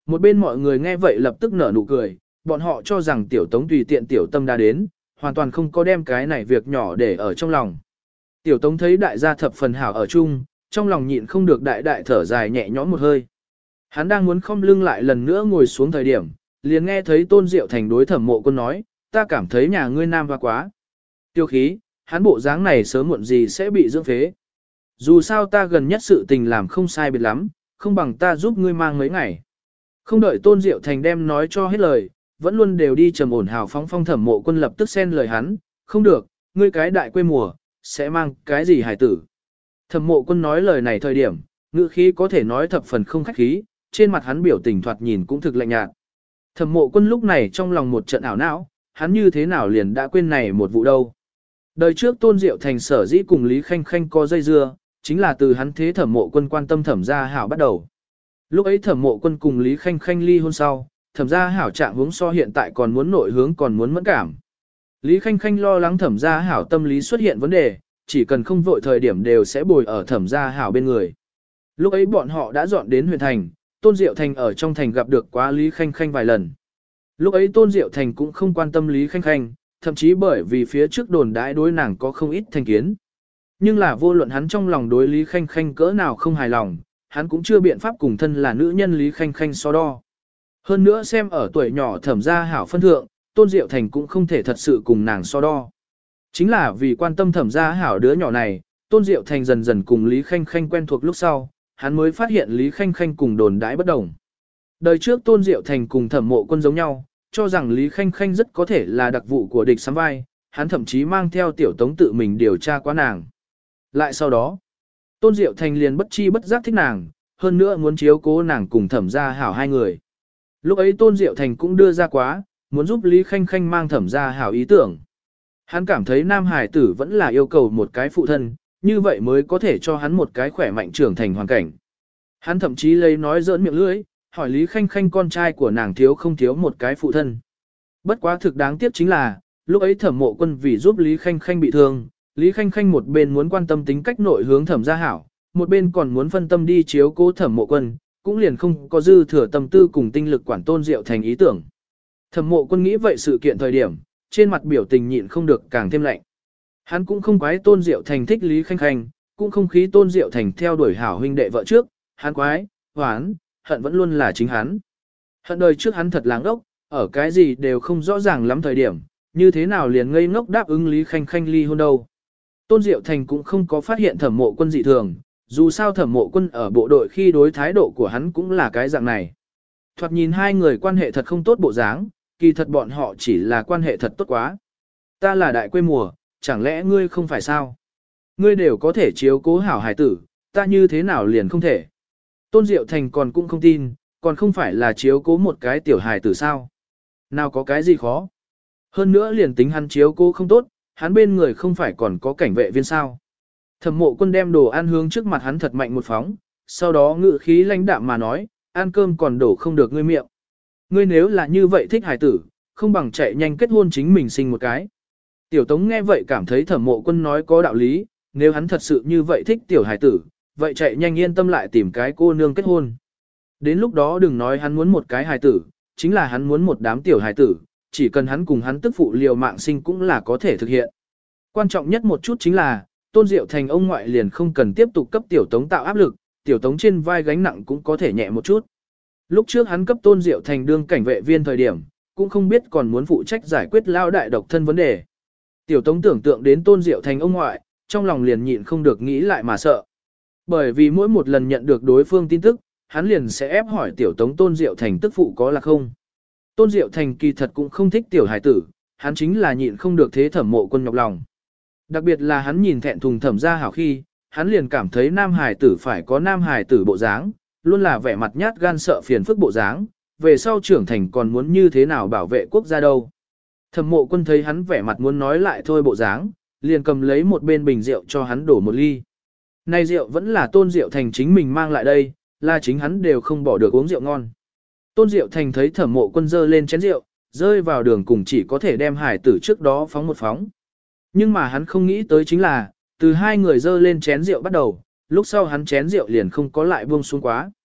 Một bên mọi người nghe vậy lập tức nở nụ cười, bọn họ cho rằng tiểu tống tùy tiện tiểu tâm đã đến, hoàn toàn không có đem cái này việc nhỏ để ở trong lòng. Tiểu tống thấy đại gia thập phần hảo ở chung, trong lòng nhịn không được đại đại thở dài nhẹ nhõm một hơi. Hắn đang muốn khom lưng lại lần nữa ngồi xuống thời điểm, liền nghe thấy Tôn Diệu Thành đối Thẩm Mộ Quân nói, ta cảm thấy nhà ngươi nam và quá. Tiêu khí, hắn bộ dáng này sớm muộn gì sẽ bị dưỡng phế. Dù sao ta gần nhất sự tình làm không sai biệt lắm, không bằng ta giúp ngươi mang mấy ngày. Không đợi Tôn Diệu Thành đem nói cho hết lời, vẫn luôn đều đi trầm ổn hào phóng phong Thẩm Mộ Quân lập tức xen lời hắn, không được, ngươi cái đại quê mùa, sẽ mang cái gì hải tử. Thẩm Mộ Quân nói lời này thời điểm, ngữ khí có thể nói thập phần không khách khí, trên mặt hắn biểu tình thoạt nhìn cũng thực lạnh nhạt. Thẩm Mộ Quân lúc này trong lòng một trận ảo não, hắn như thế nào liền đã quên này một vụ đâu. Đời trước Tôn Diệu Thành sở dĩ cùng Lý Khanh Khanh có dây dưa, chính là từ hắn thế Thẩm Mộ Quân quan tâm Thẩm Gia Hảo bắt đầu. Lúc ấy Thẩm Mộ Quân cùng Lý Khanh Khanh ly hôn sau, Thẩm Gia Hảo trạng hướng so hiện tại còn muốn nội hướng còn muốn mẫn cảm. Lý Khanh Khanh lo lắng Thẩm Gia Hảo tâm lý xuất hiện vấn đề, chỉ cần không vội thời điểm đều sẽ bồi ở Thẩm Gia Hảo bên người. Lúc ấy bọn họ đã dọn đến huyện thành, Tôn Diệu Thành ở trong thành gặp được quá Lý Khanh Khanh vài lần. Lúc ấy Tôn Diệu Thành cũng không quan tâm Lý Khanh Khanh, thậm chí bởi vì phía trước đồn đãi đối nàng có không ít thành kiến. Nhưng là vô luận hắn trong lòng đối Lý Khanh Khanh cỡ nào không hài lòng, hắn cũng chưa biện pháp cùng thân là nữ nhân Lý Khanh Khanh so đo. Hơn nữa xem ở tuổi nhỏ Thẩm Gia Hảo phân thượng, Tôn Diệu Thành cũng không thể thật sự cùng nàng so đo. Chính là vì quan tâm Thẩm Gia Hảo đứa nhỏ này, Tôn Diệu Thành dần dần cùng Lý Khanh Khanh quen thuộc lúc sau, hắn mới phát hiện Lý Khanh Khanh cùng đồn đãi bất đồng. Đời trước Tôn Diệu Thành cùng Thẩm Mộ Quân giống nhau, cho rằng Lý Khanh Khanh rất có thể là đặc vụ của địch sắm vai, hắn thậm chí mang theo tiểu tống tự mình điều tra qua nàng. Lại sau đó, Tôn Diệu Thành liền bất chi bất giác thích nàng, hơn nữa muốn chiếu cố nàng cùng Thẩm Gia Hảo hai người. Lúc ấy Tôn Diệu Thành cũng đưa ra quá, muốn giúp Lý Khanh Khanh mang Thẩm Gia Hảo ý tưởng. Hắn cảm thấy nam hải tử vẫn là yêu cầu một cái phụ thân, như vậy mới có thể cho hắn một cái khỏe mạnh trưởng thành hoàn cảnh. Hắn thậm chí lấy nói giỡn miệng lưỡi, hỏi Lý Khanh Khanh con trai của nàng thiếu không thiếu một cái phụ thân. Bất quá thực đáng tiếc chính là, lúc ấy Thẩm Mộ Quân vì giúp Lý Khanh Khanh bị thương, Lý Khanh Khanh một bên muốn quan tâm tính cách nội hướng Thẩm Gia Hảo, một bên còn muốn phân tâm đi chiếu cố Thẩm Mộ Quân, cũng liền không có dư thừa tâm tư cùng tinh lực quản Tôn Diệu Thành ý tưởng. Thẩm Mộ Quân nghĩ vậy sự kiện thời điểm, trên mặt biểu tình nhịn không được càng thêm lạnh. Hắn cũng không quái Tôn Diệu Thành thích Lý Khanh Khanh, cũng không khí Tôn Diệu Thành theo đuổi hảo huynh đệ vợ trước, hắn quái, hoán, hận vẫn luôn là chính hắn. Hận đời trước hắn thật láng ốc, ở cái gì đều không rõ ràng lắm thời điểm, như thế nào liền ngây ngốc đáp ứng Lý Khanh Khanh ly hôn đâu. Tôn Diệu Thành cũng không có phát hiện Thẩm Mộ Quân dị thường, dù sao Thẩm Mộ Quân ở bộ đội khi đối thái độ của hắn cũng là cái dạng này. Thoạt nhìn hai người quan hệ thật không tốt bộ dáng, kỳ thật bọn họ chỉ là quan hệ thật tốt quá. Ta là đại quê mùa, chẳng lẽ ngươi không phải sao? Ngươi đều có thể chiếu cố hảo hải tử, ta như thế nào liền không thể? Tôn Diệu Thành còn cũng không tin, còn không phải là chiếu cố một cái tiểu hải tử sao? Nào có cái gì khó? Hơn nữa liền tính hắn chiếu cố không tốt, hắn bên người không phải còn có cảnh vệ viên sao? Thẩm Mộ Quân đem đồ ăn hướng trước mặt hắn thật mạnh một phóng, sau đó ngự khí lãnh đạm mà nói, ăn cơm còn đổ không được ngươi miệng. Ngươi nếu là như vậy thích hải tử, không bằng chạy nhanh kết hôn chính mình sinh một cái. Tiểu Tống nghe vậy cảm thấy Thẩm Mộ Quân nói có đạo lý, nếu hắn thật sự như vậy thích tiểu hải tử, vậy chạy nhanh yên tâm lại tìm cái cô nương kết hôn. Đến lúc đó đừng nói hắn muốn một cái hải tử, chính là hắn muốn một đám tiểu hải tử, chỉ cần hắn cùng hắn tức phụ liều mạng sinh cũng là có thể thực hiện. Quan trọng nhất một chút chính là, Tôn Diệu Thành ông ngoại liền không cần tiếp tục cấp Tiểu Tống tạo áp lực, Tiểu Tống trên vai gánh nặng cũng có thể nhẹ một chút. Lúc trước hắn cấp Tôn Diệu Thành đương cảnh vệ viên thời điểm, cũng không biết còn muốn phụ trách giải quyết lao đại độc thân vấn đề. Tiểu Tống tưởng tượng đến Tôn Diệu Thành ông ngoại, trong lòng liền nhịn không được nghĩ lại mà sợ. Bởi vì mỗi một lần nhận được đối phương tin tức, hắn liền sẽ ép hỏi Tiểu Tống Tôn Diệu Thành tức phụ có là không. Tôn Diệu Thành kỳ thật cũng không thích tiểu hải tử, hắn chính là nhịn không được thế Thẩm Mộ Quân nhọc lòng. Đặc biệt là hắn nhìn thẹn thùng Thẩm Gia Hảo khi, hắn liền cảm thấy nam hải tử phải có nam hải tử bộ dáng, luôn là vẻ mặt nhát gan sợ phiền phức bộ dáng, về sau trưởng thành còn muốn như thế nào bảo vệ quốc gia đâu. Thẩm Mộ Quân thấy hắn vẻ mặt muốn nói lại thôi bộ dáng, liền cầm lấy một bên bình rượu cho hắn đổ một ly. Này rượu vẫn là Tôn Diệu Thành chính mình mang lại đây, là chính hắn đều không bỏ được uống rượu ngon. Tôn Diệu Thành thấy Thẩm Mộ Quân dơ lên chén rượu, rơi vào đường cùng chỉ có thể đem hải tử trước đó phóng một phóng. Nhưng mà hắn không nghĩ tới chính là, từ hai người dơ lên chén rượu bắt đầu, lúc sau hắn chén rượu liền không có lại buông xuống quá.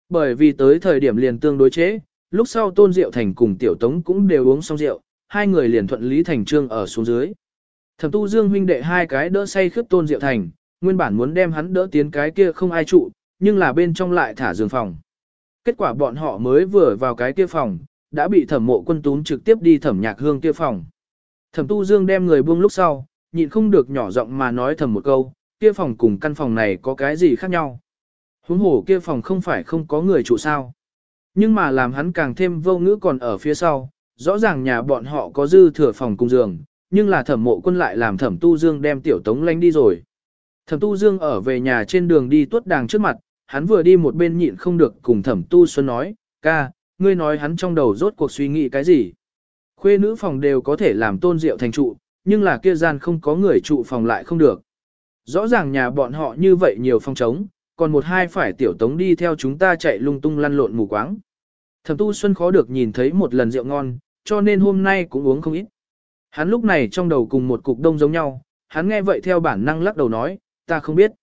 Bởi vì tới thời điểm liền tương đối chế, lúc sau Tôn Diệu Thành cùng Tiểu Tống cũng đều uống xong rượu, hai người liền thuận lý thành trương ở xuống dưới. Thẩm Tu Dương huynh đệ hai cái đỡ say khướt Tôn Diệu Thành, nguyên bản muốn đem hắn đỡ tiến cái kia không ai trụ, nhưng là bên trong lại thả giường phòng. Kết quả bọn họ mới vừa vào cái kia phòng, đã bị Thẩm Mộ Quân tún trực tiếp đi Thẩm Nhạc Hương kia phòng. Thẩm Tu Dương đem người buông lúc sau, nhịn không được nhỏ giọng mà nói thầm một câu, kia phòng cùng căn phòng này có cái gì khác nhau. Huống hồ kia phòng không phải không có người trụ sao. Nhưng mà làm hắn càng thêm vô ngữ còn ở phía sau, rõ ràng nhà bọn họ có dư thừa phòng cùng giường, nhưng là Thẩm Mộ Quân lại làm Thẩm Tu Dương đem Tiểu Tống lánh đi rồi. Thẩm Tu Dương ở về nhà trên đường đi tuốt đàng trước mặt, hắn vừa đi một bên nhịn không được cùng Thẩm Tu Xuân nói, ca, ngươi nói hắn trong đầu rốt cuộc suy nghĩ cái gì. Khuê nữ phòng đều có thể làm Tôn Diệu Thành trụ, nhưng là kia gian không có người trụ phòng lại không được. Rõ ràng nhà bọn họ như vậy nhiều phòng trống, còn một hai phải Tiểu Tống đi theo chúng ta chạy lung tung lăn lộn mù quáng. Thẩm Tu Xuân khó được nhìn thấy một lần rượu ngon, cho nên hôm nay cũng uống không ít. Hắn lúc này trong đầu cùng một cục đông giống nhau, hắn nghe vậy theo bản năng lắc đầu nói, ta không biết.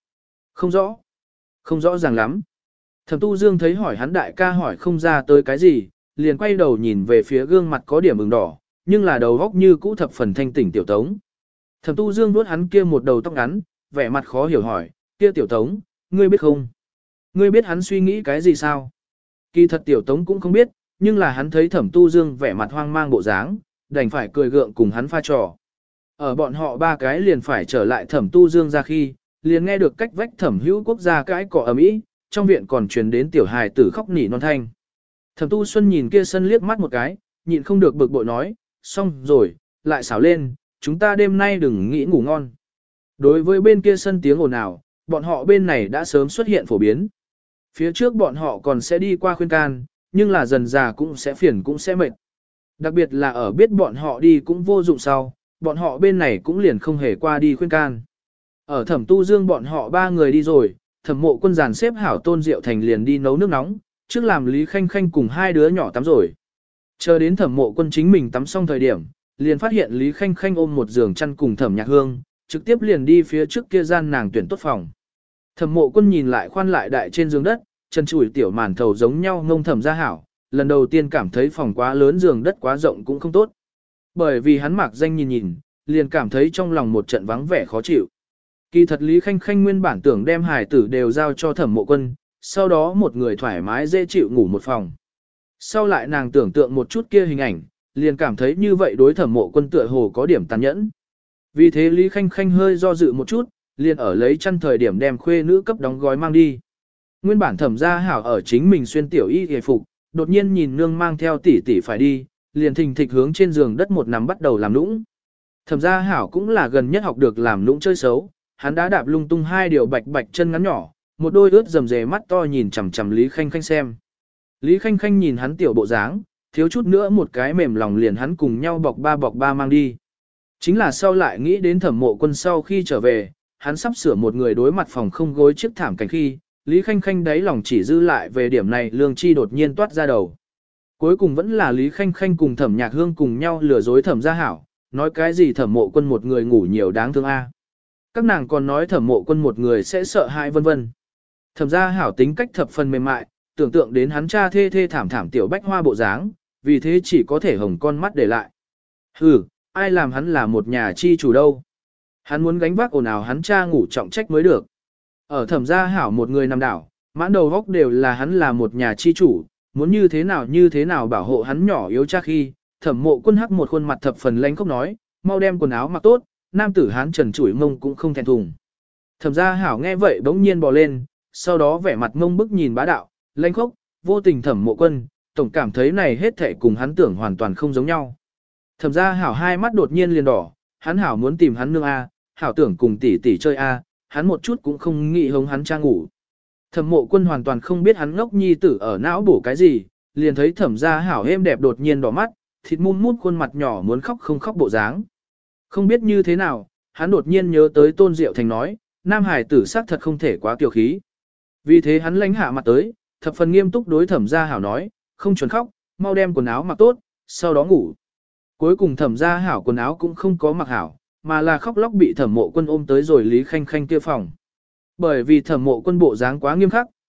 Không rõ ràng lắm. Thẩm Tu Dương thấy hỏi hắn đại ca hỏi không ra tới cái gì, liền quay đầu nhìn về phía gương mặt có điểm ửng đỏ, nhưng là đầu góc như cũ thập phần thanh tỉnh Tiểu Tống. Thẩm Tu Dương vuốt hắn kia một đầu tóc ngắn, vẻ mặt khó hiểu hỏi, kia Tiểu Tống, ngươi biết không? Ngươi biết hắn suy nghĩ cái gì sao? Kỳ thật Tiểu Tống cũng không biết, nhưng là hắn thấy Thẩm Tu Dương vẻ mặt hoang mang bộ dáng, đành phải cười gượng cùng hắn pha trò. Ở bọn họ ba cái liền phải trở lại Thẩm Tu Dương ra khi, liền nghe được cách vách Thẩm Hữu Quốc gia cãi cọ ầm ĩ, trong viện còn truyền đến tiểu hài tử khóc nỉ non thanh. Thẩm Tu Xuân nhìn kia sân liếc mắt một cái, nhịn không được bực bội nói, xong rồi, lại xảo lên, chúng ta đêm nay đừng nghĩ ngủ ngon. Đối với bên kia sân tiếng ồn ào, bọn họ bên này đã sớm xuất hiện phổ biến. Phía trước bọn họ còn sẽ đi qua khuyên can, nhưng là dần già cũng sẽ phiền cũng sẽ mệt. Đặc biệt là ở biết bọn họ đi cũng vô dụng sau, bọn họ bên này cũng liền không hề qua đi khuyên can. Ở Thẩm Tu Dương bọn họ ba người đi rồi, Thẩm Mộ Quân dàn xếp hảo Tôn Diệu Thành liền đi nấu nước nóng, trước làm Lý Khanh Khanh cùng hai đứa nhỏ tắm rồi. Chờ đến Thẩm Mộ Quân chính mình tắm xong thời điểm, liền phát hiện Lý Khanh Khanh ôm một giường chăn cùng Thẩm Nhạc Hương, trực tiếp liền đi phía trước kia gian nàng tuyển tốt phòng. Thẩm Mộ Quân nhìn lại khoan lại đại trên giường đất, chân chùi tiểu màn thầu giống nhau ngông thẩm ra hảo, lần đầu tiên cảm thấy phòng quá lớn giường đất quá rộng cũng không tốt. Bởi vì hắn mặc danh nhìn nhìn, liền cảm thấy trong lòng một trận vắng vẻ khó chịu. Kỳ thật Lý Khanh Khanh nguyên bản tưởng đem hài tử đều giao cho Thẩm Mộ Quân, sau đó một người thoải mái dễ chịu ngủ một phòng. Sau lại nàng tưởng tượng một chút kia hình ảnh, liền cảm thấy như vậy đối Thẩm Mộ Quân tựa hồ có điểm tàn nhẫn. Vì thế Lý Khanh Khanh hơi do dự một chút, liền ở lấy chăn thời điểm đem khuê nữ cấp đóng gói mang đi. Nguyên bản Thẩm Gia Hảo ở chính mình xuyên tiểu y hề phục, đột nhiên nhìn nương mang theo tỷ tỷ phải đi, liền thình thịch hướng trên giường đất một nằm bắt đầu làm nũng. Thẩm Gia Hảo cũng là gần nhất học được làm nũng chơi xấu, hắn đã đạp lung tung hai điều bạch bạch chân ngắn nhỏ, một đôi ướt rầm rề mắt to nhìn chằm chằm Lý Khanh Khanh xem. Lý Khanh Khanh nhìn hắn tiểu bộ dáng, thiếu chút nữa một cái mềm lòng liền hắn cùng nhau bọc ba mang đi. Chính là sau lại nghĩ đến Thẩm Mộ Quân sau khi trở về, hắn sắp sửa một người đối mặt phòng không gối chiếc thảm cảnh khi, Lý Khanh Khanh đáy lòng chỉ dư lại về điểm này lương chi đột nhiên toát ra đầu. Cuối cùng vẫn là Lý Khanh Khanh cùng Thẩm Nhạc Hương cùng nhau lừa dối Thẩm Gia Hảo, nói cái gì Thẩm Mộ Quân một người ngủ nhiều đáng thương a. Các nàng còn nói Thẩm Mộ Quân một người sẽ sợ hãi vân vân. Thẩm Gia Hảo tính cách thập phần mềm mại, tưởng tượng đến hắn cha thê thê thảm thảm tiểu bách hoa bộ dáng, vì thế chỉ có thể hồng con mắt để lại. Hừ, ai làm hắn là một nhà chi chủ đâu. Hắn muốn gánh vác ồn ào hắn cha ngủ trọng trách mới được. Ở Thẩm Gia Hảo một người nằm đảo, mãn đầu góc đều là hắn là một nhà chi chủ, muốn như thế nào bảo hộ hắn nhỏ yếu cha khi, Thẩm Mộ Quân hắc một khuôn mặt thập phần lanh khóc nói, mau đem quần áo mặc tốt, nam tử hán trần trụi mông cũng không thèm thùng. Thẩm Gia Hảo nghe vậy bỗng nhiên bò lên, sau đó vẻ mặt mông bức nhìn bá đạo, lanh khóc, vô tình Thẩm Mộ Quân, tổng cảm thấy này hết thảy cùng hắn tưởng hoàn toàn không giống nhau. Thẩm Gia Hảo hai mắt đột nhiên liền đỏ, hắn hảo muốn tìm hắn nương a, hảo tưởng cùng tỷ tỷ chơi a, hắn một chút cũng không nghĩ hống hắn cha ngủ. Thẩm Mộ Quân hoàn toàn không biết hắn ngốc nhi tử ở não bổ cái gì, liền thấy Thẩm Gia Hảo êm đẹp đột nhiên đỏ mắt, thịt mum mút khuôn mặt nhỏ muốn khóc không khóc bộ dáng. Không biết như thế nào, hắn đột nhiên nhớ tới Tôn Diệu Thành nói, nam hải tử xác thật không thể quá kiêu khí. Vì thế hắn lãnh hạ mặt tới, thập phần nghiêm túc đối Thẩm Gia Hảo nói, không chuẩn khóc, mau đem quần áo mặc tốt, sau đó ngủ. Cuối cùng Thẩm Gia Hảo quần áo cũng không có mặc hảo, mà là khóc lóc bị Thẩm Mộ Quân ôm tới rồi Lý Khanh Khanh kia phòng. Bởi vì Thẩm Mộ Quân bộ dáng quá nghiêm khắc,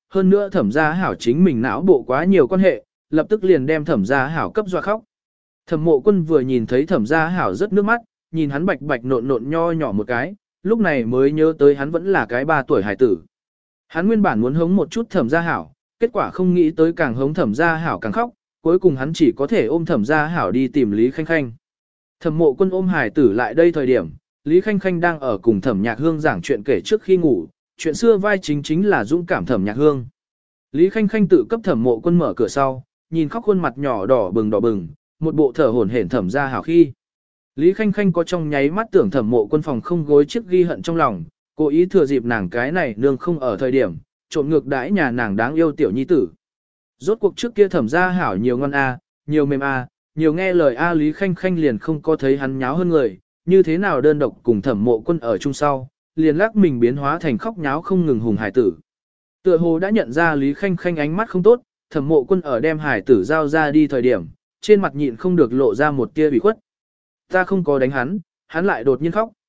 hơn nữa thẩm gia hảo chính mình não bộ quá nhiều quan hệ, lập tức liền đem thẩm gia hảo cấp dọa khóc. Thẩm Mộ Quân vừa nhìn thấy thẩm gia hảo rất nước mắt, nhìn hắn bạch bạch nộn nộn nho nhỏ một cái, lúc này mới nhớ tới hắn vẫn là cái 3 tuổi hải tử. Hắn nguyên bản muốn hống một chút thẩm gia hảo, kết quả không nghĩ tới càng hống thẩm gia hảo càng khóc, cuối cùng hắn chỉ có thể ôm thẩm gia hảo đi tìm Lý Khanh Khanh. Thẩm Mộ Quân ôm hải tử lại đây thời điểm, Lý Khanh Khanh đang ở cùng Thẩm Nhạc Hương giảng chuyện kể trước khi ngủ, chuyện xưa vai chính là dũng cảm Thẩm Nhạc Hương. Lý Khanh Khanh tự cấp Thẩm Mộ Quân mở cửa sau, nhìn khóc khuôn mặt nhỏ đỏ bừng, một bộ thở hổn hển thẩm gia hảo khi. Lý Khanh Khanh có trong nháy mắt tưởng Thẩm Mộ Quân phòng không gối chiếc ghi hận trong lòng, cố ý thừa dịp nàng cái này nương không ở thời điểm, trộm ngược đãi nhà nàng đáng yêu tiểu nhi tử. Rốt cuộc trước kia Thẩm gia hảo nhiều ngon nhiều mềm nhiều nghe lời Lý Khanh Khanh liền không có thấy hắn nháo hơn người, như thế nào đơn độc cùng Thẩm Mộ Quân ở chung sau, liền lắc mình biến hóa thành khóc nháo không ngừng hùng hải tử. Tựa hồ đã nhận ra Lý Khanh Khanh ánh mắt không tốt, Thẩm Mộ Quân ở đem hải tử giao ra đi thời điểm, trên mặt nhịn không được lộ ra một tia ủy khuất. Ta không có đánh hắn lại đột nhiên khóc.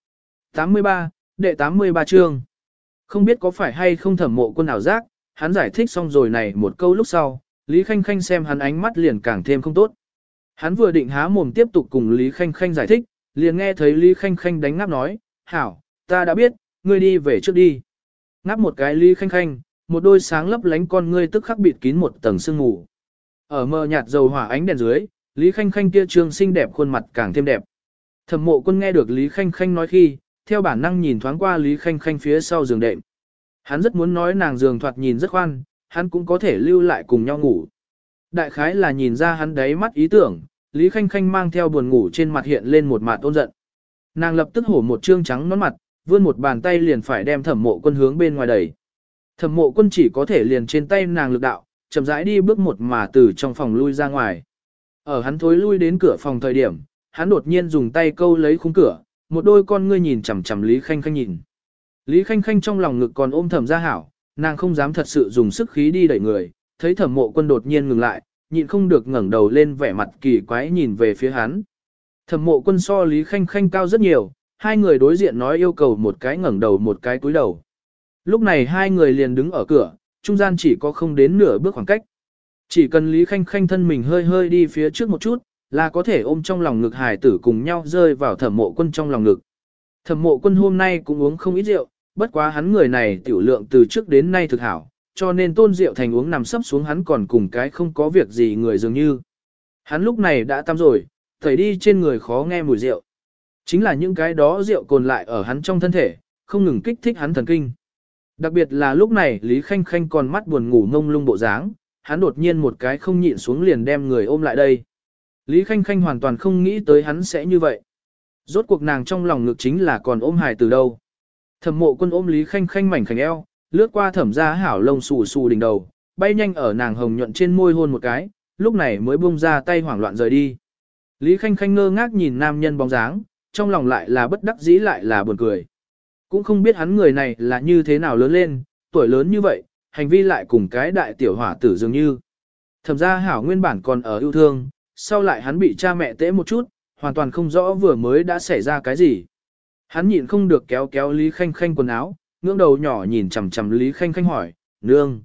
83, đệ 83 chương. Không biết có phải hay không Thẩm Mộ Quân ảo giác, hắn giải thích xong rồi này một câu lúc sau, Lý Khanh Khanh xem hắn ánh mắt liền càng thêm không tốt. Hắn vừa định há mồm tiếp tục cùng Lý Khanh Khanh giải thích, liền nghe thấy Lý Khanh Khanh đánh ngáp nói, hảo, ta đã biết, ngươi đi về trước đi. Ngáp một cái Lý Khanh Khanh, một đôi sáng lấp lánh con ngươi tức khắc bịt kín một tầng sương mù. Ở mờ nhạt dầu hỏa ánh đèn dưới, Lý Khanh Khanh kia trương xinh đẹp khuôn mặt càng thêm đẹp. Thẩm Mộ Quân nghe được Lý Khanh Khanh nói khi, theo bản năng nhìn thoáng qua Lý Khanh Khanh phía sau giường đệm. Hắn rất muốn nói nàng giường thoạt nhìn rất khoan, hắn cũng có thể lưu lại cùng nhau ngủ. Đại khái là nhìn ra hắn đáy mắt ý tưởng, Lý Khanh Khanh mang theo buồn ngủ trên mặt hiện lên một mặt ôn giận. Nàng lập tức hổ một trương trắng nón mặt, vươn một bàn tay liền phải đem Thẩm Mộ Quân hướng bên ngoài đẩy. Thẩm Mộ Quân chỉ có thể liền trên tay nàng lực đạo, chậm rãi đi bước một mà từ trong phòng lui ra ngoài. Ở hắn thối lui đến cửa phòng thời điểm, hắn đột nhiên dùng tay câu lấy khung cửa, một đôi con ngươi nhìn chằm chằm Lý Khanh Khanh nhìn. Lý Khanh Khanh trong lòng ngực còn ôm Thẩm gia hảo, nàng không dám thật sự dùng sức khí đi đẩy người, thấy Thẩm Mộ Quân đột nhiên ngừng lại, nhịn không được ngẩng đầu lên vẻ mặt kỳ quái nhìn về phía hắn. Thẩm Mộ Quân so Lý Khanh Khanh cao rất nhiều, hai người đối diện nói yêu cầu một cái ngẩng đầu một cái cúi đầu. Lúc này hai người liền đứng ở cửa, trung gian chỉ có không đến nửa bước khoảng cách. Chỉ cần Lý Khanh Khanh thân mình hơi hơi đi phía trước một chút, là có thể ôm trong lòng ngực hài tử cùng nhau rơi vào Thẩm Mộ Quân trong lòng ngực. Thẩm Mộ Quân hôm nay cũng uống không ít rượu, bất quá hắn người này tiểu lượng từ trước đến nay thực hảo, cho nên Tôn Diệu Thành uống nằm sấp xuống hắn còn cùng cái không có việc gì người dường như. Hắn lúc này đã tắm rồi, thầy đi trên người khó nghe mùi rượu. Chính là những cái đó rượu còn lại ở hắn trong thân thể, không ngừng kích thích hắn thần kinh. Đặc biệt là lúc này Lý Khanh Khanh còn mắt buồn ngủ ngông lung bộ dáng, hắn đột nhiên một cái không nhịn xuống liền đem người ôm lại đây. Lý Khanh Khanh hoàn toàn không nghĩ tới hắn sẽ như vậy. Rốt cuộc nàng trong lòng ngực chính là còn ôm hài từ đâu. Thẩm Mộ Quân ôm Lý Khanh Khanh mảnh khảnh eo, lướt qua Thẩm gia hảo lông xù xù đỉnh đầu, bay nhanh ở nàng hồng nhuận trên môi hôn một cái, lúc này mới buông ra tay hoảng loạn rời đi. Lý Khanh Khanh ngơ ngác nhìn nam nhân bóng dáng, trong lòng lại là bất đắc dĩ lại là buồn cười. Cũng không biết hắn người này là như thế nào lớn lên, tuổi lớn như vậy, hành vi lại cùng cái đại tiểu hỏa tử dường như. Thẩm gia hảo nguyên bản còn ở yêu thương, sau lại hắn bị cha mẹ tễ một chút, hoàn toàn không rõ vừa mới đã xảy ra cái gì. Hắn nhịn không được kéo kéo Lý Khanh Khanh quần áo, ngưỡng đầu nhỏ nhìn chằm chằm Lý Khanh Khanh hỏi, nương,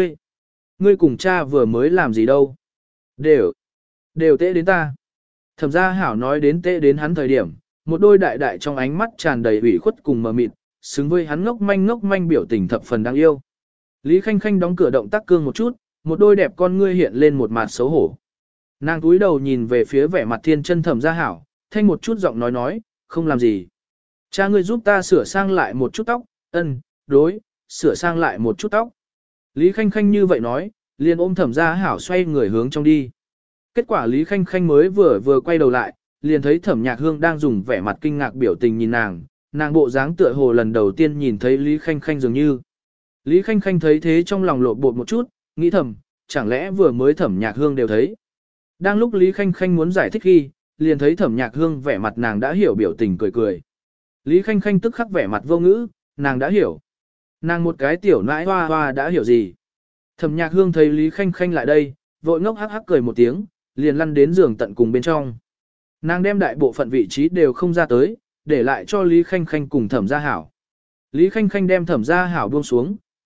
ngươi cùng cha vừa mới làm gì đâu? Đều tễ đến ta. Thẩm gia hảo nói đến tễ đến hắn thời điểm, một đôi đại đại trong ánh mắt tràn đầy ủy khuất cùng mờ mịt, xứng với hắn ngốc manh biểu tình thập phần đáng yêu. Lý Khanh Khanh đóng cửa động tác cương một chút, một đôi đẹp con ngươi hiện lên một mặt xấu hổ. Nàng cúi đầu nhìn về phía vẻ mặt thiên chân Thẩm gia hảo, thanh một chút giọng nói, không làm gì. Cha ngươi giúp ta sửa sang lại một chút tóc, đối, sửa sang lại một chút tóc. Lý Khanh Khanh như vậy nói, liền ôm Thẩm gia hảo xoay người hướng trong đi. Kết quả Lý Khanh Khanh mới vừa quay đầu lại, liền thấy Thẩm Nhạc Hương đang dùng vẻ mặt kinh ngạc biểu tình nhìn nàng bộ dáng tựa hồ lần đầu tiên nhìn thấy Lý Khanh Khanh dường như. Lý Khanh Khanh thấy thế trong lòng lộn bột một chút, nghĩ thầm, chẳng lẽ vừa mới Thẩm Nhạc Hương đều thấy. Đang lúc Lý Khanh Khanh muốn giải thích khi, liền thấy Thẩm Nhạc Hương vẻ mặt nàng đã hiểu biểu tình cười. Lý Khanh Khanh tức khắc vẻ mặt vô ngữ, nàng đã hiểu. Nàng một cái tiểu nãi hoa đã hiểu gì. Thẩm Nhạc Hương thấy Lý Khanh Khanh lại đây, vội ngốc hắc hắc cười một tiếng, liền lăn đến giường tận cùng bên trong. Nàng đem đại bộ phận vị trí đều không ra tới, để lại cho Lý Khanh Khanh cùng Thẩm gia hảo. Lý Khanh Khanh đem Thẩm gia hảo buông xuống,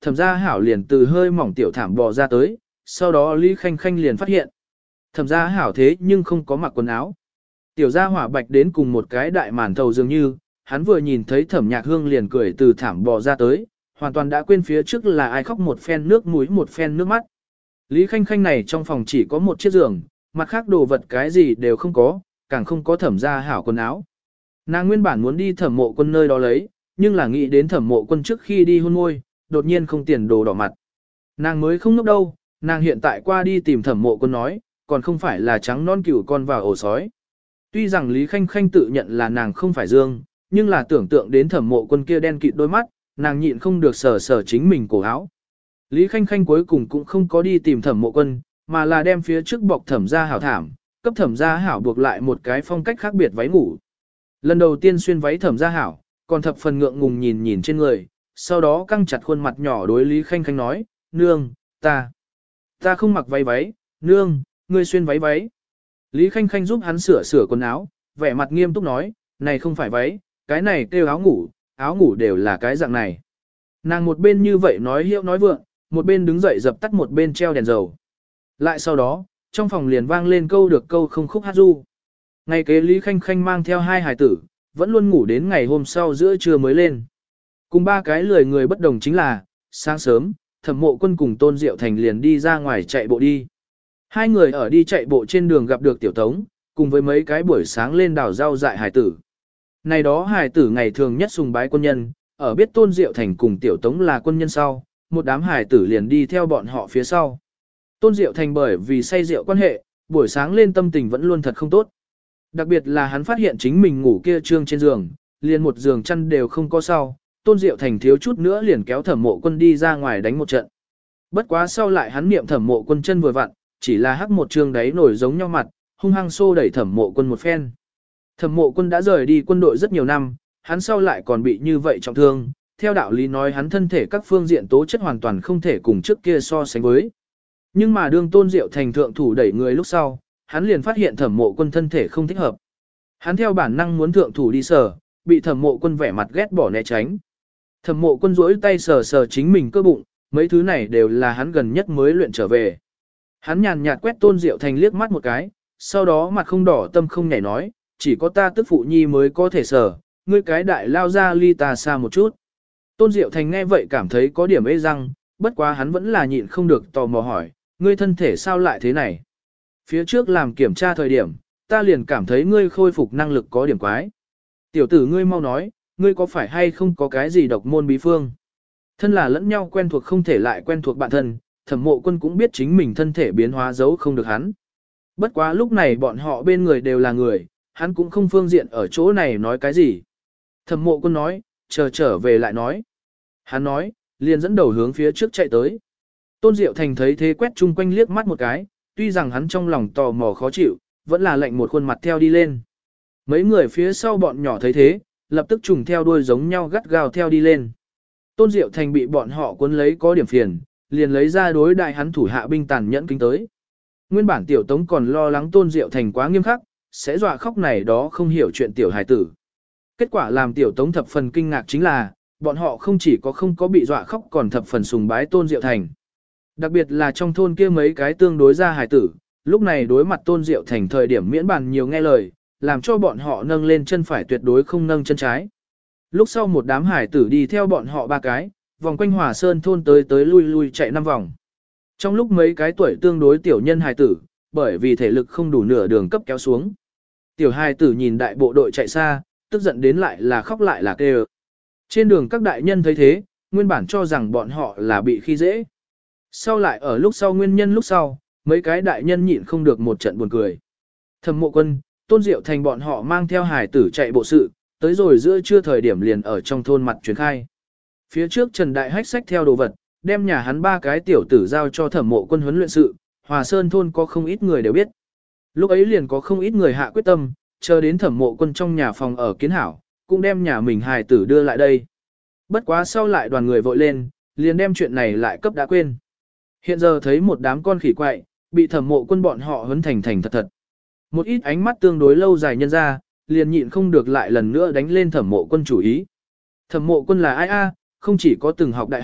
Thẩm Gia Hảo liền từ hơi mỏng tiểu thảm bò ra tới, sau đó Lý Khanh Khanh liền phát hiện. Thẩm Gia Hảo thế nhưng không có mặc quần áo. Tiểu gia hỏa bạch đến cùng một cái đại màn thầu dường như, hắn vừa nhìn thấy Thẩm Nhạc Hương liền cười từ thảm bò ra tới, hoàn toàn đã quên phía trước là ai khóc một phen nước mũi một phen nước mắt. Lý Khanh Khanh này trong phòng chỉ có một chiếc giường, mặt khác đồ vật cái gì đều không có, càng không có Thẩm Gia Hảo quần áo. Nàng nguyên bản muốn đi Thẩm Mộ Quân nơi đó lấy, nhưng là nghĩ đến Thẩm Mộ Quân trước khi đi hôn môi, đột nhiên không tiền đồ đỏ mặt. Nàng mới không ngốc đâu, nàng hiện tại qua đi tìm Thẩm Mộ Quân nói, còn không phải là trắng non cừu con vào ổ sói. Tuy rằng Lý Khanh Khanh tự nhận là nàng không phải dương, nhưng là tưởng tượng đến Thẩm Mộ Quân kia đen kịt đôi mắt, nàng nhịn không được sờ sờ chính mình cổ áo. Lý Khanh Khanh cuối cùng cũng không có đi tìm Thẩm Mộ Quân, mà là đem phía trước bọc Thẩm Gia Hảo thảm, cấp Thẩm Gia Hảo buộc lại một cái phong cách khác biệt váy ngủ. Lần đầu tiên xuyên váy Thẩm Gia Hảo, còn thập phần ngượng ngùng nhìn nhìn trên người, sau đó căng chặt khuôn mặt nhỏ đối Lý Khanh Khanh nói, nương, ta không mặc váy váy, nương, ngươi xuyên váy váy. Lý Khanh Khanh giúp hắn sửa sửa quần áo, vẻ mặt nghiêm túc nói, này không phải váy, cái này kêu áo ngủ đều là cái dạng này. Nàng một bên như vậy nói hiệu nói vượng, một bên đứng dậy dập tắt một bên treo đèn dầu. Lại sau đó, trong phòng liền vang lên câu được câu không khúc hát du. Ngày kế Lý Khanh Khanh mang theo hai hài tử, vẫn luôn ngủ đến ngày hôm sau giữa trưa mới lên. Cùng ba cái lười người bất đồng chính là, sáng sớm, Thẩm Mộ Quân cùng Tôn Diệu Thành liền đi ra ngoài chạy bộ đi. Hai người ở đi chạy bộ trên đường gặp được Tiểu Tống, cùng với mấy cái buổi sáng lên đào rau dại hài tử. Này đó hài tử ngày thường nhất sùng bái quân nhân, ở biết Tôn Diệu Thành cùng Tiểu Tống là quân nhân sau, một đám hài tử liền đi theo bọn họ phía sau. Tôn Diệu Thành bởi vì say rượu quan hệ, buổi sáng lên tâm tình vẫn luôn thật không tốt. Đặc biệt là hắn phát hiện chính mình ngủ kia trương trên giường, liền một giường chăn đều không có sau, Tôn Diệu Thành thiếu chút nữa liền kéo Thẩm Mộ Quân đi ra ngoài đánh một trận. Bất quá sau lại hắn niệm Thẩm Mộ Quân chân vừa vặn, chỉ là hắc một trương đáy nổi giống nhau mặt, hung hăng xô đẩy Thẩm Mộ Quân một phen. Thẩm Mộ Quân đã rời đi quân đội rất nhiều năm, hắn sau lại còn bị như vậy trọng thương, theo đạo lý nói hắn thân thể các phương diện tố chất hoàn toàn không thể cùng trước kia so sánh với. Nhưng mà đương Tôn Diệu Thành thượng thủ đẩy người lúc sau, hắn liền phát hiện Thẩm Mộ Quân thân thể không thích hợp. Hắn theo bản năng muốn thượng thủ đi sờ, bị Thẩm Mộ Quân vẻ mặt ghét bỏ né tránh. Thẩm Mộ Quân duỗi tay sờ sờ chính mình cơ bụng, mấy thứ này đều là hắn gần nhất mới luyện trở về. Hắn nhàn nhạt quét Tôn Diệu Thành liếc mắt một cái, sau đó mặt không đỏ tâm không nhảy nói, chỉ có ta tức phụ nhi mới có thể sờ, ngươi cái đại lao ra ly ta xa một chút. Tôn Diệu Thành nghe vậy cảm thấy có điểm ê răng, bất quá hắn vẫn là nhịn không được tò mò hỏi, ngươi thân thể sao lại thế này? Phía trước làm kiểm tra thời điểm, ta liền cảm thấy ngươi khôi phục năng lực có điểm quái. Tiểu tử ngươi mau nói, ngươi có phải hay không có cái gì độc môn bí phương? Thân là lẫn nhau quen thuộc không thể lại quen thuộc bạn thân, Thẩm Mộ Quân cũng biết chính mình thân thể biến hóa giấu không được hắn. Bất quá lúc này bọn họ bên người đều là người, hắn cũng không phương diện ở chỗ này nói cái gì. Thẩm Mộ Quân nói, chờ trở về lại nói. Hắn nói, liền dẫn đầu hướng phía trước chạy tới. Tôn Diệu Thành thấy thế quét chung quanh liếc mắt một cái, tuy rằng hắn trong lòng tò mò khó chịu, vẫn là lệnh một khuôn mặt theo đi lên. Mấy người phía sau bọn nhỏ thấy thế, lập tức trùng theo đuôi giống nhau gắt gao theo đi lên. Tôn Diệu Thành bị bọn họ cuốn lấy có điểm phiền, liền lấy ra đối đại hắn thủ hạ binh tàn nhẫn kính tới. Nguyên bản Tiểu Tống còn lo lắng Tôn Diệu Thành quá nghiêm khắc, sẽ dọa khóc này đó không hiểu chuyện tiểu hài tử. Kết quả làm Tiểu Tống thập phần kinh ngạc chính là, bọn họ không chỉ có không có bị dọa khóc còn thập phần sùng bái Tôn Diệu Thành. Đặc biệt là trong thôn kia mấy cái tương đối ra hài tử, lúc này đối mặt Tôn Diệu Thành thời điểm miễn bàn nhiều nghe lời, làm cho bọn họ nâng lên chân phải tuyệt đối không nâng chân trái. Lúc sau một đám hải tử đi theo bọn họ ba cái, vòng quanh Hòa Sơn thôn tới lui lui chạy 5 vòng. Trong lúc mấy cái tuổi tương đối tiểu nhân hải tử, bởi vì thể lực không đủ nửa đường cấp kéo xuống. Tiểu hải tử nhìn đại bộ đội chạy xa, tức giận đến lại là khóc lại là kêu. Trên đường các đại nhân thấy thế, nguyên bản cho rằng bọn họ là bị khi dễ. Sau lại ở lúc sau nguyên nhân lúc sau, mấy cái đại nhân nhịn không được một trận buồn cười. Thẩm Mộ Quân, Tôn Diệu Thành bọn họ mang theo hải tử chạy bộ sự, tới rồi giữa trưa thời điểm liền ở trong thôn mặt truyền khai. Phía trước Trần Đại Hách xách theo đồ vật, đem nhà hắn ba cái tiểu tử giao cho Thẩm Mộ Quân huấn luyện sự, Hòa Sơn thôn có không ít người đều biết. Lúc ấy liền có không ít người hạ quyết tâm, chờ đến Thẩm Mộ Quân trong nhà phòng ở kiến hảo, cũng đem nhà mình hài tử đưa lại đây. Bất quá sau lại đoàn người vội lên, liền đem chuyện này lại cấp đã quên. Hiện giờ thấy một đám con khỉ quậy, bị Thẩm Mộ Quân bọn họ huấn thành thật thật. Một ít ánh mắt tương đối lâu dài nhân ra, liền nhịn không được lại lần nữa đánh lên Thẩm Mộ Quân chủ ý. Thẩm Mộ Quân là ai a? Không chỉ có từng học đại học,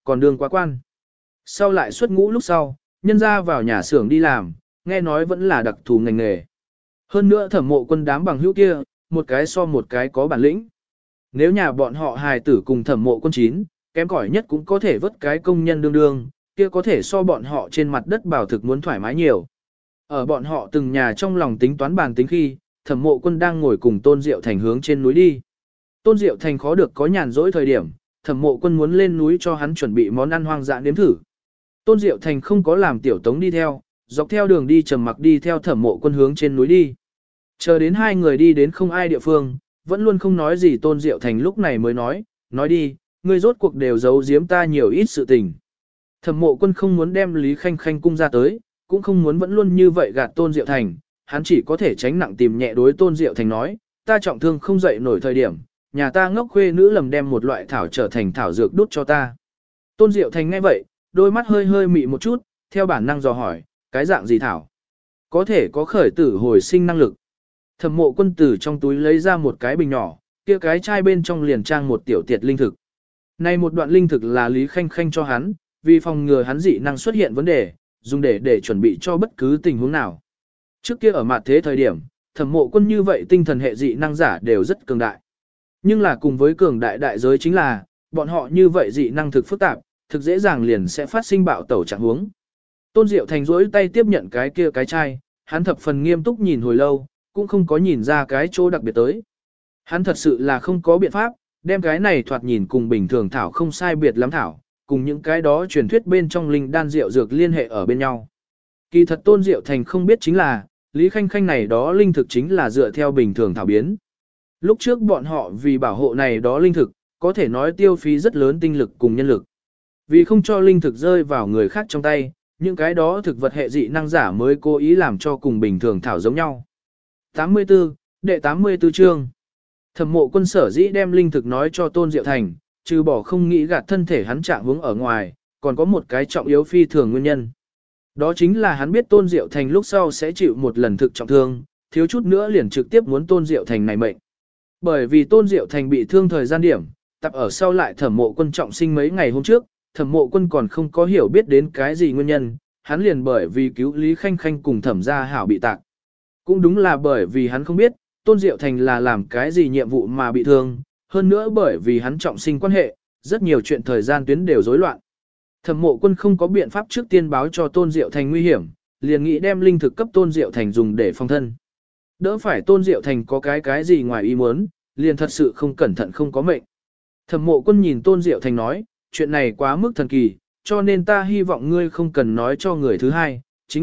còn đương quá quan. Sau lại xuất ngũ lúc sau, nhân ra vào nhà xưởng đi làm, nghe nói vẫn là đặc thù ngành nghề. Hơn nữa Thẩm Mộ Quân đám bằng hữu kia, một cái so một cái có bản lĩnh. Nếu nhà bọn họ hài tử cùng Thẩm Mộ Quân chín, kém cỏi nhất cũng có thể vớt cái công nhân đương đương, kia có thể so bọn họ trên mặt đất bảo thực muốn thoải mái nhiều. Ở bọn họ từng nhà trong lòng tính toán bàn tính khi, Thẩm Mộ Quân đang ngồi cùng Tôn Diệu Thành hướng trên núi đi. Tôn Diệu Thành khó được có nhàn rỗi thời điểm, Thẩm Mộ Quân muốn lên núi cho hắn chuẩn bị món ăn hoang dã nếm thử. Tôn Diệu Thành không có làm Tiểu Tống đi theo, dọc theo đường đi trầm mặc đi theo Thẩm Mộ Quân hướng trên núi đi. Chờ đến hai người đi đến không ai địa phương, vẫn luôn không nói gì. Tôn Diệu Thành lúc này mới nói đi, ngươi rốt cuộc đều giấu giếm ta nhiều ít sự tình. Thẩm Mộ Quân không muốn đem Lý Khanh Khanh cung ra tới, cũng không muốn vẫn luôn như vậy gạt Tôn Diệu Thành, hắn chỉ có thể tránh nặng tìm nhẹ đối Tôn Diệu Thành nói, ta trọng thương không dậy nổi thời điểm, nhà ta ngốc khuê nữ lầm đem một loại thảo trở thành thảo dược đút cho ta. Tôn Diệu Thành nghe vậy, đôi mắt hơi hơi mị một chút, theo bản năng dò hỏi, cái dạng gì thảo? Có thể có khởi tử hồi sinh năng lực. Thẩm Mộ Quân từ trong túi lấy ra một cái bình nhỏ, kia cái chai bên trong liền trang một tiểu tiệt linh thực. Này một đoạn linh thực là Lý Khanh Khanh cho hắn, vì phòng ngừa hắn dị năng xuất hiện vấn đề, dùng để chuẩn bị cho bất cứ tình huống nào. Trước kia ở mặt thế thời điểm, Thẩm Mộ Quân như vậy tinh thần hệ dị năng giả đều rất cường đại. Nhưng là cùng với cường đại đại giới chính là, bọn họ như vậy dị năng thực phức tạp, thực dễ dàng liền sẽ phát sinh bạo tẩu trạng huống. Tôn Diệu Thành rỗi tay tiếp nhận cái kia cái chai, hắn thập phần nghiêm túc nhìn hồi lâu, cũng không có nhìn ra cái chỗ đặc biệt tới. Hắn thật sự là không có biện pháp, đem cái này thoạt nhìn cùng bình thường thảo không sai biệt lắm thảo, cùng những cái đó truyền thuyết bên trong linh đan rượu dược liên hệ ở bên nhau. Kỳ thật Tôn Diệu Thành không biết chính là, Lý Khanh Khanh này đó linh thực chính là dựa theo bình thường thảo biến. Lúc trước bọn họ vì bảo hộ này đó linh thực, có thể nói tiêu phí rất lớn tinh lực cùng nhân lực. Vì không cho linh thực rơi vào người khác trong tay, những cái đó thực vật hệ dị năng giả mới cố ý làm cho cùng bình thường thảo giống nhau. 84, đệ 84 chương. Thẩm Mộ Quân sở dĩ đem linh thực nói cho Tôn Diệu Thành, trừ bỏ không nghĩ gạt thân thể hắn trạng hướng ở ngoài, còn có một cái trọng yếu phi thường nguyên nhân. Đó chính là hắn biết Tôn Diệu Thành lúc sau sẽ chịu một lần thực trọng thương, thiếu chút nữa liền trực tiếp muốn Tôn Diệu Thành này mệnh. Bởi vì Tôn Diệu Thành bị thương thời gian điểm, tập ở sau lại Thẩm Mộ Quân trọng sinh mấy ngày hôm trước, Thẩm Mộ Quân còn không có hiểu biết đến cái gì nguyên nhân, hắn liền bởi vì cứu Lý Khanh Khanh cùng Thẩm Gia Hảo bị tạc. Cũng đúng là bởi vì hắn không biết, Tôn Diệu Thành là làm cái gì nhiệm vụ mà bị thương, hơn nữa bởi vì hắn trọng sinh quan hệ, rất nhiều chuyện thời gian tuyến đều rối loạn. Thẩm Mộ Quân không có biện pháp trước tiên báo cho Tôn Diệu Thành nguy hiểm, liền nghĩ đem linh thực cấp Tôn Diệu Thành dùng để phòng thân. Đỡ phải Tôn Diệu Thành có cái gì ngoài ý muốn, liền thật sự không cẩn thận không có mệnh. Thẩm Mộ Quân nhìn Tôn Diệu Thành nói, chuyện này quá mức thần kỳ, cho nên ta hy vọng ngươi không cần nói cho người thứ hai, chính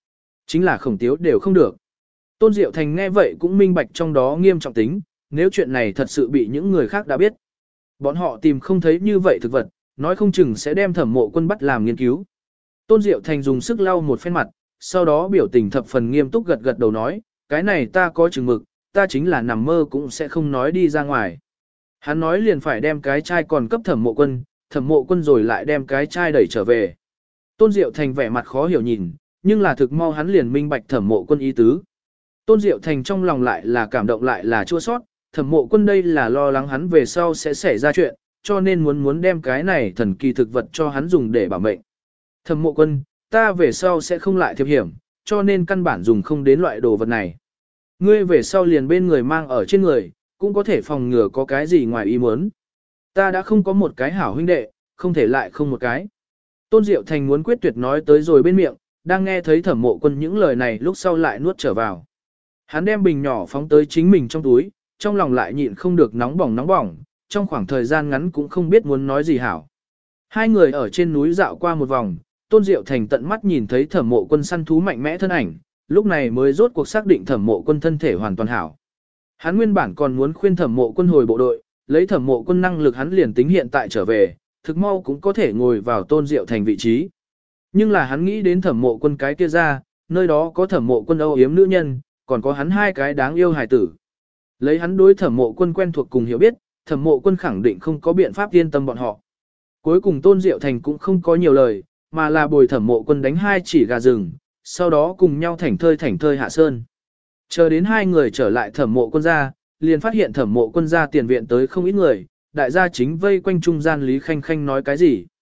là Khổng Tiếu đều không được. Tôn Diệu Thành nghe vậy cũng minh bạch trong đó nghiêm trọng tính, nếu chuyện này thật sự bị những người khác đã biết. Bọn họ tìm không thấy như vậy thực vật, nói không chừng sẽ đem Thẩm Mộ Quân bắt làm nghiên cứu. Tôn Diệu Thành dùng sức lau một phen mặt, sau đó biểu tình thập phần nghiêm túc gật đầu nói, cái này ta có chừng mực, ta chính là nằm mơ cũng sẽ không nói đi ra ngoài. Hắn nói liền phải đem cái chai còn cấp Thẩm Mộ Quân rồi lại đem cái chai đẩy trở về. Tôn Diệu Thành vẻ mặt khó hiểu nhìn, nhưng là thực mau hắn liền minh bạch Thẩm Mộ Quân ý tứ. Tôn Diệu Thành trong lòng lại là cảm động lại là chua sót, Thẩm Mộ Quân đây là lo lắng hắn về sau sẽ xảy ra chuyện, cho nên muốn đem cái này thần kỳ thực vật cho hắn dùng để bảo mệnh. Thẩm Mộ Quân, ta về sau sẽ không lại thiệp hiểm, cho nên căn bản dùng không đến loại đồ vật này. Ngươi về sau liền bên người mang ở trên người, cũng có thể phòng ngừa có cái gì ngoài ý muốn. Ta đã không có một cái hảo huynh đệ, không thể lại không một cái. Tôn Diệu Thành muốn quyết tuyệt nói tới rồi bên miệng, đang nghe thấy Thẩm Mộ Quân những lời này lúc sau lại nuốt trở vào. Hắn đem bình nhỏ phóng tới chính mình trong túi, trong lòng lại nhịn không được nóng bỏng, trong khoảng thời gian ngắn cũng không biết muốn nói gì hảo. Hai người ở trên núi dạo qua một vòng, Tôn Diệu Thành tận mắt nhìn thấy Thẩm Mộ Quân săn thú mạnh mẽ thân ảnh, lúc này mới rốt cuộc xác định Thẩm Mộ Quân thân thể hoàn toàn hảo. Hắn nguyên bản còn muốn khuyên Thẩm Mộ Quân hồi bộ đội, lấy Thẩm Mộ Quân năng lực hắn liền tính hiện tại trở về, thực mau cũng có thể ngồi vào Tôn Diệu Thành vị trí. Nhưng là hắn nghĩ đến Thẩm Mộ Quân cái kia ra, nơi đó có Thẩm Mộ Quân âu yếm nữ nhân, còn có hắn hai cái đáng yêu hài tử. Lấy hắn đối Thẩm Mộ Quân quen thuộc cùng hiểu biết, Thẩm Mộ Quân khẳng định không có biện pháp yên tâm bọn họ. Cuối cùng Tôn Diệu Thành cũng không có nhiều lời, mà là bồi Thẩm Mộ Quân đánh hai chỉ gà rừng, sau đó cùng nhau thảnh thơi hạ sơn. Chờ đến hai người trở lại Thẩm Mộ Quân ra, liền phát hiện Thẩm Mộ Quân ra tiền viện tới không ít người, đại gia chính vây quanh trung gian Lý Khanh Khanh nói cái gì.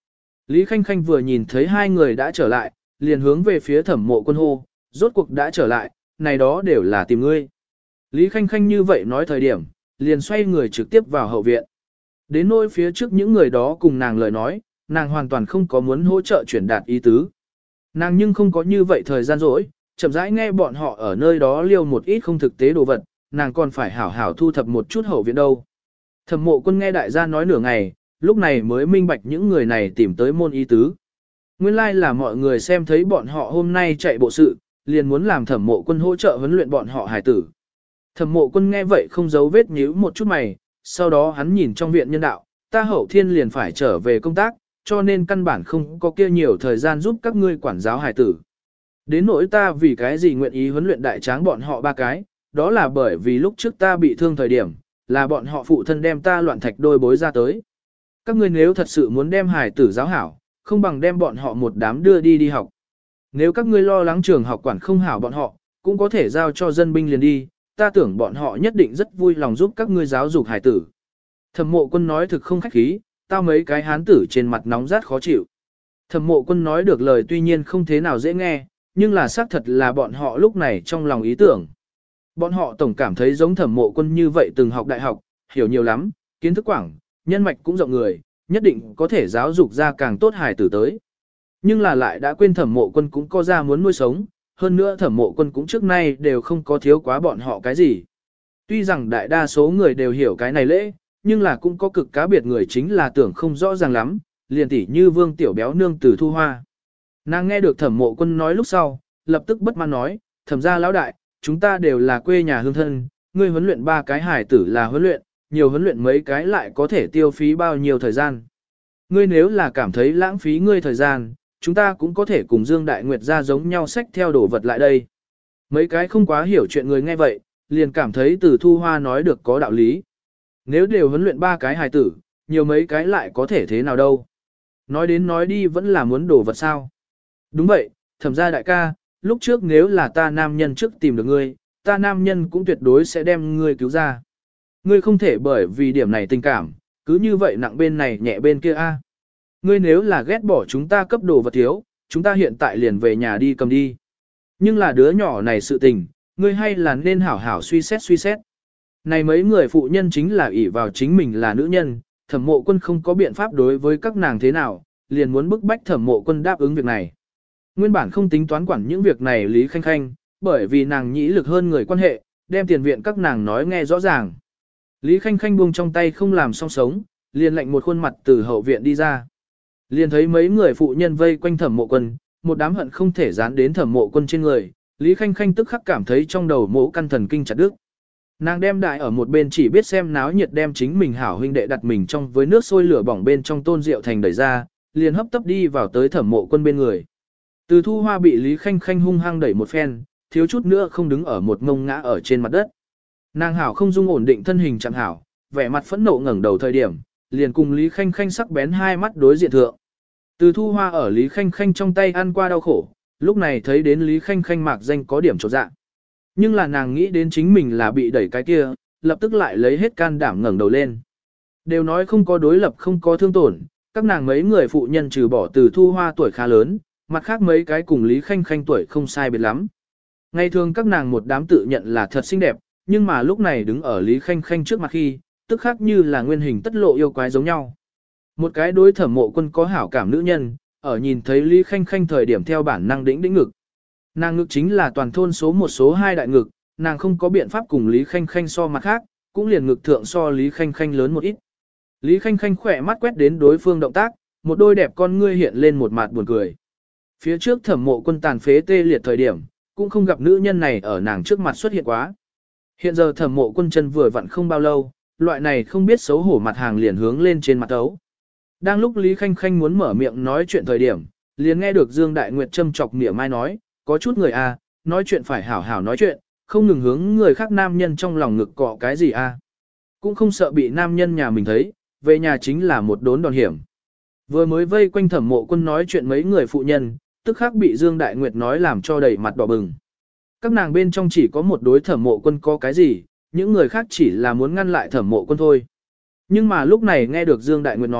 Lý Khanh Khanh vừa nhìn thấy hai người đã trở lại, liền hướng về phía Thẩm Mộ Quân hô, rốt cuộc đã trở lại, này đó đều là tìm ngươi. Lý Khanh Khanh như vậy nói thời điểm, liền xoay người trực tiếp vào hậu viện. Đến nỗi phía trước những người đó cùng nàng lời nói, nàng hoàn toàn không có muốn hỗ trợ chuyển đạt ý tứ. Nàng nhưng không có như vậy thời gian rỗi, chậm rãi nghe bọn họ ở nơi đó liêu một ít không thực tế đồ vật, nàng còn phải hảo hảo thu thập một chút hậu viện đâu. Thẩm Mộ Quân nghe đại gia nói nửa ngày, lúc này mới minh bạch những người này tìm tới môn ý tứ. Nguyên lai là mọi người xem thấy bọn họ hôm nay chạy bộ sự, liền muốn làm Thẩm Mộ Quân hỗ trợ huấn luyện bọn họ hài tử. Thẩm Mộ Quân nghe vậy không giấu vết nhíu một chút mày, sau đó hắn nhìn trong viện nhân đạo, ta hậu thiên liền phải trở về công tác, cho nên căn bản không có kia nhiều thời gian giúp các ngươi quản giáo hài tử. Đến nỗi ta vì cái gì nguyện ý huấn luyện đại tráng bọn họ ba cái, đó là bởi vì lúc trước ta bị thương thời điểm, là bọn họ phụ thân đem ta loạn thạch đôi bối ra tới. Các ngươi nếu thật sự muốn đem hài tử giáo hảo, không bằng đem bọn họ một đám đưa đi học. Nếu các ngươi lo lắng trường học quản không hảo bọn họ, cũng có thể giao cho dân binh liền đi, ta tưởng bọn họ nhất định rất vui lòng giúp các ngươi giáo dục hài tử. Thẩm Mộ Quân nói thực không khách khí, tao mấy cái hán tử trên mặt nóng rát khó chịu. Thẩm Mộ Quân nói được lời tuy nhiên không thế nào dễ nghe, nhưng là xác thật là bọn họ lúc này trong lòng ý tưởng. Bọn họ tổng cảm thấy giống Thẩm Mộ Quân như vậy từng học đại học, hiểu nhiều lắm, kiến thức quảng, nhân mạch cũng rộng người, nhất định có thể giáo dục ra càng tốt hài tử tới. Nhưng là lại đã quên Thẩm Mộ Quân cũng có ra muốn nuôi sống, hơn nữa Thẩm Mộ Quân cũng trước nay đều không có thiếu quá bọn họ cái gì. Tuy rằng đại đa số người đều hiểu cái này lễ, nhưng là cũng có cực cá biệt người chính là tưởng không rõ ràng lắm, liền tỉ như Vương Tiểu Béo nương Từ Thu Hoa. Nàng nghe được Thẩm Mộ Quân nói lúc sau, lập tức bất mãn nói, Thẩm gia lão đại, chúng ta đều là quê nhà hương thân, ngươi huấn luyện ba cái hải tử là huấn luyện, nhiều huấn luyện mấy cái lại có thể tiêu phí bao nhiêu thời gian. Ngươi nếu là cảm thấy lãng phí ngươi thời gian, chúng ta cũng có thể cùng Dương Đại Nguyệt ra giống nhau xách theo đồ vật lại đây. Mấy cái không quá hiểu chuyện người nghe vậy, liền cảm thấy Từ Thu Hoa nói được có đạo lý. Nếu đều huấn luyện ba cái hài tử, nhiều mấy cái lại có thể thế nào đâu. Nói đến nói đi vẫn là muốn đồ vật sao. Đúng vậy, Thẩm gia đại ca, lúc trước nếu là ta nam nhân trước tìm được ngươi, ta nam nhân cũng tuyệt đối sẽ đem ngươi cứu ra. Ngươi không thể bởi vì điểm này tình cảm, cứ như vậy nặng bên này nhẹ bên kia a. Ngươi nếu là ghét bỏ chúng ta cấp đồ vật thiếu, chúng ta hiện tại liền về nhà đi cầm đi. Nhưng là đứa nhỏ này sự tình, ngươi hay là nên hảo hảo suy xét. Này mấy người phụ nhân chính là ỷ vào chính mình là nữ nhân, Thẩm Mộ Quân không có biện pháp đối với các nàng thế nào, liền muốn bức bách Thẩm Mộ Quân đáp ứng việc này. Nguyên bản không tính toán quản những việc này Lý Khanh Khanh, bởi vì nàng nhĩ lực hơn người quan hệ, đem tiền viện các nàng nói nghe rõ ràng. Lý Khanh Khanh buông trong tay không làm song sống, liền lệnh một khuôn mặt từ hậu viện đi ra. Liền thấy mấy người phụ nhân vây quanh Thẩm Mộ Quân, một đám hận không thể dán đến Thẩm Mộ Quân trên người, Lý Khanh Khanh tức khắc cảm thấy trong đầu mỗ căn thần kinh chặt đứt. Nàng đem đại ở một bên chỉ biết xem náo nhiệt đem chính mình hảo huynh đệ đặt mình trong với nước sôi lửa bỏng bên trong tôn rượu thành đẩy ra, liền hấp tấp đi vào tới Thẩm Mộ Quân bên người. Từ Thu Hoa bị Lý Khanh Khanh hung hăng đẩy một phen, thiếu chút nữa không đứng ở một ngông ngã ở trên mặt đất. Nàng hảo không dung ổn định thân hình chẳng hảo, vẻ mặt phẫn nộ ngẩng đầu thời điểm, liền cùng Lý Khanh Khanh sắc bén hai mắt đối diện thượng. Từ Thu Hoa ở Lý Khanh Khanh trong tay ăn qua đau khổ, lúc này thấy đến Lý Khanh Khanh mạc danh có điểm chột dạ. Nhưng là nàng nghĩ đến chính mình là bị đẩy cái kia, lập tức lại lấy hết can đảm ngẩng đầu lên. Đều nói không có đối lập không có thương tổn, các nàng mấy người phụ nhân trừ bỏ Từ Thu Hoa tuổi khá lớn, mặt khác mấy cái cùng Lý Khanh Khanh tuổi không sai biệt lắm. Ngày thường các nàng một đám tự nhận là thật xinh đẹp, nhưng mà lúc này đứng ở Lý Khanh Khanh trước mặt khi, tức khác như là nguyên hình tất lộ yêu quái giống nhau. Một cái đối Thẩm Mộ Quân có hảo cảm nữ nhân, ở nhìn thấy Lý Khanh Khanh thời điểm theo bản năng đĩnh ngực. Nàng ngực chính là toàn thôn số 1 số 2 đại ngực, nàng không có biện pháp cùng Lý Khanh Khanh so mặt khác, cũng liền ngực thượng so Lý Khanh Khanh lớn một ít. Lý Khanh Khanh khỏe mắt quét đến đối phương động tác, một đôi đẹp con ngươi hiện lên một mặt buồn cười. Phía trước Thẩm Mộ Quân tàn phế tê liệt thời điểm, cũng không gặp nữ nhân này ở nàng trước mặt xuất hiện quá. Hiện giờ Thẩm Mộ Quân chân vừa vặn không bao lâu, loại này không biết xấu hổ mặt hàng liền hướng lên trên mặt ấu. Đang lúc Lý Khanh Khanh muốn mở miệng nói chuyện thời điểm, liền nghe được Dương Đại Nguyệt châm chọc mỉa mai nói, có chút người à, nói chuyện phải hảo hảo nói chuyện, không ngừng hướng người khác nam nhân trong lòng ngực cọ cái gì à. Cũng không sợ bị nam nhân nhà mình thấy, về nhà chính là một đốn đòn hiểm. Vừa mới vây quanh Thẩm Mộ Quân nói chuyện mấy người phụ nhân, tức khắc bị Dương Đại Nguyệt nói làm cho đầy mặt đỏ bừng. Các nàng bên trong chỉ có một đối Thẩm Mộ Quân có cái gì, những người khác chỉ là muốn ngăn lại Thẩm Mộ Quân thôi. Nhưng mà lúc này nghe được Dương Đại Nguyệt nói,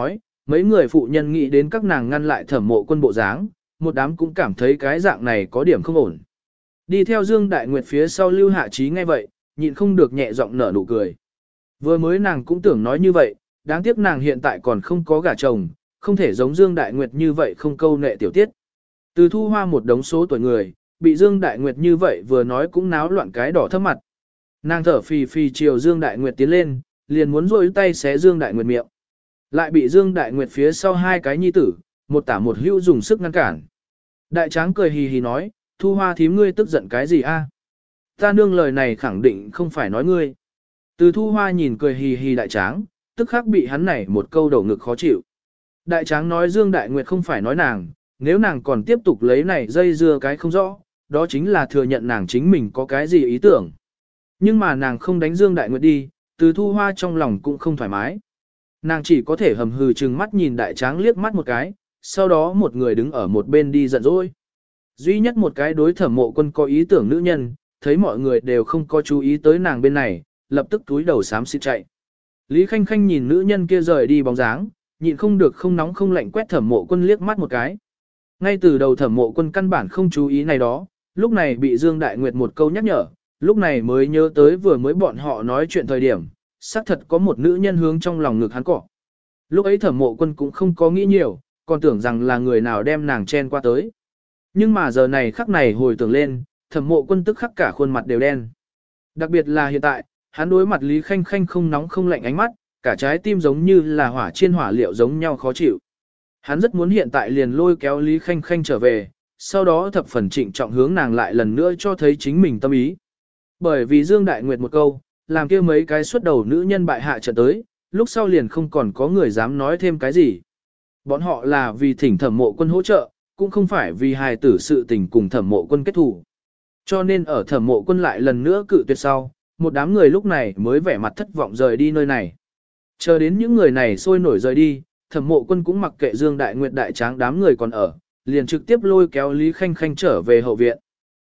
mấy người phụ nhân nghĩ đến các nàng ngăn lại Thẩm Mộ Quân bộ dáng, một đám cũng cảm thấy cái dạng này có điểm không ổn. Đi theo Dương Đại Nguyệt phía sau Lưu Hạ Trí nghe vậy, nhịn không được nhẹ giọng nở nụ cười. Vừa mới nàng cũng tưởng nói như vậy, đáng tiếc nàng hiện tại còn không có gả chồng, không thể giống Dương Đại Nguyệt như vậy không câu nệ tiểu tiết. Từ Thu Hoa một đống số tuổi người, bị Dương Đại Nguyệt như vậy vừa nói cũng náo loạn cái đỏ thấp mặt. Nàng thở phì phì chiều Dương Đại Nguyệt tiến lên, liền muốn rôi tay xé Dương Đại Nguyệt miệng. Lại bị Dương Đại Nguyệt phía sau hai cái nhi tử, một tả một hữu dùng sức ngăn cản. Đại Tráng cười hì hì nói, Thu Hoa thím ngươi tức giận cái gì a? Ta nương lời này khẳng định không phải nói ngươi. Từ Thu Hoa nhìn cười hì hì Đại Tráng, tức khắc bị hắn này một câu đổ ngực khó chịu. Đại Tráng nói Dương Đại Nguyệt không phải nói nàng, nếu nàng còn tiếp tục lấy này dây dưa cái không rõ, đó chính là thừa nhận nàng chính mình có cái gì ý tưởng. Nhưng mà nàng không đánh Dương Đại Nguyệt đi, Từ Thu Hoa trong lòng cũng không thoải mái. Nàng chỉ có thể hầm hừ trừng mắt nhìn Đại Tráng liếc mắt một cái, sau đó một người đứng ở một bên đi giận dỗi. Duy nhất một cái đối Thẩm Mộ Quân có ý tưởng nữ nhân, thấy mọi người đều không có chú ý tới nàng bên này, lập tức túi đầu xám xịt chạy. Lý Khanh Khanh nhìn nữ nhân kia rời đi bóng dáng, nhịn không được không nóng không lạnh quét Thẩm Mộ Quân liếc mắt một cái. Ngay từ đầu Thẩm Mộ Quân căn bản không chú ý này đó, lúc này bị Dương Đại Nguyệt một câu nhắc nhở, lúc này mới nhớ tới vừa mới bọn họ nói chuyện thời điểm, xác thật có một nữ nhân hướng trong lòng ngực hắn cọ. Lúc ấy Thẩm Mộ Quân cũng không có nghĩ nhiều, còn tưởng rằng là người nào đem nàng chen qua tới. Nhưng mà giờ này khắc này hồi tưởng lên, Thẩm Mộ Quân tức khắc cả khuôn mặt đều đen. Đặc biệt là hiện tại, hắn đối mặt Lý Khanh Khanh không nóng không lạnh ánh mắt, cả trái tim giống như là hỏa chiên hỏa liệu giống nhau khó chịu. Hắn rất muốn hiện tại liền lôi kéo Lý Khanh Khanh trở về, sau đó thập phần trịnh trọng hướng nàng lại lần nữa cho thấy chính mình tâm ý. Bởi vì Dương Đại Nguyệt một câu, làm kia mấy cái xuất đầu nữ nhân bại hạ trận tới, lúc sau liền không còn có người dám nói thêm cái gì. Bọn họ là vì thỉnh Thẩm Mộ Quân hỗ trợ, cũng không phải vì hài tử sự tình cùng Thẩm Mộ Quân kết thủ. Cho nên ở Thẩm Mộ Quân lại lần nữa cự tuyệt sau, một đám người lúc này mới vẻ mặt thất vọng rời đi nơi này. Chờ đến những người này sôi nổi rời đi, Thẩm Mộ Quân cũng mặc kệ Dương Đại Nguyệt Đại Tráng đám người còn ở, liền trực tiếp lôi kéo Lý Khanh Khanh trở về hậu viện.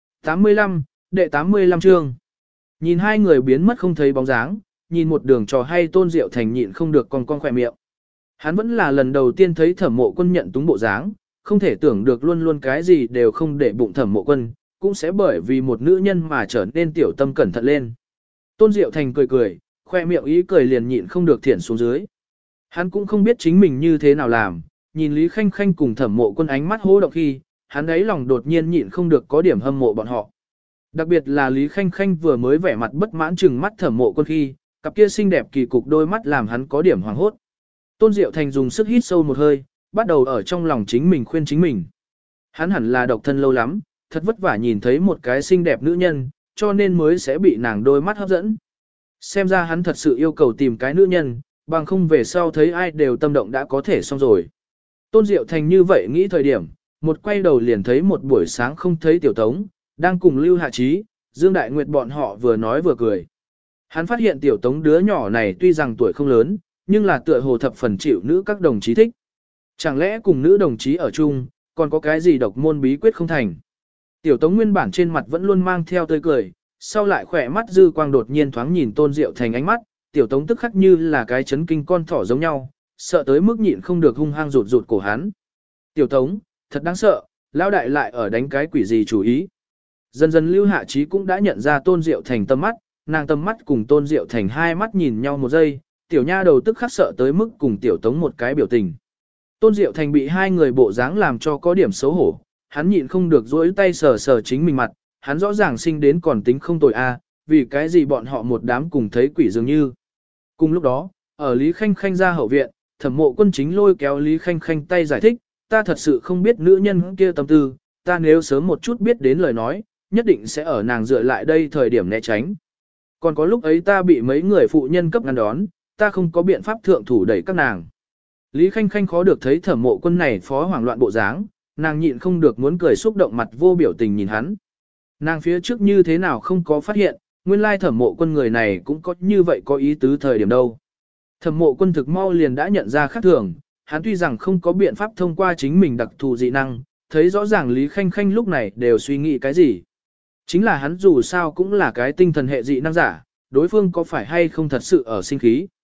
85, đệ 85 chương. Nhìn hai người biến mất không thấy bóng dáng, nhìn một đường trò hay Tôn Diệu Thành nhịn không được con khỏe miệng. Hắn vẫn là lần đầu tiên thấy Thẩm Mộ Quân nhận túng bộ dáng, không thể tưởng được luôn luôn cái gì đều không để bụng Thẩm Mộ Quân, cũng sẽ bởi vì một nữ nhân mà trở nên tiểu tâm cẩn thận lên. Tôn Diệu Thành cười cười, khoe miệng ý cười liền nhịn không được thiển xuống dưới. Hắn cũng không biết chính mình như thế nào làm, nhìn Lý Khanh Khanh cùng Thẩm Mộ Quân ánh mắt hô động khi, hắn ấy lòng đột nhiên nhịn không được có điểm hâm mộ bọn họ. Đặc biệt là Lý Khanh Khanh vừa mới vẻ mặt bất mãn trừng mắt Thẩm Mộ Quân khi, cặp kia xinh đẹp kỳ cục đôi mắt làm hắn có điểm hoảng hốt. Tôn Diệu Thành dùng sức hít sâu một hơi, bắt đầu ở trong lòng chính mình khuyên chính mình. Hắn hẳn là độc thân lâu lắm, thật vất vả nhìn thấy một cái xinh đẹp nữ nhân, cho nên mới sẽ bị nàng đôi mắt hấp dẫn. Xem ra hắn thật sự yêu cầu tìm cái nữ nhân, bằng không về sau thấy ai đều tâm động đã có thể xong rồi. Tôn Diệu Thành như vậy nghĩ thời điểm, một quay đầu liền thấy một buổi sáng không thấy Tiểu Tống, đang cùng Lưu Hạ Trí, Dương Đại Nguyệt bọn họ vừa nói vừa cười. Hắn phát hiện Tiểu Tống đứa nhỏ này tuy rằng tuổi không lớn, nhưng là tựa hồ thập phần chịu nữ các đồng chí thích. Chẳng lẽ cùng nữ đồng chí ở chung, còn có cái gì độc môn bí quyết không thành? Tiểu Tống nguyên bản trên mặt vẫn luôn mang theo tươi cười, sau lại khỏe mắt dư quang đột nhiên thoáng nhìn Tôn Diệu Thành ánh mắt, Tiểu Tống tức khắc như là cái chấn kinh con thỏ giống nhau, sợ tới mức nhịn không được hung hăng rụt rụt cổ hắn. Tiểu Tống, thật đáng sợ, lão đại lại ở đánh cái quỷ gì chủ ý. Dần dần Lưu Hạ Trí cũng đã nhận ra Tôn Diệu Thành tâm mắt, nàng tâm mắt cùng Tôn Diệu Thành hai mắt nhìn nhau một giây, tiểu nha đầu tức khắc sợ tới mức cùng Tiểu Tống một cái biểu tình. Tôn Diệu Thành bị hai người bộ dáng làm cho có điểm xấu hổ, hắn nhịn không được duỗi tay sờ sờ chính mình mặt, hắn rõ ràng sinh đến còn tính không tồi a, vì cái gì bọn họ một đám cùng thấy quỷ dường như. Cùng lúc đó, ở Lý Khanh Khanh ra hậu viện, Thẩm Mộ Quân chính lôi kéo Lý Khanh Khanh tay giải thích, ta thật sự không biết nữ nhân kia tâm tư, ta nếu sớm một chút biết đến lời nói, nhất định sẽ ở nàng dựa lại đây thời điểm né tránh. Còn có lúc ấy ta bị mấy người phụ nhân cấp ngăn đón, ta không có biện pháp thượng thủ đẩy các nàng. Lý Khanh Khanh khó được thấy Thẩm Mộ Quân này phó hoảng loạn bộ dáng, nàng nhịn không được muốn cười xúc động mặt vô biểu tình nhìn hắn. Nàng phía trước như thế nào không có phát hiện, nguyên lai Thẩm Mộ Quân người này cũng có như vậy có ý tứ thời điểm đâu. Thẩm Mộ Quân thực mau liền đã nhận ra khác thường, hắn tuy rằng không có biện pháp thông qua chính mình đặc thù dị năng, thấy rõ ràng Lý Khanh Khanh lúc này đều suy nghĩ cái gì. Chính là hắn dù sao cũng là cái tinh thần hệ dị năng giả, đối phương có phải hay không thật sự ở sinh khí.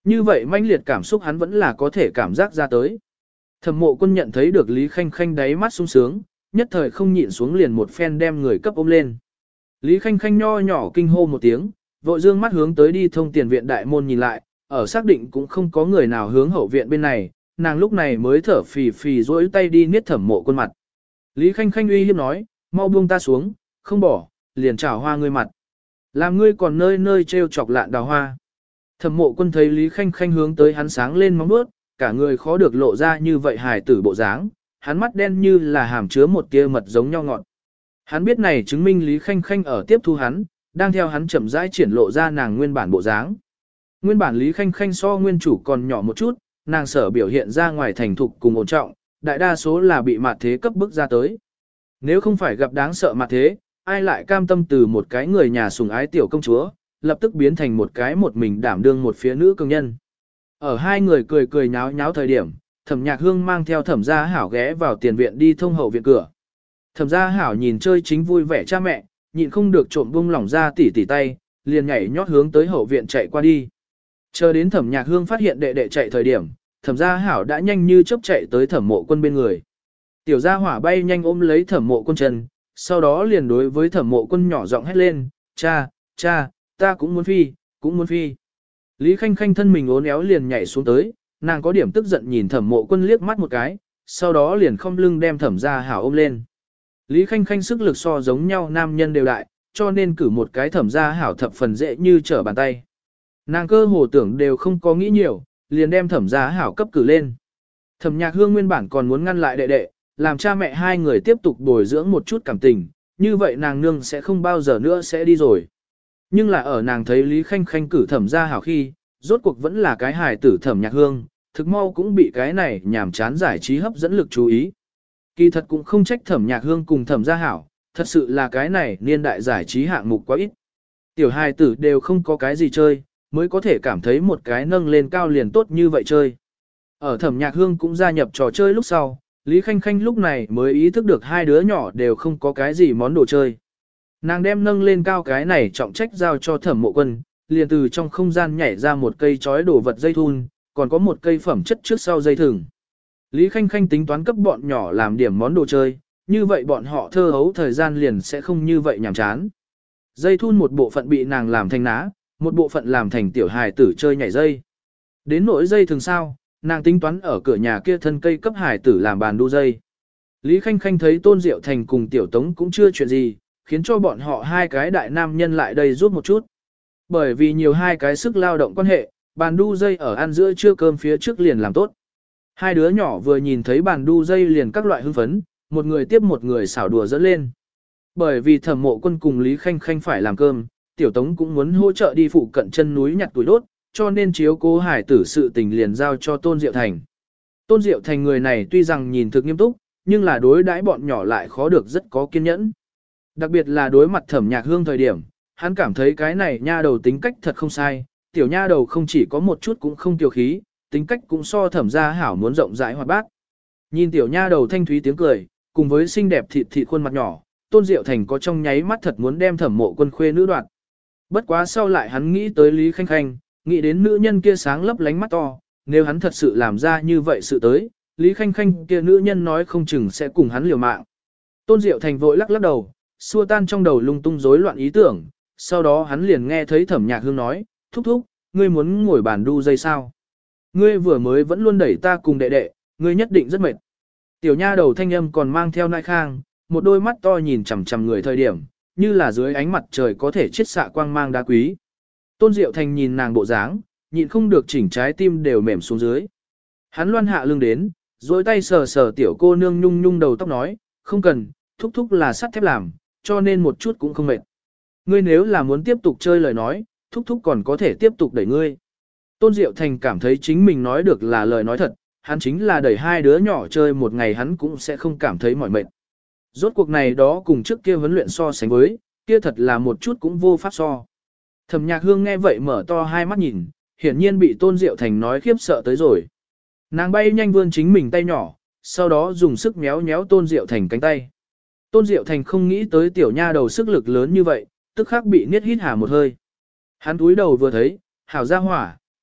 Như vậy mãnh liệt cảm xúc hắn vẫn là có thể cảm giác ra tới. Thẩm Mộ Quân nhận thấy được Lý Khanh Khanh đáy mắt sung sướng, nhất thời không nhịn xuống liền một phen đem người cấp ôm lên. Lý Khanh Khanh nho nhỏ kinh hô một tiếng, vội dương mắt hướng tới đi thông tiền viện đại môn nhìn lại, ở xác định cũng không có người nào hướng hậu viện bên này, nàng lúc này mới thở phì phì duỗi tay đi niết Thẩm Mộ Quân mặt. Lý Khanh Khanh uy hiếp nói, mau buông ta xuống, không bỏ, liền chảo hoa ngươi mặt. Làm ngươi còn nơi nơi treo chọc lạn đào hoa. Thẩm Mộ Quân thấy Lý Khanh Khanh hướng tới hắn sáng lên móng vuốt, cả người khó được lộ ra như vậy hài tử bộ dáng, hắn mắt đen như là hàm chứa một tia mật giống nhau ngọt. Hắn biết này chứng minh Lý Khanh Khanh ở tiếp thu hắn, đang theo hắn chậm rãi triển lộ ra nàng nguyên bản bộ dáng. Nguyên bản Lý Khanh Khanh so nguyên chủ còn nhỏ một chút, nàng sở biểu hiện ra ngoài thành thục cùng ổn trọng, đại đa số là bị mạt thế cấp bức ra tới. Nếu không phải gặp đáng sợ mạt thế, ai lại cam tâm từ một cái người nhà sủng ái tiểu công chúa, lập tức biến thành một cái một mình đảm đương một phía nữ cường nhân. Ở hai người cười cười nháo nháo thời điểm, Thẩm Nhạc Hương mang theo Thẩm Gia Hảo ghé vào tiền viện đi thông hậu viện cửa. Thẩm Gia Hảo nhìn chơi chính vui vẻ cha mẹ, nhịn không được trộm buông lỏng ra tỉ tỉ tay, liền nhảy nhót hướng tới hậu viện chạy qua đi. Chờ đến Thẩm Nhạc Hương phát hiện đệ đệ chạy thời điểm, Thẩm Gia Hảo đã nhanh như chớp chạy tới Thẩm Mộ Quân bên người. Tiểu Gia Hỏa bay nhanh ôm lấy Thẩm Mộ Quân chân, sau đó liền đối với Thẩm Mộ Quân nhỏ giọng hét lên, cha, cha, ta cũng muốn phi, cũng muốn phi. Lý Khanh Khanh thân mình uốn éo liền nhảy xuống tới, nàng có điểm tức giận nhìn Thẩm Mộ Quân liếc mắt một cái, sau đó liền khom lưng đem Thẩm Gia Hảo ôm lên. Lý Khanh Khanh sức lực so giống nhau nam nhân đều đại, cho nên cử một cái Thẩm Gia Hảo thập phần dễ như trở bàn tay. Nàng cơ hồ tưởng đều không có nghĩ nhiều, liền đem Thẩm Gia Hảo cấp cử lên. Thẩm Nhạc Hương nguyên bản còn muốn ngăn lại đệ đệ, làm cha mẹ hai người tiếp tục bồi dưỡng một chút cảm tình, như vậy nàng nương sẽ không bao giờ nữa sẽ đi rồi. Nhưng là ở nàng thấy Lý Khanh Khanh cử Thẩm Gia Hảo khi, rốt cuộc vẫn là cái hài tử Thẩm Nhạc Hương, thực mau cũng bị cái này nhảm chán giải trí hấp dẫn lực chú ý. Kỳ thật cũng không trách Thẩm Nhạc Hương cùng Thẩm Gia Hảo, thật sự là cái này niên đại giải trí hạng mục quá ít. Tiểu hài tử đều không có cái gì chơi, mới có thể cảm thấy một cái nâng lên cao liền tốt như vậy chơi. Ở Thẩm Nhạc Hương cũng gia nhập trò chơi lúc sau, Lý Khanh Khanh lúc này mới ý thức được hai đứa nhỏ đều không có cái gì món đồ chơi. Nàng đem nâng lên cao cái này trọng trách giao cho Thẩm Mộ Quân, liền từ trong không gian nhảy ra một cây chói đồ vật dây thun, còn có một cây phẩm chất trước sau dây thừng. Lý Khanh Khanh tính toán cấp bọn nhỏ làm điểm món đồ chơi, như vậy bọn họ thơ hấu thời gian liền sẽ không như vậy nhàm chán. Dây thun một bộ phận bị nàng làm thành ná, một bộ phận làm thành tiểu hài tử chơi nhảy dây. Đến nỗi dây thường sao, nàng tính toán ở cửa nhà kia thân cây cấp hài tử làm bàn đu dây. Lý Khanh Khanh thấy Tôn Diệu Thành cùng Tiểu Tống cũng chưa chuyện gì, khiến cho bọn họ hai cái đại nam nhân lại đây giúp một chút. Bởi vì nhiều hai cái sức lao động quan hệ, bàn đu dây ở ăn giữa trưa cơm phía trước liền làm tốt. Hai đứa nhỏ vừa nhìn thấy bàn đu dây liền các loại hưng phấn, một người tiếp một người xảo đùa dẫn lên. Bởi vì Thẩm Mộ Quân cùng Lý Khanh Khanh phải làm cơm, Tiểu Tống cũng muốn hỗ trợ đi phụ cận chân núi nhặt tuổi đốt, cho nên chiếu cố hải tử sự tình liền giao cho Tôn Diệu Thành. Tôn Diệu Thành người này tuy rằng nhìn thực nghiêm túc, nhưng là đối đãi bọn nhỏ lại khó được rất có kiên nhẫn. Đặc biệt là đối mặt Thẩm Nhạc Hương thời điểm, hắn cảm thấy cái này nha đầu tính cách thật không sai, tiểu nha đầu không chỉ có một chút cũng không tiêu khí, tính cách cũng so Thẩm Gia Hảo muốn rộng rãi hoạt bát. Nhìn tiểu nha đầu thanh thúy tiếng cười, cùng với xinh đẹp thịt thịt khuôn mặt nhỏ, Tôn Diệu Thành có trong nháy mắt thật muốn đem Thẩm Mộ Quân khuê nữ đoạt. Bất quá sau lại hắn nghĩ tới Lý Khanh Khanh, nghĩ đến nữ nhân kia sáng lấp lánh mắt to, nếu hắn thật sự làm ra như vậy sự tới, Lý Khanh Khanh kia nữ nhân nói không chừng sẽ cùng hắn liều mạng. Tôn Diệu Thành vội lắc lắc đầu, xua tan trong đầu lung tung rối loạn ý tưởng, sau đó hắn liền nghe thấy Thẩm Nhạc Hương nói, thúc thúc, ngươi muốn ngồi bàn đu dây sao? Ngươi vừa mới vẫn luôn đẩy ta cùng đệ đệ, ngươi nhất định rất mệt. Tiểu nha đầu thanh âm còn mang theo nai khang, một đôi mắt to nhìn chằm chằm người thời điểm, như là dưới ánh mặt trời có thể chiết xạ quang mang đá quý. Tôn Diệu Thành nhìn nàng bộ dáng, nhịn không được chỉnh trái tim đều mềm xuống dưới. Hắn loan hạ lưng đến, dối tay sờ sờ tiểu cô nương nhung nhung đầu tóc nói, không cần, thúc thúc là sắt thép làm, cho nên một chút cũng không mệt. Ngươi nếu là muốn tiếp tục chơi lời nói, thúc thúc còn có thể tiếp tục đẩy ngươi. Tôn Diệu Thành cảm thấy chính mình nói được là lời nói thật, hắn chính là đẩy hai đứa nhỏ chơi một ngày hắn cũng sẽ không cảm thấy mỏi mệt. Rốt cuộc này đó cùng trước kia huấn luyện so sánh với, kia thật là một chút cũng vô pháp so. Thẩm Nhạc Hương nghe vậy mở to hai mắt nhìn, hiển nhiên bị Tôn Diệu Thành nói khiếp sợ tới rồi. Nàng bay nhanh vươn chính mình tay nhỏ, sau đó dùng sức méo méo Tôn Diệu Thành cánh tay. Tôn Diệu Thành không nghĩ tới tiểu nha đầu sức lực lớn như vậy, tức khắc bị niết hít hà một hơi. Hắn túi đầu vừa thấy, hảo gia hỏa,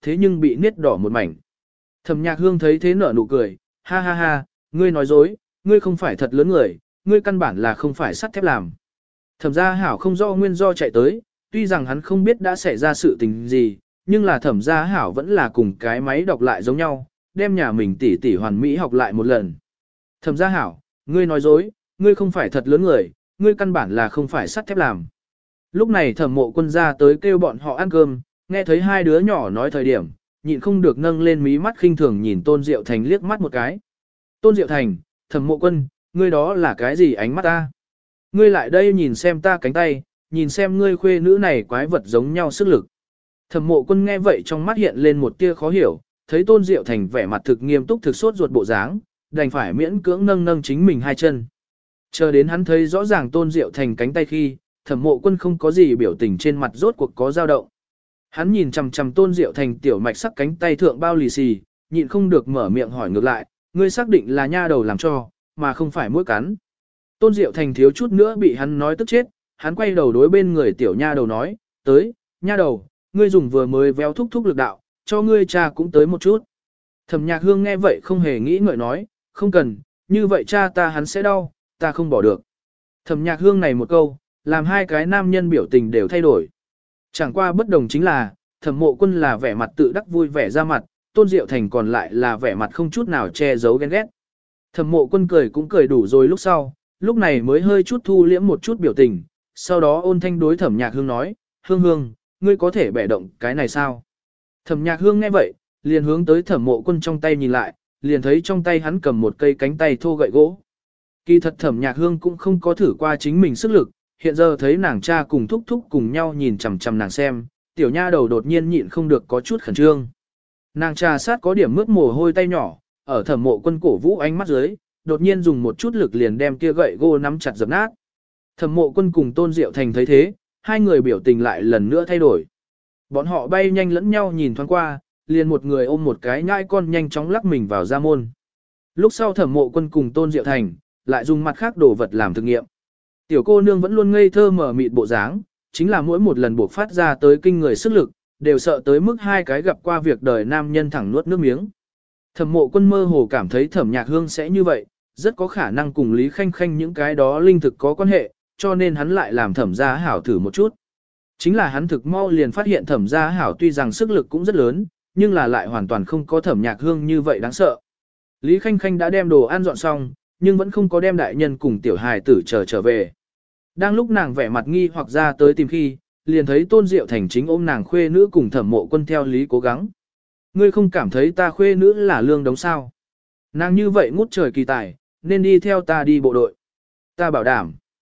thế nhưng bị niết đỏ một mảnh. Thẩm Nhạc Hương thấy thế nở nụ cười, ha ha ha, ngươi nói dối, ngươi không phải thật lớn người, ngươi căn bản là không phải sắt thép làm. Thẩm Gia Hảo không rõ nguyên do chạy tới, tuy rằng hắn không biết đã xảy ra sự tình gì, nhưng là Thẩm Gia Hảo vẫn là cùng cái máy đọc lại giống nhau, đem nhà mình tỉ tỉ hoàn mỹ học lại một lần. Thẩm Gia Hảo, ngươi nói dối, ngươi không phải thật lớn người, ngươi căn bản là không phải sắt thép làm. Lúc này Thẩm Mộ Quân ra tới kêu bọn họ ăn cơm, nghe thấy hai đứa nhỏ nói thời điểm, nhịn không được nâng lên mí mắt khinh thường nhìn Tôn Diệu Thành liếc mắt một cái. Tôn Diệu Thành, Thẩm Mộ Quân, ngươi đó là cái gì ánh mắt ta? Ngươi lại đây nhìn xem ta cánh tay, nhìn xem ngươi khuê nữ này quái vật giống nhau sức lực. Thẩm Mộ Quân nghe vậy trong mắt hiện lên một tia khó hiểu, thấy Tôn Diệu Thành vẻ mặt thực nghiêm túc thực sốt ruột bộ dáng, đành phải miễn cưỡng nâng nâng chính mình hai chân. Chờ đến hắn thấy rõ ràng Tôn Diệu Thành cánh tay khi, Thẩm Mộ Quân không có gì biểu tình trên mặt rốt cuộc có dao động. Hắn nhìn chằm chằm Tôn Diệu Thành tiểu mạch sắc cánh tay thượng bao lì xì, nhịn không được mở miệng hỏi ngược lại, ngươi xác định là nha đầu làm cho, mà không phải mũi cắn. Tôn Diệu Thành thiếu chút nữa bị hắn nói tức chết, hắn quay đầu đối bên người tiểu nha đầu nói, tới, nha đầu, ngươi dùng vừa mới véo thúc thúc lực đạo, cho ngươi cha cũng tới một chút. Thẩm Nhạc Hương nghe vậy không hề nghĩ ngợi nói, không cần, như vậy cha ta hắn sẽ đau, ta không bỏ được. Thẩm Nhạc Hương này một câu, làm hai cái nam nhân biểu tình đều thay đổi. Chẳng qua bất đồng chính là, Thẩm Mộ Quân là vẻ mặt tự đắc vui vẻ ra mặt, Tôn Diệu Thành còn lại là vẻ mặt không chút nào che giấu ghen ghét. Thẩm Mộ Quân cười cũng cười đủ rồi lúc sau, lúc này mới hơi chút thu liễm một chút biểu tình, sau đó ôn thanh đối Thẩm Nhạc Hương nói, Hương Hương, ngươi có thể bẻ động cái này sao? Thẩm Nhạc Hương nghe vậy, liền hướng tới Thẩm Mộ Quân trong tay nhìn lại, liền thấy trong tay hắn cầm một cây cánh tay thô gậy gỗ. Kỳ thật Thẩm Nhạc Hương cũng không có thử qua chính mình sức lực, hiện giờ thấy nàng cha cùng thúc thúc cùng nhau nhìn chằm chằm nàng xem, tiểu nha đầu đột nhiên nhịn không được có chút khẩn trương. Nàng cha sát có điểm mướt mồ hôi tay nhỏ, ở Thẩm Mộ Quân cổ vũ ánh mắt dưới, đột nhiên dùng một chút lực liền đem kia gậy gỗ nắm chặt dập nát. Thẩm Mộ Quân cùng Tôn Diệu Thành thấy thế, hai người biểu tình lại lần nữa thay đổi. Bọn họ bay nhanh lẫn nhau nhìn thoáng qua, liền một người ôm một cái nhãi con nhanh chóng lắc mình vào ra môn. Lúc sau Thẩm Mộ Quân cùng Tôn Diệu Thành, lại dùng mặt khác đồ vật làm thực nghiệm. Tiểu cô nương vẫn luôn ngây thơ mở mịt bộ dáng, chính là mỗi một lần buộc phát ra tới kinh người sức lực, đều sợ tới mức hai cái gặp qua việc đời nam nhân thẳng nuốt nước miếng. Thẩm Mộ Quân mơ hồ cảm thấy Thẩm Nhạc Hương sẽ như vậy, rất có khả năng cùng Lý Khanh Khanh những cái đó linh thực có quan hệ, cho nên hắn lại làm Thẩm Gia Hảo thử một chút. Chính là hắn thực mau liền phát hiện Thẩm Gia Hảo tuy rằng sức lực cũng rất lớn, nhưng là lại hoàn toàn không có Thẩm Nhạc Hương như vậy đáng sợ. Lý Khanh Khanh đã đem đồ ăn dọn xong, nhưng vẫn không có đem đại nhân cùng tiểu hài tử trở về. Đang lúc nàng vẻ mặt nghi hoặc ra tới tìm khi, liền thấy Tôn Diệu Thành chính ôm nàng khuê nữ cùng Thẩm Mộ Quân theo lý cố gắng. Ngươi không cảm thấy ta khuê nữ là lương đống sao? Nàng như vậy ngút trời kỳ tài, nên đi theo ta đi bộ đội. Ta bảo đảm.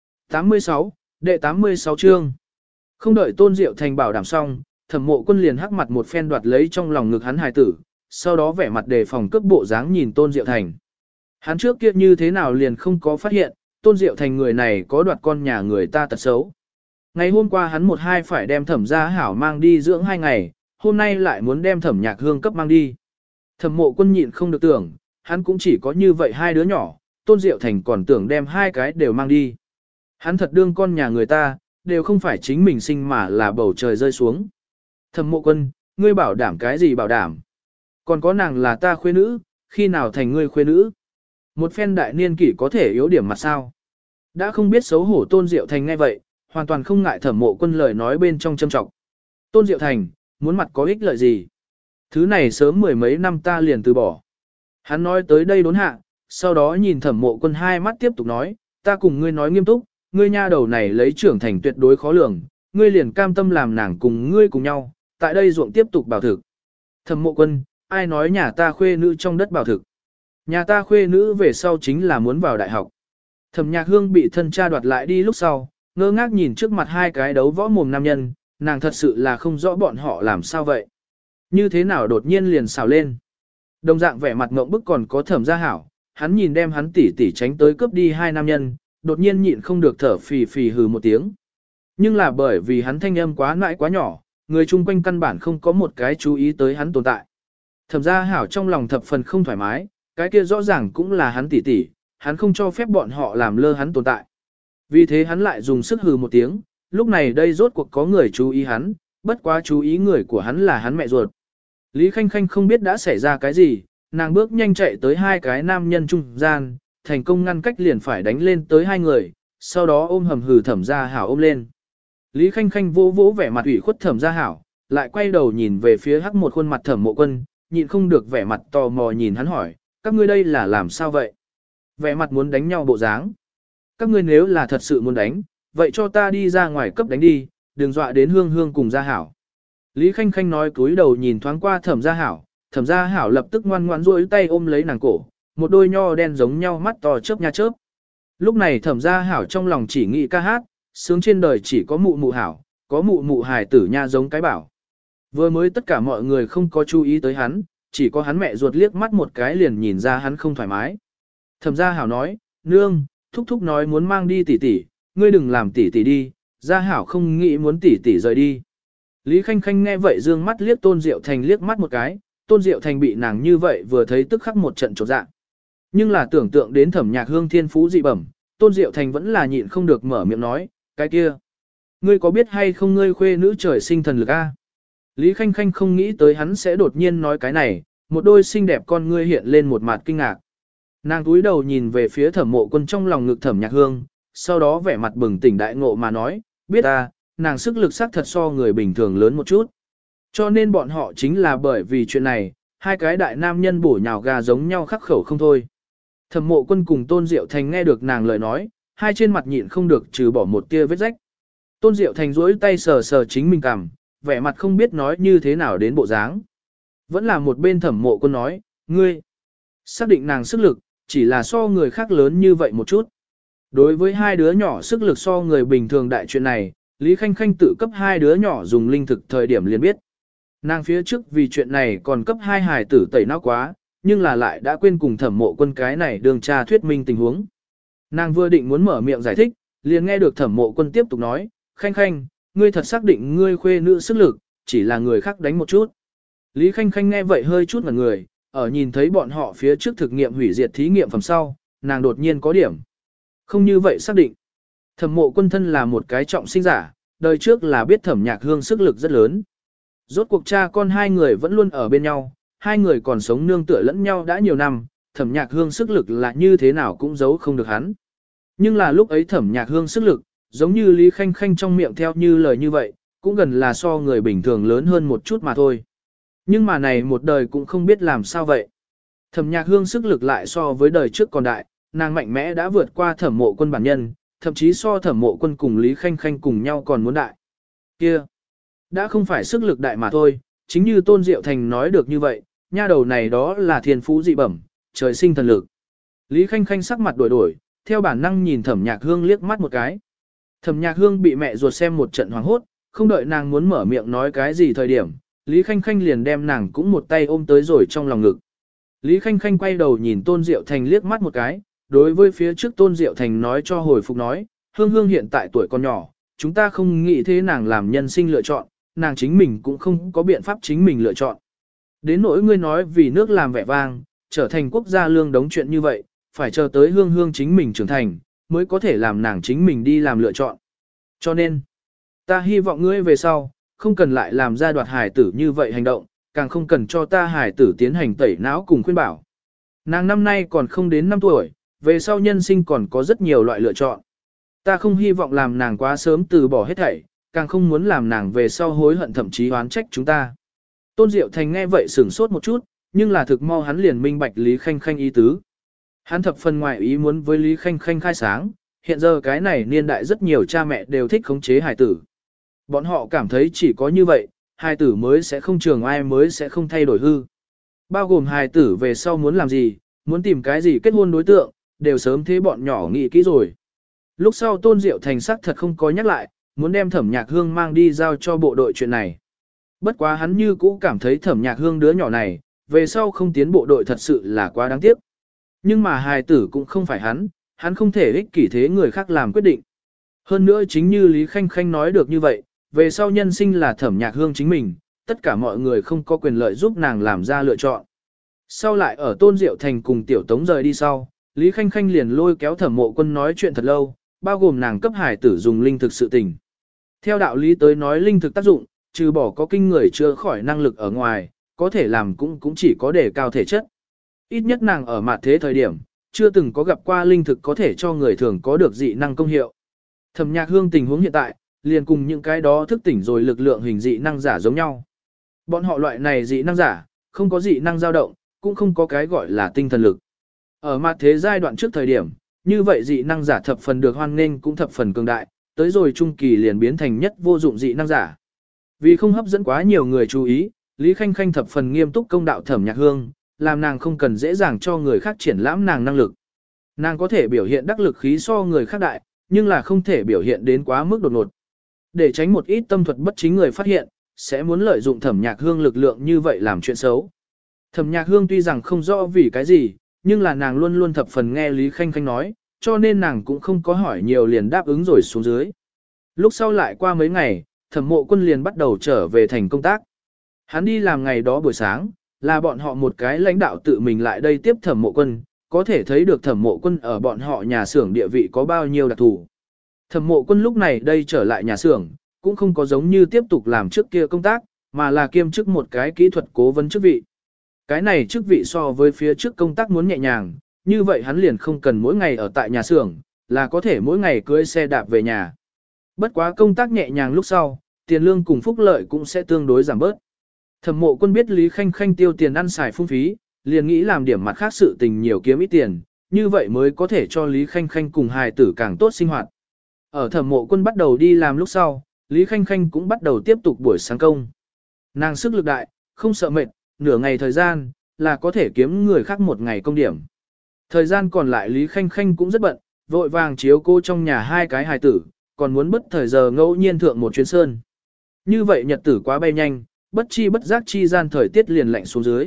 86, đệ 86 chương. Không đợi Tôn Diệu Thành bảo đảm xong, Thẩm Mộ Quân liền hắc mặt một phen đoạt lấy trong lòng ngực hắn hài tử, sau đó vẻ mặt đề phòng cướp bộ dáng nhìn Tôn Diệu Thành. Hắn trước kia như thế nào liền không có phát hiện, Tôn Diệu Thành người này có đoạt con nhà người ta tật xấu. Ngày hôm qua hắn một hai phải đem Thẩm Gia Hảo mang đi dưỡng 2 ngày, hôm nay lại muốn đem Thẩm Nhạc Hương cấp mang đi. Thẩm Mộ Quân nhịn không được tưởng, hắn cũng chỉ có như vậy hai đứa nhỏ, Tôn Diệu Thành còn tưởng đem hai cái đều mang đi. Hắn thật đương con nhà người ta, đều không phải chính mình sinh mà là bầu trời rơi xuống. Thẩm Mộ Quân, ngươi bảo đảm cái gì bảo đảm? Còn có nàng là ta khuê nữ, khi nào thành ngươi khuê nữ? Một phen đại niên kỷ có thể yếu điểm mặt sao? Đã không biết xấu hổ Tôn Diệu Thành ngay vậy, hoàn toàn không ngại Thẩm Mộ Quân lời nói bên trong châm trọng. Tôn Diệu Thành, muốn mặt có ích lợi gì? Thứ này sớm mười mấy năm ta liền từ bỏ. Hắn nói tới đây đốn hạ, sau đó nhìn Thẩm Mộ Quân hai mắt tiếp tục nói, ta cùng ngươi nói nghiêm túc, ngươi nha đầu này lấy trưởng thành tuyệt đối khó lường, ngươi liền cam tâm làm nàng cùng ngươi cùng nhau, tại đây ruộng tiếp tục bảo thực. Thẩm Mộ Quân, ai nói nhà ta khuê nữ trong đất bảo thực? Nhà ta khuê nữ về sau chính là muốn vào đại học. Thẩm Nhạc Hương bị thân cha đoạt lại đi lúc sau, ngơ ngác nhìn trước mặt hai cái đấu võ mồm nam nhân, nàng thật sự là không rõ bọn họ làm sao vậy. Như thế nào đột nhiên liền xào lên. Đồng dạng vẻ mặt ngộng bức còn có Thẩm Gia Hảo, hắn nhìn đem hắn tỉ tỉ tránh tới cướp đi hai nam nhân, đột nhiên nhịn không được thở phì phì hừ một tiếng. Nhưng là bởi vì hắn thanh âm quá nãi quá nhỏ, người chung quanh căn bản không có một cái chú ý tới hắn tồn tại. Thẩm Gia Hảo trong lòng thập phần không thoải mái, cái kia rõ ràng cũng là hắn tỉ tỉ, hắn không cho phép bọn họ làm lơ hắn tồn tại. Vì thế hắn lại dùng sức hừ một tiếng, lúc này đây rốt cuộc có người chú ý hắn, bất quá chú ý người của hắn là hắn mẹ ruột. Lý Khanh Khanh không biết đã xảy ra cái gì, nàng bước nhanh chạy tới hai cái nam nhân trung gian, thành công ngăn cách liền phải đánh lên tới hai người, sau đó ôm hầm hừ Thẩm Gia Hảo ôm lên. Lý Khanh Khanh vỗ vỗ vẻ mặt ủy khuất Thẩm Gia Hảo, lại quay đầu nhìn về phía hắc một khuôn mặt Thẩm Mộ Quân, nhịn không được vẻ mặt tò mò nhìn hắn hỏi, các ngươi đây là làm sao vậy? Vẻ mặt muốn đánh nhau bộ dáng. Các ngươi nếu là thật sự muốn đánh, vậy cho ta đi ra ngoài cấp đánh đi, đừng dọa đến Hương Hương cùng Gia Hảo. Lý Khanh Khanh nói cúi đầu nhìn thoáng qua Thẩm Gia Hảo, Thẩm Gia Hảo lập tức ngoan ngoãn duỗi tay ôm lấy nàng cổ, một đôi nho đen giống nhau mắt to chớp nha chớp. Lúc này Thẩm Gia Hảo trong lòng chỉ nghĩ ca hát, sướng trên đời chỉ có mụ mụ hảo, có mụ mụ hài tử nha giống cái bảo. Vừa mới tất cả mọi người không có chú ý tới hắn, chỉ có hắn mẹ ruột liếc mắt một cái liền nhìn ra hắn không thoải mái. Thẩm Gia Hảo nói, nương, thúc thúc nói muốn mang đi tỷ tỷ, ngươi đừng làm tỷ tỷ đi, Gia Hảo không nghĩ muốn tỷ tỷ rời đi. Lý Khanh Khanh nghe vậy dương mắt liếc Tôn Diệu Thành liếc mắt một cái, Tôn Diệu Thành bị nàng như vậy vừa thấy tức khắc một trận chột dạ. Nhưng là tưởng tượng đến Thẩm Nhạc Hương thiên phú dị bẩm, Tôn Diệu Thành vẫn là nhịn không được mở miệng nói, cái kia, ngươi có biết hay không ngươi khuê nữ trời sinh thần lực a? Lý Khanh Khanh không nghĩ tới hắn sẽ đột nhiên nói cái này, một đôi xinh đẹp con ngươi hiện lên một mặt kinh ngạc. Nàng cúi đầu nhìn về phía Thẩm Mộ Quân trong lòng ngực Thẩm Nhạc Hương, sau đó vẻ mặt bừng tỉnh đại ngộ mà nói, biết a, nàng sức lực xác thật so người bình thường lớn một chút. Cho nên bọn họ chính là bởi vì chuyện này, hai cái đại nam nhân bổ nhào gà giống nhau khắc khẩu không thôi. Thẩm Mộ Quân cùng Tôn Diệu Thành nghe được nàng lời nói, hai trên mặt nhịn không được trừ bỏ một tia vết rách. Tôn Diệu Thành duỗi tay sờ sờ chính mình cằm, vẻ mặt không biết nói như thế nào đến bộ dáng. Vẫn là một bên Thẩm Mộ Quân nói, ngươi, xác định nàng sức lực, chỉ là so người khác lớn như vậy một chút. Đối với hai đứa nhỏ sức lực so người bình thường đại chuyện này, Lý Khanh Khanh tự cấp hai đứa nhỏ dùng linh thực thời điểm liền biết. Nàng phía trước vì chuyện này còn cấp hai hài tử tẩy não quá, nhưng là lại đã quên cùng Thẩm Mộ Quân cái này đường tra thuyết minh tình huống. Nàng vừa định muốn mở miệng giải thích, liền nghe được Thẩm Mộ Quân tiếp tục nói, Khanh Khanh, ngươi thật xác định ngươi khuê nữ sức lực, chỉ là người khác đánh một chút. Lý Khanh Khanh nghe vậy hơi chút ngẩn người, ở nhìn thấy bọn họ phía trước thực nghiệm hủy diệt thí nghiệm phẩm sau, nàng đột nhiên có điểm. Không như vậy xác định. Thẩm Mộ Quân thân là một cái trọng sinh giả, đời trước là biết Thẩm Nhạc Hương sức lực rất lớn. Rốt cuộc cha con hai người vẫn luôn ở bên nhau, hai người còn sống nương tựa lẫn nhau đã nhiều năm, Thẩm Nhạc Hương sức lực là như thế nào cũng giấu không được hắn. Nhưng là lúc ấy Thẩm Nhạc Hương sức lực, giống như Lý Khanh Khanh trong miệng theo như lời như vậy, cũng gần là so người bình thường lớn hơn một chút mà thôi. Nhưng mà này một đời cũng không biết làm sao vậy. Thẩm Nhạc Hương sức lực lại so với đời trước còn đại, nàng mạnh mẽ đã vượt qua Thẩm Mộ Quân bản nhân, thậm chí so Thẩm Mộ Quân cùng Lý Khanh Khanh cùng nhau còn muốn đại. Kia, đã không phải sức lực đại mà thôi, chính như Tôn Diệu Thành nói được như vậy, nha đầu này đó là thiên phú dị bẩm, trời sinh thần lực. Lý Khanh Khanh sắc mặt đổi đổi, theo bản năng nhìn Thẩm Nhạc Hương liếc mắt một cái. Thẩm Nhạc Hương bị mẹ ruột xem một trận hoảng hốt, không đợi nàng muốn mở miệng nói cái gì thời điểm, Lý Khanh Khanh liền đem nàng cũng một tay ôm tới rồi trong lòng ngực. Lý Khanh Khanh quay đầu nhìn Tôn Diệu Thành liếc mắt một cái, đối với phía trước Tôn Diệu Thành nói cho hồi phục nói, Hương Hương hiện tại tuổi còn nhỏ, chúng ta không nghĩ thế nàng làm nhân sinh lựa chọn, nàng chính mình cũng không có biện pháp chính mình lựa chọn. Đến nỗi ngươi nói vì nước làm vẻ vang, trở thành quốc gia lương đống chuyện như vậy, phải chờ tới Hương Hương chính mình trưởng thành, mới có thể làm nàng chính mình đi làm lựa chọn. Cho nên, ta hy vọng ngươi về sau, không cần lại làm ra đoạt hài tử như vậy hành động, càng không cần cho ta hài tử tiến hành tẩy não cùng khuyên bảo. Nàng năm nay còn không đến 5 tuổi, về sau nhân sinh còn có rất nhiều loại lựa chọn. Ta không hy vọng làm nàng quá sớm từ bỏ hết thảy, càng không muốn làm nàng về sau hối hận thậm chí oán trách chúng ta. Tôn Diệu Thành nghe vậy sửng sốt một chút, nhưng là thực mau hắn liền minh bạch Lý Khanh Khanh ý tứ. Hắn thập phần ngoại ý muốn với Lý Khanh Khanh khai sáng, hiện giờ cái này niên đại rất nhiều cha mẹ đều thích khống chế hài tử. Bọn họ cảm thấy chỉ có như vậy, hài tử mới sẽ không trường ai mới sẽ không thay đổi hư. Bao gồm hài tử về sau muốn làm gì, muốn tìm cái gì kết hôn đối tượng, đều sớm thế bọn nhỏ nghĩ kỹ rồi. Lúc sau Tôn Diệu Thành sắc thật không có nhắc lại, muốn đem Thẩm Nhạc Hương mang đi giao cho bộ đội chuyện này. Bất quá hắn như cũ cảm thấy Thẩm Nhạc Hương đứa nhỏ này, về sau không tiến bộ đội thật sự là quá đáng tiếc. Nhưng mà hài tử cũng không phải hắn không thể ích kỷ thế người khác làm quyết định. Hơn nữa chính như Lý Khanh Khanh nói được như vậy, về sau nhân sinh là Thẩm Nhạc Hương chính mình, tất cả mọi người không có quyền lợi giúp nàng làm ra lựa chọn. Sau lại ở Tôn Diệu Thành cùng Tiểu Tống rời đi sau, Lý Khanh Khanh liền lôi kéo Thẩm Mộ Quân nói chuyện thật lâu, bao gồm nàng cấp hải tử dùng linh thực sự tình. Theo đạo lý tới nói linh thực tác dụng, trừ bỏ có kinh người chữa khỏi năng lực ở ngoài, có thể làm cũng chỉ có đề cao thể chất. Ít nhất nàng ở mặt thế thời điểm, chưa từng có gặp qua linh thực có thể cho người thường có được dị năng công hiệu. Thẩm Nhạc Hương tình huống hiện tại, liền cùng những cái đó thức tỉnh rồi lực lượng hình dị năng giả giống nhau. Bọn họ loại này dị năng giả, không có dị năng dao động, cũng không có cái gọi là tinh thần lực. Ở mặt thế giai đoạn trước thời điểm, như vậy dị năng giả thập phần được hoan nghênh cũng thập phần cường đại, tới rồi trung kỳ liền biến thành nhất vô dụng dị năng giả. Vì không hấp dẫn quá nhiều người chú ý, Lý Khanh Khanh thập phần nghiêm túc công đạo Thẩm Nhạc Hương, làm nàng không cần dễ dàng cho người khác triển lãm nàng năng lực. Nàng có thể biểu hiện đắc lực khí so người khác đại, nhưng là không thể biểu hiện đến quá mức đột ngột. Để tránh một ít tâm thuật bất chính người phát hiện, sẽ muốn lợi dụng Thẩm Nhạc Hương lực lượng như vậy làm chuyện xấu. Thẩm Nhạc Hương tuy rằng không rõ vì cái gì, nhưng là nàng luôn luôn thập phần nghe Lý Khanh Khanh nói, cho nên nàng cũng không có hỏi nhiều liền đáp ứng rồi xuống dưới. Lúc sau lại qua mấy ngày, Thẩm Mộ Quân liền bắt đầu trở về thành công tác. Hắn đi làm ngày đó buổi sáng, là bọn họ một cái lãnh đạo tự mình lại đây tiếp Thẩm Mộ Quân, có thể thấy được Thẩm Mộ Quân ở bọn họ nhà xưởng địa vị có bao nhiêu đặc thù. Thẩm Mộ Quân lúc này đây trở lại nhà xưởng, cũng không có giống như tiếp tục làm trước kia công tác, mà là kiêm chức một cái kỹ thuật cố vấn chức vị. Cái này chức vị so với phía trước công tác muốn nhẹ nhàng, như vậy hắn liền không cần mỗi ngày ở tại nhà xưởng, là có thể mỗi ngày cưỡi xe đạp về nhà. Bất quá công tác nhẹ nhàng lúc sau, tiền lương cùng phúc lợi cũng sẽ tương đối giảm bớt. Thẩm Mộ Quân biết Lý Khanh Khanh tiêu tiền ăn xài phung phí, liền nghĩ làm điểm mặt khác sự tình nhiều kiếm ít tiền, như vậy mới có thể cho Lý Khanh Khanh cùng hài tử càng tốt sinh hoạt. Ở Thẩm Mộ Quân bắt đầu đi làm lúc sau, Lý Khanh Khanh cũng bắt đầu tiếp tục buổi sáng công. Nàng sức lực đại, không sợ mệt, nửa ngày thời gian, là có thể kiếm người khác một ngày công điểm. Thời gian còn lại Lý Khanh Khanh cũng rất bận, vội vàng chiếu cô trong nhà hai cái hài tử, còn muốn bất thời giờ ngẫu nhiên thượng một chuyến sơn. Như vậy nhật tử quá bay nhanh, bất chi bất giác chi gian thời tiết liền lạnh xuống dưới.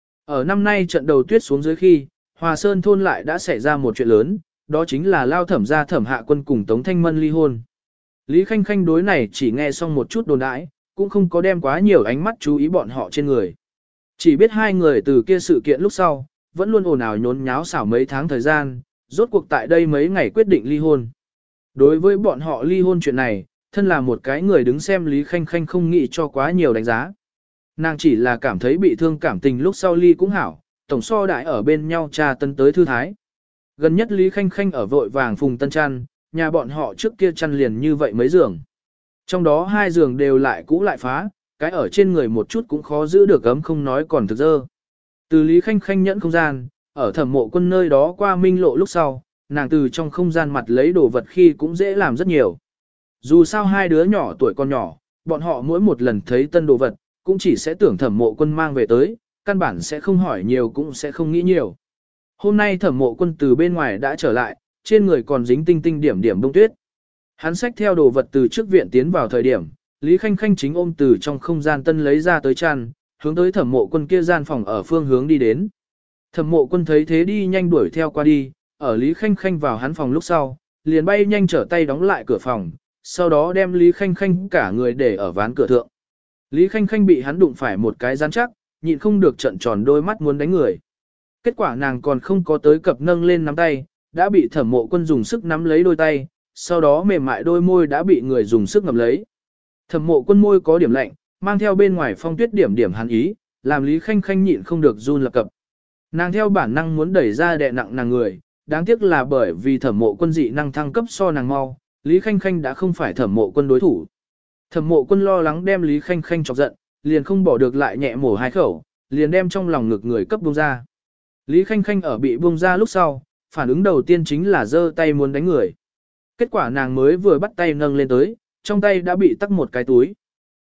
Ở năm nay trận đầu tuyết xuống dưới khi, Hòa Sơn thôn lại đã xảy ra một chuyện lớn, đó chính là Lao Thẩm gia Thẩm Hạ Quân cùng Tống Thanh Mân ly hôn. Lý Khanh Khanh đối này chỉ nghe xong một chút đồn đãi, cũng không có đem quá nhiều ánh mắt chú ý bọn họ trên người. Chỉ biết hai người từ kia sự kiện lúc sau, vẫn luôn ồn ào nhốn nháo xảo mấy tháng thời gian, rốt cuộc tại đây mấy ngày quyết định ly hôn. Đối với bọn họ ly hôn chuyện này, thân là một cái người đứng xem Lý Khanh Khanh không nghĩ cho quá nhiều đánh giá. Nàng chỉ là cảm thấy bị thương cảm tình lúc sau ly cũng hảo, tổng so đại ở bên nhau trà tân tới thư thái. Gần nhất Lý Khanh Khanh ở vội vàng phùng tân chăn, nhà bọn họ trước kia chăn liền như vậy mấy giường. Trong đó hai giường đều lại cũ lại phá, cái ở trên người một chút cũng khó giữ được ấm không nói còn thực dơ. Từ Lý Khanh Khanh nhẫn không gian, ở Thẩm Mộ Quân nơi đó qua minh lộ lúc sau, nàng từ trong không gian mặt lấy đồ vật khi cũng dễ làm rất nhiều. Dù sao hai đứa nhỏ tuổi còn nhỏ, bọn họ mỗi một lần thấy tân đồ vật, cũng chỉ sẽ tưởng Thẩm Mộ Quân mang về tới, căn bản sẽ không hỏi nhiều cũng sẽ không nghĩ nhiều. Hôm nay Thẩm Mộ Quân từ bên ngoài đã trở lại, trên người còn dính tinh tinh điểm điểm bông tuyết. Hắn xách theo đồ vật từ trước viện tiến vào thời điểm, Lý Khanh Khanh chính ôm từ trong không gian tân lấy ra tới chăn, hướng tới Thẩm Mộ Quân kia gian phòng ở phương hướng đi đến. Thẩm Mộ Quân thấy thế đi nhanh đuổi theo qua đi, ở Lý Khanh Khanh vào hắn phòng lúc sau, liền bay nhanh trở tay đóng lại cửa phòng, sau đó đem Lý Khanh Khanh cả người để ở ván cửa thượng. Lý Khanh Khanh bị hắn đụng phải một cái rắn chắc, nhịn không được trợn tròn đôi mắt muốn đánh người. Kết quả nàng còn không có tới cập nâng lên nắm tay, đã bị Thẩm Mộ Quân dùng sức nắm lấy đôi tay, sau đó mềm mại đôi môi đã bị người dùng sức ngậm lấy. Thẩm Mộ Quân môi có điểm lạnh, mang theo bên ngoài phong tuyết điểm điểm hắn ý, làm Lý Khanh Khanh nhịn không được run lập cập. Nàng theo bản năng muốn đẩy ra đè nặng nàng người, đáng tiếc là bởi vì Thẩm Mộ Quân dị năng thăng cấp so nàng mau, Lý Khanh Khanh đã không phải Thẩm Mộ Quân đối thủ. Thẩm Mộ Quân lo lắng đem Lý Khanh Khanh chọc giận, liền không bỏ được lại nhẹ mổ hai khẩu, liền đem trong lòng ngực người cấp buông ra. Lý Khanh Khanh ở bị buông ra lúc sau, phản ứng đầu tiên chính là giơ tay muốn đánh người. Kết quả nàng mới vừa bắt tay nâng lên tới, trong tay đã bị tắc một cái túi.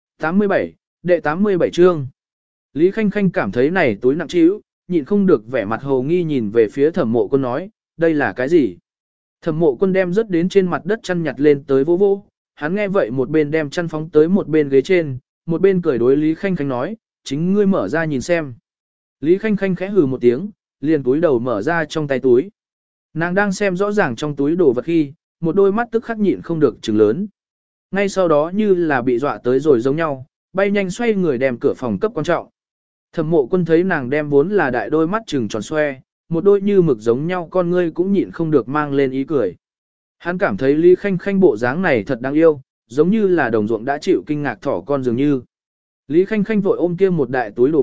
87, đệ 87 chương. Lý Khanh Khanh cảm thấy này túi nặng trĩu, nhịn không được vẻ mặt hồ nghi nhìn về phía Thẩm Mộ Quân nói, đây là cái gì? Thẩm Mộ Quân đem rớt đến trên mặt đất chăn nhặt lên tới vỗ vỗ, hắn nghe vậy một bên đem chăn phóng tới một bên ghế trên, một bên cười đối Lý Khanh Khanh nói, chính ngươi mở ra nhìn xem. Lý Khanh Khanh khẽ hừ một tiếng, liền túi đầu mở ra trong tay túi. Nàng đang xem rõ ràng trong túi đồ vật khi, một đôi mắt tức khắc nhịn không được trừng lớn. Ngay sau đó như là bị dọa tới rồi giống nhau, bay nhanh xoay người đem cửa phòng cấp quan trọng. Thẩm Mộ Quân thấy nàng đem vốn là đại đôi mắt trừng tròn xoe, một đôi như mực giống nhau con ngươi cũng nhịn không được mang lên ý cười. Hắn cảm thấy Lý Khanh Khanh bộ dáng này thật đáng yêu, giống như là đồng ruộng đã chịu kinh ngạc thỏ con dường như. Lý Khanh Khanh vội ôm kia một đại túi đồ vật,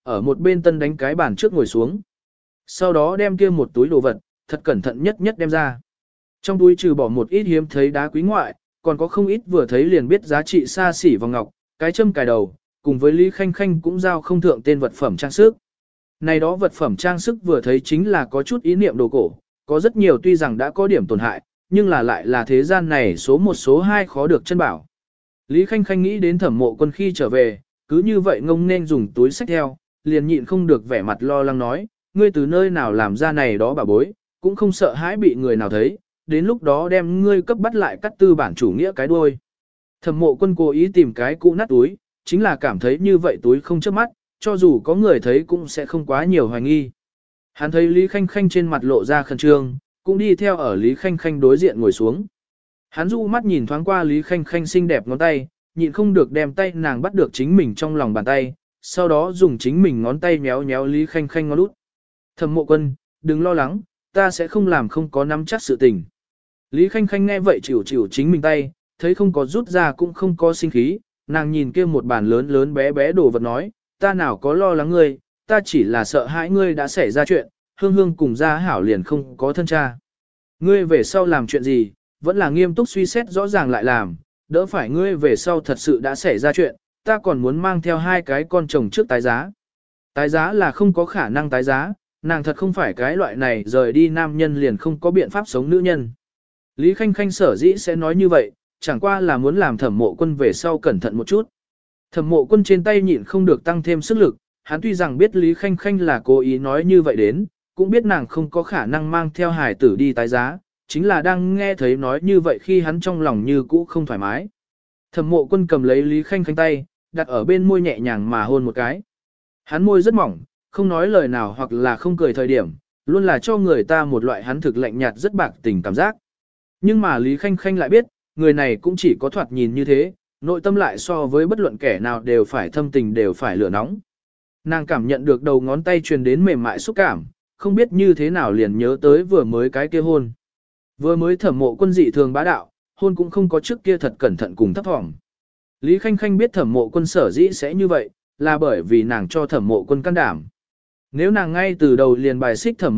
ở một bên tân đánh cái bàn trước ngồi xuống. Sau đó đem kia một túi đồ vật, thật cẩn thận nhất nhất đem ra. Trong túi trừ bỏ một ít hiếm thấy đá quý ngoại, còn có không ít vừa thấy liền biết giá trị xa xỉ vòng ngọc, cái châm cài đầu, cùng với Lý Khanh Khanh cũng giao không thượng tên vật phẩm trang sức. Này đó vật phẩm trang sức vừa thấy chính là có chút ý niệm đồ cổ, có rất nhiều tuy rằng đã có điểm tổn hại, nhưng là lại là thế gian này số một số hai khó được chân bảo. Lý Khanh Khanh nghĩ đến Thẩm Mộ Quân khi trở về, cứ như vậy ngông nên dùng túi xách theo, liền nhịn không được vẻ mặt lo lắng nói, ngươi từ nơi nào làm ra này đó bà bối, cũng không sợ hãi bị người nào thấy, đến lúc đó đem ngươi cấp bắt lại cắt tư bản chủ nghĩa cái đuôi. Thẩm Mộ Quân cố ý tìm cái cũ nát túi, chính là cảm thấy như vậy túi không chớp mắt, cho dù có người thấy cũng sẽ không quá nhiều hoài nghi. Hắn thấy Lý Khanh Khanh trên mặt lộ ra khẩn trương, cũng đi theo ở Lý Khanh Khanh đối diện ngồi xuống. Hắn du mắt nhìn thoáng qua Lý Khanh Khanh xinh đẹp ngón tay, nhịn không được đem tay nàng bắt được chính mình trong lòng bàn tay, sau đó dùng chính mình ngón tay méo méo Lý Khanh Khanh ngón út. Thẩm Mộ Quân, đừng lo lắng, ta sẽ không làm không có nắm chắc sự tình. Lý Khanh Khanh nghe vậy chịu chịu chính mình tay, thấy không có rút ra cũng không có sinh khí, nàng nhìn kia một bàn lớn lớn bé bé đồ vật nói, ta nào có lo lắng ngươi, ta chỉ là sợ hãi ngươi đã xảy ra chuyện, hương hương cùng gia hảo liền không có thân cha. Ngươi về sau làm chuyện gì, vẫn là nghiêm túc suy xét rõ ràng lại làm, đỡ phải ngươi về sau thật sự đã xảy ra chuyện, ta còn muốn mang theo hai cái con chồng trước tái giá. Tái giá là không có khả năng tái giá, nàng thật không phải cái loại này rời đi nam nhân liền không có biện pháp sống nữ nhân. Lý Khanh Khanh sở dĩ sẽ nói như vậy, chẳng qua là muốn làm Thẩm Mộ Quân về sau cẩn thận một chút. Thẩm Mộ Quân trên tay nhịn không được tăng thêm sức lực, hắn tuy rằng biết Lý Khanh Khanh là cố ý nói như vậy đến, cũng biết nàng không có khả năng mang theo hài tử đi tái giá, chính là đang nghe thấy nói như vậy khi hắn trong lòng như cũ không thoải mái. Thẩm Mộ Quân cầm lấy Lý Khanh Khanh tay, đặt ở bên môi nhẹ nhàng mà hôn một cái. Hắn môi rất mỏng, không nói lời nào hoặc là không cười thời điểm, luôn là cho người ta một loại hắn thực lạnh nhạt rất bạc tình cảm giác. Nhưng mà Lý Khanh Khanh lại biết, người này cũng chỉ có thoạt nhìn như thế, nội tâm lại so với bất luận kẻ nào đều phải thâm tình đều phải lửa nóng. Nàng cảm nhận được đầu ngón tay truyền đến mềm mại xúc cảm, không biết như thế nào liền nhớ tới vừa mới cái kia hôn. Vừa mới Thẩm Mộ Quân dị thường bá đạo, hôn cũng không có trước kia thật cẩn thận cùng thấp thỏm. Lý Khanh Khanh biết Thẩm Mộ Quân sở dĩ sẽ như vậy, là bởi vì nàng cho Thẩm Mộ Quân can đảm. Nếu nàng ngay từ đầu liền bài xích Thẩm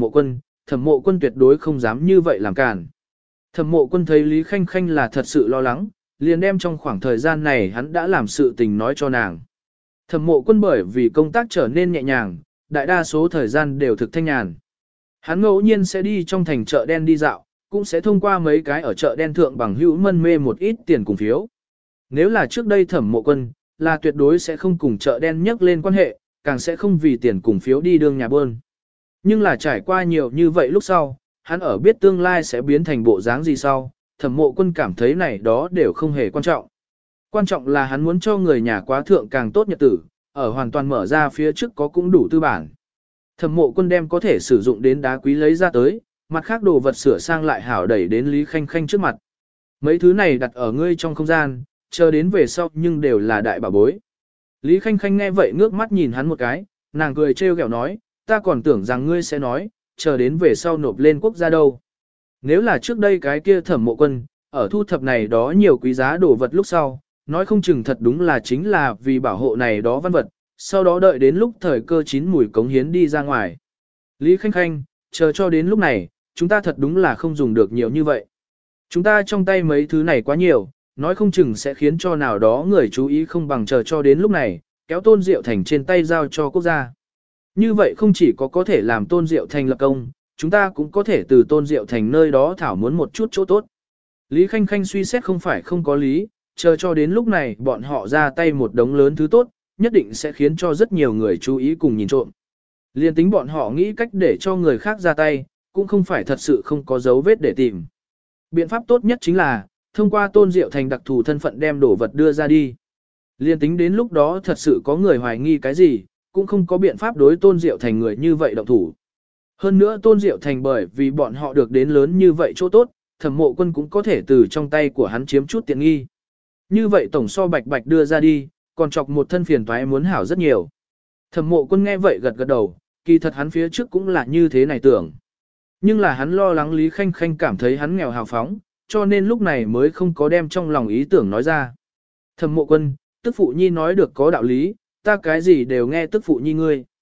Mộ Quân tuyệt đối không dám như vậy làm cản. Thẩm Mộ Quân thấy Lý Khanh Khanh là thật sự lo lắng, liền đem trong khoảng thời gian này hắn đã làm sự tình nói cho nàng. Thẩm Mộ Quân bởi vì công tác trở nên nhẹ nhàng, đại đa số thời gian đều thực thanh nhàn. Hắn ngẫu nhiên sẽ đi trong thành chợ đen đi dạo, cũng sẽ thông qua mấy cái ở chợ đen thượng bằng hữu mân mê một ít tiền cùng phiếu. Nếu là trước đây Thẩm Mộ Quân, là tuyệt đối sẽ không cùng chợ đen nhắc lên quan hệ, càng sẽ không vì tiền cùng phiếu đi đương nhà buôn. Nhưng là trải qua nhiều như vậy lúc sau, hắn ở biết tương lai sẽ biến thành bộ dáng gì sau, Thẩm Mộ Quân cảm thấy này đó đều không hề quan trọng. Quan trọng là hắn muốn cho người nhà quá thượng càng tốt nhật tử, ở hoàn toàn mở ra phía trước có cũng đủ tư bản. Thẩm Mộ Quân đem có thể sử dụng đến đá quý lấy ra tới, mặt khác đồ vật sửa sang lại hảo đẩy đến Lý Khanh Khanh trước mặt. Mấy thứ này đặt ở ngươi trong không gian, chờ đến về sau nhưng đều là đại bảo bối. Lý Khanh Khanh nghe vậy ngước mắt nhìn hắn một cái, nàng cười trêu ghẹo nói, ta còn tưởng rằng ngươi sẽ nói, chờ đến về sau nộp lên quốc gia đâu. Nếu là trước đây cái kia Thẩm Mộ Quân, ở thu thập này đó nhiều quý giá đồ vật lúc sau, nói không chừng thật đúng là chính là vì bảo hộ này đó văn vật, sau đó đợi đến lúc thời cơ chín mùi cống hiến đi ra ngoài. Lý Khanh Khanh, chờ cho đến lúc này, chúng ta thật đúng là không dùng được nhiều như vậy. Chúng ta trong tay mấy thứ này quá nhiều, nói không chừng sẽ khiến cho nào đó người chú ý không bằng chờ cho đến lúc này, kéo Tôn Diệu Thành trên tay giao cho quốc gia. Như vậy không chỉ có thể làm Tôn Diệu Thành lập công, chúng ta cũng có thể từ Tôn Diệu Thành nơi đó thảo muốn một chút chỗ tốt. Lý Khanh Khanh suy xét không phải không có lý, chờ cho đến lúc này bọn họ ra tay một đống lớn thứ tốt, nhất định sẽ khiến cho rất nhiều người chú ý cùng nhìn trộm. Liên tính bọn họ nghĩ cách để cho người khác ra tay, cũng không phải thật sự không có dấu vết để tìm. Biện pháp tốt nhất chính là, thông qua Tôn Diệu Thành đặc thù thân phận đem đồ vật đưa ra đi. Liên tính đến lúc đó thật sự có người hoài nghi cái gì, cũng không có biện pháp đối Tôn Diệu Thành người như vậy động thủ. Hơn nữa Tôn Diệu Thành bởi vì bọn họ được đến lớn như vậy chỗ tốt, Thẩm Mộ Quân cũng có thể từ trong tay của hắn chiếm chút tiện nghi. Như vậy tổng so bạch bạch đưa ra đi, còn chọc một thân phiền toái muốn hảo rất nhiều. Thẩm Mộ Quân nghe vậy gật gật đầu, kỳ thật hắn phía trước cũng là như thế này tưởng. Nhưng là hắn lo lắng Lý Khanh Khanh cảm thấy hắn nghèo hào phóng, cho nên lúc này mới không có đem trong lòng ý tưởng nói ra. Thẩm Mộ Quân, tức phụ nhi nói được có đạo lý, ta cái gì đều nghe tức phụ nhi ngươi.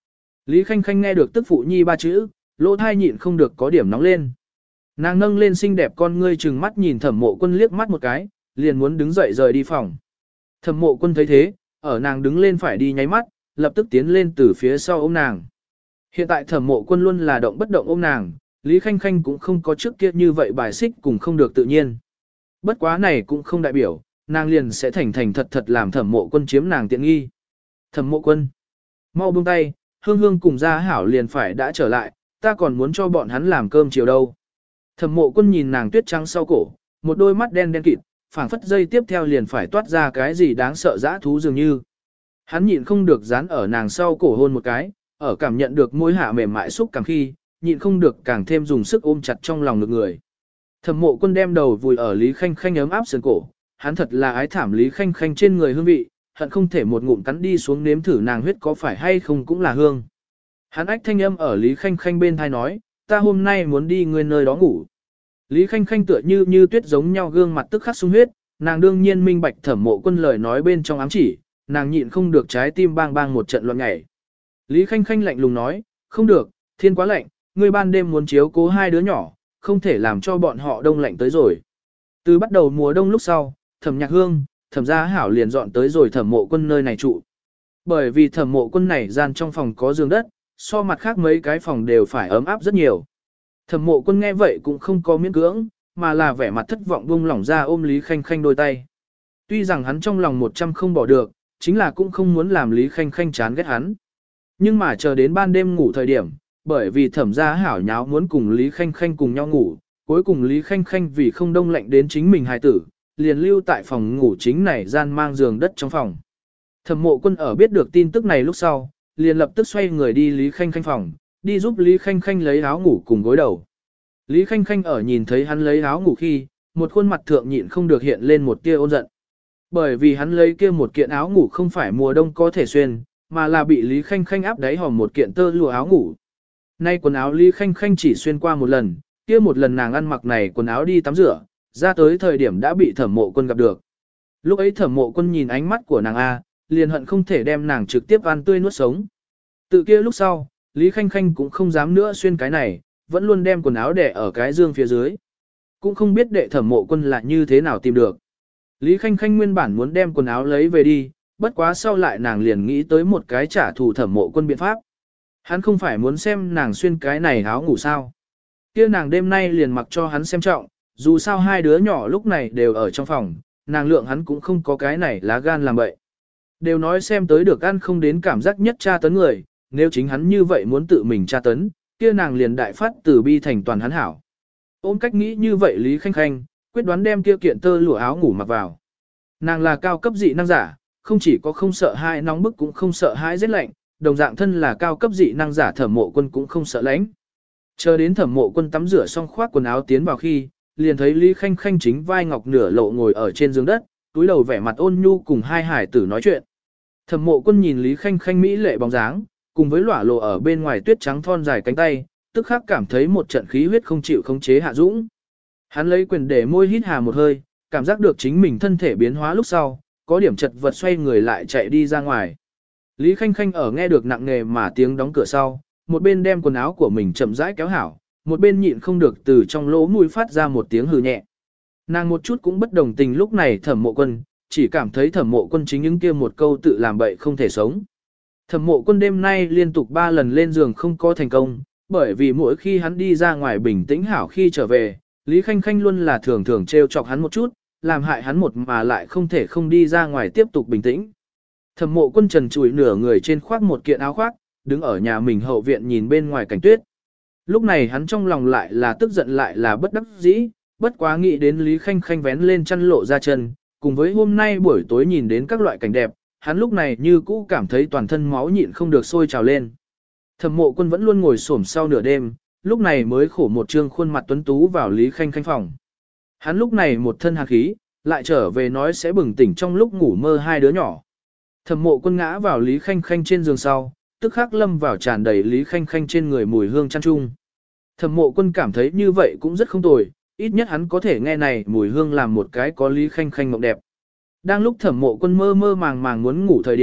Lý Khanh Khanh nghe được tức phụ nhi ba chữ, lỗ thai nhịn không được có điểm nóng lên. Nàng nâng lên xinh đẹp con ngươi trừng mắt nhìn Thẩm Mộ Quân liếc mắt một cái, liền muốn đứng dậy rời đi phòng. Thẩm Mộ Quân thấy thế, ở nàng đứng lên phải đi nháy mắt, lập tức tiến lên từ phía sau ôm nàng. Hiện tại Thẩm Mộ Quân luôn là động bất động ôm nàng, Lý Khanh Khanh cũng không có trước kia như vậy bài xích cùng không được tự nhiên. Bất quá này cũng không đại biểu, nàng liền sẽ thành thành thật thật làm Thẩm Mộ Quân chiếm nàng tiện nghi. Thẩm Mộ Quân, mau buông tay, Hương Hương cùng Gia Hảo liền phải đã trở lại, ta còn muốn cho bọn hắn làm cơm chiều đâu. Thẩm Mộ Quân nhìn nàng tuyết trắng sau cổ, một đôi mắt đen đen kịt, phảng phất dây tiếp theo liền phải toát ra cái gì đáng sợ dã thú dường như. Hắn nhịn không được dán ở nàng sau cổ hôn một cái, ở cảm nhận được môi hạ mềm mại xúc cảm khi, nhịn không được càng thêm dùng sức ôm chặt trong lòng ngực người. Thẩm Mộ Quân đem đầu vùi ở Lý Khanh Khanh ấm áp sườn cổ, hắn thật là ái thảm Lý Khanh Khanh trên người hương vị, hận không thể một ngụm cắn đi xuống nếm thử nàng huyết có phải hay không cũng là hương. Hắn ách thanh âm ở Lý Khanh Khanh bên thai nói, ta hôm nay muốn đi ngươi nơi đó ngủ. Lý Khanh Khanh tựa như tuyết giống nhau gương mặt tức khắc sung huyết, nàng đương nhiên minh bạch Thẩm Mộ Quân lời nói bên trong ám chỉ, nàng nhịn không được trái tim bang bang một trận loạn nhảy. Lý Khanh Khanh lạnh lùng nói, không được, thiên quá lạnh, ngươi ban đêm muốn chiếu cố hai đứa nhỏ, không thể làm cho bọn họ đông lạnh tới rồi. Từ bắt đầu mùa đông lúc sau, Thẩm Nhạc Hương, Thẩm Gia Hảo liền dọn tới rồi Thẩm Mộ Quân nơi này trụ. Bởi vì Thẩm Mộ Quân này gian trong phòng có giường đất, so mặt khác mấy cái phòng đều phải ấm áp rất nhiều. Thẩm Mộ Quân nghe vậy cũng không có miễn cưỡng, mà là vẻ mặt thất vọng buông lỏng ra ôm Lý Khanh Khanh đôi tay. Tuy rằng hắn trong lòng 100 không bỏ được, chính là cũng không muốn làm Lý Khanh Khanh chán ghét hắn. Nhưng mà chờ đến ban đêm ngủ thời điểm, bởi vì Thẩm Gia Hảo nháo muốn cùng Lý Khanh Khanh cùng nhau ngủ, cuối cùng Lý Khanh Khanh vì không đông lạnh đến chính mình hài tử, liền lưu tại phòng ngủ chính này gian mang giường đất trong phòng. Thẩm Mộ Quân ở biết được tin tức này lúc sau, liền lập tức xoay người đi Lý Khanh Khanh phòng, đi giúp Lý Khanh Khanh lấy áo ngủ cùng gối đầu. Lý Khanh Khanh ở nhìn thấy hắn lấy áo ngủ khi, một khuôn mặt thượng nhịn không được hiện lên một tia ôn giận. Bởi vì hắn lấy kia một kiện áo ngủ không phải mùa đông có thể xuyên, mà là bị Lý Khanh Khanh áp đáy hòm một kiện tơ lụa áo ngủ. Nay quần áo Lý Khanh Khanh chỉ xuyên qua một lần, kia một lần nàng ăn mặc này quần áo đi tắm rửa, ra tới thời điểm đã bị Thẩm Mộ Quân gặp được. Lúc ấy Thẩm Mộ Quân nhìn ánh mắt của nàng A, liền hận không thể đem nàng trực tiếp ăn tươi nuốt sống. Từ kia lúc sau, Lý Khanh Khanh cũng không dám nữa xuyên cái này, vẫn luôn đem quần áo đè ở cái dương phía dưới. Cũng không biết đệ Thẩm Mộ Quân là như thế nào tìm được. Lý Khanh Khanh nguyên bản muốn đem quần áo lấy về đi, bất quá sau lại nàng liền nghĩ tới một cái trả thù Thẩm Mộ Quân biện pháp. Hắn không phải muốn xem nàng xuyên cái này áo ngủ sao. Kia nàng đêm nay liền mặc cho hắn xem trọng, dù sao hai đứa nhỏ lúc này đều ở trong phòng, nàng lượng hắn cũng không có cái này lá gan làm bậy. Đều nói xem tới được ăn không đến cảm giác nhất tra tấn người, nếu chính hắn như vậy muốn tự mình tra tấn, kia nàng liền đại phát từ bi thành toàn hắn hảo. Ôm cách nghĩ như vậy Lý Khanh Khanh, quyết đoán đem kia kiện tơ lụa áo ngủ mặc vào. Nàng là cao cấp dị năng giả, không chỉ có không sợ hãi nóng bức cũng không sợ hãi rét lạnh, đồng dạng thân là cao cấp dị năng giả Thẩm Mộ Quân cũng không sợ lạnh. Chờ đến Thẩm Mộ Quân tắm rửa xong khoác quần áo tiến vào khi, liền thấy Lý Khanh Khanh chính vai ngọc nửa lộ ngồi ở trên giường đất, túi đầu vẻ mặt ôn nhu cùng hai hải tử nói chuyện. Thẩm Mộ Quân nhìn Lý Khanh Khanh mỹ lệ bóng dáng, cùng với lỏa lộ ở bên ngoài tuyết trắng thon dài cánh tay, tức khắc cảm thấy một trận khí huyết không chịu khống chế hạ dũng. Hắn lấy quyền để môi hít hà một hơi, cảm giác được chính mình thân thể biến hóa lúc sau, có điểm chật vật xoay người lại chạy đi ra ngoài. Lý Khanh Khanh ở nghe được nặng nề mà tiếng đóng cửa sau, một bên đem quần áo của mình chậm rãi kéo hảo, một bên nhịn không được từ trong lỗ mũi phát ra một tiếng hừ nhẹ. Nàng một chút cũng bất đồng tình lúc này Thẩm Mộ Quân, chỉ cảm thấy Thẩm Mộ Quân chính những kia một câu tự làm bậy không thể sống. Thẩm Mộ Quân đêm nay liên tục 3 lần lên giường không có thành công, bởi vì mỗi khi hắn đi ra ngoài bình tĩnh hảo khi trở về, Lý Khanh Khanh luôn là thường thường trêu chọc hắn một chút, làm hại hắn một mà lại không thể không đi ra ngoài tiếp tục bình tĩnh. Thẩm Mộ Quân trần trụi nửa người trên khoác một kiện áo khoác, đứng ở nhà mình hậu viện nhìn bên ngoài cảnh tuyết. Lúc này hắn trong lòng lại là tức giận lại là bất đắc dĩ, bất quá nghĩ đến Lý Khanh Khanh vén lên chăn lộ ra chân, cùng với hôm nay buổi tối nhìn đến các loại cảnh đẹp, hắn lúc này như cũ cảm thấy toàn thân máu nhịn không được sôi trào lên. Thẩm Mộ Quân vẫn luôn ngồi xổm sau nửa đêm, lúc này mới khổ một trương khuôn mặt tuấn tú vào Lý Khanh Khanh phòng. Hắn lúc này một thân hàn khí, lại trở về nói sẽ bừng tỉnh trong lúc ngủ mơ hai đứa nhỏ. Thẩm Mộ Quân ngã vào Lý Khanh Khanh trên giường sau, tức khắc lâm vào tràn đầy Lý Khanh Khanh trên người mùi hương chăn trung. Thẩm Mộ Quân cảm thấy như vậy cũng rất không tồi, ít nhất hắn có thể nghe này mùi hương làm một cái có Lý Khanh Khanh mộng đẹp. Đang lúc Thẩm Mộ Quân mơ mơ màng màng muốn ngủ thời điểm,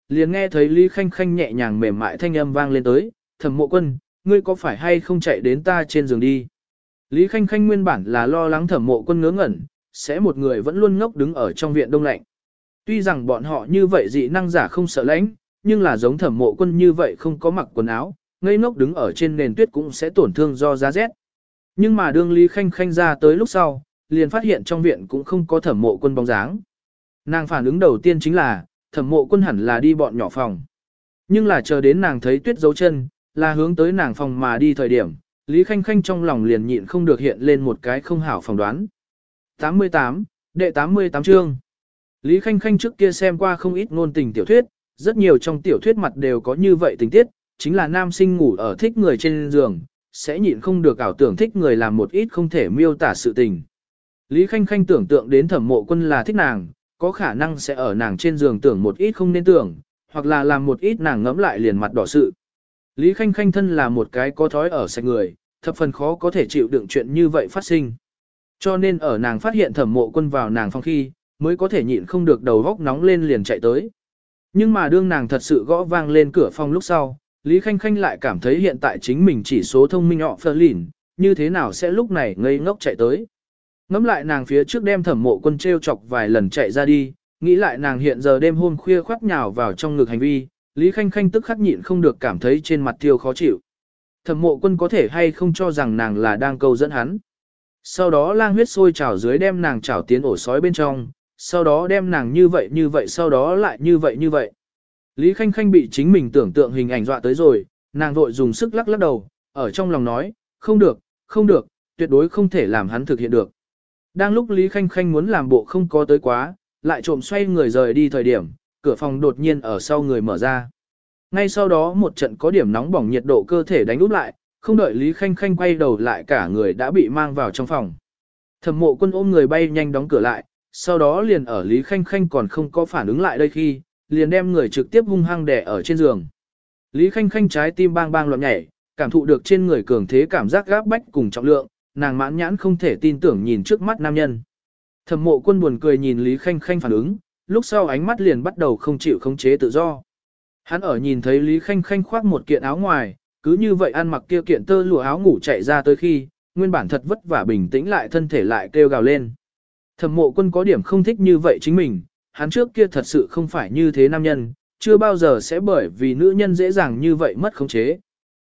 liền nghe thấy Lý Khanh Khanh nhẹ nhàng mềm mại thanh âm vang lên tới, Thẩm Mộ Quân, ngươi có phải hay không chạy đến ta trên giường đi? Lý Khanh Khanh nguyên bản là lo lắng Thẩm Mộ Quân ngớ ngẩn, sẽ một người vẫn luôn ngốc đứng ở trong viện đông lạnh. Tuy rằng bọn họ như vậy dị năng giả không sợ lạnh, nhưng là giống Thẩm Mộ Quân như vậy không có mặc quần áo, ngây ngốc đứng ở trên nền tuyết cũng sẽ tổn thương do giá rét. Nhưng mà đương Lý Khanh Khanh ra tới lúc sau, liền phát hiện trong viện cũng không có Thẩm Mộ Quân bóng dáng. Nàng phản ứng đầu tiên chính là, Thẩm Mộ Quân hẳn là đi bọn nhỏ phòng. Nhưng là chờ đến nàng thấy tuyết dấu chân, là hướng tới nàng phòng mà đi thời điểm, Lý Khanh Khanh trong lòng liền nhịn không được hiện lên một cái không hảo phỏng đoán. 88, đệ 88 chương. Lý Khanh Khanh trước kia xem qua không ít ngôn tình tiểu thuyết, rất nhiều trong tiểu thuyết mặt đều có như vậy tình tiết, chính là nam sinh ngủ ở thích người trên giường, sẽ nhịn không được ảo tưởng thích người làm một ít không thể miêu tả sự tình. Lý Khanh Khanh tưởng tượng đến Thẩm Mộ Quân là thích nàng, có khả năng sẽ ở nàng trên giường tưởng một ít không nên tưởng, hoặc là làm một ít nàng ngẫm lại liền mặt đỏ sự. Lý Khanh Khanh thân là một cái có thói ở sạch người, thập phần khó có thể chịu đựng chuyện như vậy phát sinh. Cho nên ở nàng phát hiện Thẩm Mộ Quân vào nàng phòng khi, mới có thể nhịn không được đầu góc nóng lên liền chạy tới. Nhưng mà đương nàng thật sự gõ vang lên cửa phòng lúc sau, Lý Khanh Khanh lại cảm thấy hiện tại chính mình chỉ số thông minh họ phơ lìn, như thế nào sẽ lúc này ngây ngốc chạy tới. Ngắm lại nàng phía trước đem Thẩm Mộ Quân treo chọc vài lần chạy ra đi, nghĩ lại nàng hiện giờ đêm hôm khuya khoác nhào vào trong ngực hành vi, Lý Khanh Khanh tức khắc nhịn không được cảm thấy trên mặt thiêu khó chịu. Thẩm Mộ Quân có thể hay không cho rằng nàng là đang câu dẫn hắn. Sau đó lang huyết sôi trào dưới đem nàng trào tiến ổ sói bên trong, sau đó đem nàng như vậy sau đó lại như vậy. Lý Khanh Khanh bị chính mình tưởng tượng hình ảnh dọa tới rồi, nàng vội dùng sức lắc lắc đầu, ở trong lòng nói, không được, tuyệt đối không thể làm hắn thực hiện được. Đang lúc Lý Khanh Khanh muốn làm bộ không có tới quá, lại trộm xoay người rời đi thời điểm, cửa phòng đột nhiên ở sau người mở ra. Ngay sau đó một trận có điểm nóng bỏng nhiệt độ cơ thể đánh úp lại, không đợi Lý Khanh Khanh quay đầu lại cả người đã bị mang vào trong phòng. Thẩm Mộ Quân ôm người bay nhanh đóng cửa lại, sau đó liền ở Lý Khanh Khanh còn không có phản ứng lại đây khi, liền đem người trực tiếp hung hăng đè ở trên giường. Lý Khanh Khanh trái tim bang bang loạn nhảy, cảm thụ được trên người cường thế cảm giác gáp bách cùng trọng lượng, nàng mãn nhãn không thể tin tưởng nhìn trước mắt nam nhân. Thẩm Mộ Quân buồn cười nhìn Lý Khanh Khanh phản ứng, lúc sau ánh mắt liền bắt đầu không chịu khống chế tự do. Hắn ở nhìn thấy Lý Khanh Khanh khoác một kiện áo ngoài, cứ như vậy ăn mặc kia kiện tơ lụa áo ngủ chạy ra tới khi, nguyên bản thật vất vả bình tĩnh lại thân thể lại kêu gào lên. Thẩm Mộ Quân có điểm không thích như vậy chính mình, hắn trước kia thật sự không phải như thế nam nhân, chưa bao giờ sẽ bởi vì nữ nhân dễ dàng như vậy mất khống chế.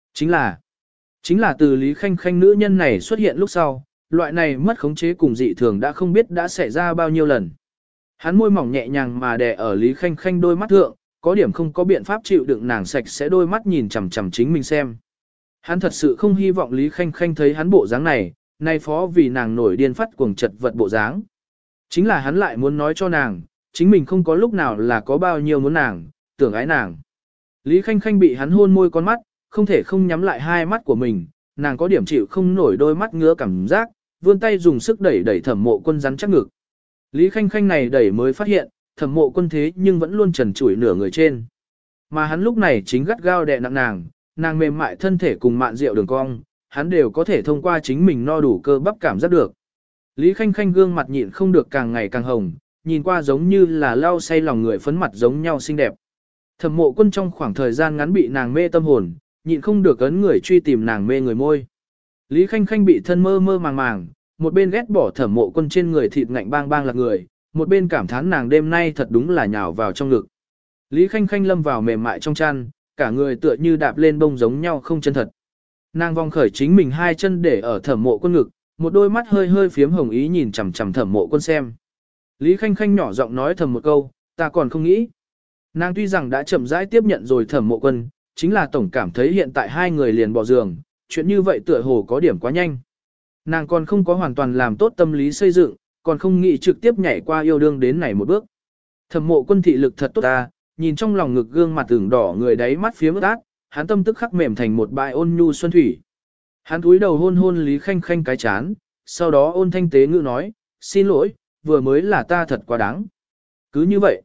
Chính là từ Lý Khanh Khanh nữ nhân này xuất hiện lúc sau, loại này mất khống chế cùng dị thường đã không biết đã xảy ra bao nhiêu lần. Hắn môi mỏng nhẹ nhàng mà đè ở Lý Khanh Khanh đôi mắt thượng, có điểm không có biện pháp chịu đựng nàng sạch sẽ đôi mắt nhìn chằm chằm chính mình xem. Hắn thật sự không hy vọng Lý Khanh Khanh thấy hắn bộ dáng này, nay phó vì nàng nổi điên phát cuồng chật vật bộ dáng. Chính là hắn lại muốn nói cho nàng, chính mình không có lúc nào là có bao nhiêu muốn nàng, tưởng ái nàng. Lý Khanh Khanh bị hắn hôn môi con mắt, không thể không nhắm lại hai mắt của mình, nàng có điểm chịu không nổi đôi mắt ngứa cảm giác, vươn tay dùng sức đẩy đẩy Thẩm Mộ Quân rắn chắc ngực. Lý Khanh Khanh này đẩy mới phát hiện, Thẩm Mộ Quân thế nhưng vẫn luôn trần trụi nửa người trên. Mà hắn lúc này chính gắt gao đè nặng nàng mềm mại thân thể cùng mạn rượu đường cong, hắn đều có thể thông qua chính mình no đủ cơ bắp cảm giác được. Lý Khanh Khanh gương mặt nhịn không được càng ngày càng hồng, nhìn qua giống như là lau say lòng người phấn mặt giống nhau xinh đẹp. Thẩm Mộ Quân trong khoảng thời gian ngắn bị nàng mê tâm hồn, nhịn không được ấn người truy tìm nàng mê người môi. Lý Khanh Khanh bị thân mơ mơ màng màng, một bên ghét bỏ Thẩm Mộ Quân trên người thịt ngạnh bang bang lạc người, một bên cảm thán nàng đêm nay thật đúng là nhào vào trong ngực. Lý Khanh Khanh lâm vào mềm mại trong chăn, cả người tựa như đạp lên bông giống nhau không chân thật. Nàng vòng khởi chính mình hai chân để ở Thẩm Mộ Quân ngực, một đôi mắt hơi hơi phiếm hồng ý nhìn chằm chằm Thẩm Mộ Quân xem. Lý Khanh Khanh nhỏ giọng nói thầm một câu, ta còn không nghĩ. Nàng tuy rằng đã chậm rãi tiếp nhận rồi Thẩm Mộ Quân, chính là tổng cảm thấy hiện tại hai người liền bỏ giường, chuyện như vậy tựa hồ có điểm quá nhanh. Nàng còn không có hoàn toàn làm tốt tâm lý xây dựng, còn không nghĩ trực tiếp nhảy qua yêu đương đến này một bước. Thẩm Mộ Quân thị lực thật tốt ta, nhìn trong lòng ngực gương mặt ửng đỏ người đáy mắt phía ướt át, hắn tâm tức khắc mềm thành một bãi ôn nhu xuân thủy. Hắn cúi đầu hôn hôn Lý Khanh Khanh cái chán, sau đó ôn thanh tế ngữ nói, xin lỗi, vừa mới là ta thật quá đáng. Cứ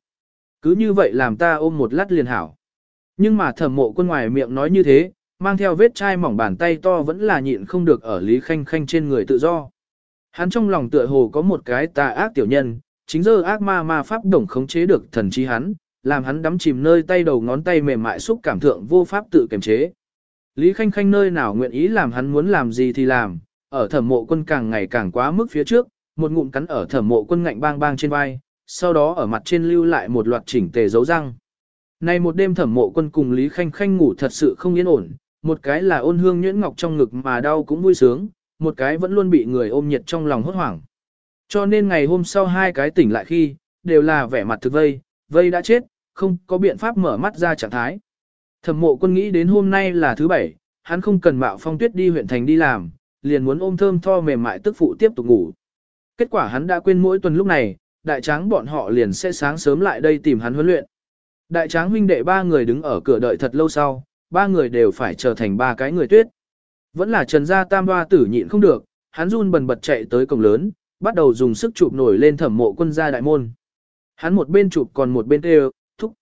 như vậy làm ta ôm một lát liền hảo. Nhưng mà Thẩm Mộ Quân ngoài miệng nói như thế, mang theo vết chai mỏng bàn tay to vẫn là nhịn không được ở Lý Khanh Khanh trên người tự do. Hắn trong lòng tựa hồ có một cái tà ác tiểu nhân, chính giờ ác ma pháp đồng khống chế được thần trí hắn, làm hắn đắm chìm nơi tay đầu ngón tay mềm mại xúc cảm thượng vô pháp tự kiềm chế. Lý Khanh Khanh nơi nào nguyện ý làm hắn muốn làm gì thì làm, ở Thẩm Mộ Quân càng ngày càng quá mức phía trước, một ngụm cắn ở Thẩm Mộ Quân ngạnh bang bang trên vai, sau đó ở mặt trên lưu lại một loạt chỉnh tề dấu răng. Nay một đêm Thẩm Mộ Quân cùng Lý Khanh Khanh ngủ thật sự không yên ổn, một cái là ôn hương nhuyễn ngọc trong ngực mà đau cũng vui sướng, một cái vẫn luôn bị người ôm nhiệt trong lòng hốt hoảng. Cho nên ngày hôm sau hai cái tỉnh lại khi, đều là vẻ mặt thực vây đã chết, không có biện pháp mở mắt ra trạng thái. Thẩm Mộ Quân nghĩ đến hôm nay là thứ bảy, hắn không cần Mạo Phong Tuyết đi huyện thành đi làm, liền muốn ôm thơm tho mềm mại tức phụ tiếp tục ngủ. Kết quả hắn đã quên mỗi tuần lúc này, đại tráng bọn họ liền sẽ sáng sớm lại đây tìm hắn huấn luyện. Đại tráng huynh đệ ba người đứng ở cửa đợi thật lâu sau, ba người đều phải trở thành ba cái người tuyết. Vẫn là Trần gia tam hoa tử nhịn không được, hắn run bần bật chạy tới cổng lớn, bắt đầu dùng sức chụp nổi lên Thẩm Mộ Quân ra đại môn. Hắn một bên chụp còn một bên kêu, thúc.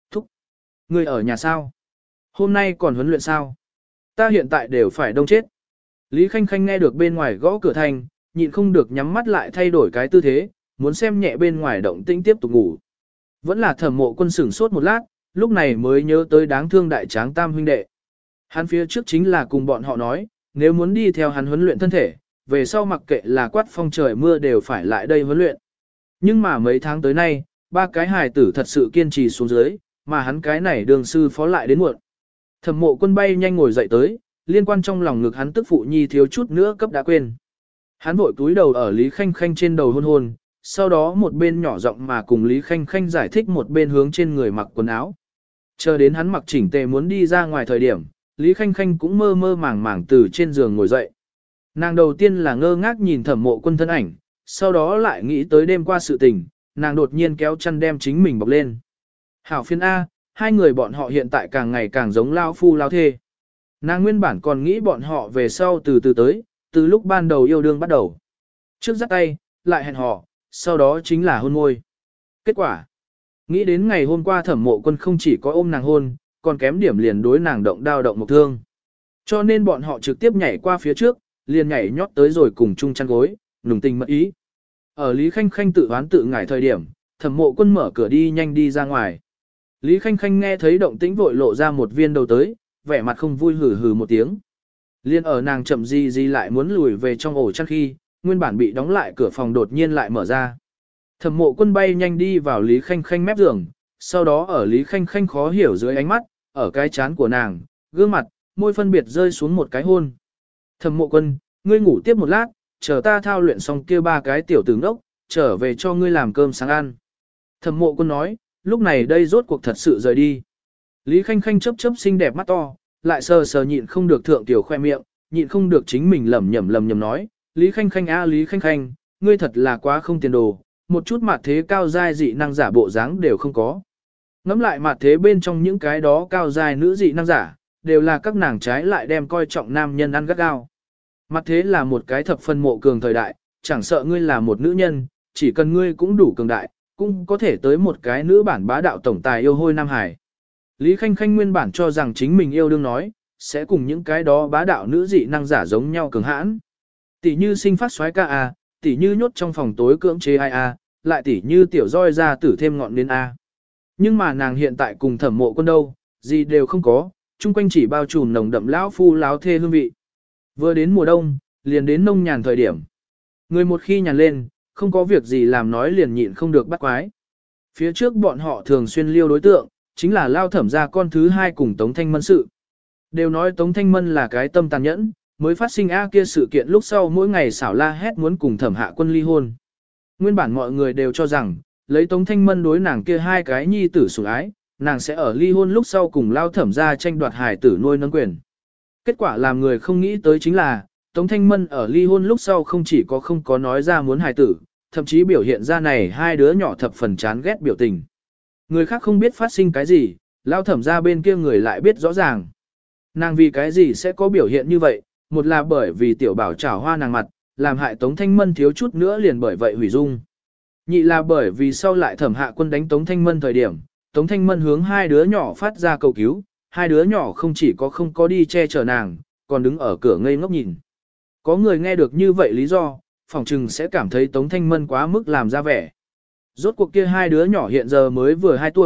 Người ở nhà sao? Hôm nay còn huấn luyện sao? Ta hiện tại đều phải đông chết. Lý Khanh Khanh nghe được bên ngoài gõ cửa thành, nhịn không được nhắm mắt lại thay đổi cái tư thế, muốn xem nhẹ bên ngoài động tĩnh tiếp tục ngủ. Vẫn là Thẩm Mộ Quân sửng sốt một lát, lúc này mới nhớ tới đáng thương đại tráng tam huynh đệ. Hắn phía trước chính là cùng bọn họ nói, nếu muốn đi theo hắn huấn luyện thân thể, về sau mặc kệ là quát phong trời mưa đều phải lại đây huấn luyện. Nhưng mà mấy tháng tới nay, ba cái hài tử thật sự kiên trì xuống dưới, mà hắn cái này đường sư phó lại đến muộn. Thẩm Mộ Quân bay nhanh ngồi dậy tới, liên quan trong lòng ngực hắn tức phụ nhi thiếu chút nữa cấp đã quên. Hắn vội túi đầu ở Lý Khanh Khanh trên đầu hôn hôn, sau đó một bên nhỏ giọng mà cùng Lý Khanh Khanh giải thích một bên hướng trên người mặc quần áo. Chờ đến hắn mặc chỉnh tề muốn đi ra ngoài thời điểm, Lý Khanh Khanh cũng mơ mơ màng màng từ trên giường ngồi dậy. Nàng đầu tiên là ngơ ngác nhìn Thẩm Mộ Quân thân ảnh, sau đó lại nghĩ tới đêm qua sự tình, nàng đột nhiên kéo chăn đem chính mình bọc lên. Hảo phiên A, hai người bọn họ hiện tại càng ngày càng giống lao phu lao thê. Nàng nguyên bản còn nghĩ bọn họ về sau từ từ tới, từ lúc ban đầu yêu đương bắt đầu. Trước dắt tay, lại hẹn hò, sau đó chính là hôn môi. Kết quả, nghĩ đến ngày hôm qua Thẩm Mộ Quân không chỉ có ôm nàng hôn, còn kém điểm liền đối nàng động đao động một thương. Cho nên bọn họ trực tiếp nhảy qua phía trước, liền nhảy nhót tới rồi cùng chung chăn gối, nùng tình mật ý. Ở Lý Khanh Khanh tự oán tự ngải thời điểm, Thẩm Mộ Quân mở cửa đi nhanh đi ra ngoài. Lý Khanh Khanh nghe thấy động tĩnh vội lộ ra một viên đầu tới, vẻ mặt không vui hừ hừ một tiếng. Liên ở nàng chậm gì lại muốn lùi về trong ổ chăn khi, nguyên bản bị đóng lại cửa phòng đột nhiên lại mở ra. Thẩm Mộ Quân bay nhanh đi vào Lý Khanh Khanh mép giường, sau đó ở Lý Khanh Khanh khó hiểu dưới ánh mắt, ở cái chán của nàng, gương mặt, môi phân biệt rơi xuống một cái hôn. Thẩm Mộ Quân, ngươi ngủ tiếp một lát, chờ ta thao luyện xong kia ba cái tiểu tử ngốc, trở về cho ngươi làm cơm sáng ăn. Thẩm Mộ Quân nói, lúc này đây rốt cuộc thật sự rời đi. Lý Khanh Khanh chớp chớp xinh đẹp mắt to, lại sờ sờ nhịn không được thượng tiểu khoe miệng, nhịn không được chính mình lẩm nhẩm nói, Lý Khanh Khanh a Lý Khanh Khanh, ngươi thật là quá không tiền đồ, một chút mặt thế cao giai dị năng giả bộ dáng đều không có. Ngắm lại mặt thế bên trong những cái đó cao giai nữ dị năng giả, đều là các nàng trái lại đem coi trọng nam nhân ăn gắt gao. Mặt thế là một cái thập phân mộ cường thời đại, chẳng sợ ngươi là một nữ nhân, chỉ cần ngươi cũng đủ cường đại, cũng có thể tới một cái nữ bản bá đạo tổng tài yêu hôi Nam Hải. Lý Khanh Khanh nguyên bản cho rằng chính mình yêu đương nói, sẽ cùng những cái đó bá đạo nữ dị năng giả giống nhau cường hãn. Tỷ như sinh phát soái ca A, tỷ như nhốt trong phòng tối cưỡng chế ai A, lại tỷ như tiểu roi ra tử thêm ngọn đến A. Nhưng mà nàng hiện tại cùng Thẩm Mộ Quân đâu, gì đều không có, chung quanh chỉ bao trùm nồng đậm lão phu láo thê hương vị. Vừa đến mùa đông, liền đến nông nhàn thời điểm. Người một khi nhàn lên, không có việc gì làm nói liền nhịn không được bắt quái. Phía trước bọn họ thường xuyên liêu đối tượng, chính là Lao Thẩm gia con thứ hai cùng Tống Thanh Mân sự. Đều nói Tống Thanh Mân là cái tâm tàn nhẫn, mới phát sinh kia sự kiện lúc sau mỗi ngày xảo la hét muốn cùng Thẩm Hạ Quân ly hôn. Nguyên bản mọi người đều cho rằng, lấy Tống Thanh Mân đối nàng kia hai cái nhi tử sủng ái, nàng sẽ ở ly hôn lúc sau cùng Lao Thẩm gia tranh đoạt hài tử nuôi nâng quyền. Kết quả làm người không nghĩ tới chính là, Tống Thanh Mân ở ly hôn lúc sau không chỉ có không có nói ra muốn hài tử, thậm chí biểu hiện ra này hai đứa nhỏ thập phần chán ghét biểu tình. Người khác không biết phát sinh cái gì, Lao Thẩm gia bên kia người lại biết rõ ràng. Nàng vì cái gì sẽ có biểu hiện như vậy, một là bởi vì tiểu bảo trảo hoa nàng mặt, làm hại Tống Thanh Mân thiếu chút nữa liền bởi vậy hủy dung. Nhị là bởi vì sau lại Thẩm Hạ Quân đánh Tống Thanh Mân thời điểm, Tống Thanh Mân hướng hai đứa nhỏ phát ra cầu cứu, hai đứa nhỏ không chỉ có không có đi che chở nàng, còn đứng ở cửa ngây ngốc nhìn. Có người nghe được như vậy lý do, phỏng chừng sẽ cảm thấy Tống Thanh Mân quá mức làm ra vẻ. Rốt cuộc kia hai đứa nhỏ hiện giờ mới vừa 2 tuổi,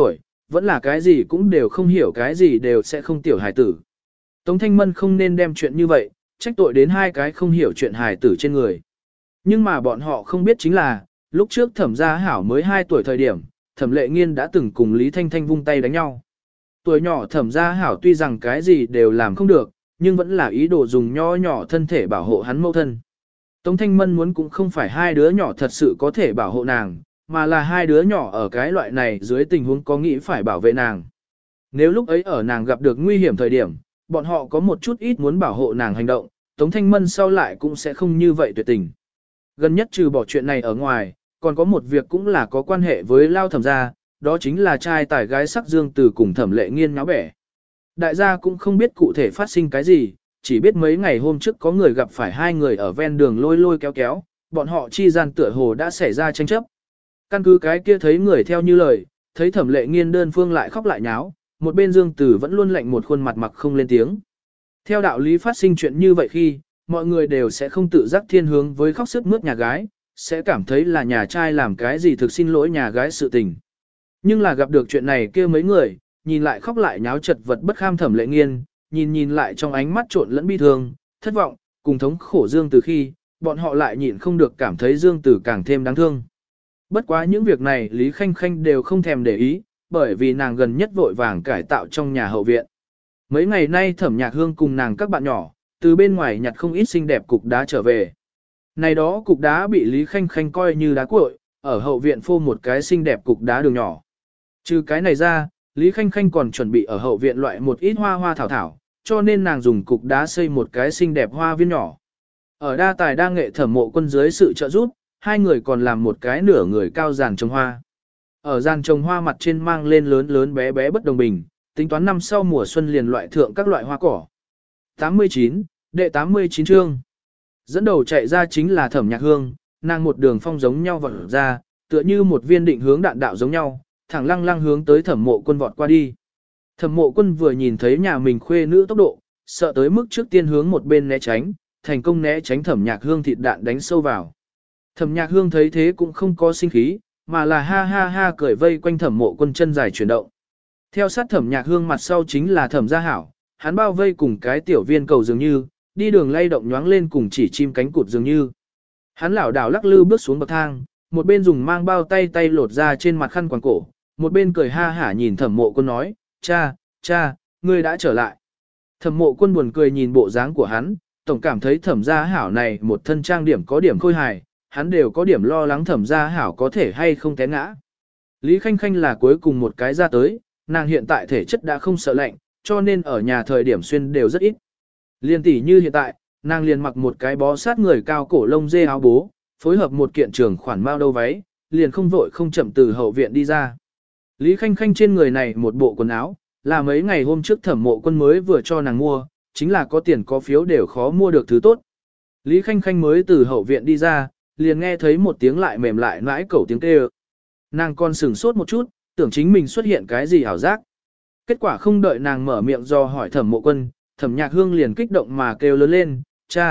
vẫn là cái gì cũng đều không hiểu, cái gì đều sẽ không tiểu hài tử. Tống Thanh Mân không nên đem chuyện như vậy, trách tội đến hai cái không hiểu chuyện hài tử trên người. Nhưng mà bọn họ không biết chính là, lúc trước Thẩm Gia Hảo mới 2 tuổi thời điểm, Thẩm Lệ Nghiên đã từng cùng Lý Thanh Thanh vung tay đánh nhau. Tuổi nhỏ Thẩm Gia Hảo tuy rằng cái gì đều làm không được, nhưng vẫn là ý đồ dùng nho nhỏ thân thể bảo hộ hắn mâu thân. Tống Thanh Mân muốn cũng không phải hai đứa nhỏ thật sự có thể bảo hộ nàng, mà là hai đứa nhỏ ở cái loại này dưới tình huống có nghĩ phải bảo vệ nàng. Nếu lúc ấy ở nàng gặp được nguy hiểm thời điểm, bọn họ có một chút ít muốn bảo hộ nàng hành động, Tống Thanh Mân sau lại cũng sẽ không như vậy tuyệt tình. Gần nhất trừ bỏ chuyện này ở ngoài, còn có một việc cũng là có quan hệ với Lao Thẩm gia, đó chính là trai tài gái sắc Dương Từ cùng Thẩm Lệ Nghiên náo bẻ. Đại gia cũng không biết cụ thể phát sinh cái gì, chỉ biết mấy ngày hôm trước có người gặp phải hai người ở ven đường lôi lôi kéo kéo, bọn họ chi gian tựa hồ đã xảy ra tranh chấp. Căn cứ cái kia thấy người theo như lời, thấy Thẩm Lệ Nghiên đơn phương lại khóc lại nháo, một bên Dương Tử vẫn luôn lạnh một khuôn mặt mặc không lên tiếng. Theo đạo lý phát sinh chuyện như vậy khi, mọi người đều sẽ không tự giác thiên hướng với khóc sướt mướt nhà gái, sẽ cảm thấy là nhà trai làm cái gì thực xin lỗi nhà gái sự tình. Nhưng là gặp được chuyện này kia mấy người, nhìn lại khóc lại nháo chật vật bất kham Thẩm Lệ Nghiên, nhìn lại trong ánh mắt trộn lẫn bi thương, thất vọng, cùng thống khổ Dương Tử khi, bọn họ lại nhịn không được cảm thấy Dương Tử càng thêm đáng thương. Bất quá những việc này Lý Khanh Khanh đều không thèm để ý, bởi vì nàng gần nhất vội vàng cải tạo trong nhà hậu viện. Mấy ngày nay Thẩm Nhạc Hương cùng nàng các bạn nhỏ, từ bên ngoài nhặt không ít xinh đẹp cục đá trở về. Này đó cục đá bị Lý Khanh Khanh coi như đá cuội, ở hậu viện phô một cái xinh đẹp cục đá đường nhỏ. Trừ cái này ra, Lý Khanh Khanh còn chuẩn bị ở hậu viện loại một ít hoa hoa thảo thảo, cho nên nàng dùng cục đá xây một cái xinh đẹp hoa viên nhỏ. Ở đa tài đa nghệ Thẩm Mộ Quân dưới sự trợ giúp, hai người còn làm một cái nửa người cao giàn trồng hoa. Ở giàn trồng hoa mặt trên mang lên lớn lớn bé bé bất đồng bình, tính toán năm sau mùa xuân liền loại thượng các loại hoa cỏ. 89, đệ 89 chương. Dẫn đầu chạy ra chính là Thẩm Nhạc Hương, nàng một đường phong giống nhau vọt ra, tựa như một viên định hướng đạn đạo giống nhau, thẳng lăng lăng hướng tới Thẩm Mộ Quân vọt qua đi. Thẩm Mộ Quân vừa nhìn thấy nhà mình khuê nữ tốc độ, sợ tới mức trước tiên hướng một bên né tránh, thành công né tránh Thẩm Nhạc Hương thịt đạn đánh sâu vào. Thẩm Nhạc Hương thấy thế cũng không có sinh khí, mà là ha ha ha cười vây quanh Thẩm Mộ Quân chân dài chuyển động. Theo sát Thẩm Nhạc Hương mặt sau chính là Thẩm Gia Hảo, hắn bao vây cùng cái tiểu viên cầu dường như, đi đường lay động nhoáng lên cùng chỉ chim cánh cụt dường như. Hắn lảo đảo lắc lư bước xuống bậc thang, một bên dùng mang bao tay lột ra trên mặt khăn quàng cổ, một bên cười ha hả nhìn Thẩm Mộ Quân nói, cha, ngươi đã trở lại. Thẩm Mộ Quân buồn cười nhìn bộ dáng của hắn, tổng cảm thấy Thẩm Gia Hảo này một thân trang điểm có điểm khôi hài, hắn đều có điểm lo lắng Thẩm Gia Hảo có thể hay không té ngã. Lý Khanh Khanh là cuối cùng một cái ra tới, nàng hiện tại thể chất đã không sợ lạnh, cho nên ở nhà thời điểm xuyên đều rất ít. Liên tỷ như hiện tại, nàng liền mặc một cái bó sát người cao cổ lông dê áo bố, phối hợp một kiện trường khoản mao đâu váy, liền không vội không chậm từ hậu viện đi ra. Lý Khanh Khanh trên người này một bộ quần áo, là mấy ngày hôm trước Thẩm Mộ Quân mới vừa cho nàng mua, chính là có tiền có phiếu đều khó mua được thứ tốt. Lý Khanh Khanh mới từ hậu viện đi ra, liền nghe thấy một tiếng lại mềm lại nãi cẩu tiếng kêu. Nàng còn sửng sốt một chút, tưởng chính mình xuất hiện cái gì ảo giác. Kết quả không đợi nàng mở miệng do hỏi Thẩm Mộ Quân, Thẩm Nhạc Hương liền kích động mà kêu lớn lên,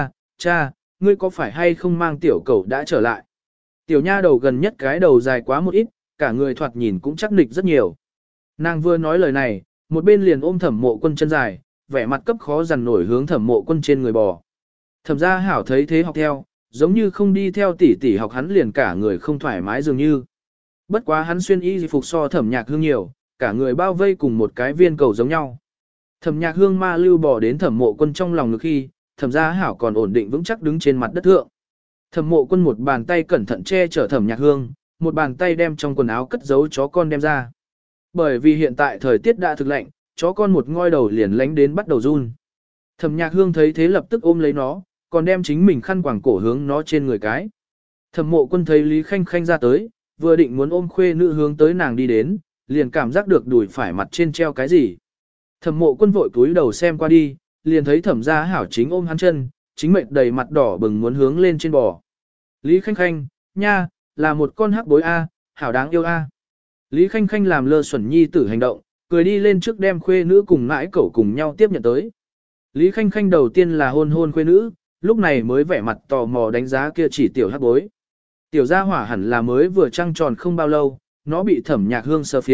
cha, ngươi có phải hay không mang tiểu cẩu đã trở lại. Tiểu nha đầu gần nhất cái đầu dài quá một ít, cả người thoạt nhìn cũng chắc nịch rất nhiều. Nàng vừa nói lời này, một bên liền ôm Thẩm Mộ Quân chân dài, vẻ mặt cấp khó dằn nổi hướng Thẩm Mộ Quân trên người bò. Thẩm Gia Hảo thấy thế học theo, giống như không đi theo tỷ tỷ học hắn liền cả người không thoải mái dường như. Bất quá hắn xuyên y phục so Thẩm Nhạc Hương nhiều, cả người bao vây cùng một cái viên cầu giống nhau. Thẩm Nhạc Hương ma lưu bò đến Thẩm Mộ Quân trong lòng ngực khi, Thẩm Gia Hảo còn ổn định vững chắc đứng trên mặt đất thượng. Thẩm Mộ Quân một bàn tay cẩn thận che chở Thẩm Nhạc Hương, một bàn tay đem trong quần áo cất giấu chó con đem ra. Bởi vì hiện tại thời tiết đã thực lạnh, chó con một ngoi đầu liền lánh đến bắt đầu run. Thẩm Nhạc Hương thấy thế lập tức ôm lấy nó, còn đem chính mình khăn quàng cổ hướng nó trên người cái. Thẩm Mộ Quân thấy Lý Khanh Khanh ra tới, vừa định muốn ôm khuê nữ hướng tới nàng đi đến, liền cảm giác được đùi phải mặt trên treo cái gì. Thẩm Mộ Quân vội cúi đầu xem qua đi, liền thấy Thẩm Gia Hảo chính ôm hắn chân, chính mệt đầy mặt đỏ bừng muốn hướng lên trên bò. Lý Khanh Khanh, nha, là một con hắc bối A, hảo đáng yêu A. Lý Khanh Khanh làm lơ xuẩn nhi tử hành động, cười đi lên trước đem khuê nữ cùng mãi cẩu cùng nhau tiếp nhận tới. Lý Khanh Khanh đầu tiên là hôn khuê nữ, lúc này mới vẻ mặt tò mò đánh giá kia chỉ tiểu hắc bối. Tiểu gia hỏa hẳn là mới vừa trăng tròn không bao lâu, nó bị Thẩm Nhạc Hương sờ phiền,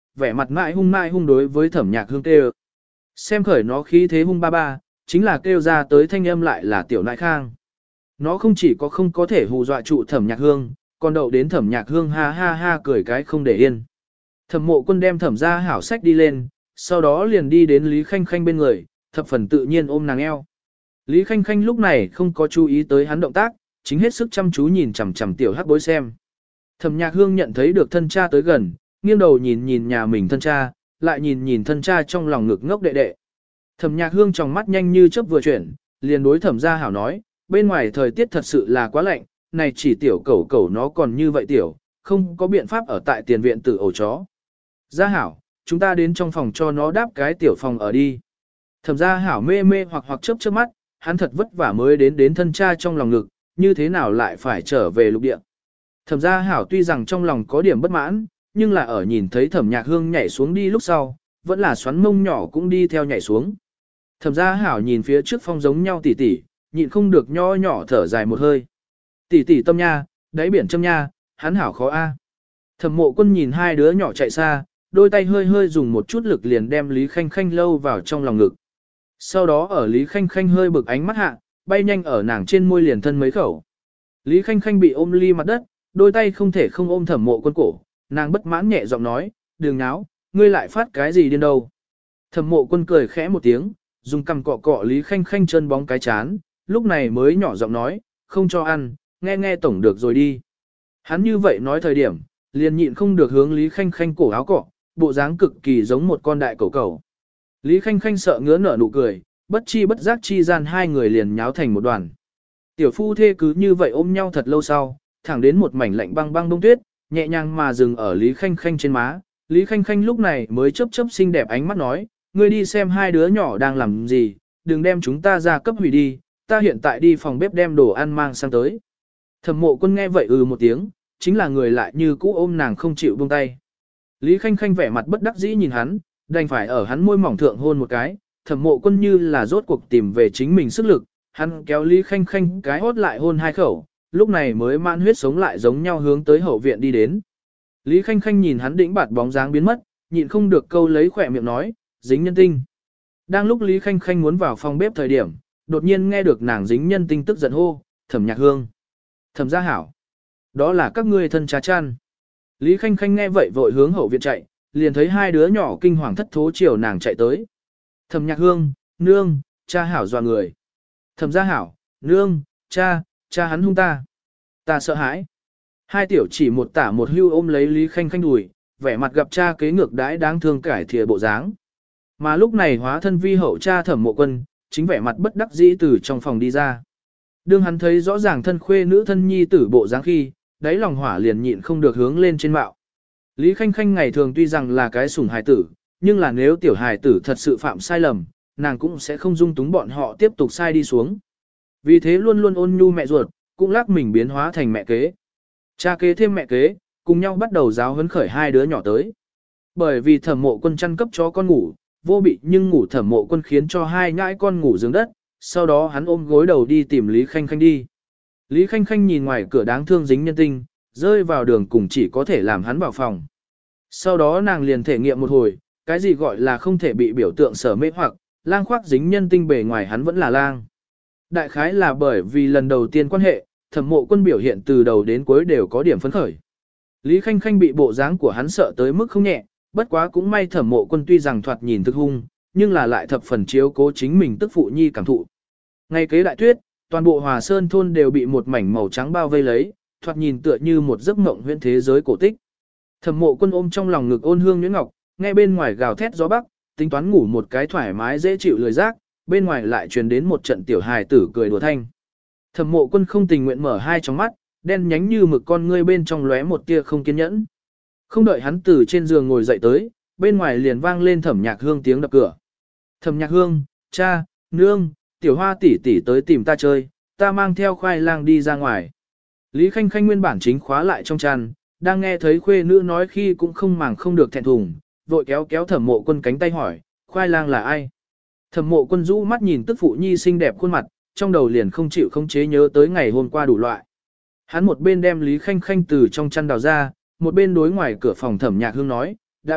vẻ mặt mãi hung đối với Thẩm Nhạc Hương kêu. Xem khởi nó khí thế hung ba ba, chính là kêu ra tới thanh âm lại là tiểu nại khang. Nó không chỉ có không có thể hù dọa trụ Thẩm Nhạc Hương, còn đậu đến Thẩm Nhạc Hương ha ha ha cười cái không để yên. Thẩm Mộ Quân đem Thẩm Gia Hảo sách đi lên, sau đó liền đi đến Lý Khanh Khanh bên người, thập phần tự nhiên ôm nàng eo. Lý Khanh Khanh lúc này không có chú ý tới hắn động tác, chính hết sức chăm chú nhìn chằm chằm tiểu hắc bối xem. Thẩm Nhạc Hương nhận thấy được thân cha tới gần, nghiêng đầu nhìn nhìn nhà mình thân cha, lại nhìn nhìn thân cha trong lòng ngực ngốc đệ đệ. Thẩm Nhạc Hương trong mắt nhanh như chớp vừa chuyển, liền đối Thẩm Gia Hảo nói, bên ngoài thời tiết thật sự là quá lạnh, này chỉ tiểu cẩu cẩu nó còn như vậy tiểu, không có biện pháp ở tại tiền viện tử ổ chó. Gia Hảo, chúng ta đến trong phòng cho nó đáp cái tiểu phòng ở đi. Thẩm Gia Hảo mê mê hoặc chớp chớp mắt, hắn thật vất vả mới đến thân cha trong lòng ngực, như thế nào lại phải trở về lục địa. Thẩm Gia Hảo tuy rằng trong lòng có điểm bất mãn, nhưng là ở nhìn thấy Thẩm Nhạc Hương nhảy xuống đi lúc sau, vẫn là xoắn mông nhỏ cũng đi theo nhảy xuống. Thẩm Gia Hảo nhìn phía trước phong giống nhau tỉ tỉ, nhịn không được nho nhỏ thở dài một hơi. Tỉ tỉ tâm nha, đáy biển châm nha, hắn hảo khó a. Thẩm Mộ Quân nhìn hai đứa nhỏ chạy xa, đôi tay hơi hơi dùng một chút lực liền đem Lý Khanh Khanh lâu vào trong lòng ngực. Sau đó ở Lý Khanh Khanh hơi bực ánh mắt hạ, bay nhanh ở nàng trên môi liền thân mấy khẩu. Lý Khanh Khanh bị ôm ly mặt đất, đôi tay không thể không ôm Thẩm Mộ Quân cổ, nàng bất mãn nhẹ giọng nói, đừng náo, ngươi lại phát cái gì điên đâu. Thẩm Mộ Quân cười khẽ một tiếng, dùng cằm cọ cọ Lý Khanh Khanh chân bóng cái chán, lúc này mới nhỏ giọng nói, không cho ăn, nghe tổng được rồi đi. Hắn như vậy nói thời điểm, liền nhịn không được hướng Lý Khanh Khanh cổ áo cọ, bộ dáng cực kỳ giống một con đại cẩu cẩu. Lý Khanh Khanh sợ ngứa nở nụ cười, bất chi bất giác chi gian hai người liền nháo thành một đoàn. Tiểu phu thê cứ như vậy ôm nhau thật lâu sau, thẳng đến một mảnh lạnh băng băng đông tuyết, nhẹ nhàng mà dừng ở Lý Khanh Khanh trên má. Lý Khanh Khanh lúc này mới chớp chớp xinh đẹp ánh mắt nói, ngươi đi xem hai đứa nhỏ đang làm gì, đừng đem chúng ta ra cấp hủy đi, ta hiện tại đi phòng bếp đem đồ ăn mang sang tới. Thẩm Mộ Quân nghe vậy một tiếng, chính là người lại như cũ ôm nàng không chịu buông tay. Lý Khanh Khanh vẻ mặt bất đắc dĩ nhìn hắn, đành phải ở hắn môi mỏng thượng hôn một cái, Thẩm Mộ Quân như là rốt cuộc tìm về chính mình sức lực, hắn kéo Lý Khanh Khanh cái hốt lại hôn hai khẩu, lúc này mới mãn huyết sống lại giống nhau hướng tới hậu viện đi đến. Lý Khanh Khanh nhìn hắn đĩnh bạt bóng dáng biến mất, nhịn không được câu lấy khỏe miệng nói, dính nhân tinh. Đang lúc Lý Khanh Khanh muốn vào phòng bếp thời điểm, đột nhiên nghe được nàng dính nhân tinh tức giận hô, Thẩm Nhạc Hương, Thẩm Gia Hảo, đó là các ngươi thân cha chăn. Lý Khanh Khanh nghe vậy vội hướng hậu viện chạy, liền thấy hai đứa nhỏ kinh hoàng thất thố chiều nàng chạy tới. Thẩm Nhạc Hương, nương, cha Hảo dọa người. Thẩm Gia Hảo, nương, cha hắn hung ta. Ta sợ hãi. Hai tiểu chỉ một tả một hưu ôm lấy Lý Khanh Khanh đùi, vẻ mặt gặp cha kế ngược đãi đáng thương cải thìa bộ dáng. Mà lúc này hóa thân vi hậu cha Thẩm Mộ Quân, chính vẻ mặt bất đắc dĩ từ trong phòng đi ra. Đương hắn thấy rõ ràng thân khuê nữ thân nhi tử bộ dáng khi, đáy lòng hỏa liền nhịn không được hướng lên trên mạo. Lý Khanh Khanh ngày thường tuy rằng là cái sủng hài tử, nhưng là nếu tiểu hài tử thật sự phạm sai lầm, nàng cũng sẽ không dung túng bọn họ tiếp tục sai đi xuống. Vì thế luôn luôn ôn nhu mẹ ruột, cũng lắc mình biến hóa thành mẹ kế. Cha kế thêm mẹ kế, cùng nhau bắt đầu giáo huấn khởi hai đứa nhỏ tới. Bởi vì Thẩm Mộ Quân chăn cấp cho con ngủ, vô bị nhưng ngủ Thẩm Mộ Quân khiến cho hai nhãi con ngủ giường đất, sau đó hắn ôm gối đầu đi tìm Lý Khanh Khanh đi. Lý Khanh Khanh nhìn ngoài cửa đáng thương dính nhân tinh, rơi vào đường cùng chỉ có thể làm hắn vào phòng. Sau đó nàng liền thể nghiệm một hồi, cái gì gọi là không thể bị biểu tượng sở mê hoặc, lang khoác dính nhân tinh bề ngoài hắn vẫn là lang. Đại khái là bởi vì lần đầu tiên quan hệ, Thẩm Mộ Quân biểu hiện từ đầu đến cuối đều có điểm phấn khởi. Lý Khanh Khanh bị bộ dáng của hắn sợ tới mức không nhẹ, bất quá cũng may Thẩm Mộ Quân tuy rằng thoạt nhìn thực hung, nhưng là lại thập phần chiếu cố chính mình tức phụ nhi cảm thụ. Ngay kế đại tuyết, toàn bộ Hòa Sơn thôn đều bị một mảnh màu trắng bao vây lấy, thoạt nhìn tựa như một giấc mộng huyễn thế giới cổ tích. Thẩm Mộ Quân ôm trong lòng ngực ôn hương nhuyễn ngọc, nghe bên ngoài gào thét gió bắc, tính toán ngủ một cái thoải mái dễ chịu lười giác, bên ngoài lại truyền đến một trận tiểu hài tử cười đùa thanh. Thẩm Mộ Quân không tình nguyện mở hai tròng mắt, đen nhánh như mực con ngươi bên trong lóe một tia không kiên nhẫn. Không đợi hắn từ trên giường ngồi dậy tới, bên ngoài liền vang lên Thẩm Nhạc Hương tiếng đập cửa. Thẩm Nhạc Hương, cha, nương, tiểu hoa tỷ tỷ tới tìm ta chơi, ta mang theo khoai lang đi ra ngoài. Lý Khanh Khanh nguyên bản chính khóa lại trong chăn, đang nghe thấy khuê nữ nói khi cũng không màng không được thẹn thùng, vội kéo kéo Thẩm Mộ Quân cánh tay hỏi, khoai lang là ai? Thẩm Mộ Quân rũ mắt nhìn tức phụ nhi xinh đẹp khuôn mặt, trong đầu liền không chịu không chế nhớ tới ngày hôm qua đủ loại. Hắn một bên đem Lý Khanh Khanh từ trong chăn đào ra, một bên đối ngoài cửa phòng Thẩm Nhạc Hương nói, đã biết,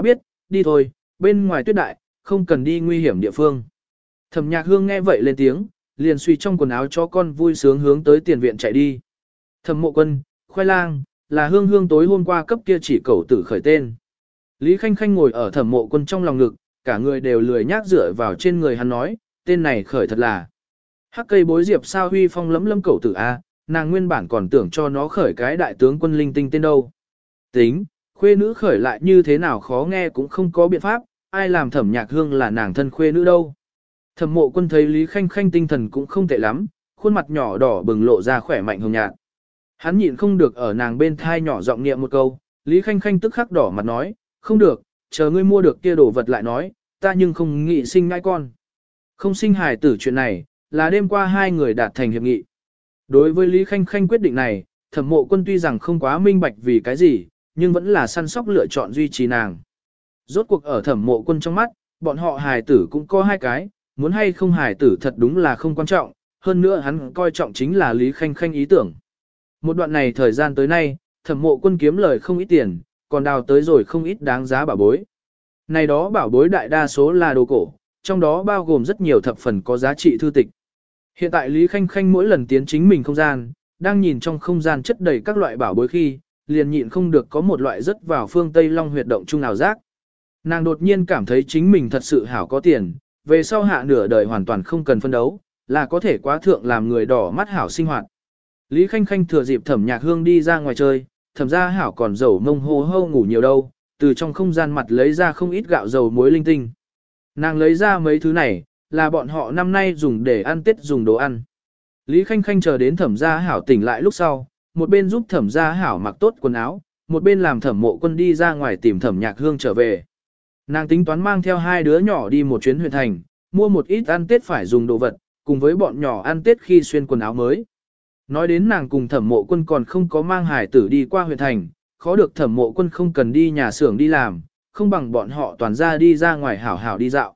đi thôi, bên ngoài tuyết đại, không cần đi nguy hiểm địa phương. Thẩm Nhạc Hương nghe vậy lên tiếng, liền suy trong quần áo cho con vui sướng hướng tới tiền viện chạy đi. Thẩm Mộ Quân, khoai lang, là Hương Hương tối hôm qua cấp kia chỉ cẩu tử khởi tên. Lý Khanh Khanh ngồi ở Thẩm Mộ Quân trong lòng ngực, cả người đều lười nhác dựa vào trên người hắn nói, tên này khởi thật là Hắc Cây Bối Diệp sao huy phong lấm lấm cẩu tử a, nàng nguyên bản còn tưởng cho nó khởi cái đại tướng quân linh tinh tên đâu. Tính, khuê nữ khởi lại như thế nào khó nghe cũng không có biện pháp, ai làm Thẩm Nhạc Hương là nàng thân khuê nữ đâu. Thẩm Mộ Quân thấy Lý Khanh Khanh tinh thần cũng không tệ lắm, khuôn mặt nhỏ đỏ bừng lộ ra khỏe mạnh hồng nhạt. Hắn nhịn không được ở nàng bên thai nhỏ giọng niệm một câu, Lý Khanh Khanh tức khắc đỏ mặt nói, không được, chờ ngươi mua được kia đồ vật lại nói, ta nhưng không nghĩ sinh ngai con. Không sinh hài tử chuyện này, là đêm qua hai người đạt thành hiệp nghị. Đối với Lý Khanh Khanh quyết định này, Thẩm Mộ Quân tuy rằng không quá minh bạch vì cái gì, nhưng vẫn là săn sóc lựa chọn duy trì nàng. Rốt cuộc ở Thẩm Mộ Quân trong mắt, bọn họ hài tử cũng có hai cái, muốn hay không hài tử thật đúng là không quan trọng, hơn nữa hắn coi trọng chính là Lý Khanh Khanh ý tưởng. Một đoạn này thời gian tới nay, Thẩm Mộ Quân kiếm lời không ít tiền, còn đào tới rồi không ít đáng giá bảo bối. Này đó bảo bối đại đa số là đồ cổ, trong đó bao gồm rất nhiều thập phần có giá trị thư tịch. Hiện tại Lý Khanh Khanh mỗi lần tiến chính mình không gian, đang nhìn trong không gian chất đầy các loại bảo bối khi, liền nhịn không được có một loại rất vào phương Tây Long huyệt động chung nào giác. Nàng đột nhiên cảm thấy chính mình thật sự hảo có tiền, về sau hạ nửa đời hoàn toàn không cần phân đấu, là có thể quá thượng làm người đỏ mắt hảo sinh hoạt. Lý Khanh Khanh thừa dịp Thẩm Nhạc Hương đi ra ngoài chơi, Thẩm gia hảo còn dầu mông hô hô ngủ nhiều đâu, từ trong không gian mặt lấy ra không ít gạo dầu muối linh tinh. Nàng lấy ra mấy thứ này, là bọn họ năm nay dùng để ăn Tết dùng đồ ăn. Lý Khanh Khanh chờ đến Thẩm gia hảo tỉnh lại lúc sau, một bên giúp Thẩm gia hảo mặc tốt quần áo, một bên làm Thẩm Mộ Quân đi ra ngoài tìm Thẩm Nhạc Hương trở về. Nàng tính toán mang theo hai đứa nhỏ đi một chuyến huyện thành, mua một ít ăn Tết phải dùng đồ vật, cùng với bọn nhỏ ăn Tết khi xuyên quần áo mới. Nói đến nàng cùng Thẩm Mộ Quân còn không có mang hải tử đi qua huyện thành, khó được Thẩm Mộ Quân không cần đi nhà xưởng đi làm, không bằng bọn họ toàn ra đi ra ngoài hảo hảo đi dạo.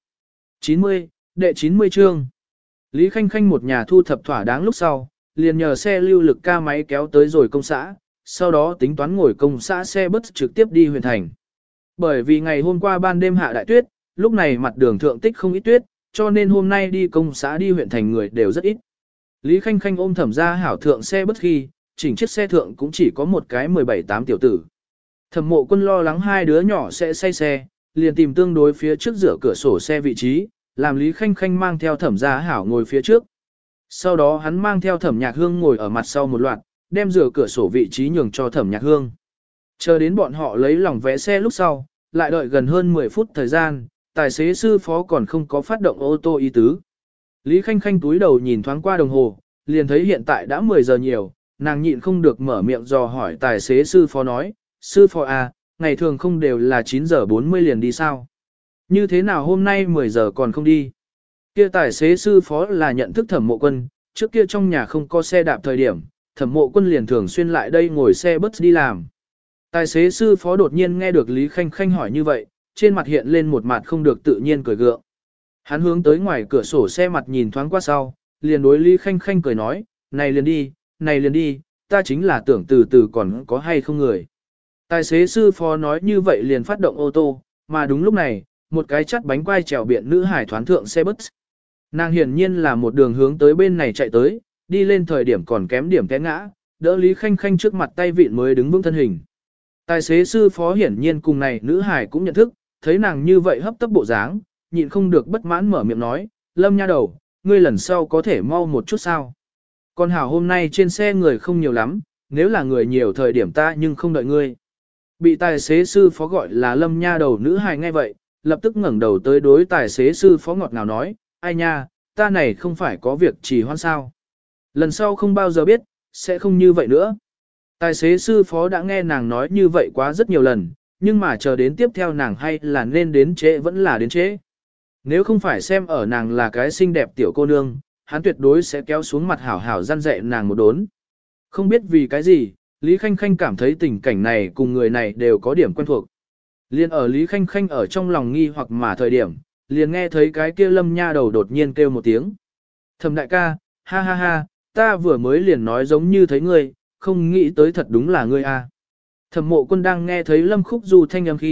90, đệ 90 chương. Lý Khanh Khanh một nhà thu thập thỏa đáng lúc sau, liền nhờ xe lưu lực ca máy kéo tới rồi công xã, sau đó tính toán ngồi công xã xe bus trực tiếp đi huyện thành. Bởi vì ngày hôm qua ban đêm hạ đại tuyết, lúc này mặt đường thượng tích không ít tuyết, cho nên hôm nay đi công xã đi huyện thành người đều rất ít. Lý Khanh Khanh ôm Thẩm gia hảo thượng xe bus khi, chỉnh chiếc xe thượng cũng chỉ có một cái 17-8 tiểu tử. Thẩm Mộ Quân lo lắng hai đứa nhỏ sẽ say xe, liền tìm tương đối phía trước giữa cửa sổ xe vị trí, làm Lý Khanh Khanh mang theo Thẩm gia hảo ngồi phía trước. Sau đó hắn mang theo Thẩm Nhạc Hương ngồi ở mặt sau một loạt, đem giữa cửa sổ vị trí nhường cho Thẩm Nhạc Hương. Chờ đến bọn họ lấy lòng vé xe lúc sau, lại đợi gần hơn 10 phút thời gian, tài xế sư phó còn không có phát động ô tô ý tứ. Lý Khanh Khanh túi đầu nhìn thoáng qua đồng hồ, liền thấy hiện tại đã 10 giờ nhiều, nàng nhịn không được mở miệng dò hỏi tài xế sư phó nói, sư phó à, ngày thường không đều là 9 giờ 40 liền đi sao? Như thế nào hôm nay 10 giờ còn không đi? Kia tài xế sư phó là nhận thức Thẩm Mộ Quân, trước kia trong nhà không có xe đạp thời điểm, Thẩm Mộ Quân liền thường xuyên lại đây ngồi xe bus đi làm. Tài xế sư phó đột nhiên nghe được Lý Khanh Khanh hỏi như vậy, trên mặt hiện lên một mặt không được tự nhiên cười gượng. Hắn hướng tới ngoài cửa sổ xe mặt nhìn thoáng qua sau, liền đối Lý Khanh Khanh cười nói, này liền đi, ta chính là tưởng từ từ còn có hay không người. Tài xế sư phó nói như vậy liền phát động ô tô, mà đúng lúc này, một cái chắt bánh quai trèo biện nữ hải thoán thượng xe bus. Nàng hiển nhiên là một đường hướng tới bên này chạy tới, đi lên thời điểm còn kém điểm té ngã, đỡ Lý Khanh Khanh trước mặt tay vịn mới đứng vững thân hình. Tài xế sư phó hiển nhiên cùng này nữ hải cũng nhận thức, thấy nàng như vậy hấp tấp bộ dáng, nhịn không được bất mãn mở miệng nói, Lâm nha đầu, ngươi lần sau có thể mau một chút sao. Còn hảo hôm nay trên xe người không nhiều lắm, nếu là người nhiều thời điểm ta nhưng không đợi ngươi. Bị tài xế sư phó gọi là Lâm nha đầu nữ hài nghe vậy, lập tức ngẩng đầu tới đối tài xế sư phó ngọt ngào nói, ai nha, ta này không phải có việc trì hoãn sao. Lần sau không bao giờ biết, sẽ không như vậy nữa. Tài xế sư phó đã nghe nàng nói như vậy quá rất nhiều lần, nhưng mà chờ đến tiếp theo nàng hay là nên đến trễ vẫn là đến trễ. Nếu không phải xem ở nàng là cái xinh đẹp tiểu cô nương, hắn tuyệt đối sẽ kéo xuống mặt hảo hảo răn dạy nàng một đốn. Không biết vì cái gì, Lý Khanh Khanh cảm thấy tình cảnh này cùng người này đều có điểm quen thuộc. Liên ở Lý Khanh Khanh ở trong lòng nghi hoặc mà thời điểm, liền nghe thấy cái kia Lâm nha đầu đột nhiên kêu một tiếng. Thẩm đại ca, ha ha ha, ta vừa mới liền nói giống như thấy ngươi, không nghĩ tới thật đúng là ngươi a. Thẩm Mộ Quân đang nghe thấy Lâm Khúc Du thanh âm khi,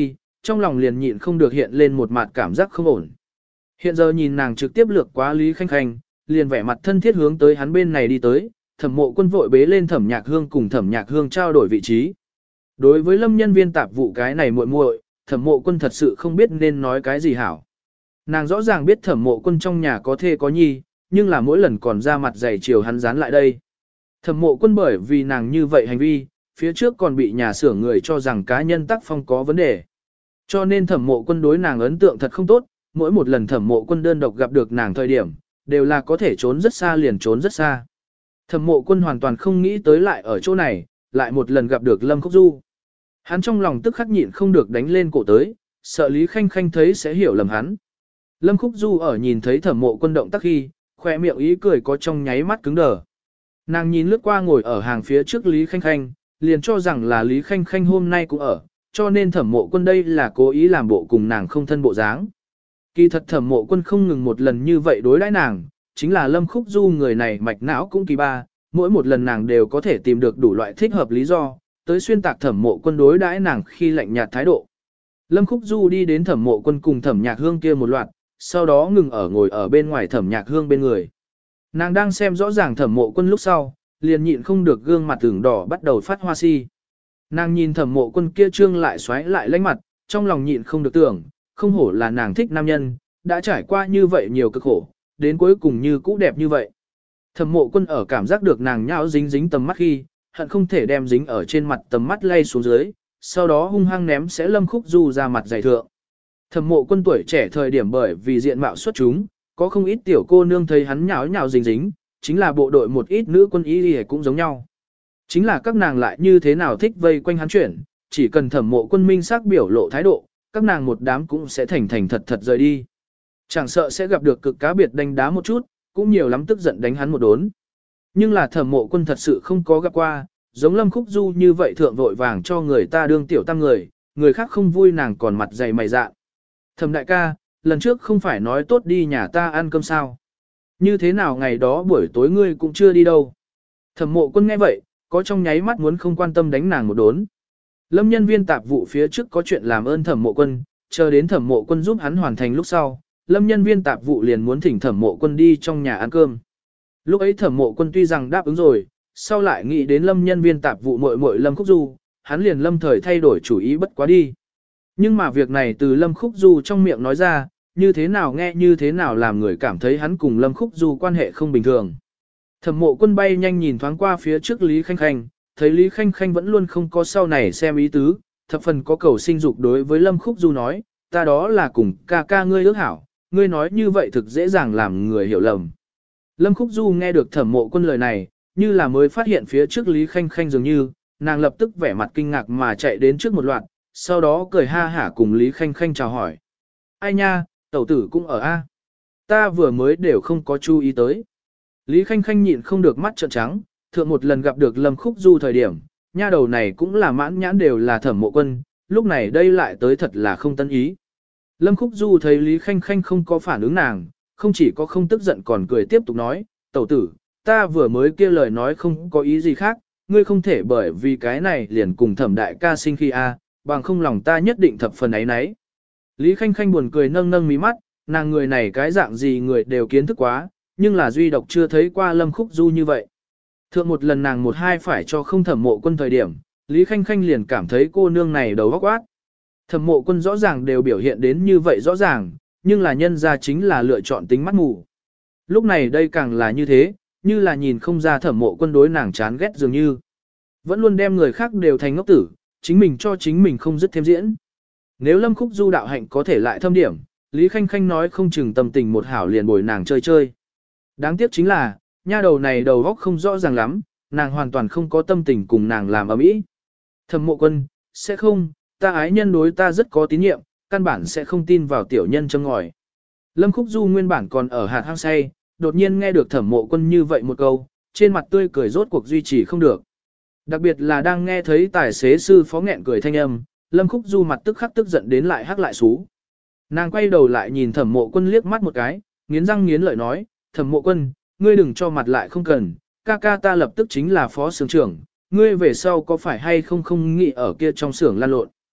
trong lòng liền nhịn không được hiện lên một mặt cảm giác không ổn. Hiện giờ nhìn nàng trực tiếp lược quá Lý Khanh Khanh, liền vẻ mặt thân thiết hướng tới hắn bên này đi tới, Thẩm Mộ Quân vội bế lên Thẩm Nhạc Hương cùng Thẩm Nhạc Hương trao đổi vị trí. Đối với Lâm nhân viên tạp vụ cái này muội muội, Thẩm Mộ Quân thật sự không biết nên nói cái gì hảo. Nàng rõ ràng biết Thẩm Mộ Quân trong nhà có thê có nhi, nhưng là mỗi lần còn ra mặt dày chiều hắn dán lại đây. Thẩm Mộ Quân bởi vì nàng như vậy hành vi, phía trước còn bị nhà xưởng người cho rằng cá nhân tác phong có vấn đề. Cho nên Thẩm Mộ Quân đối nàng ấn tượng thật không tốt, mỗi một lần Thẩm Mộ Quân đơn độc gặp được nàng thời điểm, đều là có thể trốn rất xa liền trốn rất xa. Thẩm Mộ Quân hoàn toàn không nghĩ tới lại ở chỗ này, lại một lần gặp được Lâm Khúc Du. Hắn trong lòng tức khắc nhịn không được đánh lên cổ tới, sợ Lý Khanh Khanh thấy sẽ hiểu lầm hắn. Lâm Khúc Du ở nhìn thấy Thẩm Mộ Quân động tác khi, khỏe miệng ý cười có trong nháy mắt cứng đờ. Nàng nhìn lướt qua ngồi ở hàng phía trước Lý Khanh Khanh, liền cho rằng là Lý Khanh Khanh hôm nay cũng ở, cho nên Thẩm Mộ Quân đây là cố ý làm bộ cùng nàng không thân bộ dáng. Kỳ thật Thẩm Mộ Quân không ngừng một lần như vậy đối đãi nàng, chính là Lâm Khúc Du người này mạch não cũng kỳ ba, mỗi một lần nàng đều có thể tìm được đủ loại thích hợp lý do, tới xuyên tạc Thẩm Mộ Quân đối đãi nàng khi lạnh nhạt thái độ. Lâm Khúc Du đi đến Thẩm Mộ Quân cùng Thẩm Nhạc Hương kia một loạt, sau đó ngừng ở ngồi ở bên ngoài Thẩm Nhạc Hương bên người. Nàng đang xem rõ ràng Thẩm Mộ Quân lúc sau, liền nhịn không được gương mặt ửng đỏ bắt đầu phát hoa si. Nàng nhìn Thẩm Mộ Quân kia trương lại xoáy lại lánh mặt, trong lòng nhịn không được tưởng, không hổ là nàng thích nam nhân, đã trải qua như vậy nhiều cực khổ, đến cuối cùng như cũ đẹp như vậy. Thẩm Mộ Quân ở cảm giác được nàng nhão dính dính tầm mắt khi, hận không thể đem dính ở trên mặt tầm mắt lay xuống dưới, sau đó hung hăng ném sẽ Lâm Khúc Du ra mặt dày thượng. Thẩm Mộ Quân tuổi trẻ thời điểm bởi vì diện mạo xuất chúng, có không ít tiểu cô nương thấy hắn nhão nhão dính dính, chính là bộ đội một ít nữ quân y cũng giống nhau. Chính là các nàng lại như thế nào thích vây quanh hắn chuyển, chỉ cần Thẩm Mộ Quân minh xác biểu lộ thái độ, các nàng một đám cũng sẽ thành thành thật thật rời đi. Chẳng sợ sẽ gặp được cực cá biệt đánh đá một chút, cũng nhiều lắm tức giận đánh hắn một đốn. Nhưng là Thẩm Mộ Quân thật sự không có gặp qua, giống Lâm Khúc Du như vậy thượng vội vàng cho người ta đương tiểu tam người khác không vui nàng còn mặt dày mày dạ. Thẩm đại ca, lần trước không phải nói tốt đi nhà ta ăn cơm sao? Như thế nào ngày đó buổi tối ngươi cũng chưa đi đâu? Thẩm Mộ Quân nghe vậy, có trong nháy mắt muốn không quan tâm đánh nàng một đốn. Lâm nhân viên tạp vụ phía trước có chuyện làm ơn Thẩm Mộ Quân, chờ đến Thẩm Mộ Quân giúp hắn hoàn thành lúc sau, Lâm nhân viên tạp vụ liền muốn thỉnh Thẩm Mộ Quân đi trong nhà ăn cơm. Lúc ấy Thẩm Mộ Quân tuy rằng đáp ứng rồi, sau lại nghĩ đến Lâm nhân viên tạp vụ muội muội Lâm Khúc Du, hắn liền lâm thời thay đổi chủ ý bất quá đi. Nhưng mà việc này từ Lâm Khúc Du trong miệng nói ra, như thế nào nghe như thế nào làm người cảm thấy hắn cùng Lâm Khúc Du quan hệ không bình thường. Thẩm Mộ Quân bay nhanh nhìn thoáng qua phía trước Lý Khanh Khanh, thấy Lý Khanh Khanh vẫn luôn không có sau này xem ý tứ, thập phần có cầu sinh dục đối với Lâm Khúc Du nói, ta đó là cùng ca ca ngươi ước hảo, ngươi nói như vậy thực dễ dàng làm người hiểu lầm. Lâm Khúc Du nghe được Thẩm Mộ Quân lời này, như là mới phát hiện phía trước Lý Khanh Khanh dường như, nàng lập tức vẻ mặt kinh ngạc mà chạy đến trước một loạt, sau đó cười ha hả cùng Lý Khanh Khanh chào hỏi. Ai nha, tẩu tử cũng ở a? Ta vừa mới đều không có chú ý tới. Lý Khanh Khanh nhịn không được mắt trợn trắng, thượng một lần gặp được Lâm Khúc Du thời điểm, nha đầu này cũng là mãn nhãn đều là Thẩm Mộ Quân, lúc này đây lại tới thật là không tân ý. Lâm Khúc Du thấy Lý Khanh Khanh không có phản ứng nàng, không chỉ có không tức giận còn cười tiếp tục nói, tẩu tử, ta vừa mới kia lời nói không có ý gì khác, ngươi không thể bởi vì cái này liền cùng Thẩm đại ca sinh khi a, bằng không lòng ta nhất định thập phần ấy nấy. Lý Khanh Khanh buồn cười nâng nâng mí mắt, nàng người này cái dạng gì người đều kiến thức quá, nhưng là duy độc chưa thấy qua Lâm Khúc Du như vậy. Thượng một lần nàng một hai phải cho không Thẩm Mộ Quân thời điểm, Lý Khanh Khanh liền cảm thấy cô nương này đầu óc quát. Thẩm Mộ Quân rõ ràng đều biểu hiện đến như vậy rõ ràng, nhưng là nhân ra chính là lựa chọn tính mắt mù. Lúc này đây càng là như thế, như là nhìn không ra Thẩm Mộ Quân đối nàng chán ghét dường như. Vẫn luôn đem người khác đều thành ngốc tử, chính mình cho chính mình không dứt thêm diễn. Nếu Lâm Khúc Du đạo hạnh có thể lại thâm điểm, Lý Khanh Khanh nói không chừng tâm tình một hảo liền bồi nàng chơi chơi. Đáng tiếc chính là, nha đầu này đầu óc không rõ ràng lắm, nàng hoàn toàn không có tâm tình cùng nàng làm ầm ĩ. Thẩm Mộ Quân, sẽ không, ta ái nhân đối ta rất có tín nhiệm, căn bản sẽ không tin vào tiểu nhân châm ngòi. Lâm Khúc Du nguyên bản còn ở hạt hang say, đột nhiên nghe được Thẩm Mộ Quân như vậy một câu, trên mặt tươi cười rốt cuộc duy trì không được. Đặc biệt là đang nghe thấy tài xế sư phó nghẹn cười thanh âm, Lâm Khúc Du mặt tức khắc tức giận đến lại hắc lại xú. Nàng quay đầu lại nhìn Thẩm Mộ Quân liếc mắt một cái, nghiến răng nghiến lợi nói, Thẩm Mộ Quân, ngươi đừng cho mặt lại không cần, ca ca ta lập tức chính là phó xưởng trưởng, ngươi về sau có phải hay không nghĩ ở kia trong xưởng lan lộn.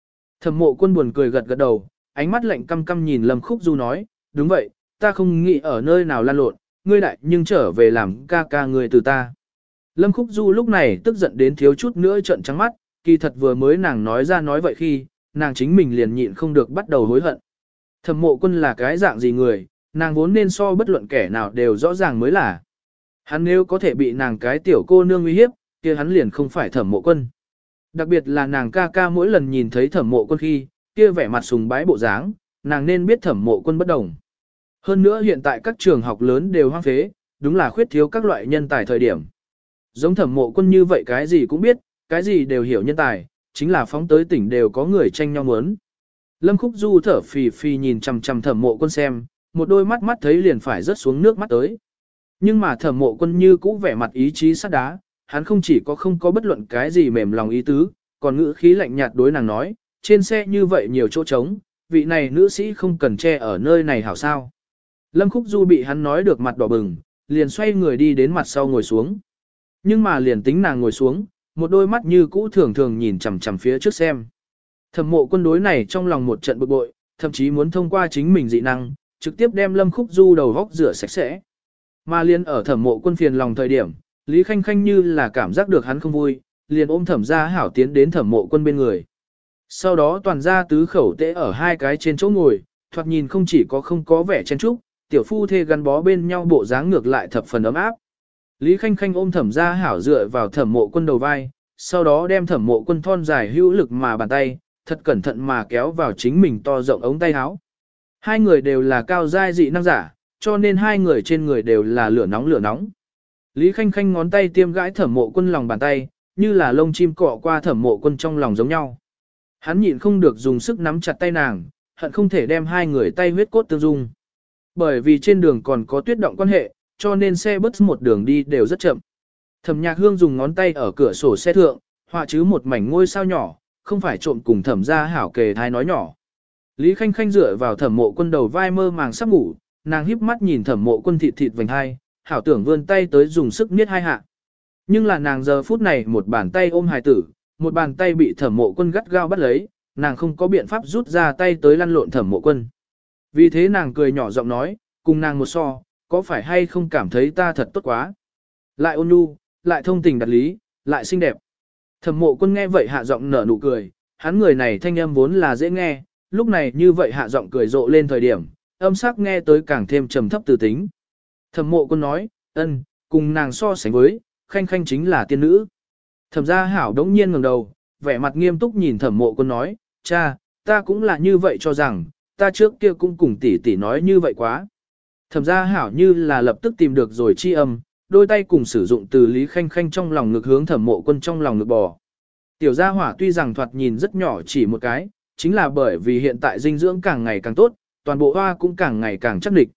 Thẩm Mộ Quân buồn cười gật gật đầu, ánh mắt lạnh căm căm nhìn Lâm Khúc Du nói, đúng vậy, ta không nghĩ ở nơi nào lan lộn, ngươi đại nhưng trở về làm ca ca người từ ta. Lâm Khúc Du lúc này tức giận đến thiếu chút nữa trợn trắng mắt, kỳ thật vừa mới nàng nói ra nói vậy khi, nàng chính mình liền nhịn không được bắt đầu hối hận. Thẩm Mộ Quân là cái dạng gì người, nàng vốn nên so bất luận kẻ nào đều rõ ràng mới là. Hắn nếu có thể bị nàng cái tiểu cô nương uy hiếp, kia hắn liền không phải Thẩm Mộ Quân. Đặc biệt là nàng ca ca mỗi lần nhìn thấy Thẩm Mộ Quân khi, kia vẻ mặt sùng bái bộ dáng, nàng nên biết Thẩm Mộ Quân bất đồng. Hơn nữa hiện tại các trường học lớn đều hoang phế, đúng là khuyết thiếu các loại nhân tài thời điểm. Giống Thẩm Mộ Quân như vậy cái gì cũng biết, cái gì đều hiểu nhân tài, chính là phóng tới tỉnh đều có người tranh nhau muốn. Lâm Khúc Du thở phì phì nhìn chằm chằm Thẩm Mộ Quân xem, một đôi mắt mắt thấy liền phải rớt xuống nước mắt tới. Nhưng mà Thẩm Mộ Quân như cũ vẻ mặt ý chí sắt đá, hắn không chỉ có không có bất luận cái gì mềm lòng ý tứ, còn ngữ khí lạnh nhạt đối nàng nói, trên xe như vậy nhiều chỗ trống, vị này nữ sĩ không cần che ở nơi này hảo sao. Lâm Khúc Du bị hắn nói được mặt đỏ bừng, liền xoay người đi đến mặt sau ngồi xuống. Nhưng mà liền tính nàng ngồi xuống, một đôi mắt như cũ thường thường nhìn chằm chằm phía trước xem. Thẩm Mộ Quân đối này trong lòng một trận bực bội, thậm chí muốn thông qua chính mình dị năng, trực tiếp đem Lâm Khúc Du đầu góc rửa sạch sẽ. Mà liền ở Thẩm Mộ Quân phiền lòng thời điểm, Lý Khanh Khanh như là cảm giác được hắn không vui, liền ôm Thẩm Gia Hảo tiến đến Thẩm Mộ Quân bên người. Sau đó toàn ra tứ khẩu tễ ở hai cái trên chỗ ngồi, thoạt nhìn không chỉ có không có vẻ chen chúc, tiểu phu thê gắn bó bên nhau bộ dáng ngược lại thập phần ấm áp. Lý Khanh Khanh ôm Thẩm Gia Hảo dựa vào Thẩm Mộ Quân đầu vai, sau đó đem Thẩm Mộ Quân thon dài hữu lực mà bàn tay, thật cẩn thận mà kéo vào chính mình to rộng ống tay áo. Hai người đều là cao giai dị năng giả, cho nên hai người trên người đều là lửa nóng lửa nóng. Lý Khanh Khanh ngón tay tiêm gãi Thẩm Mộ Quân lòng bàn tay, như là lông chim cọ qua Thẩm Mộ Quân trong lòng giống nhau. Hắn nhịn không được dùng sức nắm chặt tay nàng, hận không thể đem hai người tay huyết cốt tương dung. Bởi vì trên đường còn có tuyết động quan hệ, cho nên xe bus một đường đi đều rất chậm. Thẩm Nhạc Hương dùng ngón tay ở cửa sổ xe thượng, họa chứ một mảnh ngôi sao nhỏ, không phải trộm cùng Thẩm Gia Hảo kề thai nói nhỏ. Lý Khanh Khanh dựa vào Thẩm Mộ Quân đầu vai mơ màng sắp ngủ, nàng híp mắt nhìn Thẩm Mộ Quân thịt thịt vành hai, hảo tưởng vươn tay tới dùng sức niết hai hạ. Nhưng là nàng giờ phút này một bàn tay ôm hài tử, một bàn tay bị Thẩm Mộ Quân gắt gao bắt lấy, nàng không có biện pháp rút ra tay tới lăn lộn Thẩm Mộ Quân. Vì thế nàng cười nhỏ giọng nói, cùng nàng một so, có phải hay không cảm thấy ta thật tốt quá. Lại ôn nhu, lại thông tình đặt lý, lại xinh đẹp. Thẩm Mộ Quân nghe vậy hạ giọng nở nụ cười, hắn người này thanh âm vốn là dễ nghe, lúc này như vậy hạ giọng cười rộ lên thời điểm, âm sắc nghe tới càng thêm trầm thấp từ tính. Thẩm Mộ Quân nói, ân, cùng nàng so sánh với, Khanh Khanh chính là tiên nữ. Thẩm Gia Hảo đống nhiên ngẩng đầu, vẻ mặt nghiêm túc nhìn Thẩm Mộ Quân nói, cha, ta cũng là như vậy cho rằng, ta trước kia cũng cùng tỷ tỷ nói như vậy quá. Thẩm Gia Hảo như là lập tức tìm được rồi chi âm, đôi tay cùng sử dụng từ Lý Khanh Khanh trong lòng ngực hướng Thẩm Mộ Quân trong lòng ngực bò. Tiểu gia hỏa tuy rằng thoạt nhìn rất nhỏ chỉ một cái, chính là bởi vì hiện tại dinh dưỡng càng ngày càng tốt, toàn bộ hoa cũng càng ngày càng chắc địch.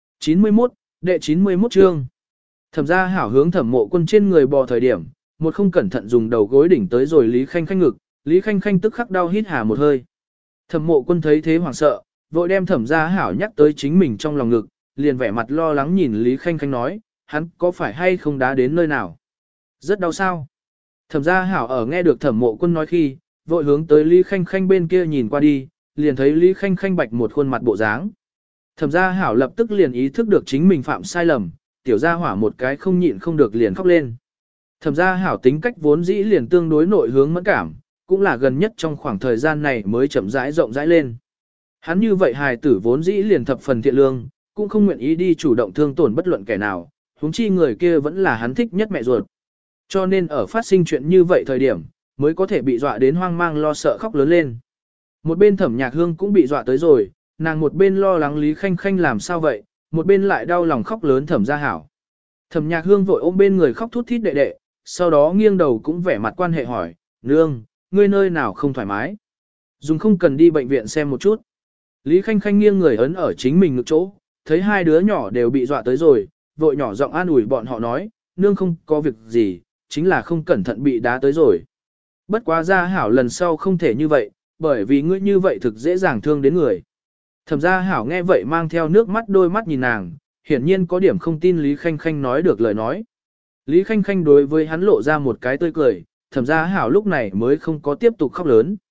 91, đệ 91 chương. Thẩm Gia Hảo hướng Thẩm Mộ Quân trên người bò thời điểm, một không cẩn thận dùng đầu gối đỉnh tới rồi Lý Khanh Khanh ngực, Lý Khanh Khanh tức khắc đau hít hà một hơi. Thẩm Mộ Quân thấy thế hoảng sợ, vội đem Thẩm Gia Hảo nhắc tới chính mình trong lòng ngực, liền vẻ mặt lo lắng nhìn Lý Khanh Khanh nói, hắn có phải hay không đá đến nơi nào? Rất đau sao? Thẩm Gia Hảo ở nghe được Thẩm Mộ Quân nói khi, vội hướng tới Lý Khanh Khanh bên kia nhìn qua đi, liền thấy Lý Khanh Khanh bạch một khuôn mặt bộ dáng. Thẩm Gia Hảo lập tức liền ý thức được chính mình phạm sai lầm, tiểu gia hỏa một cái không nhịn không được liền khóc lên. Thẩm Gia Hảo tính cách vốn dĩ liền tương đối nội hướng mẫn cảm, cũng là gần nhất trong khoảng thời gian này mới chậm rãi rộng rãi lên. Hắn như vậy hài tử vốn dĩ liền thập phần thiện lương, cũng không nguyện ý đi chủ động thương tổn bất luận kẻ nào, huống chi người kia vẫn là hắn thích nhất mẹ ruột. Cho nên ở phát sinh chuyện như vậy thời điểm, mới có thể bị dọa đến hoang mang lo sợ khóc lớn lên. Một bên Thẩm Nhạc Hương cũng bị dọa tới rồi, nàng một bên lo lắng Lý Khanh Khanh làm sao vậy, một bên lại đau lòng khóc lớn Thẩm Gia Hảo. Thẩm Nhạc Hương vội ôm bên người khóc thút thít đệ đệ, sau đó nghiêng đầu cũng vẻ mặt quan hệ hỏi, nương, ngươi nơi nào không thoải mái? Dùng không cần đi bệnh viện xem một chút. Lý Khanh Khanh nghiêng người ấn ở chính mình ngực chỗ, thấy hai đứa nhỏ đều bị dọa tới rồi, vội nhỏ giọng an ủi bọn họ nói, nương không có việc gì, chính là không cẩn thận bị đá tới rồi. Bất quá Gia Hảo lần sau không thể như vậy, bởi vì ngươi như vậy thực dễ dàng thương đến người. Thẩm Gia Hảo nghe vậy mang theo nước mắt đôi mắt nhìn nàng, hiển nhiên có điểm không tin Lý Khanh Khanh nói được lời nói. Lý Khanh Khanh đối với hắn lộ ra một cái tươi cười, Thẩm Gia Hảo lúc này mới không có tiếp tục khóc lớn.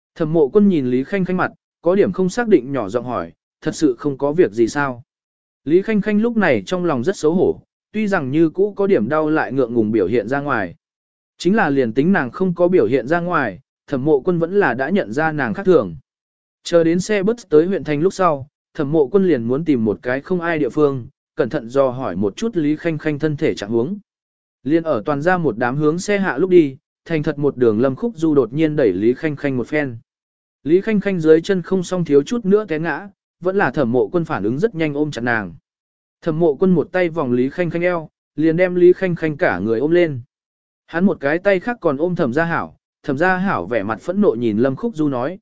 Thẩm Mộ Quân nhìn Lý Khanh Khanh mặt, có điểm không xác định nhỏ giọng hỏi, thật sự không có việc gì sao? Lý Khanh Khanh lúc này trong lòng rất xấu hổ, tuy rằng như cũ có điểm đau lại ngượng ngùng biểu hiện ra ngoài. Chính là liền tính nàng không có biểu hiện ra ngoài, Thẩm Mộ Quân vẫn là đã nhận ra nàng khác thường. Chờ đến xe bus tới huyện thành lúc sau, Thẩm Mộ Quân liền muốn tìm một cái không ai địa phương, cẩn thận dò hỏi một chút Lý Khanh Khanh thân thể trạng huống. Liên ở toàn ra một đám hướng xe hạ lúc đi, thành thật một đường Lâm Khúc Du đột nhiên đẩy Lý Khanh Khanh một phen. Lý Khanh Khanh dưới chân không song thiếu chút nữa té ngã, vẫn là Thẩm Mộ Quân phản ứng rất nhanh ôm chặt nàng. Thẩm Mộ Quân một tay vòng Lý Khanh Khanh eo, liền đem Lý Khanh Khanh cả người ôm lên. Hắn một cái tay khác còn ôm Thẩm Gia Hảo, Thẩm Gia Hảo vẻ mặt phẫn nộ nhìn Lâm Khúc Du nói,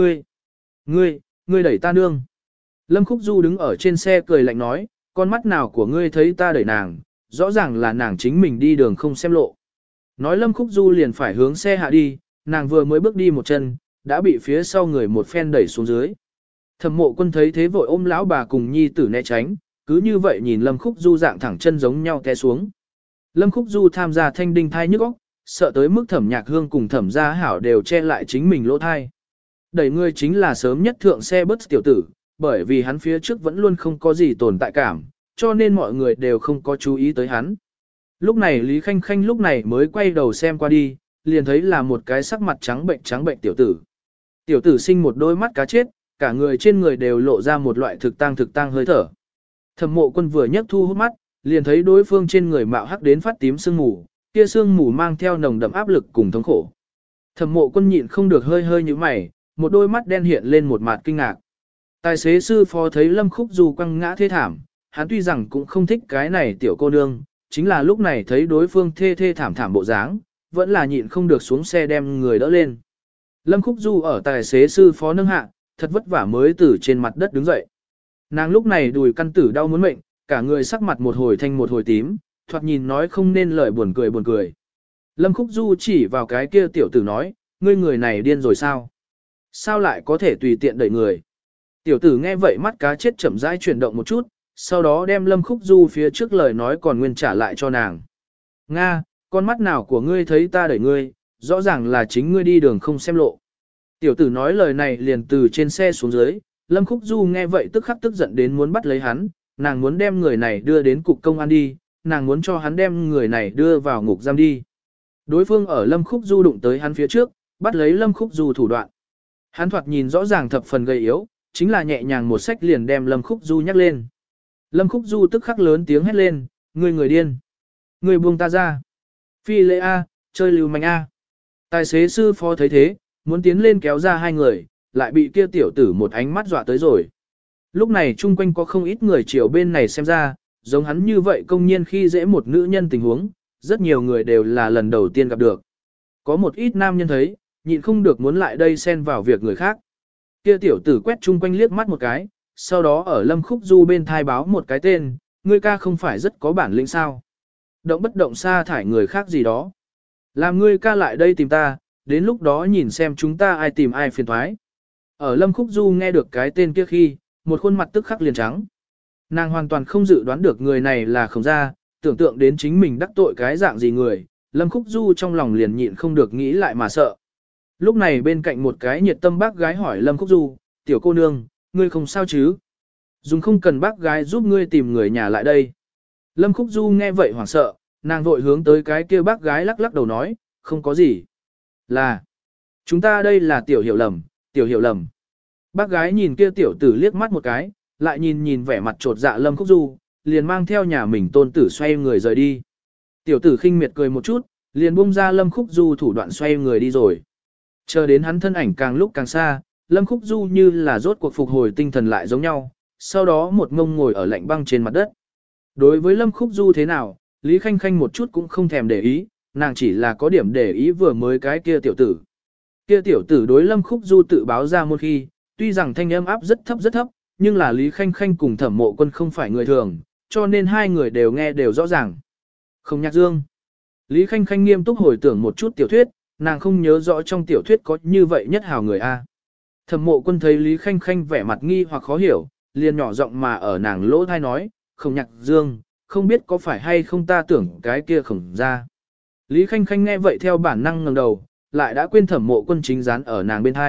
ngươi đẩy ta nương. Lâm Khúc Du đứng ở trên xe cười lạnh nói, con mắt nào của ngươi thấy ta đẩy nàng, rõ ràng là nàng chính mình đi đường không xem lộ. Nói Lâm Khúc Du liền phải hướng xe hạ đi, nàng vừa mới bước đi một chân, đã bị phía sau người một phen đẩy xuống dưới. Thẩm Mộ Quân thấy thế vội ôm lão bà cùng nhi tử né tránh, cứ như vậy nhìn Lâm Khúc Du dạng thẳng chân giống nhau té xuống. Lâm Khúc Du tham gia thanh đinh thai nhức óc, sợ tới mức Thẩm Nhạc Hương cùng Thẩm Gia Hảo đều che lại chính mình lỗ thai. Đẩy người chính là sớm nhất thượng xe bus tiểu tử, bởi vì hắn phía trước vẫn luôn không có gì tồn tại cảm, cho nên mọi người đều không có chú ý tới hắn. Lúc này Lý Khanh Khanh lúc này mới quay đầu xem qua đi, liền thấy là một cái sắc mặt trắng bệnh tiểu tử. Tiểu tử sinh một đôi mắt cá chết, cả người trên người đều lộ ra một loại thực tang hơi thở. Thẩm Mộ Quân vừa nhấc thu hút mắt, liền thấy đối phương trên người mạo hắc đến phát tím sương mù, kia sương mù mang theo nồng đậm áp lực cùng thống khổ. Thẩm Mộ Quân nhịn không được hơi như mày, một đôi mắt đen hiện lên một mặt kinh ngạc. Tài xế sư phó thấy Lâm Khúc Du quăng ngã thê thảm, hắn tuy rằng cũng không thích cái này tiểu cô nương, chính là lúc này thấy đối phương thê thảm bộ dáng, vẫn là nhịn không được xuống xe đem người đỡ lên. Lâm Khúc Du ở tài xế sư phó nâng hạ, thật vất vả mới từ trên mặt đất đứng dậy. Nàng lúc này đùi căn tử đau muốn mệnh, cả người sắc mặt một hồi thanh một hồi tím, thoạt nhìn nói không nên lời buồn cười. Lâm Khúc Du chỉ vào cái kia tiểu tử nói, ngươi người này điên rồi sao? Sao lại có thể tùy tiện đẩy người? Tiểu tử nghe vậy mắt cá chết chậm rãi chuyển động một chút, sau đó đem Lâm Khúc Du phía trước lời nói còn nguyên trả lại cho nàng. Nga, con mắt nào của ngươi thấy ta đẩy ngươi, rõ ràng là chính ngươi đi đường không xem lộ. Tiểu tử nói lời này liền từ trên xe xuống dưới, Lâm Khúc Du nghe vậy tức khắc tức giận đến muốn bắt lấy hắn, nàng muốn đem người này đưa đến cục công an đi, nàng muốn cho hắn đem người này đưa vào ngục giam đi. Đối phương ở Lâm Khúc Du đụng tới hắn phía trước, bắt lấy Lâm Khúc Du thủ đoạn. Hắn thoạt nhìn rõ ràng thập phần gầy yếu, chính là nhẹ nhàng một xách liền đem Lâm Khúc Du nhắc lên. Lâm Khúc Du tức khắc lớn tiếng hét lên, người điên. Người buông ta ra. Phi lễ A, chơi lưu manh A. Tài xế sư phó thấy thế, muốn tiến lên kéo ra hai người, lại bị kia tiểu tử một ánh mắt dọa tới rồi. Lúc này chung quanh có không ít người chiều bên này xem ra, giống hắn như vậy công nhiên khi dễ một nữ nhân tình huống, rất nhiều người đều là lần đầu tiên gặp được. Có một ít nam nhân thấy, nhịn không được muốn lại đây xen vào việc người khác. Kia tiểu tử quét chung quanh liếc mắt một cái, sau đó ở Lâm Khúc Du bên thai báo một cái tên, ngươi ca không phải rất có bản lĩnh sao. Động bất động sa thải người khác gì đó. Làm ngươi ca lại đây tìm ta, đến lúc đó nhìn xem chúng ta ai tìm ai phiền thoái. Ở Lâm Khúc Du nghe được cái tên kia khi, một khuôn mặt tức khắc liền trắng. Nàng hoàn toàn không dự đoán được người này là Khổng Gia, tưởng tượng đến chính mình đắc tội cái dạng gì người, Lâm Khúc Du trong lòng liền nhịn không được nghĩ lại mà sợ. Lúc này bên cạnh một cái nhiệt tâm bác gái hỏi Lâm Khúc Du, tiểu cô nương, ngươi không sao chứ? Dùng không cần bác gái giúp ngươi tìm người nhà lại đây. Lâm Khúc Du nghe vậy hoảng sợ, nàng vội hướng tới cái kia bác gái lắc lắc đầu nói, không có gì. Là, chúng ta đây là tiểu hiểu lầm. Bác gái nhìn kia tiểu tử liếc mắt một cái, lại nhìn vẻ mặt trột dạ Lâm Khúc Du, liền mang theo nhà mình tôn tử xoay người rời đi. Tiểu tử khinh miệt cười một chút, liền buông ra Lâm Khúc Du thủ đoạn xoay người đi rồi. Chờ đến hắn thân ảnh càng lúc càng xa, Lâm Khúc Du như là rốt cuộc phục hồi tinh thần lại giống nhau, sau đó một ngông ngồi ở lạnh băng trên mặt đất. Đối với Lâm Khúc Du thế nào, Lý Khanh Khanh một chút cũng không thèm để ý, nàng chỉ là có điểm để ý vừa mới cái kia tiểu tử. Kia tiểu tử đối Lâm Khúc Du tự báo ra một khi, tuy rằng thanh âm áp rất thấp, nhưng là Lý Khanh Khanh cùng Thẩm Mộ Quân không phải người thường, cho nên hai người đều nghe đều rõ ràng. Không Nhạc Dương. Lý Khanh Khanh nghiêm túc hồi tưởng một chút tiểu thuyết, nàng không nhớ rõ trong tiểu thuyết có như vậy nhất hào người A. Thẩm Mộ Quân thấy Lý Khanh Khanh vẻ mặt nghi hoặc khó hiểu, liền nhỏ giọng mà ở nàng lỗ thai nói, Không Nhạc Dương, không biết có phải hay không ta tưởng cái kia Khổng Gia. Lý Khanh Khanh nghe vậy theo bản năng ngẩng đầu, lại đã quên Thẩm Mộ Quân chính dán ở nàng bên thai,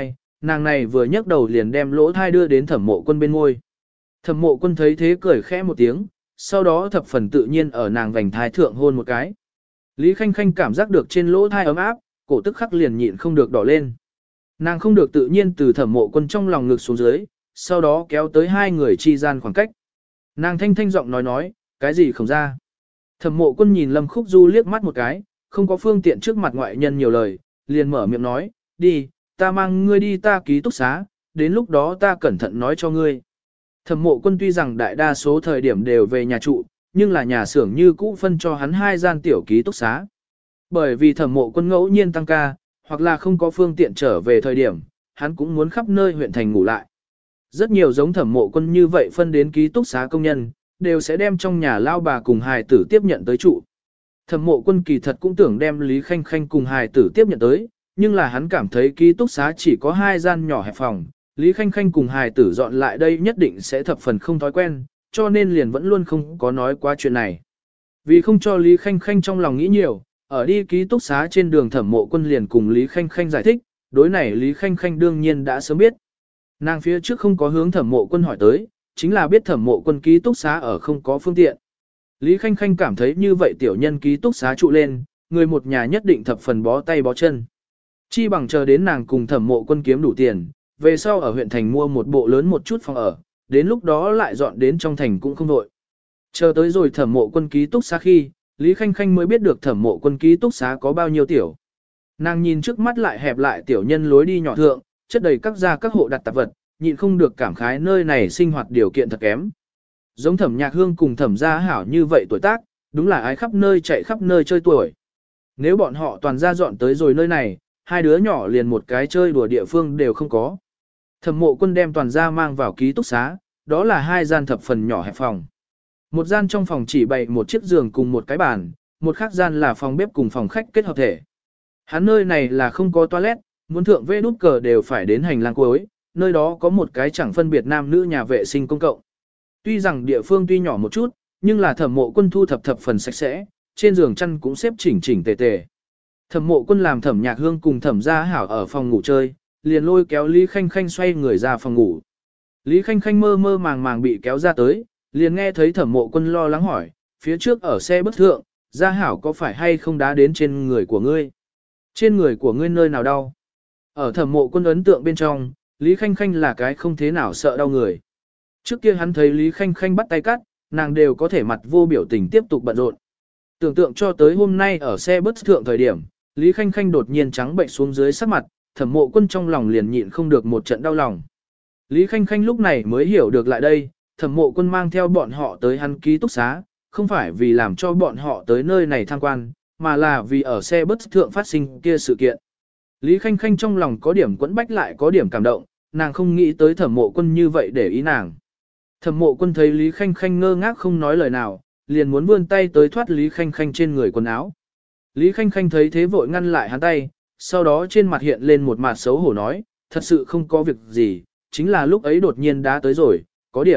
nàng này vừa nhấc đầu liền đem lỗ thai đưa đến Thẩm Mộ Quân bên môi. Thẩm Mộ Quân thấy thế cười khẽ một tiếng, sau đó thập phần tự nhiên ở nàng vành thai thượng hôn một cái. Lý Khanh Khanh cảm giác được trên lỗ thai ấm áp, cổ tức khắc liền nhịn không được đỏ lên. Nàng không được tự nhiên từ Thẩm Mộ Quân trong lòng ngực xuống dưới, sau đó kéo tới hai người chi gian khoảng cách. Nàng thanh thanh giọng nói, cái gì không ra. Thẩm Mộ Quân nhìn Lâm Khúc Du liếc mắt một cái, không có phương tiện trước mặt ngoại nhân nhiều lời, liền mở miệng nói, đi, ta mang ngươi đi ta ký túc xá, đến lúc đó ta cẩn thận nói cho ngươi. Thẩm Mộ Quân tuy rằng đại đa số thời điểm đều về nhà trụ, nhưng là nhà xưởng như cũ phân cho hắn 2 gian tiểu ký túc xá. Bởi vì Thẩm Mộ Quân ngẫu nhiên tăng ca, hoặc là không có phương tiện trở về thời điểm, hắn cũng muốn khắp nơi huyện thành ngủ lại. Rất nhiều giống Thẩm Mộ Quân như vậy phân đến ký túc xá công nhân, đều sẽ đem trong nhà lao bà cùng hài tử tiếp nhận tới trụ. Thẩm Mộ Quân kỳ thật cũng tưởng đem Lý Khanh Khanh cùng hài tử tiếp nhận tới, nhưng là hắn cảm thấy ký túc xá chỉ có 2 gian nhỏ hẹp phòng, Lý Khanh Khanh cùng hài tử dọn lại đây nhất định sẽ thập phần không thói quen, cho nên liền vẫn luôn không có nói qua chuyện này. Vì không cho Lý Khanh Khanh trong lòng nghĩ nhiều, ở đi ký túc xá trên đường Thẩm Mộ Quân liền cùng Lý Khanh Khanh giải thích, đối này Lý Khanh Khanh đương nhiên đã sớm biết. Nàng phía trước không có hướng Thẩm Mộ Quân hỏi tới, chính là biết Thẩm Mộ Quân ký túc xá ở không có phương tiện. Lý Khanh Khanh cảm thấy như vậy tiểu nhân ký túc xá trụ lên, người một nhà nhất định thập phần bó tay bó chân. Chi bằng chờ đến nàng cùng Thẩm Mộ Quân kiếm đủ tiền, về sau ở huyện thành mua một bộ lớn một chút phòng ở, đến lúc đó lại dọn đến trong thành cũng không đội. Chờ tới rồi Thẩm Mộ Quân ký túc xá khi, Lý Khanh Khanh mới biết được Thẩm Mộ Quân ký túc xá có bao nhiêu tiểu. Nàng nhìn trước mắt lại hẹp lại tiểu nhân lối đi nhỏ thượng, chất đầy các gia các hộ đặt tạp vật, nhịn không được cảm khái nơi này sinh hoạt điều kiện thật kém. Giống Thẩm Nhạc Hương cùng Thẩm Gia Hảo như vậy tuổi tác, đúng là ái khắp nơi chạy khắp nơi chơi tuổi. Nếu bọn họ toàn ra dọn tới rồi nơi này, hai đứa nhỏ liền một cái chơi đùa địa phương đều không có. Thẩm Mộ Quân đem toàn gia mang vào ký túc xá, đó là 2 gian thập phần nhỏ hẹp phòng. Một gian trong phòng chỉ bày một chiếc giường cùng một cái bàn, một khác gian là phòng bếp cùng phòng khách kết hợp thể. Hắn nơi này là không có toilet, muốn thượng vê đút cờ đều phải đến hành lang cuối, nơi đó có một cái chẳng phân biệt nam nữ nhà vệ sinh công cộng. Tuy rằng địa phương tuy nhỏ một chút, nhưng là Thẩm Mộ Quân thu thập phần sạch sẽ, trên giường chăn cũng xếp chỉnh chỉnh tề tề. Thẩm Mộ Quân làm Thẩm Nhạc Hương cùng Thẩm Gia Hảo ở phòng ngủ chơi, liền lôi kéo Lý Khanh Khanh xoay người ra phòng ngủ. Lý Khanh Khanh mơ mơ màng màng bị kéo ra tới, liền nghe thấy Thẩm Mộ Quân lo lắng hỏi, phía trước ở xe bất thượng, Gia Hảo có phải hay không đá đến trên người của ngươi? Trên người của ngươi nơi nào đau? Ở Thẩm Mộ Quân ấn tượng bên trong, Lý Khanh Khanh là cái không thế nào sợ đau người. Trước kia hắn thấy Lý Khanh Khanh bắt tay cắt, nàng đều có thể mặt vô biểu tình tiếp tục bận rộn. Tưởng tượng cho tới hôm nay ở xe bất thượng thời điểm, Lý Khanh Khanh đột nhiên trắng bệnh xuống dưới sắc mặt, Thẩm Mộ Quân trong lòng liền nhịn không được một trận đau lòng. Lý Khanh Khanh lúc này mới hiểu được lại đây, Thẩm Mộ Quân mang theo bọn họ tới hắn ký túc xá, không phải vì làm cho bọn họ tới nơi này tham quan, mà là vì ở xe bất thượng phát sinh kia sự kiện. Lý Khanh Khanh trong lòng có điểm quẫn bách lại có điểm cảm động, nàng không nghĩ tới Thẩm Mộ Quân như vậy để ý nàng. Thẩm Mộ Quân thấy Lý Khanh Khanh ngơ ngác không nói lời nào, liền muốn vươn tay tới thoát Lý Khanh Khanh trên người quần áo. Lý Khanh Khanh thấy thế vội ngăn lại hắn tay, sau đó trên mặt hiện lên một mặt xấu hổ nói, thật sự không có việc gì, chính là lúc ấy đột nhiên đã tới rồi,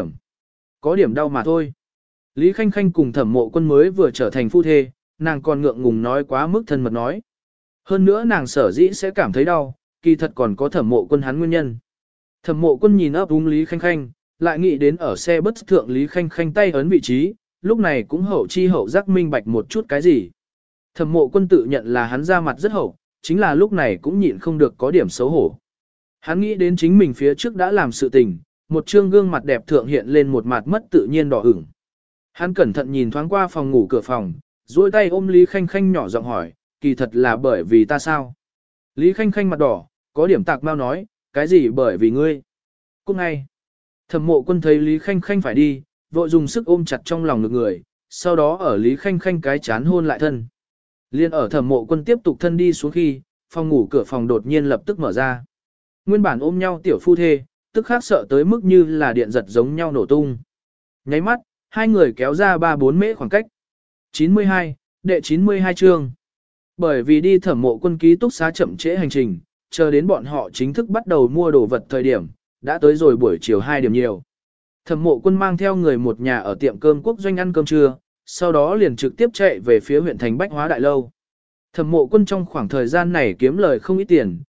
có điểm đau mà thôi. Lý Khanh Khanh cùng Thẩm Mộ Quân mới vừa trở thành phu thê, nàng còn ngượng ngùng nói quá mức thân mật nói. Hơn nữa nàng sở dĩ sẽ cảm thấy đau, kỳ thật còn có Thẩm Mộ Quân hắn nguyên nhân. Thẩm Mộ Quân nhìn ấp úng Lý Khanh Khanh, lại nghĩ đến ở xe bất thượng Lý Khanh Khanh tay ấn vị trí, lúc này cũng hậu chi hậu giác minh bạch một chút cái gì. Thẩm Mộ Quân tự nhận là hắn ra mặt rất hậu, chính là lúc này cũng nhịn không được có điểm xấu hổ. Hắn nghĩ đến chính mình phía trước đã làm sự tình, một trương gương mặt đẹp thượng hiện lên một mặt mất tự nhiên đỏ ửng. Hắn cẩn thận nhìn thoáng qua phòng ngủ cửa phòng, duỗi tay ôm Lý Khanh Khanh nhỏ giọng hỏi, kỳ thật là bởi vì ta sao? Lý Khanh Khanh mặt đỏ, có điểm tạc mau nói, cái gì bởi vì ngươi? Cút ngay. Thẩm Mộ Quân thấy Lý Khanh Khanh phải đi, vội dùng sức ôm chặt trong lòng ngực người, sau đó ở Lý Khanh Khanh cái chán hôn lại thân. Liên ở Thẩm Mộ Quân tiếp tục thân đi xuống khi, phòng ngủ cửa phòng đột nhiên lập tức mở ra. Nguyên bản ôm nhau tiểu phu thê, tức khác sợ tới mức như là điện giật giống nhau nổ tung. Nháy mắt, hai người kéo ra 3-4 mễ khoảng cách. 92, đệ 92 chương. Bởi vì đi Thẩm Mộ Quân ký túc xá chậm trễ hành trình, chờ đến bọn họ chính thức bắt đầu mua đồ vật thời điểm, đã tới rồi buổi chiều 2 điểm nhiều. Thẩm Mộ Quân mang theo người một nhà ở tiệm cơm quốc doanh ăn cơm trưa, sau đó liền trực tiếp chạy về phía huyện thành Bách Hóa Đại Lâu. Thẩm Mộ Quân trong khoảng thời gian này kiếm lời không ít tiền,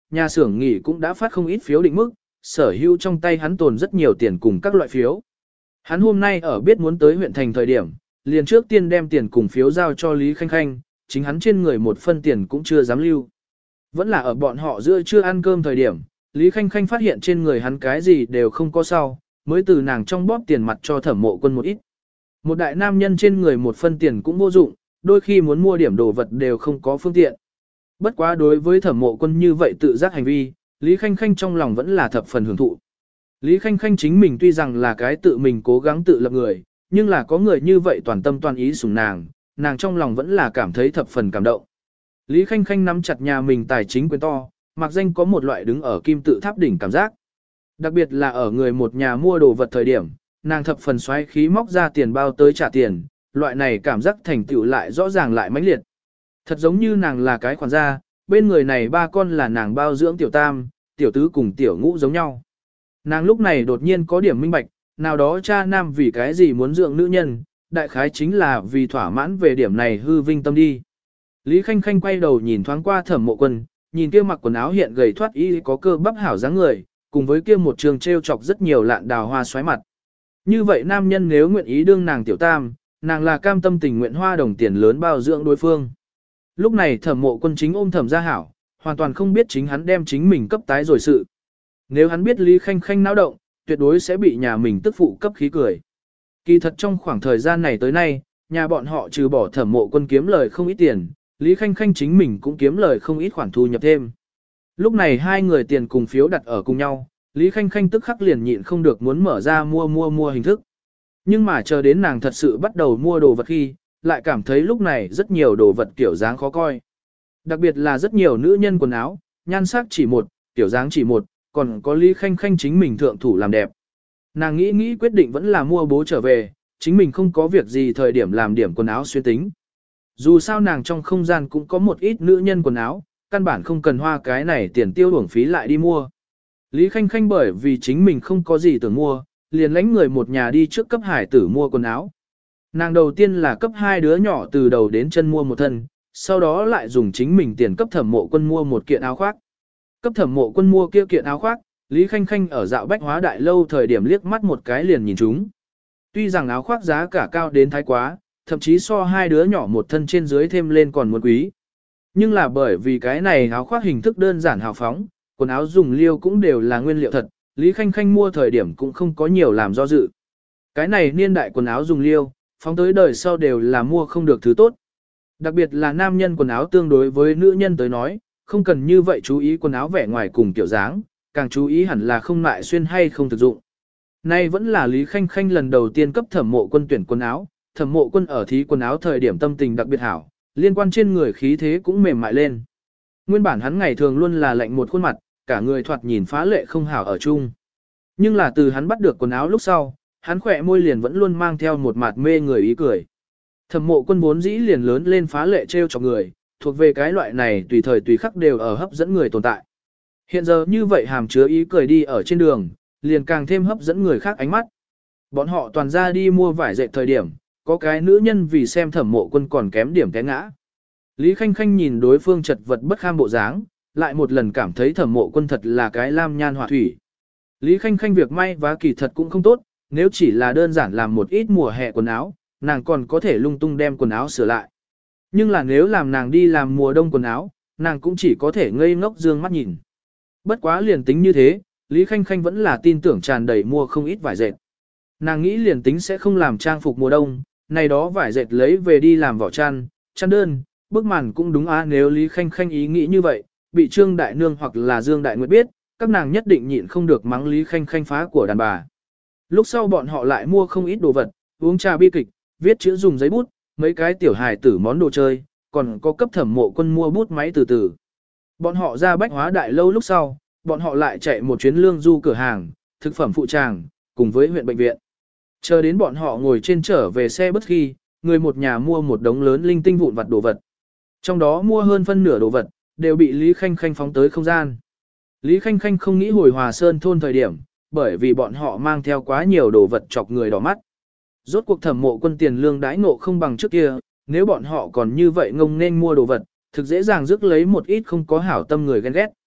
nhà xưởng nghỉ cũng đã phát không ít phiếu định mức, sở hữu trong tay hắn tồn rất nhiều tiền cùng các loại phiếu. Hắn hôm nay ở biết muốn tới huyện thành thời điểm, liền trước tiên đem tiền cùng phiếu giao cho Lý Khanh Khanh, chính hắn trên người một phân tiền cũng chưa dám lưu. Vẫn là ở bọn họ giữa chưa ăn cơm thời điểm, Lý Khanh Khanh phát hiện trên người hắn cái gì đều không có sau, mới từ nàng trong bóp tiền mặt cho Thẩm Mộ Quân một ít. Một đại nam nhân trên người một phân tiền cũng vô dụng, đôi khi muốn mua điểm đồ vật đều không có phương tiện. Bất quá đối với Thẩm Mộ Quân như vậy tự giác hành vi, Lý Khanh Khanh trong lòng vẫn là thập phần hưởng thụ. Lý Khanh Khanh chính mình tuy rằng là cái tự mình cố gắng tự lập người, nhưng là có người như vậy toàn tâm toàn ý sủng nàng, nàng trong lòng vẫn là cảm thấy thập phần cảm động. Lý Khanh Khanh nắm chặt nhà mình tài chính quyền to, mặc danh có một loại đứng ở kim tự tháp đỉnh cảm giác. Đặc biệt là ở người một nhà mua đồ vật thời điểm, nàng thập phần xoáy khí móc ra tiền bao tới trả tiền, loại này cảm giác thành tựu lại rõ ràng lại mãnh liệt. Thật giống như nàng là cái khoản gia, bên người này ba con là nàng bao dưỡng tiểu tam, tiểu tứ cùng tiểu ngũ giống nhau. Nàng lúc này đột nhiên có điểm minh bạch, nào đó cha nam vì cái gì muốn dưỡng nữ nhân, đại khái chính là vì thỏa mãn về điểm này hư vinh tâm đi. Lý Khanh Khanh quay đầu nhìn thoáng qua Thẩm Mộ Quân, nhìn kia mặc quần áo hiện gầy thoát y có cơ bắp hảo dáng người, cùng với kia một trường treo chọc rất nhiều lạn đào hoa xoáy mặt. Như vậy nam nhân nếu nguyện ý đương nàng tiểu tam, nàng là cam tâm tình nguyện hoa đồng tiền lớn bao dưỡng đối phương. Lúc này Thẩm Mộ Quân chính ôm Thẩm Gia Hảo, hoàn toàn không biết chính hắn đem chính mình cấp tái rồi sự. Nếu hắn biết Lý Khanh Khanh náo động, tuyệt đối sẽ bị nhà mình tức phụ cấp khí cười. Kỳ thật trong khoảng thời gian này tới nay, nhà bọn họ trừ bỏ Thẩm Mộ Quân kiếm lời không ít tiền, Lý Khanh Khanh chính mình cũng kiếm lời không ít khoản thu nhập thêm. Lúc này hai người tiền cùng phiếu đặt ở cùng nhau, Lý Khanh Khanh tức khắc liền nhịn không được muốn mở ra mua hình thức. Nhưng mà chờ đến nàng thật sự bắt đầu mua đồ vật khi, lại cảm thấy lúc này rất nhiều đồ vật kiểu dáng khó coi. Đặc biệt là rất nhiều nữ nhân quần áo, nhan sắc chỉ một, kiểu dáng chỉ một, còn có Lý Khanh Khanh chính mình thượng thủ làm đẹp. Nàng nghĩ quyết định vẫn là mua bố trở về, chính mình không có việc gì thời điểm làm điểm quần áo xuyên tính. Dù sao nàng trong không gian cũng có một ít nữ nhân quần áo, căn bản không cần hoa cái này tiền tiêu uổng phí lại đi mua. Lý Khanh Khanh bởi vì chính mình không có gì tưởng mua, liền lãnh người một nhà đi trước cấp hải tử mua quần áo. Nàng đầu tiên là cấp hai đứa nhỏ từ đầu đến chân mua một thân, sau đó lại dùng chính mình tiền cấp Thẩm Mộ Quân mua một kiện áo khoác. Cấp Thẩm Mộ Quân mua kia kiện áo khoác, Lý Khanh Khanh ở dạo bách hóa đại lâu thời điểm liếc mắt một cái liền nhìn chúng. Tuy rằng áo khoác giá cả cao đến thái quá, thậm chí so hai đứa nhỏ một thân trên dưới thêm lên còn muốn quý. Nhưng là bởi vì cái này áo khoác hình thức đơn giản hào phóng, quần áo dùng liêu cũng đều là nguyên liệu thật, Lý Khanh Khanh mua thời điểm cũng không có nhiều làm do dự. Cái này niên đại quần áo dùng liêu, phóng tới đời sau đều là mua không được thứ tốt. Đặc biệt là nam nhân quần áo tương đối với nữ nhân tới nói, không cần như vậy chú ý quần áo vẻ ngoài cùng kiểu dáng, càng chú ý hẳn là không lại xuyên hay không thực dụng. Nay vẫn là Lý Khanh Khanh lần đầu tiên cấp Thẩm Mộ Quân tuyển quần áo, Thẩm Mộ Quân ở thí quần áo thời điểm tâm tình đặc biệt hảo, liên quan trên người khí thế cũng mềm mại lên. Nguyên bản hắn ngày thường luôn là lạnh một khuôn mặt, cả người thoạt nhìn phá lệ không hảo ở chung. Nhưng là từ hắn bắt được quần áo lúc sau, hắn khỏe môi liền vẫn luôn mang theo một mặt mê người ý cười. Thẩm Mộ Quân vốn dĩ liền lớn lên phá lệ trêu chọc người, thuộc về cái loại này tùy thời tùy khắc đều ở hấp dẫn người tồn tại. Hiện giờ như vậy hàm chứa ý cười đi ở trên đường, liền càng thêm hấp dẫn người khác ánh mắt. Bọn họ toàn ra đi mua vải dệt thời điểm, có cái nữ nhân vì xem Thẩm Mộ Quân còn kém điểm té ngã. Lý Khanh Khanh nhìn đối phương chật vật bất kham bộ dáng, lại một lần cảm thấy Thẩm Mộ Quân thật là cái lam nhan họa thủy. Lý Khanh Khanh việc may vá kỳ thật cũng không tốt, nếu chỉ là đơn giản làm một ít mùa hè quần áo, nàng còn có thể lung tung đem quần áo sửa lại. Nhưng là nếu làm nàng đi làm mùa đông quần áo, nàng cũng chỉ có thể ngây ngốc dương mắt nhìn. Bất quá liền tính như thế, Lý Khanh Khanh vẫn là tin tưởng tràn đầy mua không ít vải dệt. Nàng nghĩ liền tính sẽ không làm trang phục mùa đông, này đó vải dệt lấy về đi làm vỏ chăn, chăn đơn, bức màn cũng đúng nếu Lý Khanh Khanh ý nghĩ như vậy, bị Trương Đại Nương hoặc là Dương Đại Nguyệt biết, các nàng nhất định nhịn không được mắng Lý Khanh Khanh phá của đàn bà. Lúc sau bọn họ lại mua không ít đồ vật, uống trà bi kịch, viết chữ dùng giấy bút, mấy cái tiểu hài tử món đồ chơi, còn có cấp Thẩm Mộ Quân mua bút máy từ từ. Bọn họ ra bách hóa đại lâu lúc sau, bọn họ lại chạy một chuyến lương du cửa hàng, thực phẩm phụ tràng, cùng với huyện bệnh viện. Chờ đến bọn họ ngồi trên trở về xe bất khi, người một nhà mua một đống lớn linh tinh vụn vặt đồ vật. Trong đó mua hơn phân nửa đồ vật, đều bị Lý Khanh Khanh phóng tới không gian. Lý Khanh Khanh không nghĩ hồi Hòa Sơn thôn thời điểm, bởi vì bọn họ mang theo quá nhiều đồ vật chọc người đỏ mắt. Rốt cuộc Thẩm Mộ Quân tiền lương đãi ngộ không bằng trước kia, nếu bọn họ còn như vậy ngông nên mua đồ vật, thực dễ dàng rước lấy một ít không có hảo tâm người ghen ghét.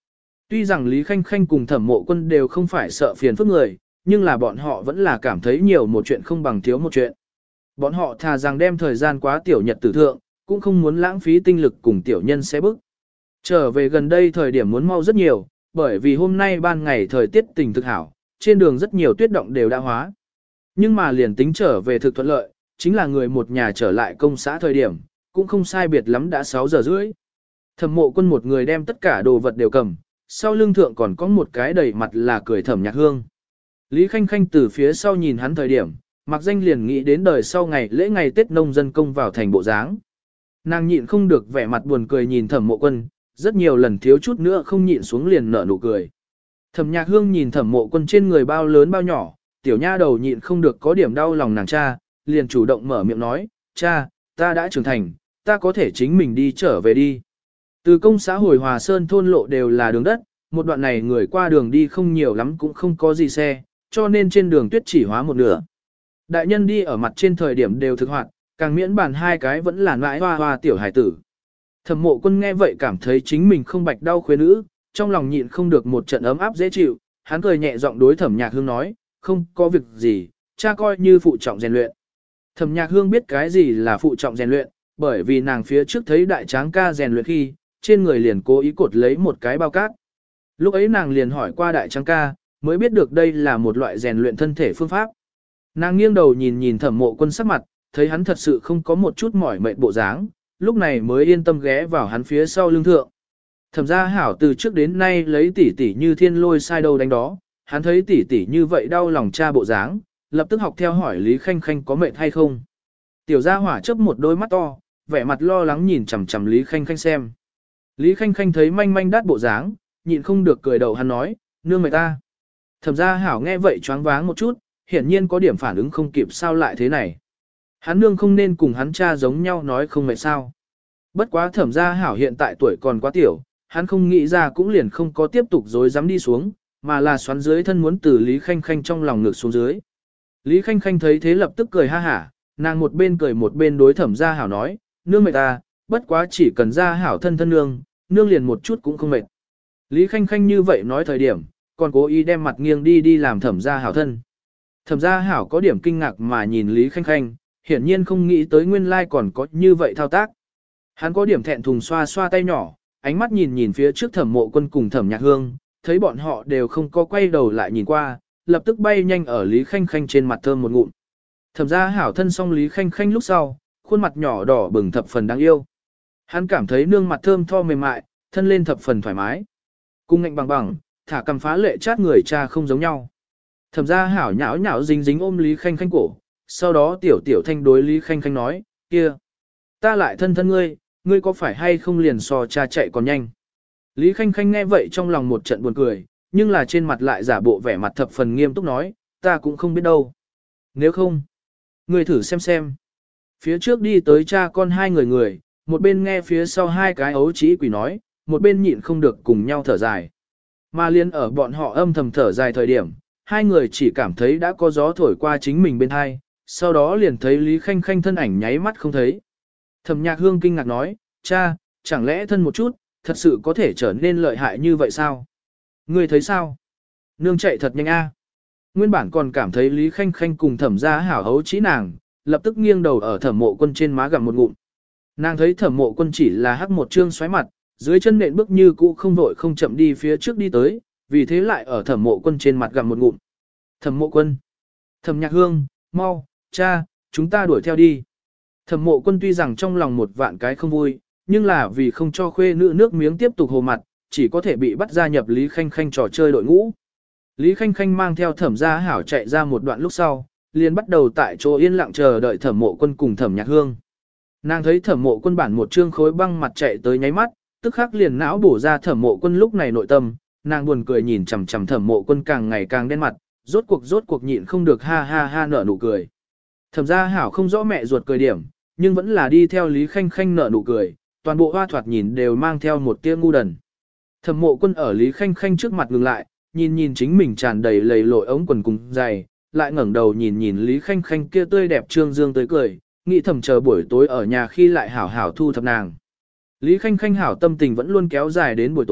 Tuy rằng Lý Khanh Khanh cùng Thẩm Mộ Quân đều không phải sợ phiền phức người, nhưng là bọn họ vẫn là cảm thấy nhiều một chuyện không bằng thiếu một chuyện. Bọn họ thà rằng đem thời gian quá tiểu nhật tử thượng, cũng không muốn lãng phí tinh lực cùng tiểu nhân sẽ bức. Trở về gần đây thời điểm muốn mau rất nhiều, bởi vì hôm nay ban ngày thời tiết tình thực hảo, trên đường rất nhiều tuyết động đều đã hóa. Nhưng mà liền tính trở về thực thuận lợi, chính là người một nhà trở lại công xã thời điểm, cũng không sai biệt lắm đã 6 giờ rưỡi. Thẩm Mộ Quân một người đem tất cả đồ vật đều cầm, sau lưng thượng còn có một cái đầy mặt là cười Thẩm Nhạc Hương. Lý Khanh Khanh từ phía sau nhìn hắn thời điểm, mặc danh liền nghĩ đến đời sau ngày lễ ngày Tết nông dân công vào thành bộ dáng. Nàng nhịn không được vẻ mặt buồn cười nhìn Thẩm Mộ Quân, rất nhiều lần thiếu chút nữa không nhịn xuống liền nở nụ cười. Thẩm Nhạc Hương nhìn Thẩm Mộ Quân trên người bao lớn bao nhỏ, tiểu nha đầu nhịn không được có điểm đau lòng nàng cha, liền chủ động mở miệng nói, cha, ta đã trưởng thành, ta có thể chính mình đi trở về đi. Từ công xã hồi Hòa Sơn thôn lộ đều là đường đất, một đoạn này người qua đường đi không nhiều lắm cũng không có gì xe, cho nên trên đường tuyết chỉ hóa một nửa. Đại nhân đi ở mặt trên thời điểm đều thực hoạt, càng miễn bàn hai cái vẫn là nãi hoa hoa tiểu hải tử. Thẩm Mộ Quân nghe vậy cảm thấy chính mình không bạch đau khuê nữ, trong lòng nhịn không được một trận ấm áp dễ chịu, hắn cười nhẹ giọng đối Thẩm Nhạc Hương nói, không có việc gì, cha coi như phụ trọng rèn luyện. Thẩm Nhạc Hương biết cái gì là phụ trọng rèn luyện, bởi vì nàng phía trước thấy đại tráng ca rèn luyện khi, trên người liền cố ý cột lấy một cái bao cát. Lúc ấy nàng liền hỏi qua đại tráng ca, mới biết được đây là một loại rèn luyện thân thể phương pháp. Nàng nghiêng đầu nhìn nhìn Thẩm Mộ Quân sắc mặt, thấy hắn thật sự không có một chút mỏi mệt bộ dáng, lúc này mới yên tâm ghé vào hắn phía sau lưng thượng. Thẩm gia hảo từ trước đến nay lấy tỷ tỷ như thiên lôi sai đâu đánh đó, hắn thấy tỷ tỷ như vậy đau lòng cha bộ dáng, lập tức học theo hỏi Lý Khanh Khanh có mệt hay không. Tiểu gia hỏa chớp một đôi mắt to, vẻ mặt lo lắng nhìn chằm chằm Lý Khanh Khanh xem. Lý Khanh Khanh thấy manh manh đát bộ dáng, nhịn không được cười đầu hắn nói, nương mệt ta. Thẩm gia hảo nghe vậy choáng váng một chút, hiển nhiên có điểm phản ứng không kịp sao lại thế này. Hắn nương không nên cùng hắn cha giống nhau nói không mệt sao. Bất quá Thẩm gia hảo hiện tại tuổi còn quá tiểu, hắn không nghĩ ra cũng liền không có tiếp tục dối dám đi xuống, mà là xoắn dưới thân muốn từ Lý Khanh Khanh trong lòng ngược xuống dưới. Lý Khanh Khanh thấy thế lập tức cười ha hả, nàng một bên cười một bên đối Thẩm gia hảo nói, nương mệt ta, bất quá chỉ cần gia hảo thân thân nương, nương liền một chút cũng không mệt. Lý Khanh Khanh như vậy nói thời điểm, còn cố ý đem mặt nghiêng đi làm Thẩm gia hảo thân. Thẩm gia hảo có điểm kinh ngạc mà nhìn Lý Khanh Khanh, hiển nhiên không nghĩ tới nguyên lai còn có như vậy thao tác. Hắn có điểm thẹn thùng xoa xoa tay nhỏ, ánh mắt nhìn nhìn phía trước Thẩm Mộ Quân cùng Thẩm Nhạc Hương, thấy bọn họ đều không có quay đầu lại nhìn qua, lập tức bay nhanh ở Lý Khanh Khanh trên mặt thơm một ngụm. Thẩm gia hảo thân xong Lý Khanh Khanh lúc sau, khuôn mặt nhỏ đỏ bừng thập phần đáng yêu. Hắn cảm thấy nương mặt thơm tho mềm mại, thân lên thập phần thoải mái. Cung ngạnh bằng bằng, thả cầm phá lệ chát người cha không giống nhau. Thẩm gia hảo nhão nhão dính dính ôm Lý Khanh Khanh cổ, sau đó tiểu tiểu thanh đối Lý Khanh Khanh nói, kia, ta lại thân thân ngươi, ngươi có phải hay không liền so cha chạy còn nhanh. Lý Khanh Khanh nghe vậy trong lòng một trận buồn cười, nhưng là trên mặt lại giả bộ vẻ mặt thập phần nghiêm túc nói, ta cũng không biết đâu. Nếu không, ngươi thử xem. Phía trước đi tới cha con hai người, một bên nghe phía sau hai cái ấu trĩ quỷ nói, một bên nhịn không được cùng nhau thở dài. Mà liên ở bọn họ âm thầm thở dài thời điểm, hai người chỉ cảm thấy đã có gió thổi qua chính mình bên hai, sau đó liền thấy Lý Khanh Khanh thân ảnh nháy mắt không thấy. Thẩm Nhạc Hương kinh ngạc nói, cha, chẳng lẽ thân một chút, thật sự có thể trở nên lợi hại như vậy sao? Ngươi thấy sao? Nương chạy thật nhanh a. Nguyên bản còn cảm thấy Lý Khanh Khanh cùng Thẩm gia hảo hấu trí nàng, lập tức nghiêng đầu ở Thẩm Mộ Quân trên má gặm một ngụm. Nàng thấy Thẩm Mộ Quân chỉ là hắc một trương xoáy mặt, dưới chân nện bước như cũ không vội không chậm đi phía trước đi tới, vì thế lại ở Thẩm Mộ Quân trên mặt gặm một ngụm. Thẩm Mộ Quân, Thẩm Nhạc Hương, mau, cha, chúng ta đuổi theo đi. Thẩm Mộ Quân tuy rằng trong lòng một vạn cái không vui, nhưng là vì không cho khuê nữ nước miếng tiếp tục hồ mặt, chỉ có thể bị bắt gia nhập Lý Khanh Khanh trò chơi đội ngũ. Lý Khanh Khanh mang theo Thẩm gia hảo chạy ra một đoạn lúc sau, liền bắt đầu tại chỗ yên lặng chờ đợi Thẩm Mộ Quân cùng Thẩm Nhạc Hương. Nàng thấy Thẩm Mộ Quân bản một trương khối băng mặt chạy tới nháy mắt, tức khắc liền não bổ ra Thẩm Mộ Quân lúc này nội tâm, nàng buồn cười nhìn chằm chằm Thẩm Mộ Quân càng ngày càng đen mặt, rốt cuộc nhịn không được ha ha ha nở nụ cười. Thẩm gia hảo không rõ mẹ ruột cười điểm, nhưng vẫn là đi theo Lý Khanh Khanh nở nụ cười, toàn bộ hoa thoạt nhìn đều mang theo một tia ngu đần. Thẩm Mộ Quân ở Lý Khanh Khanh trước mặt ngừng lại, nhìn chính mình tràn đầy lầy lội ống quần cùng dày, lại ngẩng đầu nhìn Lý Khanh Khanh kia tươi đẹp trương dương tới cười, nghĩ thầm chờ buổi tối ở nhà khi lại hảo hảo thu thập nàng. Lý Khanh Khanh hảo tâm tình vẫn luôn kéo dài đến buổi tối,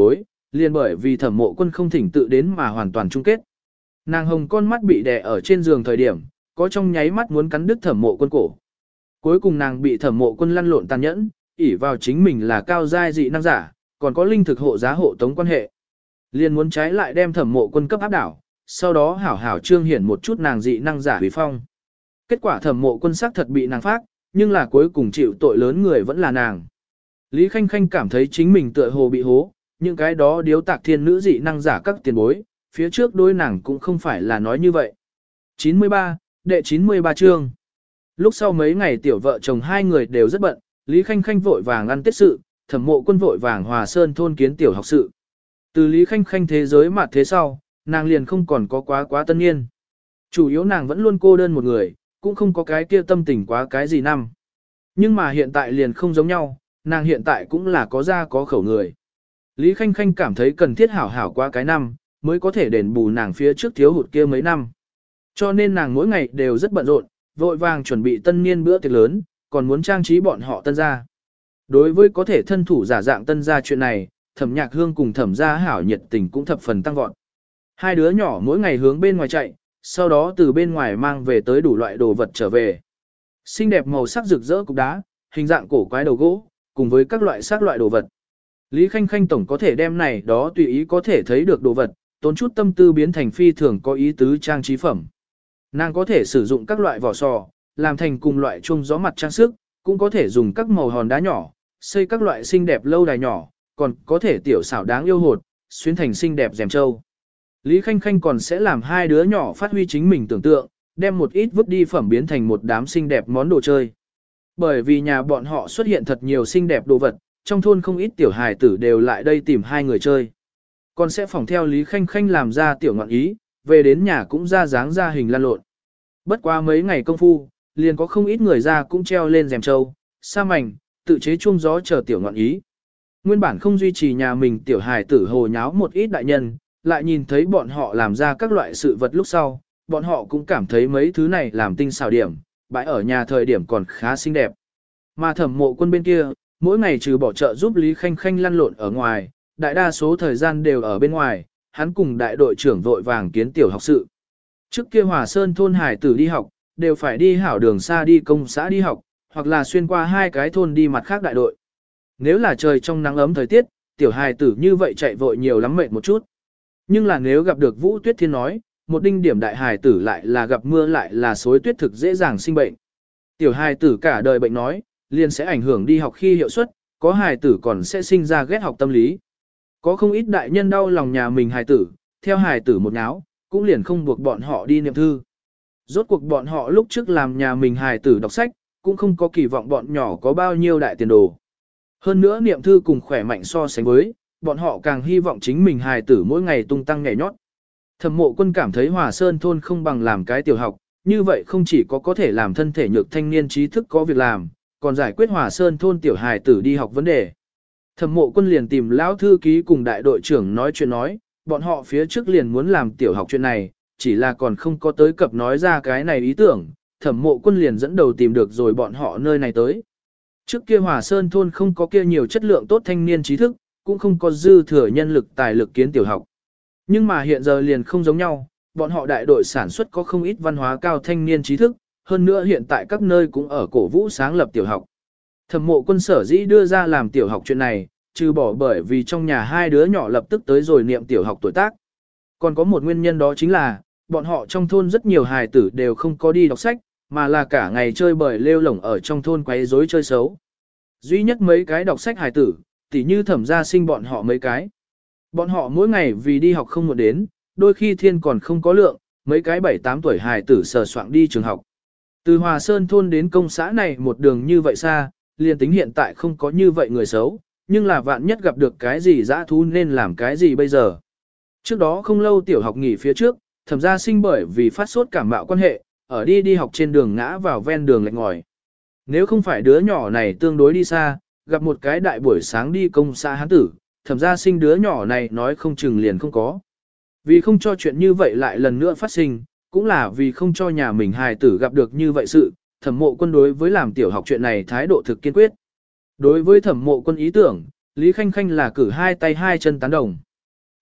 liền bởi vì Thẩm Mộ Quân không thỉnh tự đến mà hoàn toàn chung kết. Nàng hồng con mắt bị đè ở trên giường thời điểm, có trong nháy mắt muốn cắn đứt Thẩm Mộ Quân cổ. Cuối cùng nàng bị Thẩm Mộ Quân lăn lộn tàn nhẫn, ỷ vào chính mình là cao giai dị năng giả, còn có linh thực hộ giá hộ tống quan hệ. Liền muốn trái lại đem Thẩm Mộ Quân cấp áp đảo, sau đó hảo hảo trương hiển một chút nàng dị năng giả uy phong. Kết quả Thẩm Mộ Quân xác thật bị nàng phác, nhưng là cuối cùng chịu tội lớn người vẫn là nàng. Lý Khanh Khanh cảm thấy chính mình tựa hồ bị hố, những cái đó điếu tạc thiên nữ dị năng giả các tiền bối, phía trước đối nàng cũng không phải là nói như vậy. 93, đệ 93 chương. Lúc sau mấy ngày tiểu vợ chồng hai người đều rất bận, Lý Khanh Khanh vội vàng ăn tết sự, Thẩm Mộ Quân vội vàng Hòa Sơn thôn kiến tiểu học sự. Từ Lý Khanh Khanh thế giới mà thế sau, nàng liền không còn có quá tân niên. Chủ yếu nàng vẫn luôn cô đơn một người, cũng không có cái kia tâm tình quá cái gì năm. Nhưng mà hiện tại liền không giống nhau, nàng hiện tại cũng là có da có khẩu người. Lý Khanh Khanh cảm thấy cần thiết hảo hảo qua cái năm, mới có thể đền bù nàng phía trước thiếu hụt kia mấy năm. Cho nên nàng mỗi ngày đều rất bận rộn, vội vàng chuẩn bị tân niên bữa tiệc lớn, còn muốn trang trí bọn họ tân gia. Đối với có thể thân thủ giả dạng tân gia chuyện này, Thẩm Nhạc Hương cùng Thẩm gia hảo nhiệt tình cũng thập phần tăng vọt. Hai đứa nhỏ mỗi ngày hướng bên ngoài chạy, sau đó từ bên ngoài mang về tới đủ loại đồ vật trở về. Xinh đẹp màu sắc rực rỡ cục đá, hình dạng cổ quái đầu gỗ, cùng với các loại sắc loại đồ vật. Lý Khanh Khanh tổng có thể đem này đó tùy ý có thể thấy được đồ vật, tốn chút tâm tư biến thành phi thường có ý tứ trang trí phẩm. Nàng có thể sử dụng các loại vỏ sò, làm thành cùng loại chuông gió mặt trang sức, cũng có thể dùng các màu hòn đá nhỏ, xây các loại xinh đẹp lâu đài nhỏ, còn có thể tiểu xảo đáng yêu hột, xuyến thành xinh đẹp rèm châu. Lý Khanh Khanh còn sẽ làm hai đứa nhỏ phát huy chính mình tưởng tượng, đem một ít vứt đi phẩm biến thành một đám xinh đẹp món đồ chơi. Bởi vì nhà bọn họ xuất hiện thật nhiều xinh đẹp đồ vật, trong thôn không ít tiểu hài tử đều lại đây tìm hai người chơi. Còn sẽ phỏng theo Lý Khanh Khanh làm ra tiểu ngọn ý, về đến nhà cũng ra dáng ra hình lan lộn. Bất quá mấy ngày công phu, liền có không ít người ra cũng treo lên rèm châu, sa mảnh, tự chế chuông gió chờ tiểu ngọn ý. Nguyên bản không duy trì nhà mình tiểu hài tử hồ nháo một ít đại nhân, lại nhìn thấy bọn họ làm ra các loại sự vật lúc sau, bọn họ cũng cảm thấy mấy thứ này làm tinh xảo điểm, bãi ở nhà thời điểm còn khá xinh đẹp. Mà Thẩm Mộ Quân bên kia, mỗi ngày trừ bỏ trợ giúp Lý Khanh Khanh lăn lộn ở ngoài, đại đa số thời gian đều ở bên ngoài, hắn cùng đại đội trưởng vội vàng kiến tiểu học sự. Trước kia Hòa Sơn thôn hải tử đi học, đều phải đi hảo đường xa đi công xã đi học, hoặc là xuyên qua hai cái thôn đi mặt khác đại đội. Nếu là trời trong nắng ấm thời tiết, tiểu hài tử như vậy chạy vội nhiều lắm mệt một chút. Nhưng là nếu gặp được Vũ Tuyết Thiên nói, một đinh điểm đại hài tử lại là gặp mưa lại là xối tuyết thực dễ dàng sinh bệnh. Tiểu hài tử cả đời bệnh nói, liền sẽ ảnh hưởng đi học khi hiệu suất, có hài tử còn sẽ sinh ra ghét học tâm lý. Có không ít đại nhân đau lòng nhà mình hài tử, theo hài tử một náo, cũng liền không buộc bọn họ đi niệm thư. Rốt cuộc bọn họ lúc trước làm nhà mình hài tử đọc sách, cũng không có kỳ vọng bọn nhỏ có bao nhiêu đại tiền đồ. Hơn nữa niệm thư cùng khỏe mạnh so sánh với, bọn họ càng hy vọng chính mình hài tử mỗi ngày tung tăng nhảy nhót. Thẩm Mộ Quân cảm thấy Hòa Sơn thôn không bằng làm cái tiểu học, như vậy không chỉ có thể làm thân thể nhược thanh niên trí thức có việc làm, còn giải quyết Hòa Sơn thôn tiểu hài tử đi học vấn đề. Thẩm Mộ Quân liền tìm lão thư ký cùng đại đội trưởng nói chuyện nói, bọn họ phía trước liền muốn làm tiểu học chuyện này, chỉ là còn không có tới cập nói ra cái này ý tưởng, Thẩm Mộ Quân liền dẫn đầu tìm được rồi bọn họ nơi này tới. Trước kia Hòa Sơn thôn không có kia nhiều chất lượng tốt thanh niên trí thức, cũng không có dư thừa nhân lực tài lực kiến tiểu học. Nhưng mà hiện giờ liền không giống nhau, bọn họ đại đội sản xuất có không ít văn hóa cao thanh niên trí thức, hơn nữa hiện tại các nơi cũng ở cổ vũ sáng lập tiểu học. Thẩm Mộ Quân sở dĩ đưa ra làm tiểu học chuyện này, trừ bỏ bởi vì trong nhà hai đứa nhỏ lập tức tới rồi niệm tiểu học tuổi tác. Còn có một nguyên nhân đó chính là, bọn họ trong thôn rất nhiều hài tử đều không có đi đọc sách, mà là cả ngày chơi bời lêu lổng ở trong thôn quấy rối chơi xấu. Duy nhất mấy cái đọc sách hài tử, tỉ như Thẩm gia sinh bọn họ mấy cái. Bọn họ mỗi ngày vì đi học không muộn đến, đôi khi thiên còn không có lượng, mấy cái 7-8 tuổi hài tử sờ soạng đi trường học. Từ Hòa Sơn thôn đến công xã này một đường như vậy xa, liền tính hiện tại không có như vậy người xấu, nhưng là vạn nhất gặp được cái gì dã thú nên làm cái gì bây giờ. Trước đó không lâu tiểu học nghỉ phía trước, Thẩm gia sinh bởi vì phát sốt cảm mạo quan hệ, ở đi học trên đường ngã vào ven đường lệch ngòi. Nếu không phải đứa nhỏ này tương đối đi xa, gặp một cái đại buổi sáng đi công xã hán tử, Thẩm gia sinh đứa nhỏ này nói không chừng liền không có. Vì không cho chuyện như vậy lại lần nữa phát sinh, cũng là vì không cho nhà mình hài tử gặp được như vậy sự, Thẩm Mộ Quân đối với làm tiểu học chuyện này thái độ thực kiên quyết. Đối với Thẩm Mộ Quân ý tưởng, Lý Khanh Khanh là cử hai tay hai chân tán đồng.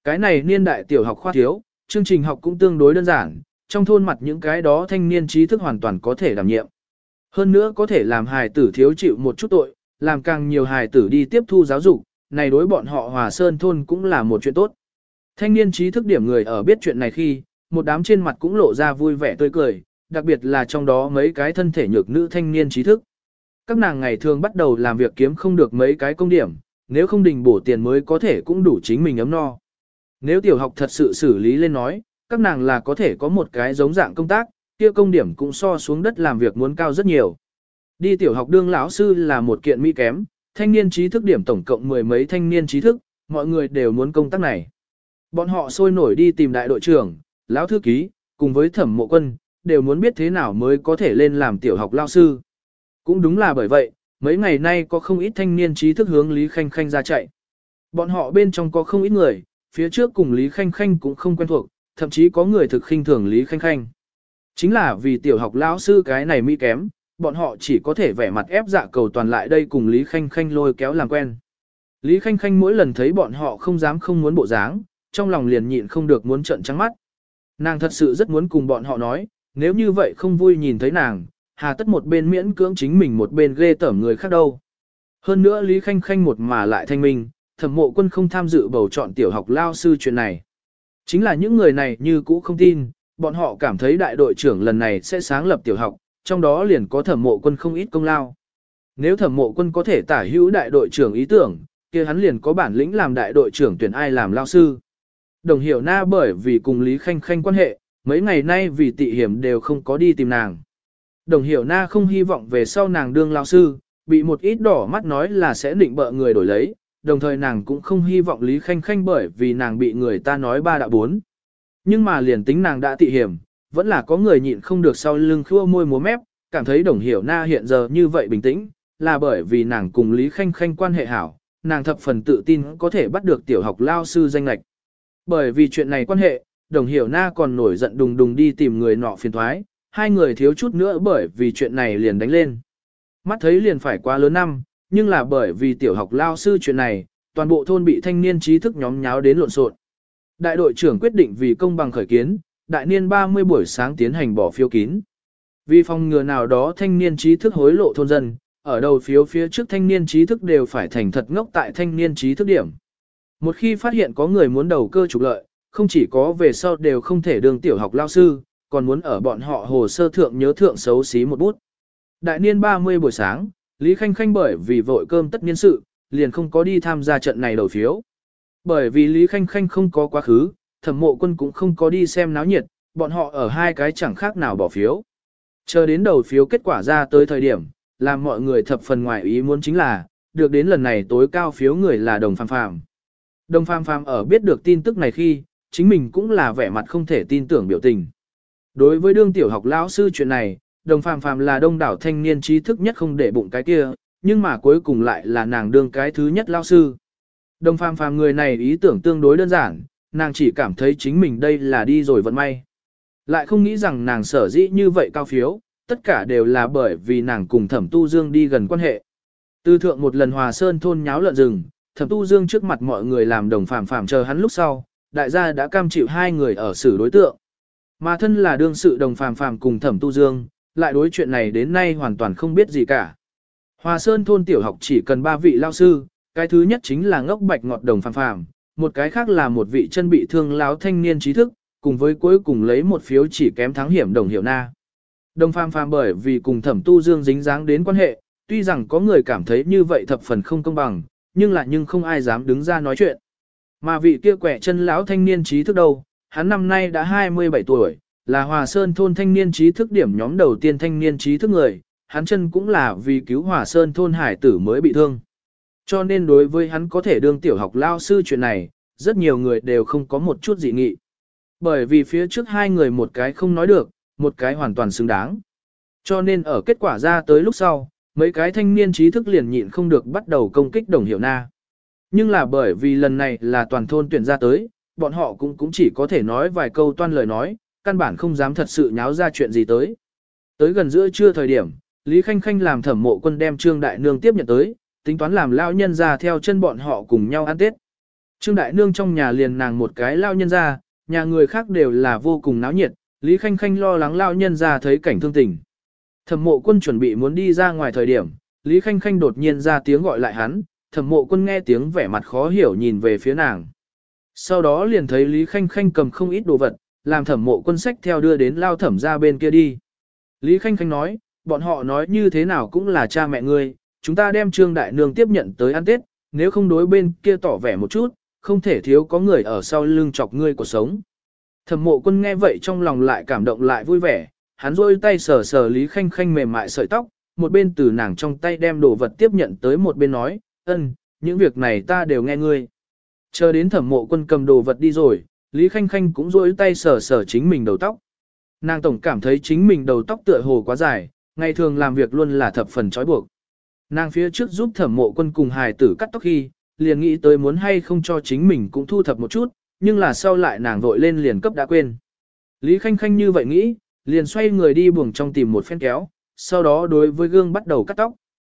Cái này niên đại tiểu học khoa thiếu, chương trình học cũng tương đối đơn giản, trong thôn mặt những cái đó thanh niên trí thức hoàn toàn có thể đảm nhiệm. Hơn nữa có thể làm hài tử thiếu chịu một chút tội, làm càng nhiều hài tử đi tiếp thu giáo dục, này đối bọn họ Hòa Sơn thôn cũng là một chuyện tốt. Thanh niên trí thức điểm người ở biết chuyện này khi, một đám trên mặt cũng lộ ra vui vẻ tươi cười, đặc biệt là trong đó mấy cái thân thể nhược nữ thanh niên trí thức. Các nàng ngày thường bắt đầu làm việc kiếm không được mấy cái công điểm, nếu không đình bổ tiền mới có thể cũng đủ chính mình ấm no. Nếu tiểu học thật sự xử lý lên nói, các nàng là có thể có một cái giống dạng công tác, kia công điểm cũng so xuống đất làm việc muốn cao rất nhiều. Đi tiểu học đương lão sư là một kiện mỹ kém, thanh niên trí thức điểm tổng cộng mười mấy thanh niên trí thức, mọi người đều muốn công tác này. Bọn họ sôi nổi đi tìm đại đội trưởng, lão thư ký, cùng với Thẩm Mộ Quân, đều muốn biết thế nào mới có thể lên làm tiểu học lao sư. Cũng đúng là bởi vậy, mấy ngày nay có không ít thanh niên trí thức hướng Lý Khanh Khanh ra chạy. Bọn họ bên trong có không ít người, phía trước cùng Lý Khanh Khanh cũng không quen thuộc, thậm chí có người thực khinh thường Lý Khanh Khanh. Chính là vì tiểu học lão sư cái này mỹ kém, bọn họ chỉ có thể vẻ mặt ép dạ cầu toàn lại đây cùng Lý Khanh Khanh lôi kéo làm quen. Lý Khanh Khanh mỗi lần thấy bọn họ không dám không muốn bộ dáng, trong lòng liền nhịn không được muốn trợn trắng mắt. Nàng thật sự rất muốn cùng bọn họ nói, nếu như vậy không vui nhìn thấy nàng, hà tất một bên miễn cưỡng chính mình một bên ghê tởm người khác đâu. Hơn nữa Lý Khanh Khanh một mà lại thanh minh, Thẩm Mộ Quân không tham dự bầu chọn tiểu học lao sư chuyện này. Chính là những người này như cũ không tin, bọn họ cảm thấy đại đội trưởng lần này sẽ sáng lập tiểu học, trong đó liền có Thẩm Mộ Quân không ít công lao. Nếu Thẩm Mộ Quân có thể tả hữu đại đội trưởng ý tưởng, kia hắn liền có bản lĩnh làm đại đội trưởng tuyển ai làm lao sư. Đồng Hiểu Na bởi vì cùng Lý Khanh Khanh quan hệ, mấy ngày nay vì tị hiểm đều không có đi tìm nàng. Đồng Hiểu Na không hy vọng về sau nàng đương lao sư, bị một ít đỏ mắt nói là sẽ định bợ người đổi lấy, đồng thời nàng cũng không hy vọng Lý Khanh Khanh bởi vì nàng bị người ta nói ba đạo bốn. Nhưng mà liền tính nàng đã tị hiểm, vẫn là có người nhịn không được sau lưng khua môi múa mép, cảm thấy Đồng Hiểu Na hiện giờ như vậy bình tĩnh, là bởi vì nàng cùng Lý Khanh Khanh quan hệ hảo, nàng thập phần tự tin có thể bắt được tiểu học lao sư danh lệch. Bởi vì chuyện này quan hệ, Đồng Hiểu Na còn nổi giận đùng đùng đi tìm người nọ phiền thoái, hai người thiếu chút nữa bởi vì chuyện này liền đánh lên. Mắt thấy liền phải quá lớn năm, nhưng là bởi vì tiểu học lao sư chuyện này, toàn bộ thôn bị thanh niên trí thức nhóm nháo đến lộn xộn. Đại đội trưởng quyết định vì công bằng khởi kiến, đại niên 30 buổi sáng tiến hành bỏ phiếu kín. Vì phòng ngừa nào đó thanh niên trí thức hối lộ thôn dân, ở đầu phiếu phía trước thanh niên trí thức đều phải thành thật ngốc tại thanh niên trí thức điểm. Một khi phát hiện có người muốn đầu cơ trục lợi, không chỉ có về sau đều không thể đương tiểu học lao sư, còn muốn ở bọn họ hồ sơ thượng nhớ thượng xấu xí một bút. Đại niên 30 buổi sáng, Lý Khanh Khanh bởi vì vội cơm tất niên sự, liền không có đi tham gia trận này đầu phiếu. Bởi vì Lý Khanh Khanh không có quá khứ, Thẩm Mộ Quân cũng không có đi xem náo nhiệt, bọn họ ở hai cái chẳng khác nào bỏ phiếu. Chờ đến đầu phiếu kết quả ra tới thời điểm, làm mọi người thập phần ngoài ý muốn chính là, được đến lần này tối cao phiếu người là Đồng Phàm Phàm. Đồng Phàm Phàm ở biết được tin tức này khi, chính mình cũng là vẻ mặt không thể tin tưởng biểu tình. Đối với đương tiểu học lão sư chuyện này, Đồng Phàm Phàm là đông đảo thanh niên trí thức nhất không để bụng cái kia, nhưng mà cuối cùng lại là nàng đương cái thứ nhất lão sư. Đồng Phàm Phàm người này ý tưởng tương đối đơn giản, nàng chỉ cảm thấy chính mình đây là đi rồi vận may. Lại không nghĩ rằng nàng sở dĩ như vậy cao phiếu, tất cả đều là bởi vì nàng cùng Thẩm Tu Dương đi gần quan hệ. Từ thượng một lần Hòa Sơn thôn nháo lợn rừng, Thẩm Tu Dương trước mặt mọi người làm Đồng Phàm Phàm chờ hắn lúc sau, đại gia đã cam chịu hai người ở xử đối tượng. Mà thân là đương sự Đồng Phàm Phàm cùng Thẩm Tu Dương, lại đối chuyện này đến nay hoàn toàn không biết gì cả. Hòa Sơn thôn tiểu học chỉ cần 3 vị lao sư, cái thứ nhất chính là ngốc bạch ngọt Đồng Phàm Phàm, một cái khác là một vị chân bị thương láo thanh niên trí thức, cùng với cuối cùng lấy một phiếu chỉ kém thắng hiểm Đồng Hiểu Na. Đồng Phàm Phàm bởi vì cùng Thẩm Tu Dương dính dáng đến quan hệ, tuy rằng có người cảm thấy như vậy thập phần không công bằng, nhưng không ai dám đứng ra nói chuyện. Mà vị kia quẻ chân lão thanh niên trí thức đâu, hắn năm nay đã 27 tuổi, là Hòa Sơn thôn thanh niên trí thức điểm nhóm đầu tiên thanh niên trí thức người, hắn chân cũng là vì cứu Hòa Sơn thôn hải tử mới bị thương. Cho nên đối với hắn có thể đương tiểu học lao sư chuyện này, rất nhiều người đều không có một chút dị nghị. Bởi vì phía trước hai người một cái không nói được, một cái hoàn toàn xứng đáng. Cho nên ở kết quả ra tới lúc sau, mấy cái thanh niên trí thức liền nhịn không được bắt đầu công kích Đồng Hiểu Na. Nhưng là bởi vì lần này là toàn thôn tuyển ra tới, bọn họ cũng chỉ có thể nói vài câu toan lời nói, căn bản không dám thật sự nháo ra chuyện gì tới. Tới gần giữa trưa thời điểm, Lý Khanh Khanh làm Thẩm Mộ Quân đem Trương Đại Nương tiếp nhận tới, tính toán làm lão nhân ra theo chân bọn họ cùng nhau ăn Tết. Trương Đại Nương trong nhà liền nàng một cái lao nhân ra, nhà người khác đều là vô cùng náo nhiệt, Lý Khanh Khanh lo lắng lao nhân ra thấy cảnh thương tình. Thẩm Mộ Quân chuẩn bị muốn đi ra ngoài thời điểm, Lý Khanh Khanh đột nhiên ra tiếng gọi lại hắn, Thẩm Mộ Quân nghe tiếng vẻ mặt khó hiểu nhìn về phía nàng. Sau đó liền thấy Lý Khanh Khanh cầm không ít đồ vật, làm Thẩm Mộ Quân xách theo đưa đến lao thẩm ra bên kia đi. Lý Khanh Khanh nói, bọn họ nói như thế nào cũng là cha mẹ ngươi, chúng ta đem Trương Đại Nương tiếp nhận tới ăn Tết, nếu không đối bên kia tỏ vẻ một chút, không thể thiếu có người ở sau lưng chọc ngươi cuộc sống. Thẩm Mộ Quân nghe vậy trong lòng lại cảm động lại vui vẻ, hắn rôi tay sờ sờ Lý Khanh Khanh mềm mại sợi tóc, một bên từ nàng trong tay đem đồ vật tiếp nhận tới một bên nói, những việc này ta đều nghe ngươi. Chờ đến Thẩm Mộ Quân cầm đồ vật đi rồi, Lý Khanh Khanh cũng rôi tay sờ sờ chính mình đầu tóc. Nàng tổng cảm thấy chính mình đầu tóc tựa hồ quá dài, ngày thường làm việc luôn là thập phần trói buộc. Nàng phía trước giúp Thẩm Mộ Quân cùng hài tử cắt tóc khi, liền nghĩ tới muốn hay không cho chính mình cũng thu thập một chút, nhưng là sau lại nàng vội lên liền cấp đã quên. Lý Khanh Khanh như vậy nghĩ, liền xoay người đi buồng trong tìm một phen kéo, sau đó đối với gương bắt đầu cắt tóc.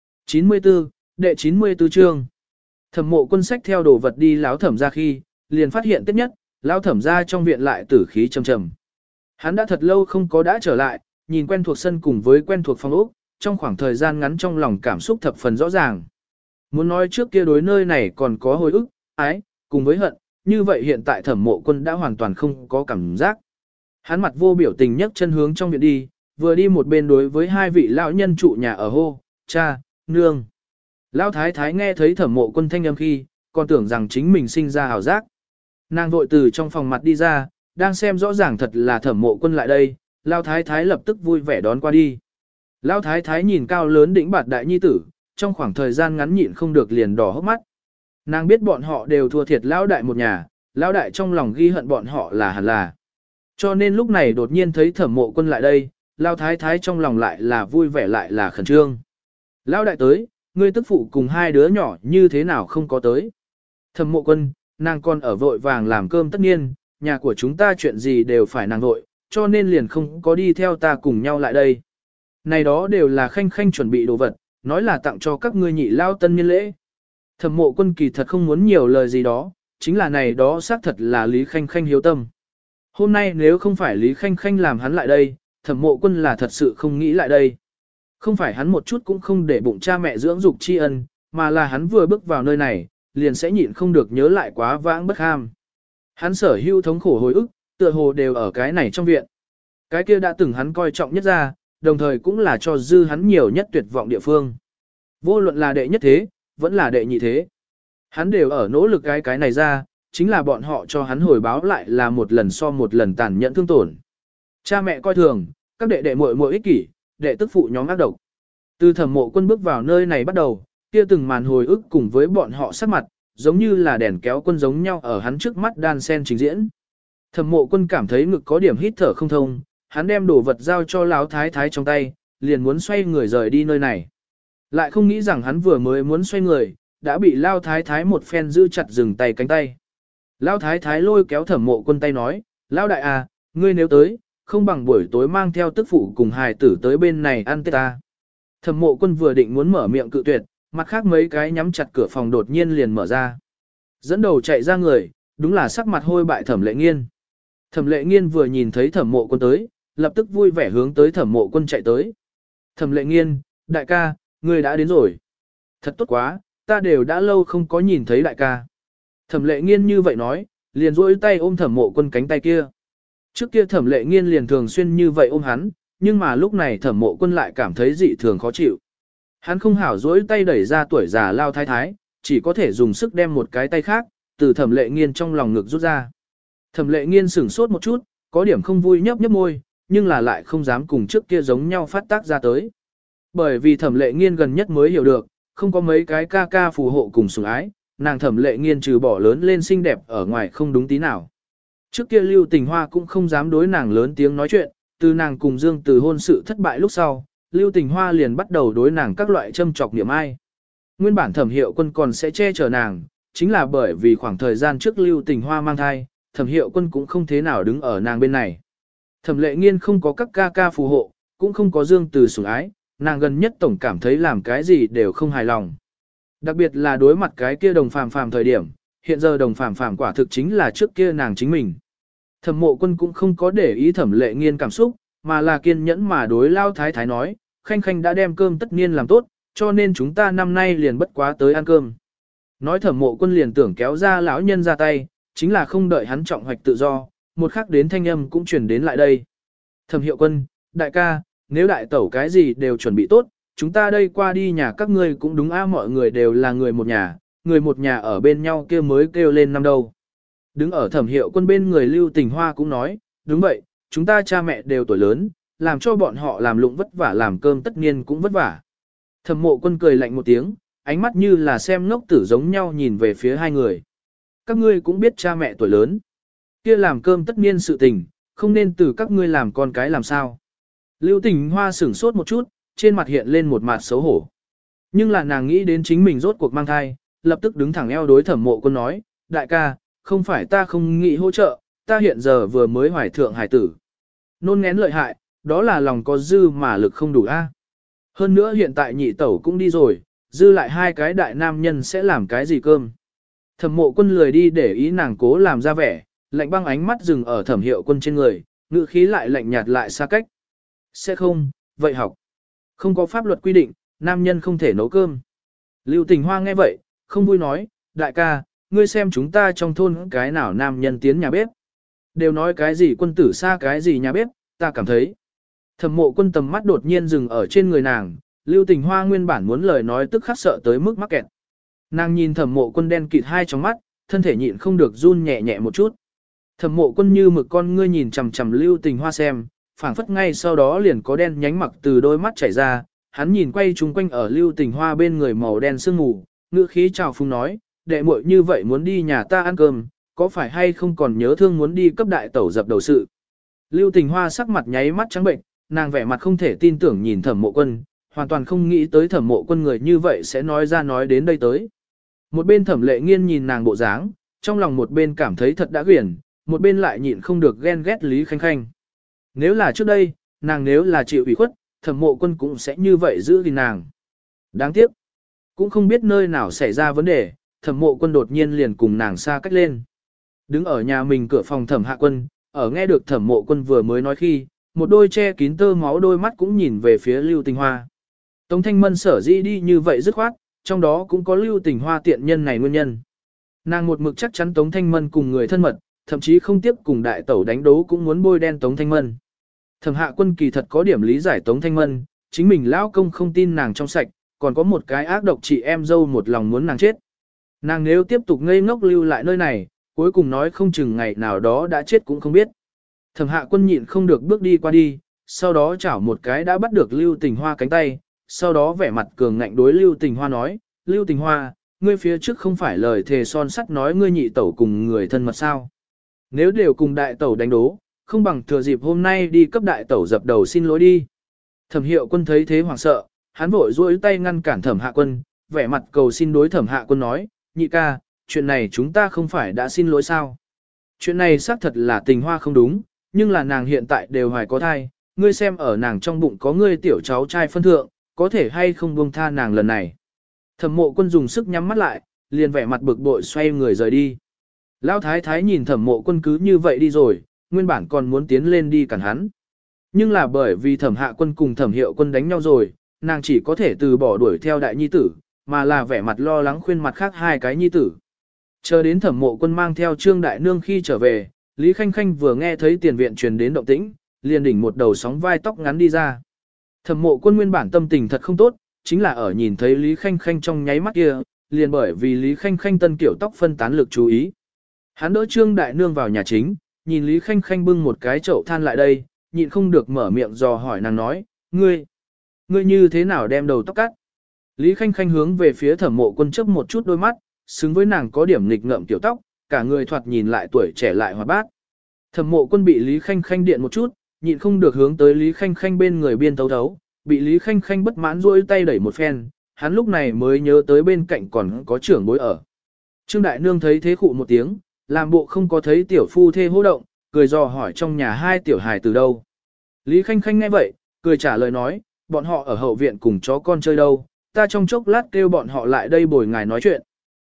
94, đệ 94 chương. Thẩm Mộ Quân xách theo đồ vật đi láo thẩm ra khi, liền phát hiện tiếp nhất, lão thẩm ra trong viện lại tử khí trầm trầm. Hắn đã thật lâu không có đã trở lại, nhìn quen thuộc sân cùng với quen thuộc phòng ốc, trong khoảng thời gian ngắn trong lòng cảm xúc thập phần rõ ràng. Muốn nói trước kia đối nơi này còn có hồi ức, ái, cùng với hận, như vậy hiện tại Thẩm Mộ Quân đã hoàn toàn không có cảm giác. Hắn mặt vô biểu tình nhấc chân hướng trong viện đi, vừa đi một bên đối với hai vị lão nhân trụ nhà ở hô, cha, nương. Lão thái thái nghe thấy Thẩm Mộ Quân thanh âm khi, còn tưởng rằng chính mình sinh ra hào giác. Nàng vội từ trong phòng mặt đi ra, đang xem rõ ràng thật là Thẩm Mộ Quân lại đây, Lão thái thái lập tức vui vẻ đón qua đi. Lão thái thái nhìn cao lớn đĩnh bạt đại nhi tử, trong khoảng thời gian ngắn nhịn không được liền đỏ hốc mắt. Nàng biết bọn họ đều thua thiệt lão đại một nhà, lão đại trong lòng ghi hận bọn họ là hẳn là. Cho nên lúc này đột nhiên thấy Thẩm Mộ Quân lại đây, Lão thái thái trong lòng lại là vui vẻ lại là khẩn trương. Lão đại tới, ngươi tức phụ cùng hai đứa nhỏ như thế nào không có tới. Thẩm Mộ Quân, nàng còn ở vội vàng làm cơm tất nhiên, nhà của chúng ta chuyện gì đều phải nàng vội, cho nên liền không có đi theo ta cùng nhau lại đây. Này đó đều là Khanh Khanh chuẩn bị đồ vật, nói là tặng cho các ngươi nhị lao tân niên lễ. Thẩm Mộ Quân kỳ thật không muốn nhiều lời gì đó, chính là này đó xác thật là Lý Khanh Khanh hiếu tâm. Hôm nay nếu không phải Lý Khanh Khanh làm hắn lại đây, Thẩm Mộ Quân là thật sự không nghĩ lại đây. Không phải hắn một chút cũng không để bụng cha mẹ dưỡng dục tri ân, mà là hắn vừa bước vào nơi này, liền sẽ nhịn không được nhớ lại quá vãng bất ham. Hắn sở hữu thống khổ hồi ức, tựa hồ đều ở cái này trong viện. Cái kia đã từng hắn coi trọng nhất ra, đồng thời cũng là cho dư hắn nhiều nhất tuyệt vọng địa phương. Vô luận là đệ nhất thế, vẫn là đệ nhị thế. Hắn đều ở nỗ lực cái này ra, chính là bọn họ cho hắn hồi báo lại là một lần so một lần tàn nhẫn thương tổn. Cha mẹ coi thường, các đệ đệ muội muội ích kỷ, đệ tức phụ nhóm ác độc. Từ Thẩm Mộ Quân bước vào nơi này bắt đầu, kia từng màn hồi ức cùng với bọn họ sắc mặt, giống như là đèn kéo quân giống nhau ở hắn trước mắt đan sen trình diễn. Thẩm Mộ Quân cảm thấy ngực có điểm hít thở không thông, hắn đem đồ vật giao cho lão thái thái trong tay, liền muốn xoay người rời đi nơi này. Lại không nghĩ rằng hắn vừa mới muốn xoay người, đã bị lão thái thái một phen giữ chặt dừng tay cánh tay. Lão thái thái lôi kéo Thẩm Mộ Quân tay nói, lão đại à, ngươi nếu tới, không bằng buổi tối mang theo tức phụ cùng hài tử tới bên này ăn Tết ta. Thẩm Mộ Quân vừa định muốn mở miệng cự tuyệt, mặt khác mấy cái nhắm chặt cửa phòng đột nhiên liền mở ra. Dẫn đầu chạy ra người, đúng là sắc mặt hôi bại Thẩm Lệ Nghiên. Thẩm Lệ Nghiên vừa nhìn thấy Thẩm Mộ Quân tới, lập tức vui vẻ hướng tới Thẩm Mộ Quân chạy tới. Thẩm Lệ Nghiên, đại ca, ngươi đã đến rồi. Thật tốt quá, ta đều đã lâu không có nhìn thấy đại ca. Thẩm Lệ Nghiên như vậy nói, liền duỗi tay ôm Thẩm Mộ Quân cánh tay kia. Trước kia Thẩm Lệ Nghiên liền thường xuyên như vậy ôm hắn, nhưng mà lúc này Thẩm Mộ Quân lại cảm thấy dị thường khó chịu. Hắn không hảo duỗi tay đẩy ra tuổi già lao thái thái, chỉ có thể dùng sức đem một cái tay khác, từ Thẩm Lệ Nghiên trong lòng ngực rút ra. Thẩm Lệ Nghiên sửng sốt một chút, có điểm không vui nhấp nhấp môi, nhưng là lại không dám cùng trước kia giống nhau phát tác ra tới. Bởi vì Thẩm Lệ Nghiên gần nhất mới hiểu được, không có mấy cái ca ca phù hộ cùng sủng ái, nàng Thẩm Lệ Nghiên trừ bỏ lớn lên xinh đẹp ở ngoài không đúng tí nào. Trước kia Lưu Tình Hoa cũng không dám đối nàng lớn tiếng nói chuyện, từ nàng cùng Dương Từ hôn sự thất bại lúc sau, Lưu Tình Hoa liền bắt đầu đối nàng các loại châm chọc niệm ai. Nguyên bản Thẩm Hiệu Quân còn sẽ che chở nàng, chính là bởi vì khoảng thời gian trước Lưu Tình Hoa mang thai, Thẩm Hiệu Quân cũng không thế nào đứng ở nàng bên này. Thẩm Lệ Nghiên không có các ca ca phù hộ, cũng không có Dương Từ sủng ái, nàng gần nhất tổng cảm thấy làm cái gì đều không hài lòng. Đặc biệt là đối mặt cái kia đồng phàm phàm thời điểm, hiện giờ đồng phàm phàm quả thực chính là trước kia nàng chính mình. Thẩm Mộ Quân cũng không có để ý Thẩm Lệ Nghiên cảm xúc, mà là kiên nhẫn mà đối Lao Thái Thái nói, Khanh Khanh đã đem cơm tất niên làm tốt, cho nên chúng ta năm nay liền bất quá tới ăn cơm. Nói Thẩm Mộ Quân liền tưởng kéo ra lão nhân ra tay, chính là không đợi hắn trọng hoạch tự do, một khắc đến thanh âm cũng truyền đến lại đây. Thẩm Hiệu Quân, đại ca, nếu đại tẩu cái gì đều chuẩn bị tốt, chúng ta đây qua đi nhà các ngươi cũng đúng a, mọi người đều là người một nhà ở bên nhau kia mới kêu lên năm đâu. Đứng ở Thẩm Hiệu Quân bên người Lưu Tình Hoa cũng nói, đúng vậy, chúng ta cha mẹ đều tuổi lớn, làm cho bọn họ làm lụng vất vả làm cơm tất nhiên cũng vất vả. Thẩm Mộ Quân cười lạnh một tiếng, ánh mắt như là xem ngốc tử giống nhau nhìn về phía hai người. Các ngươi cũng biết cha mẹ tuổi lớn, kia làm cơm tất nhiên sự tình, không nên từ các ngươi làm con cái làm sao. Lưu Tình Hoa sửng sốt một chút, trên mặt hiện lên một mặt xấu hổ. Nhưng là nàng nghĩ đến chính mình rốt cuộc mang thai, lập tức đứng thẳng eo đối Thẩm Mộ Quân nói, đại ca, không phải ta không nghĩ hỗ trợ, ta hiện giờ vừa mới hoài thượng hải tử. Nôn ngén lợi hại, đó là lòng có dư mà lực không đủ a. Hơn nữa hiện tại nhị tẩu cũng đi rồi, dư lại hai cái đại nam nhân sẽ làm cái gì cơm. Thẩm Mộ Quân lười đi để ý nàng cố làm ra vẻ, lạnh băng ánh mắt dừng ở Thẩm Hiệu Quân trên người, ngữ khí lại lạnh nhạt lại xa cách. Sẽ không, vậy học. Không có pháp luật quy định, nam nhân không thể nấu cơm. Lưu Tình Hoa nghe vậy, không vui nói, đại ca, ngươi xem chúng ta trong thôn cái nào nam nhân tiến nhà bếp. Đều nói cái gì quân tử xa cái gì nhà bếp, ta cảm thấy. Thẩm Mộ Quân tầm mắt đột nhiên dừng ở trên người nàng, Lưu Tình Hoa nguyên bản muốn lời nói tức khắc sợ tới mức mắc kẹt. Nàng nhìn Thẩm Mộ Quân đen kịt hai trong mắt, thân thể nhịn không được run nhẹ nhẹ một chút. Thẩm Mộ Quân như mực con ngươi nhìn chằm chằm Lưu Tình Hoa xem, phảng phất ngay sau đó liền có đen nhánh mặc từ đôi mắt chảy ra, hắn nhìn quay chung quanh ở Lưu Tình Hoa bên người màu đen sương mù, ngữ khí chào phúng nói, đệ muội như vậy muốn đi nhà ta ăn cơm, có phải hay không còn nhớ thương muốn đi cấp đại tẩu dập đầu sự. Lưu Tình Hoa sắc mặt nháy mắt trắng bệnh, nàng vẻ mặt không thể tin tưởng nhìn Thẩm Mộ Quân, hoàn toàn không nghĩ tới Thẩm Mộ Quân người như vậy sẽ nói ra nói đến đây tới. Một bên Thẩm Lệ Nghiên nhìn nàng bộ dáng, trong lòng một bên cảm thấy thật đã quyển, một bên lại nhịn không được ghen ghét Lý Khanh Khanh. Nếu là trước đây, nàng nếu là chịu ủy khuất, Thẩm Mộ Quân cũng sẽ như vậy giữ gìn nàng. Đáng tiếc, cũng không biết nơi nào xảy ra vấn đề, Thẩm Mộ Quân đột nhiên liền cùng nàng xa cách lên. Đứng ở nhà mình cửa phòng Thẩm Hạ Quân, ở nghe được Thẩm Mộ Quân vừa mới nói khi, một đôi che kín tơ máu đôi mắt cũng nhìn về phía Lưu Tình Hoa. Tống Thanh Mân sở dĩ đi như vậy dứt khoát, trong đó cũng có Lưu Tình Hoa tiện nhân này nguyên nhân. Nàng một mực chắc chắn Tống Thanh Mân cùng người thân mật, thậm chí không tiếp cùng đại tẩu đánh đấu cũng muốn bôi đen Tống Thanh Mân. Thẩm Hạ Quân kỳ thật có điểm lý giải Tống Thanh Mân, chính mình lão công không tin nàng trong sạch, còn có một cái ác độc chị em dâu một lòng muốn nàng chết. Nàng nếu tiếp tục ngây ngốc lưu lại nơi này, cuối cùng nói không chừng ngày nào đó đã chết cũng không biết. Thẩm Hạ Quân nhịn không được bước đi qua đi, sau đó chảo một cái đã bắt được Lưu Tình Hoa cánh tay, sau đó vẻ mặt cường ngạnh đối Lưu Tình Hoa nói, Lưu Tình Hoa, ngươi phía trước không phải lời thề son sắt nói ngươi nhị tẩu cùng người thân mật sao. Nếu đều cùng đại tẩu đánh đố, không bằng thừa dịp hôm nay đi cấp đại tẩu dập đầu xin lỗi đi. Thẩm Hiệu Quân thấy thế hoảng sợ, hắn vội duỗi tay ngăn cản Thẩm Hạ Quân, vẻ mặt cầu xin đối Thẩm Hạ Quân nói, nhị ca, chuyện này chúng ta không phải đã xin lỗi sao. Chuyện này xác thật là Tình Hoa không đúng, nhưng là nàng hiện tại đều hoài có thai, ngươi xem ở nàng trong bụng có ngươi tiểu cháu trai phân thượng, có thể hay không buông tha nàng lần này. Thẩm Mộ Quân dùng sức nhắm mắt lại, liền vẻ mặt bực bội xoay người rời đi. Lão thái thái nhìn Thẩm Mộ Quân cứ như vậy đi rồi, nguyên bản còn muốn tiến lên đi cản hắn. Nhưng là bởi vì Thẩm Hạ Quân cùng Thẩm Hiệu Quân đánh nhau rồi, nàng chỉ có thể từ bỏ đuổi theo đại nhi tử, mà là vẻ mặt lo lắng khuyên mặt khác hai cái nhi tử. Chờ đến Thẩm Mộ Quân mang theo Trương Đại Nương khi trở về, Lý Khanh Khanh vừa nghe thấy tiền viện truyền đến động tĩnh, liền đỉnh một đầu sóng vai tóc ngắn đi ra. Thẩm Mộ Quân nguyên bản tâm tình thật không tốt, chính là ở nhìn thấy Lý Khanh Khanh trong nháy mắt kia, liền bởi vì Lý Khanh Khanh tân kiểu tóc phân tán lực chú ý. Hắn đỡ Trương Đại Nương vào nhà chính, nhìn Lý Khanh Khanh bưng một cái chậu than lại đây, nhịn không được mở miệng dò hỏi nàng nói, ngươi như thế nào đem đầu tóc cắt? Lý Khanh Khanh hướng về phía Thẩm Mộ Quân chớp một chút đôi mắt, xứng với nàng có điểm nghịch ngợm tiểu tóc, cả người thoạt nhìn lại tuổi trẻ lại hoạt bát. Thẩm Mộ Quân bị Lý Khanh Khanh điện một chút, nhịn không được hướng tới Lý Khanh Khanh bên người biên thấu thấu, bị Lý Khanh Khanh bất mãn duỗi tay đẩy một phen, hắn lúc này mới nhớ tới bên cạnh còn có trưởng bối ở. Trương Đại Nương thấy thế khụ một tiếng, làm bộ không có thấy tiểu phu thê hô động, cười dò hỏi trong nhà hai tiểu hài từ đâu. Lý Khanh Khanh nghe vậy, cười trả lời nói, bọn họ ở hậu viện cùng chó con chơi đâu, ta trong chốc lát kêu bọn họ lại đây bồi ngài nói chuyện.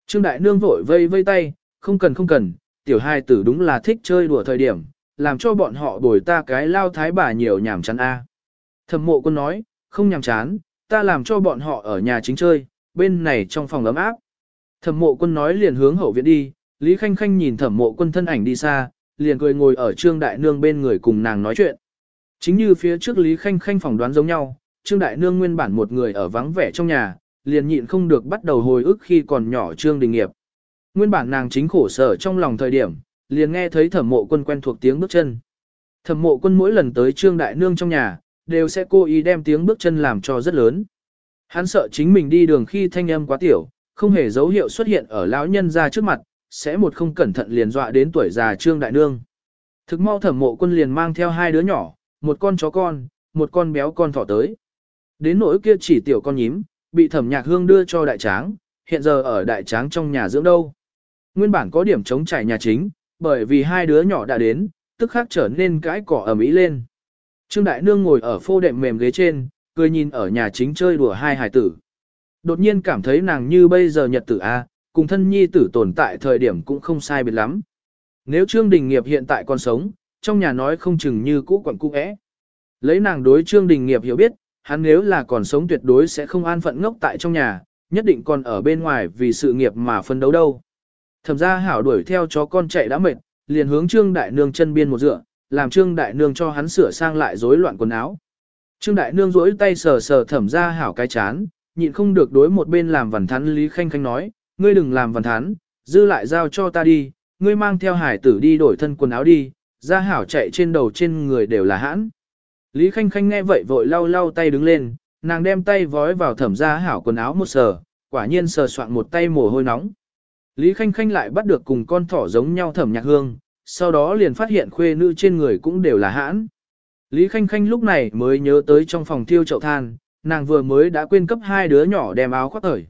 Trương Đại Nương vội vây vây tay, không cần không cần, tiểu hài tử đúng là thích chơi đùa thời điểm, làm cho bọn họ bồi ta cái lao thái bà nhiều nhảm chán a. Thẩm Mộ Quân nói, không nhàm chán, ta làm cho bọn họ ở nhà chính chơi, bên này trong phòng ấm áp. Thẩm Mộ Quân nói liền hướng hậu viện đi, Lý Khanh Khanh nhìn Thẩm Mộ Quân thân ảnh đi xa, liền cười ngồi ở Trương Đại Nương bên người cùng nàng nói chuyện. Chính như phía trước Lý Khanh Khanh phỏng đoán giống nhau, Trương Đại Nương nguyên bản một người ở vắng vẻ trong nhà, liền nhịn không được bắt đầu hồi ức khi còn nhỏ Trương Đình Nghiệp. Nguyên bản nàng chính khổ sở trong lòng thời điểm, liền nghe thấy Thẩm Mộ Quân quen thuộc tiếng bước chân. Thẩm Mộ Quân mỗi lần tới Trương Đại Nương trong nhà, đều sẽ cố ý đem tiếng bước chân làm cho rất lớn. Hắn sợ chính mình đi đường khi thanh âm quá tiểu, không hề dấu hiệu xuất hiện ở lão nhân ra trước mặt, sẽ một không cẩn thận liền dọa đến tuổi già Trương Đại Nương. Thực mau Thẩm Mộ Quân liền mang theo hai đứa nhỏ, một con chó con, một con béo con thỏ tới. Đến nỗi kia chỉ tiểu con nhím, bị Thẩm Nhạc Hương đưa cho Đại Tráng, hiện giờ ở Đại Tráng trong nhà dưỡng đâu. Nguyên bản có điểm chống trải nhà chính, bởi vì hai đứa nhỏ đã đến, tức khắc trở nên cãi cỏ ầm ĩ lên. Trương Đại Nương ngồi ở phô đệm mềm ghế trên, cười nhìn ở nhà chính chơi đùa hai hài tử. Đột nhiên cảm thấy nàng như bây giờ nhật tử A, cùng thân nhi tử tồn tại thời điểm cũng không sai biệt lắm. Nếu Trương Đình Nghiệp hiện tại còn sống, trong nhà nói không chừng như cũ quẩn cũ é. Lấy nàng đối Trương Đình Nghiệp hiểu biết, hắn nếu là còn sống tuyệt đối sẽ không an phận ngốc tại trong nhà, nhất định còn ở bên ngoài vì sự nghiệp mà phân đấu đâu. Thẩm gia hảo đuổi theo chó con chạy đã mệt, liền hướng Trương Đại Nương chân biên một dựa, làm Trương Đại Nương cho hắn sửa sang lại rối loạn quần áo. Trương Đại Nương duỗi tay sờ sờ Thẩm gia hảo cái chán, nhịn không được đối một bên làm vằn thắn Lý Khanh Khanh nói, ngươi đừng làm vằn thắn, dư lại giao cho ta đi, ngươi mang theo hải tử đi đổi thân quần áo đi, gia hảo chạy trên đầu trên người đều là hãn. Lý Khanh Khanh nghe vậy vội lau lau tay đứng lên, nàng đem tay vói vào Thẩm gia hảo quần áo một sờ, quả nhiên sờ soạn một tay mồ hôi nóng. Lý Khanh Khanh lại bắt được cùng con thỏ giống nhau Thẩm Nhạc Hương, sau đó liền phát hiện khuê nữ trên người cũng đều là hãn. Lý Khanh Khanh lúc này mới nhớ tới trong phòng thiêu chậu than, nàng vừa mới đã quên cấp hai đứa nhỏ đem áo khoác thời.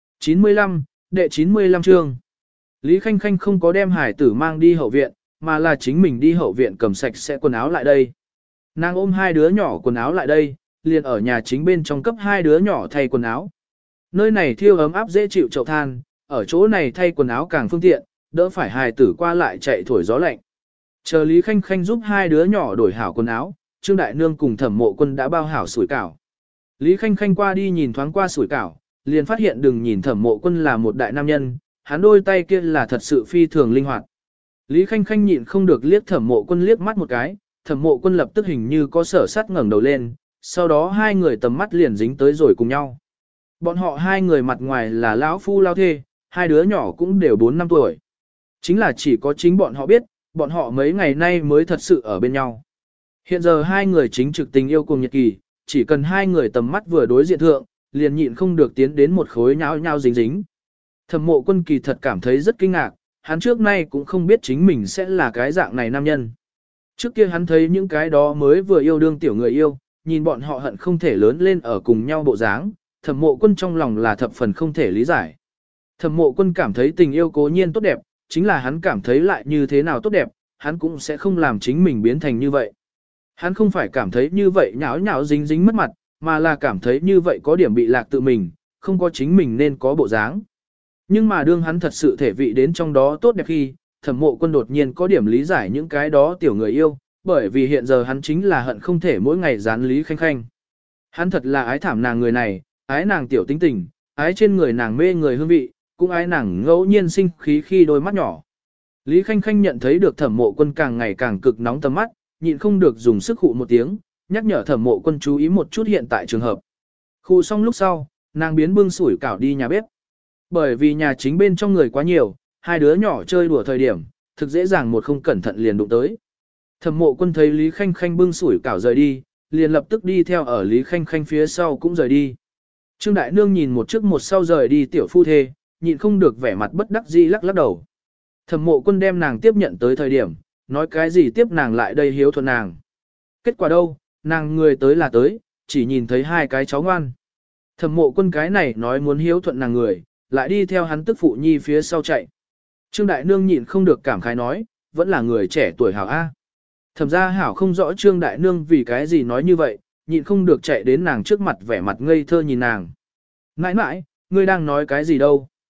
95, đệ 95 chương. Lý Khanh Khanh không có đem hải tử mang đi hậu viện, mà là chính mình đi hậu viện cầm sạch sẽ quần áo lại đây. Nàng ôm hai đứa nhỏ quần áo lại đây, liền ở nhà chính bên trong cấp hai đứa nhỏ thay quần áo. Nơi này thiêu ấm áp dễ chịu chậu than, ở chỗ này thay quần áo càng phương tiện, đỡ phải hài tử qua lại chạy thổi gió lạnh. Chờ Lý Khanh Khanh giúp hai đứa nhỏ đổi hảo quần áo, Trương Đại Nương cùng Thẩm Mộ Quân đã bao hảo sủi cảo. Lý Khanh Khanh qua đi nhìn thoáng qua sủi cảo, liền phát hiện đừng nhìn Thẩm Mộ Quân là một đại nam nhân, hắn đôi tay kia là thật sự phi thường linh hoạt. Lý Khanh Khanh nhịn không được liếc Thẩm Mộ Quân liếc mắt một cái, Thẩm Mộ Quân lập tức hình như có sở sát ngẩng đầu lên, sau đó hai người tầm mắt liền dính tới rồi cùng nhau. Bọn họ hai người mặt ngoài là lão phu lao thê, hai đứa nhỏ cũng đều 4 năm tuổi. Chính là chỉ có chính bọn họ biết, bọn họ mấy ngày nay mới thật sự ở bên nhau. Hiện giờ hai người chính trực tình yêu cùng nhật kỳ, chỉ cần hai người tầm mắt vừa đối diện thượng, liền nhịn không được tiến đến một khối nhão nhao dính dính. Thẩm Mộ Quân kỳ thật cảm thấy rất kinh ngạc, hắn trước nay cũng không biết chính mình sẽ là cái dạng này nam nhân. Trước kia hắn thấy những cái đó mới vừa yêu đương tiểu người yêu, nhìn bọn họ hận không thể lớn lên ở cùng nhau bộ dáng, Thẩm Mộ Quân trong lòng là thập phần không thể lý giải. Thẩm Mộ Quân cảm thấy tình yêu cố nhiên tốt đẹp, chính là hắn cảm thấy lại như thế nào tốt đẹp, hắn cũng sẽ không làm chính mình biến thành như vậy. Hắn không phải cảm thấy như vậy nhão nhão dính dính mất mặt, mà là cảm thấy như vậy có điểm bị lạc tự mình, không có chính mình nên có bộ dáng. Nhưng mà đương hắn thật sự thể vị đến trong đó tốt đẹp khi, Thẩm Mộ Quân đột nhiên có điểm lý giải những cái đó tiểu người yêu, bởi vì hiện giờ hắn chính là hận không thể mỗi ngày gián Lý Khanh Khanh. Hắn thật là ái thảm nàng người này, ái nàng tiểu tính tình, ái trên người nàng mê người hương vị, cũng ái nàng ngẫu nhiên sinh khí khi đôi mắt nhỏ. Lý Khanh Khanh nhận thấy được Thẩm Mộ Quân càng ngày càng cực nóng tầm mắt, nhịn không được dùng sức hụ một tiếng, nhắc nhở Thẩm Mộ Quân chú ý một chút hiện tại trường hợp. Khụ xong lúc sau, nàng biến bưng sủi cảo đi nhà bếp. Bởi vì nhà chính bên trong người quá nhiều, hai đứa nhỏ chơi đùa thời điểm, thực dễ dàng một không cẩn thận liền đụng tới. Thẩm Mộ Quân thấy Lý Khanh Khanh bưng sủi cảo rời đi, liền lập tức đi theo ở Lý Khanh Khanh phía sau cũng rời đi. Trương Đại Nương nhìn một trước một sau rời đi tiểu phu thê, nhịn không được vẻ mặt bất đắc dĩ lắc lắc đầu. Thẩm Mộ Quân đem nàng tiếp nhận tới thời điểm, nói cái gì tiếp nàng lại đây hiếu thuận nàng. Kết quả đâu, nàng người tới là tới, chỉ nhìn thấy hai cái cháu ngoan. Thẩm Mộ Quân cái này nói muốn hiếu thuận nàng người, lại đi theo hắn tức phụ nhi phía sau chạy. Trương Đại Nương nhịn không được cảm khái nói, vẫn là người trẻ tuổi hảo A. Thẩm gia hảo không rõ Trương Đại Nương vì cái gì nói như vậy, nhịn không được chạy đến nàng trước mặt vẻ mặt ngây thơ nhìn nàng. Nãi nãi, ngươi đang nói cái gì đâu?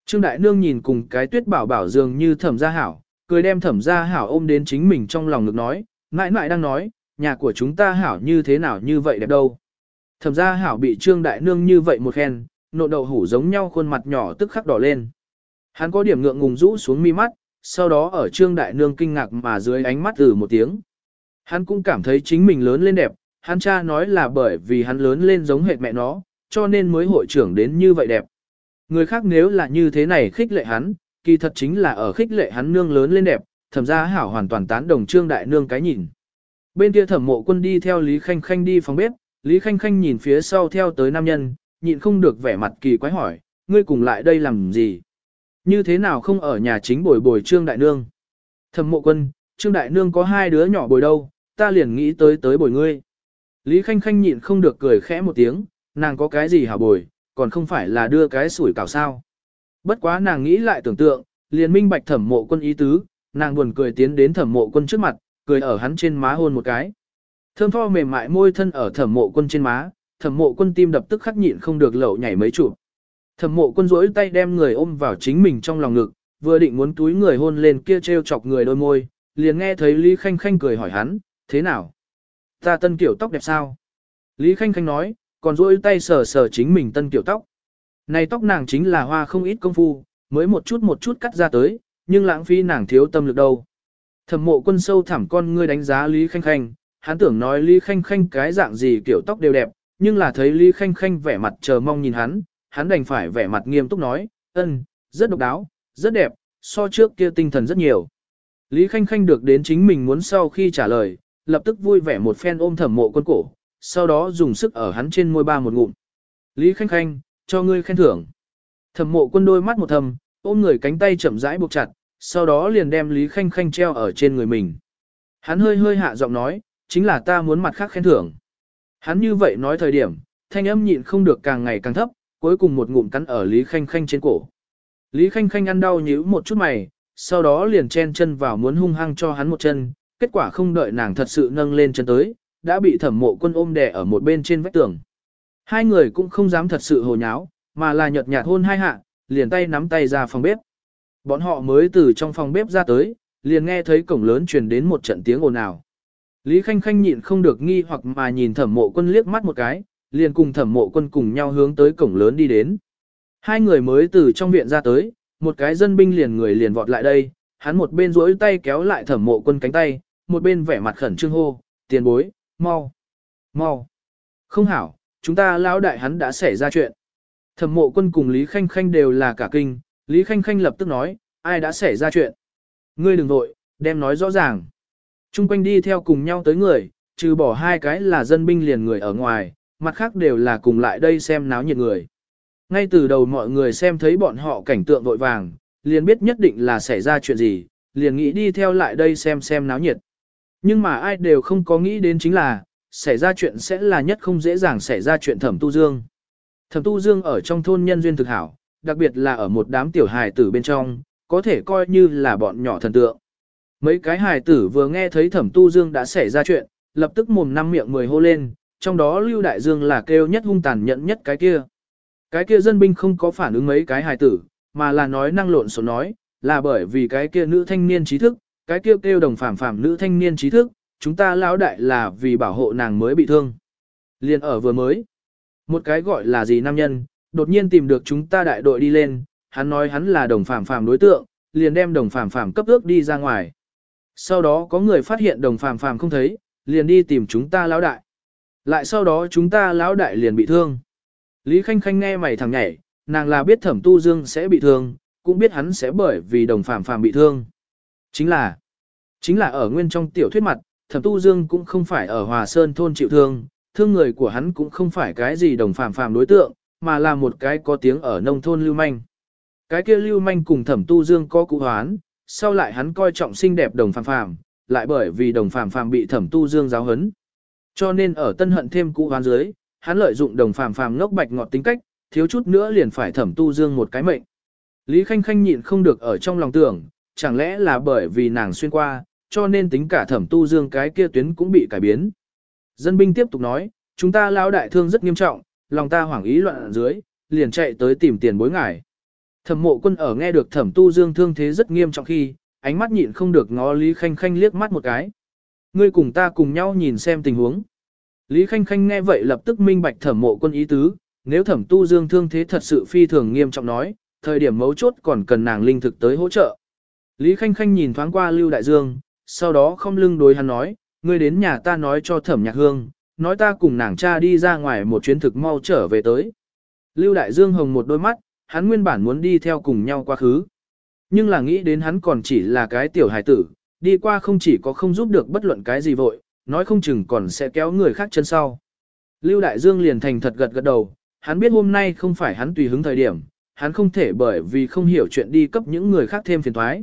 Trương Đại Nương nhìn cùng cái Tuyết Bảo Bảo dường như Thẩm Gia Hảo, cười đem Thẩm Gia Hảo ôm đến chính mình trong lòng ngực nói, mãi mãi đang nói, nhà của chúng ta Hảo như thế nào như vậy đẹp đâu. Thẩm Gia Hảo bị Trương Đại Nương như vậy một khen, nộn đậu hủ giống nhau khuôn mặt nhỏ tức khắc đỏ lên. Hắn có điểm ngượng ngùng rũ xuống mi mắt, sau đó ở Trương Đại Nương kinh ngạc mà dưới ánh mắt một tiếng. Hắn cũng cảm thấy chính mình lớn lên đẹp, hắn cha nói là bởi vì hắn lớn lên giống hệt mẹ nó, cho nên mới hội trưởng đến như vậy đẹp. Người khác nếu là như thế này khích lệ hắn, kỳ thật chính là ở khích lệ hắn nương lớn lên đẹp, Thẩm Gia Hảo hoàn toàn tán đồng Trương Đại Nương cái nhìn. Bên kia Thẩm Mộ Quân đi theo Lý Khanh Khanh đi phòng bếp, Lý Khanh Khanh nhìn phía sau theo tới nam nhân, nhịn không được vẻ mặt kỳ quái hỏi, ngươi cùng lại đây làm gì? Như thế nào không ở nhà chính bồi bồi Trương Đại Nương? Thẩm Mộ Quân, Trương Đại Nương có hai đứa nhỏ bồi đâu, ta liền nghĩ tới bồi ngươi. Lý Khanh Khanh nhịn không được cười khẽ một tiếng, nàng có cái gì hả bồi, còn không phải là đưa cái sủi cảo sao. Bất quá nàng nghĩ lại tưởng tượng, liền minh bạch Thẩm Mộ Quân ý tứ, nàng buồn cười tiến đến Thẩm Mộ Quân trước mặt, cười ở hắn trên má hôn một cái. Thơm tho mềm mại môi thân ở Thẩm Mộ Quân trên má, Thẩm Mộ Quân tim đập tức khắc nhịn không được lẩu nhảy mấy chụp. Thẩm Mộ Quân duỗi tay đem người ôm vào chính mình trong lòng ngực, vừa định muốn túi người hôn lên kia trêu chọc người đôi môi, liền nghe thấy Lý Khanh Khanh cười hỏi hắn, thế nào? Ta tân kiểu tóc đẹp sao? Lý Khanh Khanh nói, còn duỗi tay sờ sờ chính mình tân kiểu tóc. Này tóc nàng chính là hoa không ít công phu, mới một chút cắt ra tới, nhưng lãng phí nàng thiếu tâm lực đâu. Thẩm Mộ Quân sâu thẳm con ngươi đánh giá Lý Khanh Khanh, hắn tưởng nói Lý Khanh Khanh cái dạng gì kiểu tóc đều đẹp, nhưng là thấy Lý Khanh Khanh vẻ mặt chờ mong nhìn hắn đành phải vẻ mặt nghiêm túc nói, rất độc đáo, rất đẹp, so trước kia tinh thần rất nhiều. Lý Khanh Khanh được đến chính mình muốn sau khi trả lời, lập tức vui vẻ một phen ôm Thẩm Mộ Quân cổ, sau đó dùng sức ở hắn trên môi ba một ngụm. Lý Khanh Khanh, cho ngươi khen thưởng. Thẩm Mộ Quân đôi mắt một thầm, ôm người cánh tay chậm rãi buộc chặt, sau đó liền đem Lý Khanh Khanh treo ở trên người mình. Hắn hơi hạ giọng nói, chính là ta muốn mặt khác khen thưởng. Hắn như vậy nói thời điểm, thanh âm nhịn không được càng ngày càng thấp, cuối cùng một ngụm cắn ở Lý Khanh Khanh trên cổ. Lý Khanh Khanh ăn đau nhíu một chút mày, sau đó liền chen chân vào muốn hung hăng cho hắn một chân, kết quả không đợi nàng thật sự nâng lên chân tới, đã bị Thẩm Mộ Quân ôm đè ở một bên trên vách tường. Hai người cũng không dám thật sự hồ nháo, mà là nhợt nhạt hôn hai hạ, liền tay nắm tay ra phòng bếp. Bọn họ mới từ trong phòng bếp ra tới, liền nghe thấy cổng lớn truyền đến một trận tiếng ồn ào. Lý Khanh Khanh nhịn không được nghi hoặc mà nhìn Thẩm Mộ Quân liếc mắt một cái, liền cùng Thẩm Mộ Quân cùng nhau hướng tới cổng lớn đi đến. Hai người mới từ trong viện ra tới, một cái dân binh liền vọt lại đây, hắn một bên duỗi tay kéo lại Thẩm Mộ Quân cánh tay, một bên vẻ mặt khẩn trương hô, tiền bối, mau, mau. Không hảo, chúng ta lão đại hắn đã xảy ra chuyện. Thẩm Mộ Quân cùng Lý Khanh Khanh đều là cả kinh, Lý Khanh Khanh lập tức nói, ai đã xảy ra chuyện? Ngươi đừng vội, đem nói rõ ràng. Trung quanh đi theo cùng nhau tới người, trừ bỏ hai cái là dân binh liền người ở ngoài, mặt khác đều là cùng lại đây xem náo nhiệt người. Ngay từ đầu mọi người xem thấy bọn họ cảnh tượng vội vàng, liền biết nhất định là xảy ra chuyện gì, liền nghĩ đi theo lại đây xem náo nhiệt. Nhưng mà ai đều không có nghĩ đến chính là, xảy ra chuyện sẽ là nhất không dễ dàng xảy ra chuyện Thẩm Tu Dương. Thẩm Tu Dương ở trong thôn nhân duyên thực hảo, đặc biệt là ở một đám tiểu hài tử bên trong, có thể coi như là bọn nhỏ thần tượng. Mấy cái hài tử vừa nghe thấy Thẩm Tu Dương đã xảy ra chuyện, lập tức mồm năm miệng mười hô lên, trong đó Lưu Đại Dương là kêu nhất hung tàn nhận nhất cái kia. Cái kia dân binh không có phản ứng mấy cái hài tử, mà là nói năng lộn xộn nói, là bởi vì cái kia nữ thanh niên trí thức, cái kia kêu đồng phàm nữ thanh niên trí thức, chúng ta lão đại là vì bảo hộ nàng mới bị thương. Liên ở vừa mới, một cái gọi là gì nam nhân, đột nhiên tìm được chúng ta đại đội đi lên, hắn nói hắn là đồng phàm đối tượng, liền đem đồng phàm cấp ước đi ra ngoài. Sau đó có người phát hiện đồng phàm không thấy, liền đi tìm chúng ta lão đại. Lại sau đó chúng ta lão đại liền bị thương. Lý Khanh Khanh nghe mày thằng nhảy, nàng là biết Thẩm Tu Dương sẽ bị thương, cũng biết hắn sẽ bởi vì đồng phàm bị thương. Chính là ở nguyên trong tiểu thuyết mặt, Thẩm Tu Dương cũng không phải ở Hòa Sơn thôn chịu thương, thương người của hắn cũng không phải cái gì đồng phàm đối tượng, mà là một cái có tiếng ở nông thôn lưu manh. Cái kia lưu manh cùng Thẩm Tu Dương có cụ hoán, sau lại hắn coi trọng xinh đẹp đồng phàm, lại bởi vì đồng phàm bị Thẩm Tu Dương giáo huấn. Cho nên ở tân hận thêm cụ hoán dưới, hắn lợi dụng đồng phàm ngốc bạch ngọt tính cách, thiếu chút nữa liền phải Thẩm Tu Dương một cái mệnh. Lý Khanh Khanh nhịn không được ở trong lòng tưởng, chẳng lẽ là bởi vì nàng xuyên qua, cho nên tính cả Thẩm Tu Dương cái kia tuyến cũng bị cải biến. Dân binh tiếp tục nói, chúng ta lão đại thương rất nghiêm trọng, lòng ta hoảng ý loạn ở dưới, liền chạy tới tìm tiền bối ngài. Thẩm Mộ Quân ở nghe được Thẩm Tu Dương thương thế rất nghiêm trọng khi, ánh mắt nhịn không được ngó Lý Khanh Khanh liếc mắt một cái. Ngươi cùng ta cùng nhau nhìn xem tình huống. Lý Khanh Khanh nghe vậy lập tức minh bạch Thẩm Mộ Quân ý tứ, nếu Thẩm Tu Dương thương thế thật sự phi thường nghiêm trọng nói, thời điểm mấu chốt còn cần nàng linh thực tới hỗ trợ. Lý Khanh Khanh nhìn thoáng qua Lưu Đại Dương, sau đó không lưng đối hắn nói, ngươi đến nhà ta nói cho Thẩm Nhạc Hương, nói ta cùng nàng cha đi ra ngoài một chuyến thực mau trở về tới. Lưu Đại Dương hồng một đôi mắt, hắn nguyên bản muốn đi theo cùng nhau quá khứ. Nhưng là nghĩ đến hắn còn chỉ là cái tiểu hài tử, đi qua không chỉ có không giúp được bất luận cái gì vội, nói không chừng còn sẽ kéo người khác chân sau. Lưu Đại Dương liền thành thật gật gật đầu, hắn biết hôm nay không phải hắn tùy hứng thời điểm, hắn không thể bởi vì không hiểu chuyện đi cấp những người khác thêm phiền toái.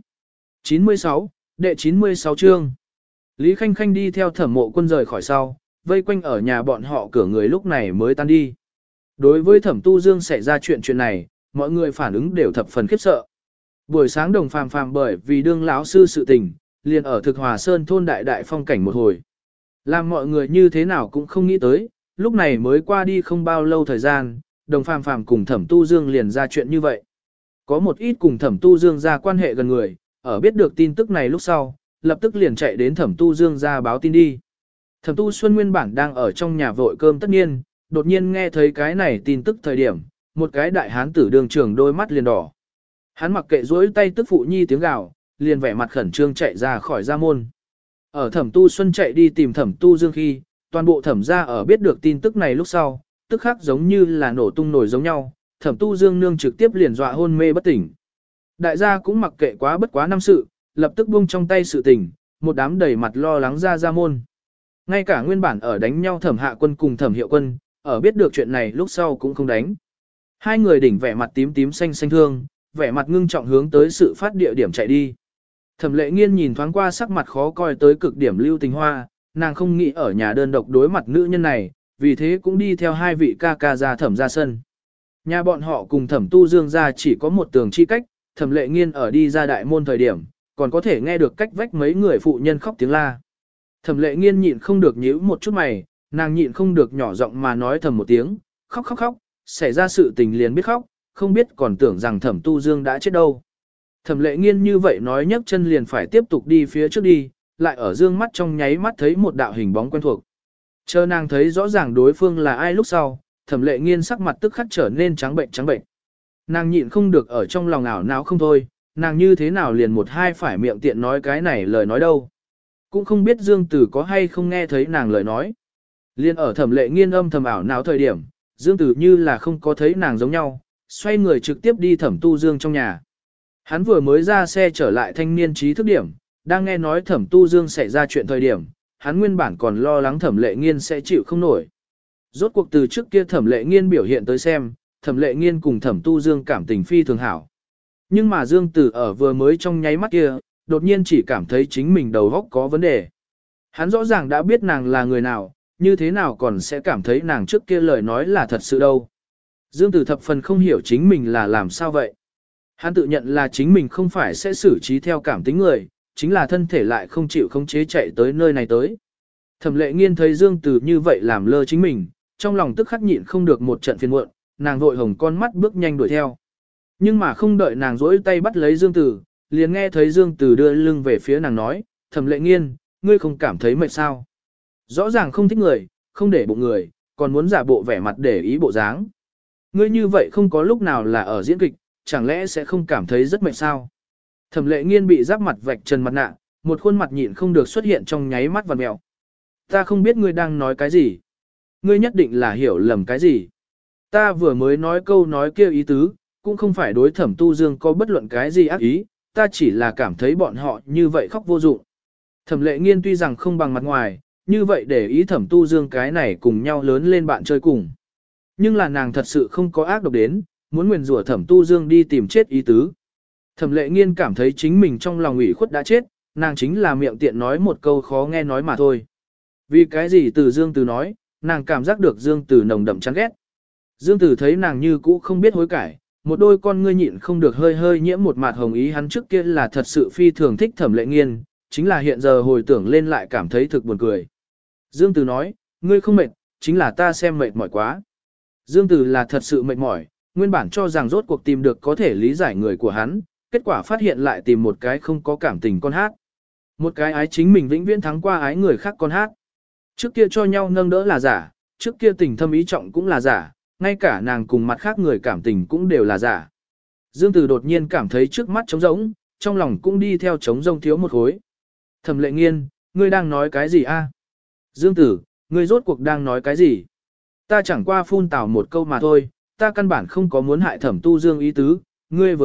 96, đệ 96 chương. Lý Khanh Khanh đi theo Thẩm Mộ Quân rời khỏi sau, vây quanh ở nhà bọn họ cửa người lúc này mới tan đi. Đối với Thẩm Tu Dương xảy ra chuyện này, mọi người phản ứng đều thập phần khiếp sợ. Buổi sáng Đồng Phàm Phàm bởi vì đương lão sư sự tình, liền ở Thực Hòa Sơn thôn đại phong cảnh một hồi. Làm mọi người như thế nào cũng không nghĩ tới, lúc này mới qua đi không bao lâu thời gian, Đồng Phàm Phàm cùng Thẩm Tu Dương liền ra chuyện như vậy. Có một ít cùng Thẩm Tu Dương ra quan hệ gần người, ở biết được tin tức này lúc sau, lập tức liền chạy đến Thẩm Tu Dương ra báo tin đi. Thẩm Tu Xuân nguyên bản đang ở trong nhà vội cơm tất nhiên, đột nhiên nghe thấy cái này tin tức thời điểm, một cái đại hán tử đường trường đôi mắt liền đỏ. Hắn mặc kệ duỗi tay tức phụ nhi tiếng gào, liền vẻ mặt khẩn trương chạy ra khỏi gia môn. Ở Thẩm Tu Xuân chạy đi tìm Thẩm Tu Dương khi, toàn bộ Thẩm gia ở biết được tin tức này lúc sau, tức khắc giống như là nổ tung nổi giống nhau, Thẩm Tu Dương nương trực tiếp liền dọa hôn mê bất tỉnh. Đại gia cũng mặc kệ quá bất quá năm sự, lập tức buông trong tay sự tình, một đám đầy mặt lo lắng ra gia môn. Ngay cả nguyên bản ở đánh nhau Thẩm Hạ Quân cùng Thẩm Hiệu Quân, ở biết được chuyện này lúc sau cũng không đánh. Hai người đỉnh vẻ mặt tím tím xanh xanh thương, vẻ mặt ngưng trọng hướng tới sự phát địa điểm chạy đi. Thẩm Lệ Nghiên nhìn thoáng qua sắc mặt khó coi tới cực điểm Lưu Tình Hoa, nàng không nghĩ ở nhà đơn độc đối mặt nữ nhân này, vì thế cũng đi theo hai vị ca ca ra Thẩm ra sân. Nhà bọn họ cùng Thẩm Tu Dương ra chỉ có một tường chi cách, Thẩm Lệ Nghiên ở đi ra đại môn thời điểm, còn có thể nghe được cách vách mấy người phụ nhân khóc tiếng la. Thẩm Lệ Nghiên nhịn không được nhíu một chút mày, nàng nhịn không được nhỏ giọng mà nói thầm một tiếng, khóc, xảy ra sự tình liền biết khóc, không biết còn tưởng rằng Thẩm Tu Dương đã chết đâu. Thẩm Lệ Nghiên như vậy nói nhấc chân liền phải tiếp tục đi phía trước đi, lại ở dương mắt trong nháy mắt thấy một đạo hình bóng quen thuộc. Chờ nàng thấy rõ ràng đối phương là ai lúc sau, Thẩm Lệ Nghiên sắc mặt tức khắc trở nên trắng bệnh. Nàng nhịn không được ở trong lòng ảo não không thôi, nàng như thế nào liền một hai phải miệng tiện nói cái này lời nói đâu. Cũng không biết Dương Tử có hay không nghe thấy nàng lời nói. Liên ở Thẩm Lệ Nghiên âm thầm ảo não thời điểm, Dương Tử như là không có thấy nàng giống nhau, xoay người trực tiếp đi Thẩm Tu Dương trong nhà. Hắn vừa mới ra xe trở lại thanh niên trí thức điểm, đang nghe nói Thẩm Tu Dương xảy ra chuyện thời điểm, hắn nguyên bản còn lo lắng Thẩm Lệ Nghiên sẽ chịu không nổi. Rốt cuộc từ trước kia Thẩm Lệ Nghiên biểu hiện tới xem, Thẩm Lệ Nghiên cùng Thẩm Tu Dương cảm tình phi thường hảo. Nhưng mà Dương Tử ở vừa mới trong nháy mắt kia, đột nhiên chỉ cảm thấy chính mình đầu óc có vấn đề. Hắn rõ ràng đã biết nàng là người nào, như thế nào còn sẽ cảm thấy nàng trước kia lời nói là thật sự đâu. Dương Tử thập phần không hiểu chính mình là làm sao vậy. Hắn tự nhận là chính mình không phải sẽ xử trí theo cảm tính người, chính là thân thể lại không chịu khống chế chạy tới nơi này tới. Thẩm Lệ Nghiên thấy Dương Tử như vậy làm lơ chính mình, trong lòng tức khắc nhịn không được một trận phiền muộn, nàng vội hồng con mắt bước nhanh đuổi theo. Nhưng mà không đợi nàng rỗi tay bắt lấy Dương Tử, liền nghe thấy Dương Tử đưa lưng về phía nàng nói, Thẩm Lệ Nghiên, ngươi không cảm thấy mệt sao? Rõ ràng không thích người, không để bụng người, còn muốn giả bộ vẻ mặt để ý bộ dáng. Ngươi như vậy không có lúc nào là ở diễn kịch, chẳng lẽ sẽ không cảm thấy rất mệt sao? Thẩm Lệ Nghiên bị giáp mặt vạch trần mặt nạ, một khuôn mặt nhịn không được xuất hiện trong nháy mắt vằn mèo. Ta không biết ngươi đang nói cái gì. Ngươi nhất định là hiểu lầm cái gì. Ta vừa mới nói câu nói kia ý tứ, cũng không phải đối Thẩm Tu Dương có bất luận cái gì ác ý, ta chỉ là cảm thấy bọn họ như vậy khóc vô dụng. Thẩm Lệ Nghiên tuy rằng không bằng mặt ngoài, như vậy để ý Thẩm Tu Dương cái này cùng nhau lớn lên bạn chơi cùng. Nhưng là nàng thật sự không có ác độc đến, muốn nguyền rủa Thẩm Tu Dương đi tìm chết ý tứ. Thẩm Lệ Nghiên cảm thấy chính mình trong lòng ủy khuất đã chết, nàng chính là miệng tiện nói một câu khó nghe nói mà thôi. Vì cái gì từ Dương Từ nói, nàng cảm giác được Dương Từ nồng đậm chán ghét. Dương Từ thấy nàng như cũ không biết hối cải, một đôi con ngươi nhịn không được hơi hơi nhiễm một mạt hồng ý, hắn trước kia là thật sự phi thường thích Thẩm Lệ Nghiên, chính là hiện giờ hồi tưởng lên lại cảm thấy thực buồn cười. Dương Từ nói, ngươi không mệt, chính là ta xem mệt mỏi quá. Dương Từ là thật sự mệt mỏi, Nguyên bản cho rằng rốt cuộc tìm được có thể lý giải người của hắn, kết quả phát hiện lại tìm một cái không có cảm tình con hát. Một cái ái chính mình vĩnh viễn thắng qua ái người khác con hát. Trước kia cho nhau nâng đỡ là giả, trước kia tình thâm ý trọng cũng là giả, ngay cả nàng cùng mặt khác người cảm tình cũng đều là giả. Dương Tử đột nhiên cảm thấy trước mắt trống rỗng, trong lòng cũng đi theo trống rỗng thiếu một khối. Thẩm Lệ Nghiên, ngươi đang nói cái gì a? Dương Tử, ngươi rốt cuộc đang nói cái gì? Ta chẳng qua phun tào một câu mà thôi, ta căn bản không có muốn hại Thẩm Tu Dương ý tứ, ngươi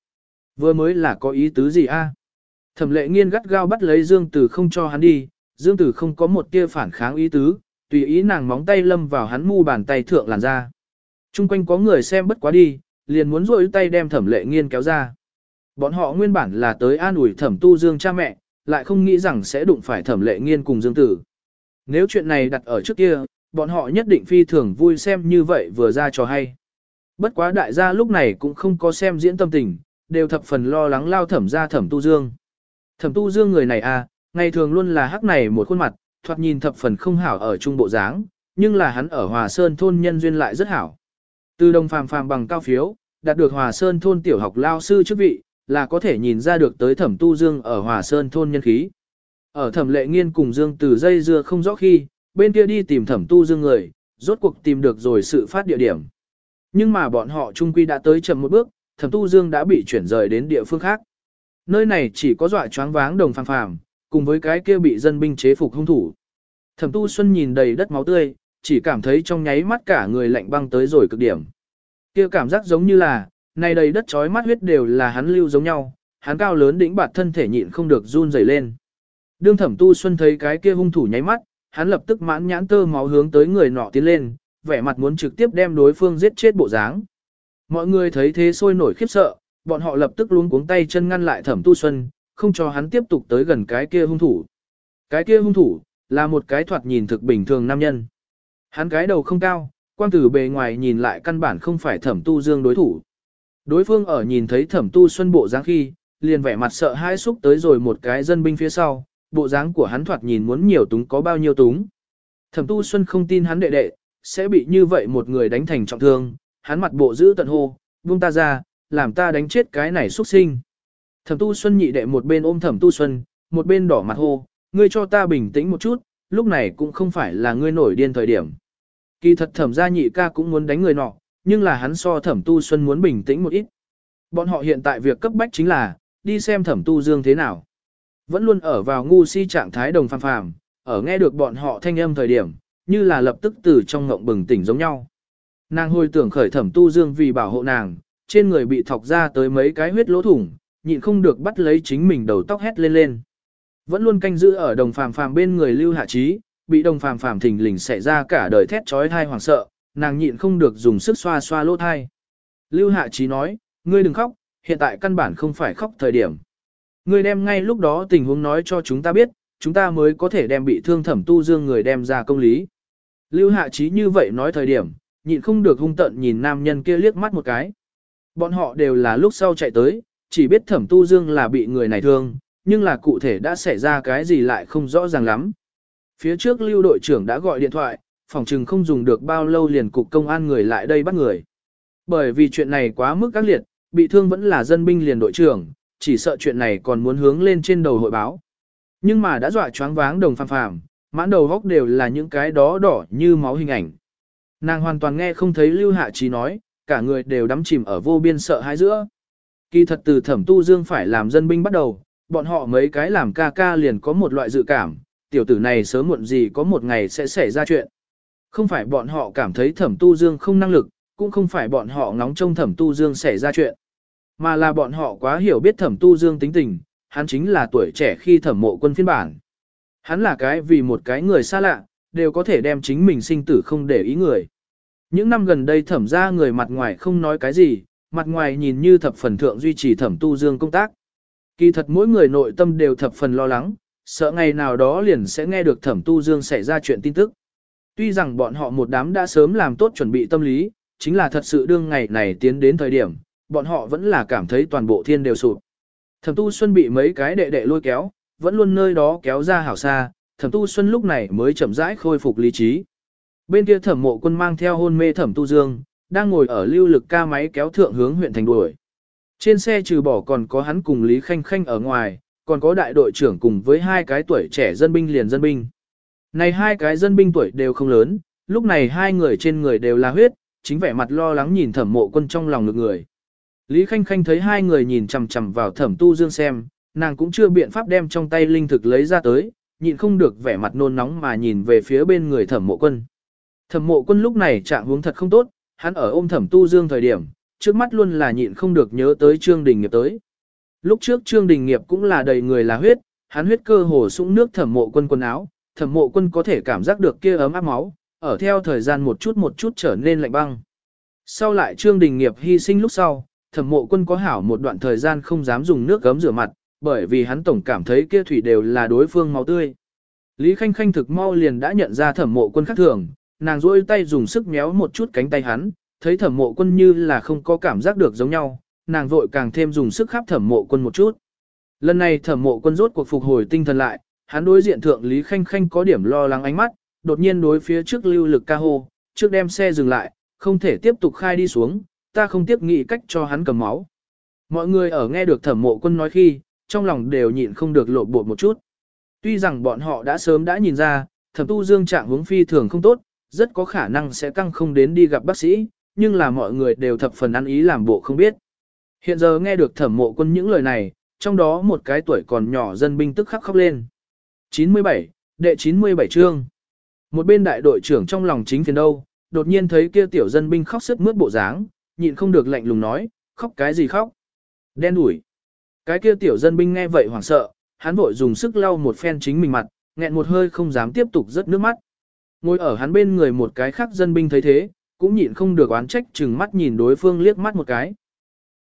vừa mới là có ý tứ gì a? Thẩm Lệ Nghiên gắt gao bắt lấy Dương Tử không cho hắn đi, Dương Tử không có một tia phản kháng ý tứ, tùy ý nàng móng tay lâm vào hắn mu bàn tay thượng làn da. Trung quanh có người xem bất quá đi, liền muốn rôi tay đem Thẩm Lệ Nghiên kéo ra. Bọn họ nguyên bản là tới an ủi Thẩm Tu Dương cha mẹ, lại không nghĩ rằng sẽ đụng phải Thẩm Lệ Nghiên cùng Dương Tử. Nếu chuyện này đặt ở trước kia, bọn họ nhất định phi thường vui xem như vậy vừa ra trò hay. Bất quá đại gia lúc này cũng không có xem diễn tâm tình, đều thập phần lo lắng lao Thẩm ra Thẩm Tu Dương. Thẩm Tu Dương người này à, ngày thường luôn là hắc này một khuôn mặt, thoạt nhìn thập phần không hảo ở trung bộ dáng, nhưng là hắn ở Hòa Sơn thôn nhân duyên lại rất hảo. Từ Đồng Phàm Phàm bằng cao phiếu, đạt được Hòa Sơn thôn tiểu học lao sư chức vị, là có thể nhìn ra được tới Thẩm Tu Dương ở Hòa Sơn thôn nhân khí. Ở Thẩm Lệ Nghiên cùng Dương Tử dây dưa không rõ khi, bên kia đi tìm Thẩm Tu Dương người, rốt cuộc tìm được rồi sự phát địa điểm. Nhưng mà bọn họ trung quy đã tới chậm một bước, Thẩm Tu Dương đã bị chuyển rời đến địa phương khác. Nơi này chỉ có dọa choáng váng Đồng Phàm Phàm, cùng với cái kia bị dân binh chế phục hung thủ. Thẩm Tu Xuân nhìn đầy đất máu tươi, chỉ cảm thấy trong nháy mắt cả người lạnh băng tới rồi cực điểm. Kia cảm giác giống như là, này đầy đất chói mắt huyết đều là hắn lưu giống nhau, hắn cao lớn đĩnh bạt thân thể nhịn không được run rẩy lên. Đương Thẩm Tu Xuân thấy cái kia hung thủ nháy mắt, hắn lập tức mãn nhãn tơ máu hướng tới người nọ tiến lên, vẻ mặt muốn trực tiếp đem đối phương giết chết bộ dáng. Mọi người thấy thế sôi nổi khiếp sợ, bọn họ lập tức luống cuống tay chân ngăn lại Thẩm Tu Xuân, không cho hắn tiếp tục tới gần cái kia hung thủ. Cái kia hung thủ là một cái thoạt nhìn thực bình thường nam nhân. Hắn cái đầu không cao, quang từ bề ngoài nhìn lại căn bản không phải Thẩm Tu Dương đối thủ. Đối phương ở nhìn thấy Thẩm Tu Xuân bộ dáng khi, liền vẻ mặt sợ hãi xúc tới rồi một cái dân binh phía sau, bộ dáng của hắn thoạt nhìn muốn nhiều túng có bao nhiêu túng. Thẩm Tu Xuân không tin hắn đệ đệ sẽ bị như vậy một người đánh thành trọng thương, hắn mặt bộ giữ tận hô, buông ta ra, làm ta đánh chết cái này xuất sinh. Thẩm Tu Xuân nhị đệ một bên ôm Thẩm Tu Xuân, một bên đỏ mặt hô, ngươi cho ta bình tĩnh một chút, lúc này cũng không phải là ngươi nổi điên thời điểm. Kỳ thật Thẩm gia nhị ca cũng muốn đánh người nọ, nhưng là hắn so Thẩm Tu Xuân muốn bình tĩnh một ít. Bọn họ hiện tại việc cấp bách chính là, đi xem Thẩm Tu Dương thế nào. Vẫn luôn ở vào ngu si trạng thái Đồng Phàm Phàm, ở nghe được bọn họ thanh âm thời điểm, như là lập tức từ trong ngộng bừng tỉnh giống nhau. Nàng hồi tưởng khởi Thẩm Tu Dương vì bảo hộ nàng, trên người bị thọc ra tới mấy cái huyết lỗ thủng, nhịn không được bắt lấy chính mình đầu tóc hét lên lên. Vẫn luôn canh giữ ở Đồng Phàm Phàm bên người Lưu Hạ Trí, bị Đồng Phàm Phàm thình lình xảy ra cả đời thét chói tai hoảng sợ, nàng nhịn không được dùng sức xoa xoa lỗ tai. Lưu Hạ Trí nói, ngươi đừng khóc, hiện tại căn bản không phải khóc thời điểm. Ngươi đem ngay lúc đó tình huống nói cho chúng ta biết, chúng ta mới có thể đem bị thương Thẩm Tu Dương người đem ra công lý. Lưu Hạ Trí như vậy nói thời điểm, nhịn không được hung tợn nhìn nam nhân kia liếc mắt một cái. Bọn họ đều là lúc sau chạy tới, chỉ biết Thẩm Tu Dương là bị người này thương, nhưng là cụ thể đã xảy ra cái gì lại không rõ ràng lắm. Phía trước Lưu đội trưởng đã gọi điện thoại, phòng trừng không dùng được bao lâu liền cục công an người lại đây bắt người. Bởi vì chuyện này quá mức ác liệt, bị thương vẫn là dân binh liền đội trưởng, chỉ sợ chuyện này còn muốn hướng lên trên đầu hội báo. Nhưng mà đã dọa choáng váng Đồng Phàm Phàm, mãn đầu góc đều là những cái đó đỏ như máu hình ảnh. Nàng hoàn toàn nghe không thấy Lưu Hạ Trí nói, cả người đều đắm chìm ở vô biên sợ hãi giữa. Kỳ thật từ Thẩm Tu Dương phải làm dân binh bắt đầu, bọn họ mấy cái làm ca ca liền có một loại dự cảm, tiểu tử này sớm muộn gì có một ngày sẽ xảy ra chuyện. Không phải bọn họ cảm thấy Thẩm Tu Dương không năng lực, cũng không phải bọn họ ngóng trông Thẩm Tu Dương xảy ra chuyện, mà là bọn họ quá hiểu biết Thẩm Tu Dương tính tình, hắn chính là tuổi trẻ khi Thẩm Mộ Quân phiên bản. Hắn là cái vì một cái người xa lạ, đều có thể đem chính mình sinh tử không để ý người. Những năm gần đây Thẩm ra người mặt ngoài không nói cái gì, mặt ngoài nhìn như thập phần thượng duy trì Thẩm Tu Dương công tác. Kỳ thật mỗi người nội tâm đều thập phần lo lắng, sợ ngày nào đó liền sẽ nghe được Thẩm Tu Dương xảy ra chuyện tin tức. Tuy rằng bọn họ một đám đã sớm làm tốt chuẩn bị tâm lý, chính là thật sự đương ngày này tiến đến thời điểm, bọn họ vẫn là cảm thấy toàn bộ thiên đều sụp. Thẩm Tu Xuân bị mấy cái đệ đệ lôi kéo, vẫn luôn nơi đó kéo ra hảo xa, Thẩm Tu Xuân lúc này mới chậm rãi khôi phục lý trí. Bên kia Thẩm Mộ Quân mang theo hôn mê Thẩm Tu Dương, đang ngồi ở lưu lực ca máy kéo thượng hướng huyện thành đuổi. Trên xe trừ bỏ còn có hắn cùng Lý Khanh Khanh ở ngoài, còn có đại đội trưởng cùng với hai cái tuổi trẻ dân binh liền dân binh. Này hai cái dân binh tuổi đều không lớn, lúc này hai người trên người đều là huyết, chính vẻ mặt lo lắng nhìn Thẩm Mộ Quân trong lòng ngực người. Lý Khanh Khanh thấy hai người nhìn chằm chằm vào Thẩm Tu Dương xem, nàng cũng chưa biện pháp đem trong tay linh thực lấy ra tới, nhịn không được vẻ mặt nôn nóng mà nhìn về phía bên người Thẩm Mộ Quân. Thẩm Mộ Quân lúc này trạng huống thật không tốt, hắn ở ôm Thẩm Tu Dương thời điểm, trước mắt luôn là nhịn không được nhớ tới Trương Đình Nghiệp tới. Lúc trước Trương Đình Nghiệp cũng là đầy người là huyết, hắn huyết cơ hồ sũng nước Thẩm Mộ Quân quần áo, Thẩm Mộ Quân có thể cảm giác được kia ấm áp máu, ở theo thời gian một chút trở nên lạnh băng. Sau lại Trương Đình Nghiệp hy sinh lúc sau, Thẩm Mộ Quân có hảo một đoạn thời gian không dám dùng nước gấm rửa mặt, bởi vì hắn tổng cảm thấy kia thủy đều là đối phương máu tươi. Lý Khanh Khanh thực mau liền đã nhận ra Thẩm Mộ Quân khác thường, nàng duỗi tay dùng sức méo một chút cánh tay hắn, thấy Thẩm Mộ Quân như là không có cảm giác được giống nhau, nàng vội càng thêm dùng sức khắp Thẩm Mộ Quân một chút. Lần này Thẩm Mộ Quân rốt cuộc phục hồi tinh thần lại, hắn đối diện thượng Lý Khanh Khanh có điểm lo lắng ánh mắt, đột nhiên đối phía trước lưu lực ca hô, trước đem xe dừng lại, không thể tiếp tục khai đi xuống, ta không tiếp nghĩ cách cho hắn cầm máu. Mọi người ở nghe được Thẩm Mộ Quân nói khi, trong lòng đều nhịn không được lộn bột một chút. Tuy rằng bọn họ đã sớm đã nhìn ra, Thẩm Tu Dương trạng huống phi thường không tốt, rất có khả năng sẽ căng không đến đi gặp bác sĩ, nhưng là mọi người đều thập phần ăn ý làm bộ không biết. Hiện giờ nghe được Thẩm Mộ Quân những lời này, trong đó một cái tuổi còn nhỏ dân binh tức khắc khóc lên. 97, đệ 97 chương. Một bên đại đội trưởng trong lòng chính phiền đâu, đột nhiên thấy kia tiểu dân binh khóc sướt mướt bộ dáng, nhịn không được lạnh lùng nói, khóc cái gì khóc? Đen đủi. Cái kia tiểu dân binh nghe vậy hoảng sợ, hắn vội dùng sức lau một phen chính mình mặt, nghẹn một hơi không dám tiếp tục rớt nước mắt. Ngồi ở hắn bên người một cái khác dân binh thấy thế, cũng nhịn không được oán trách chừng mắt nhìn đối phương liếc mắt một cái.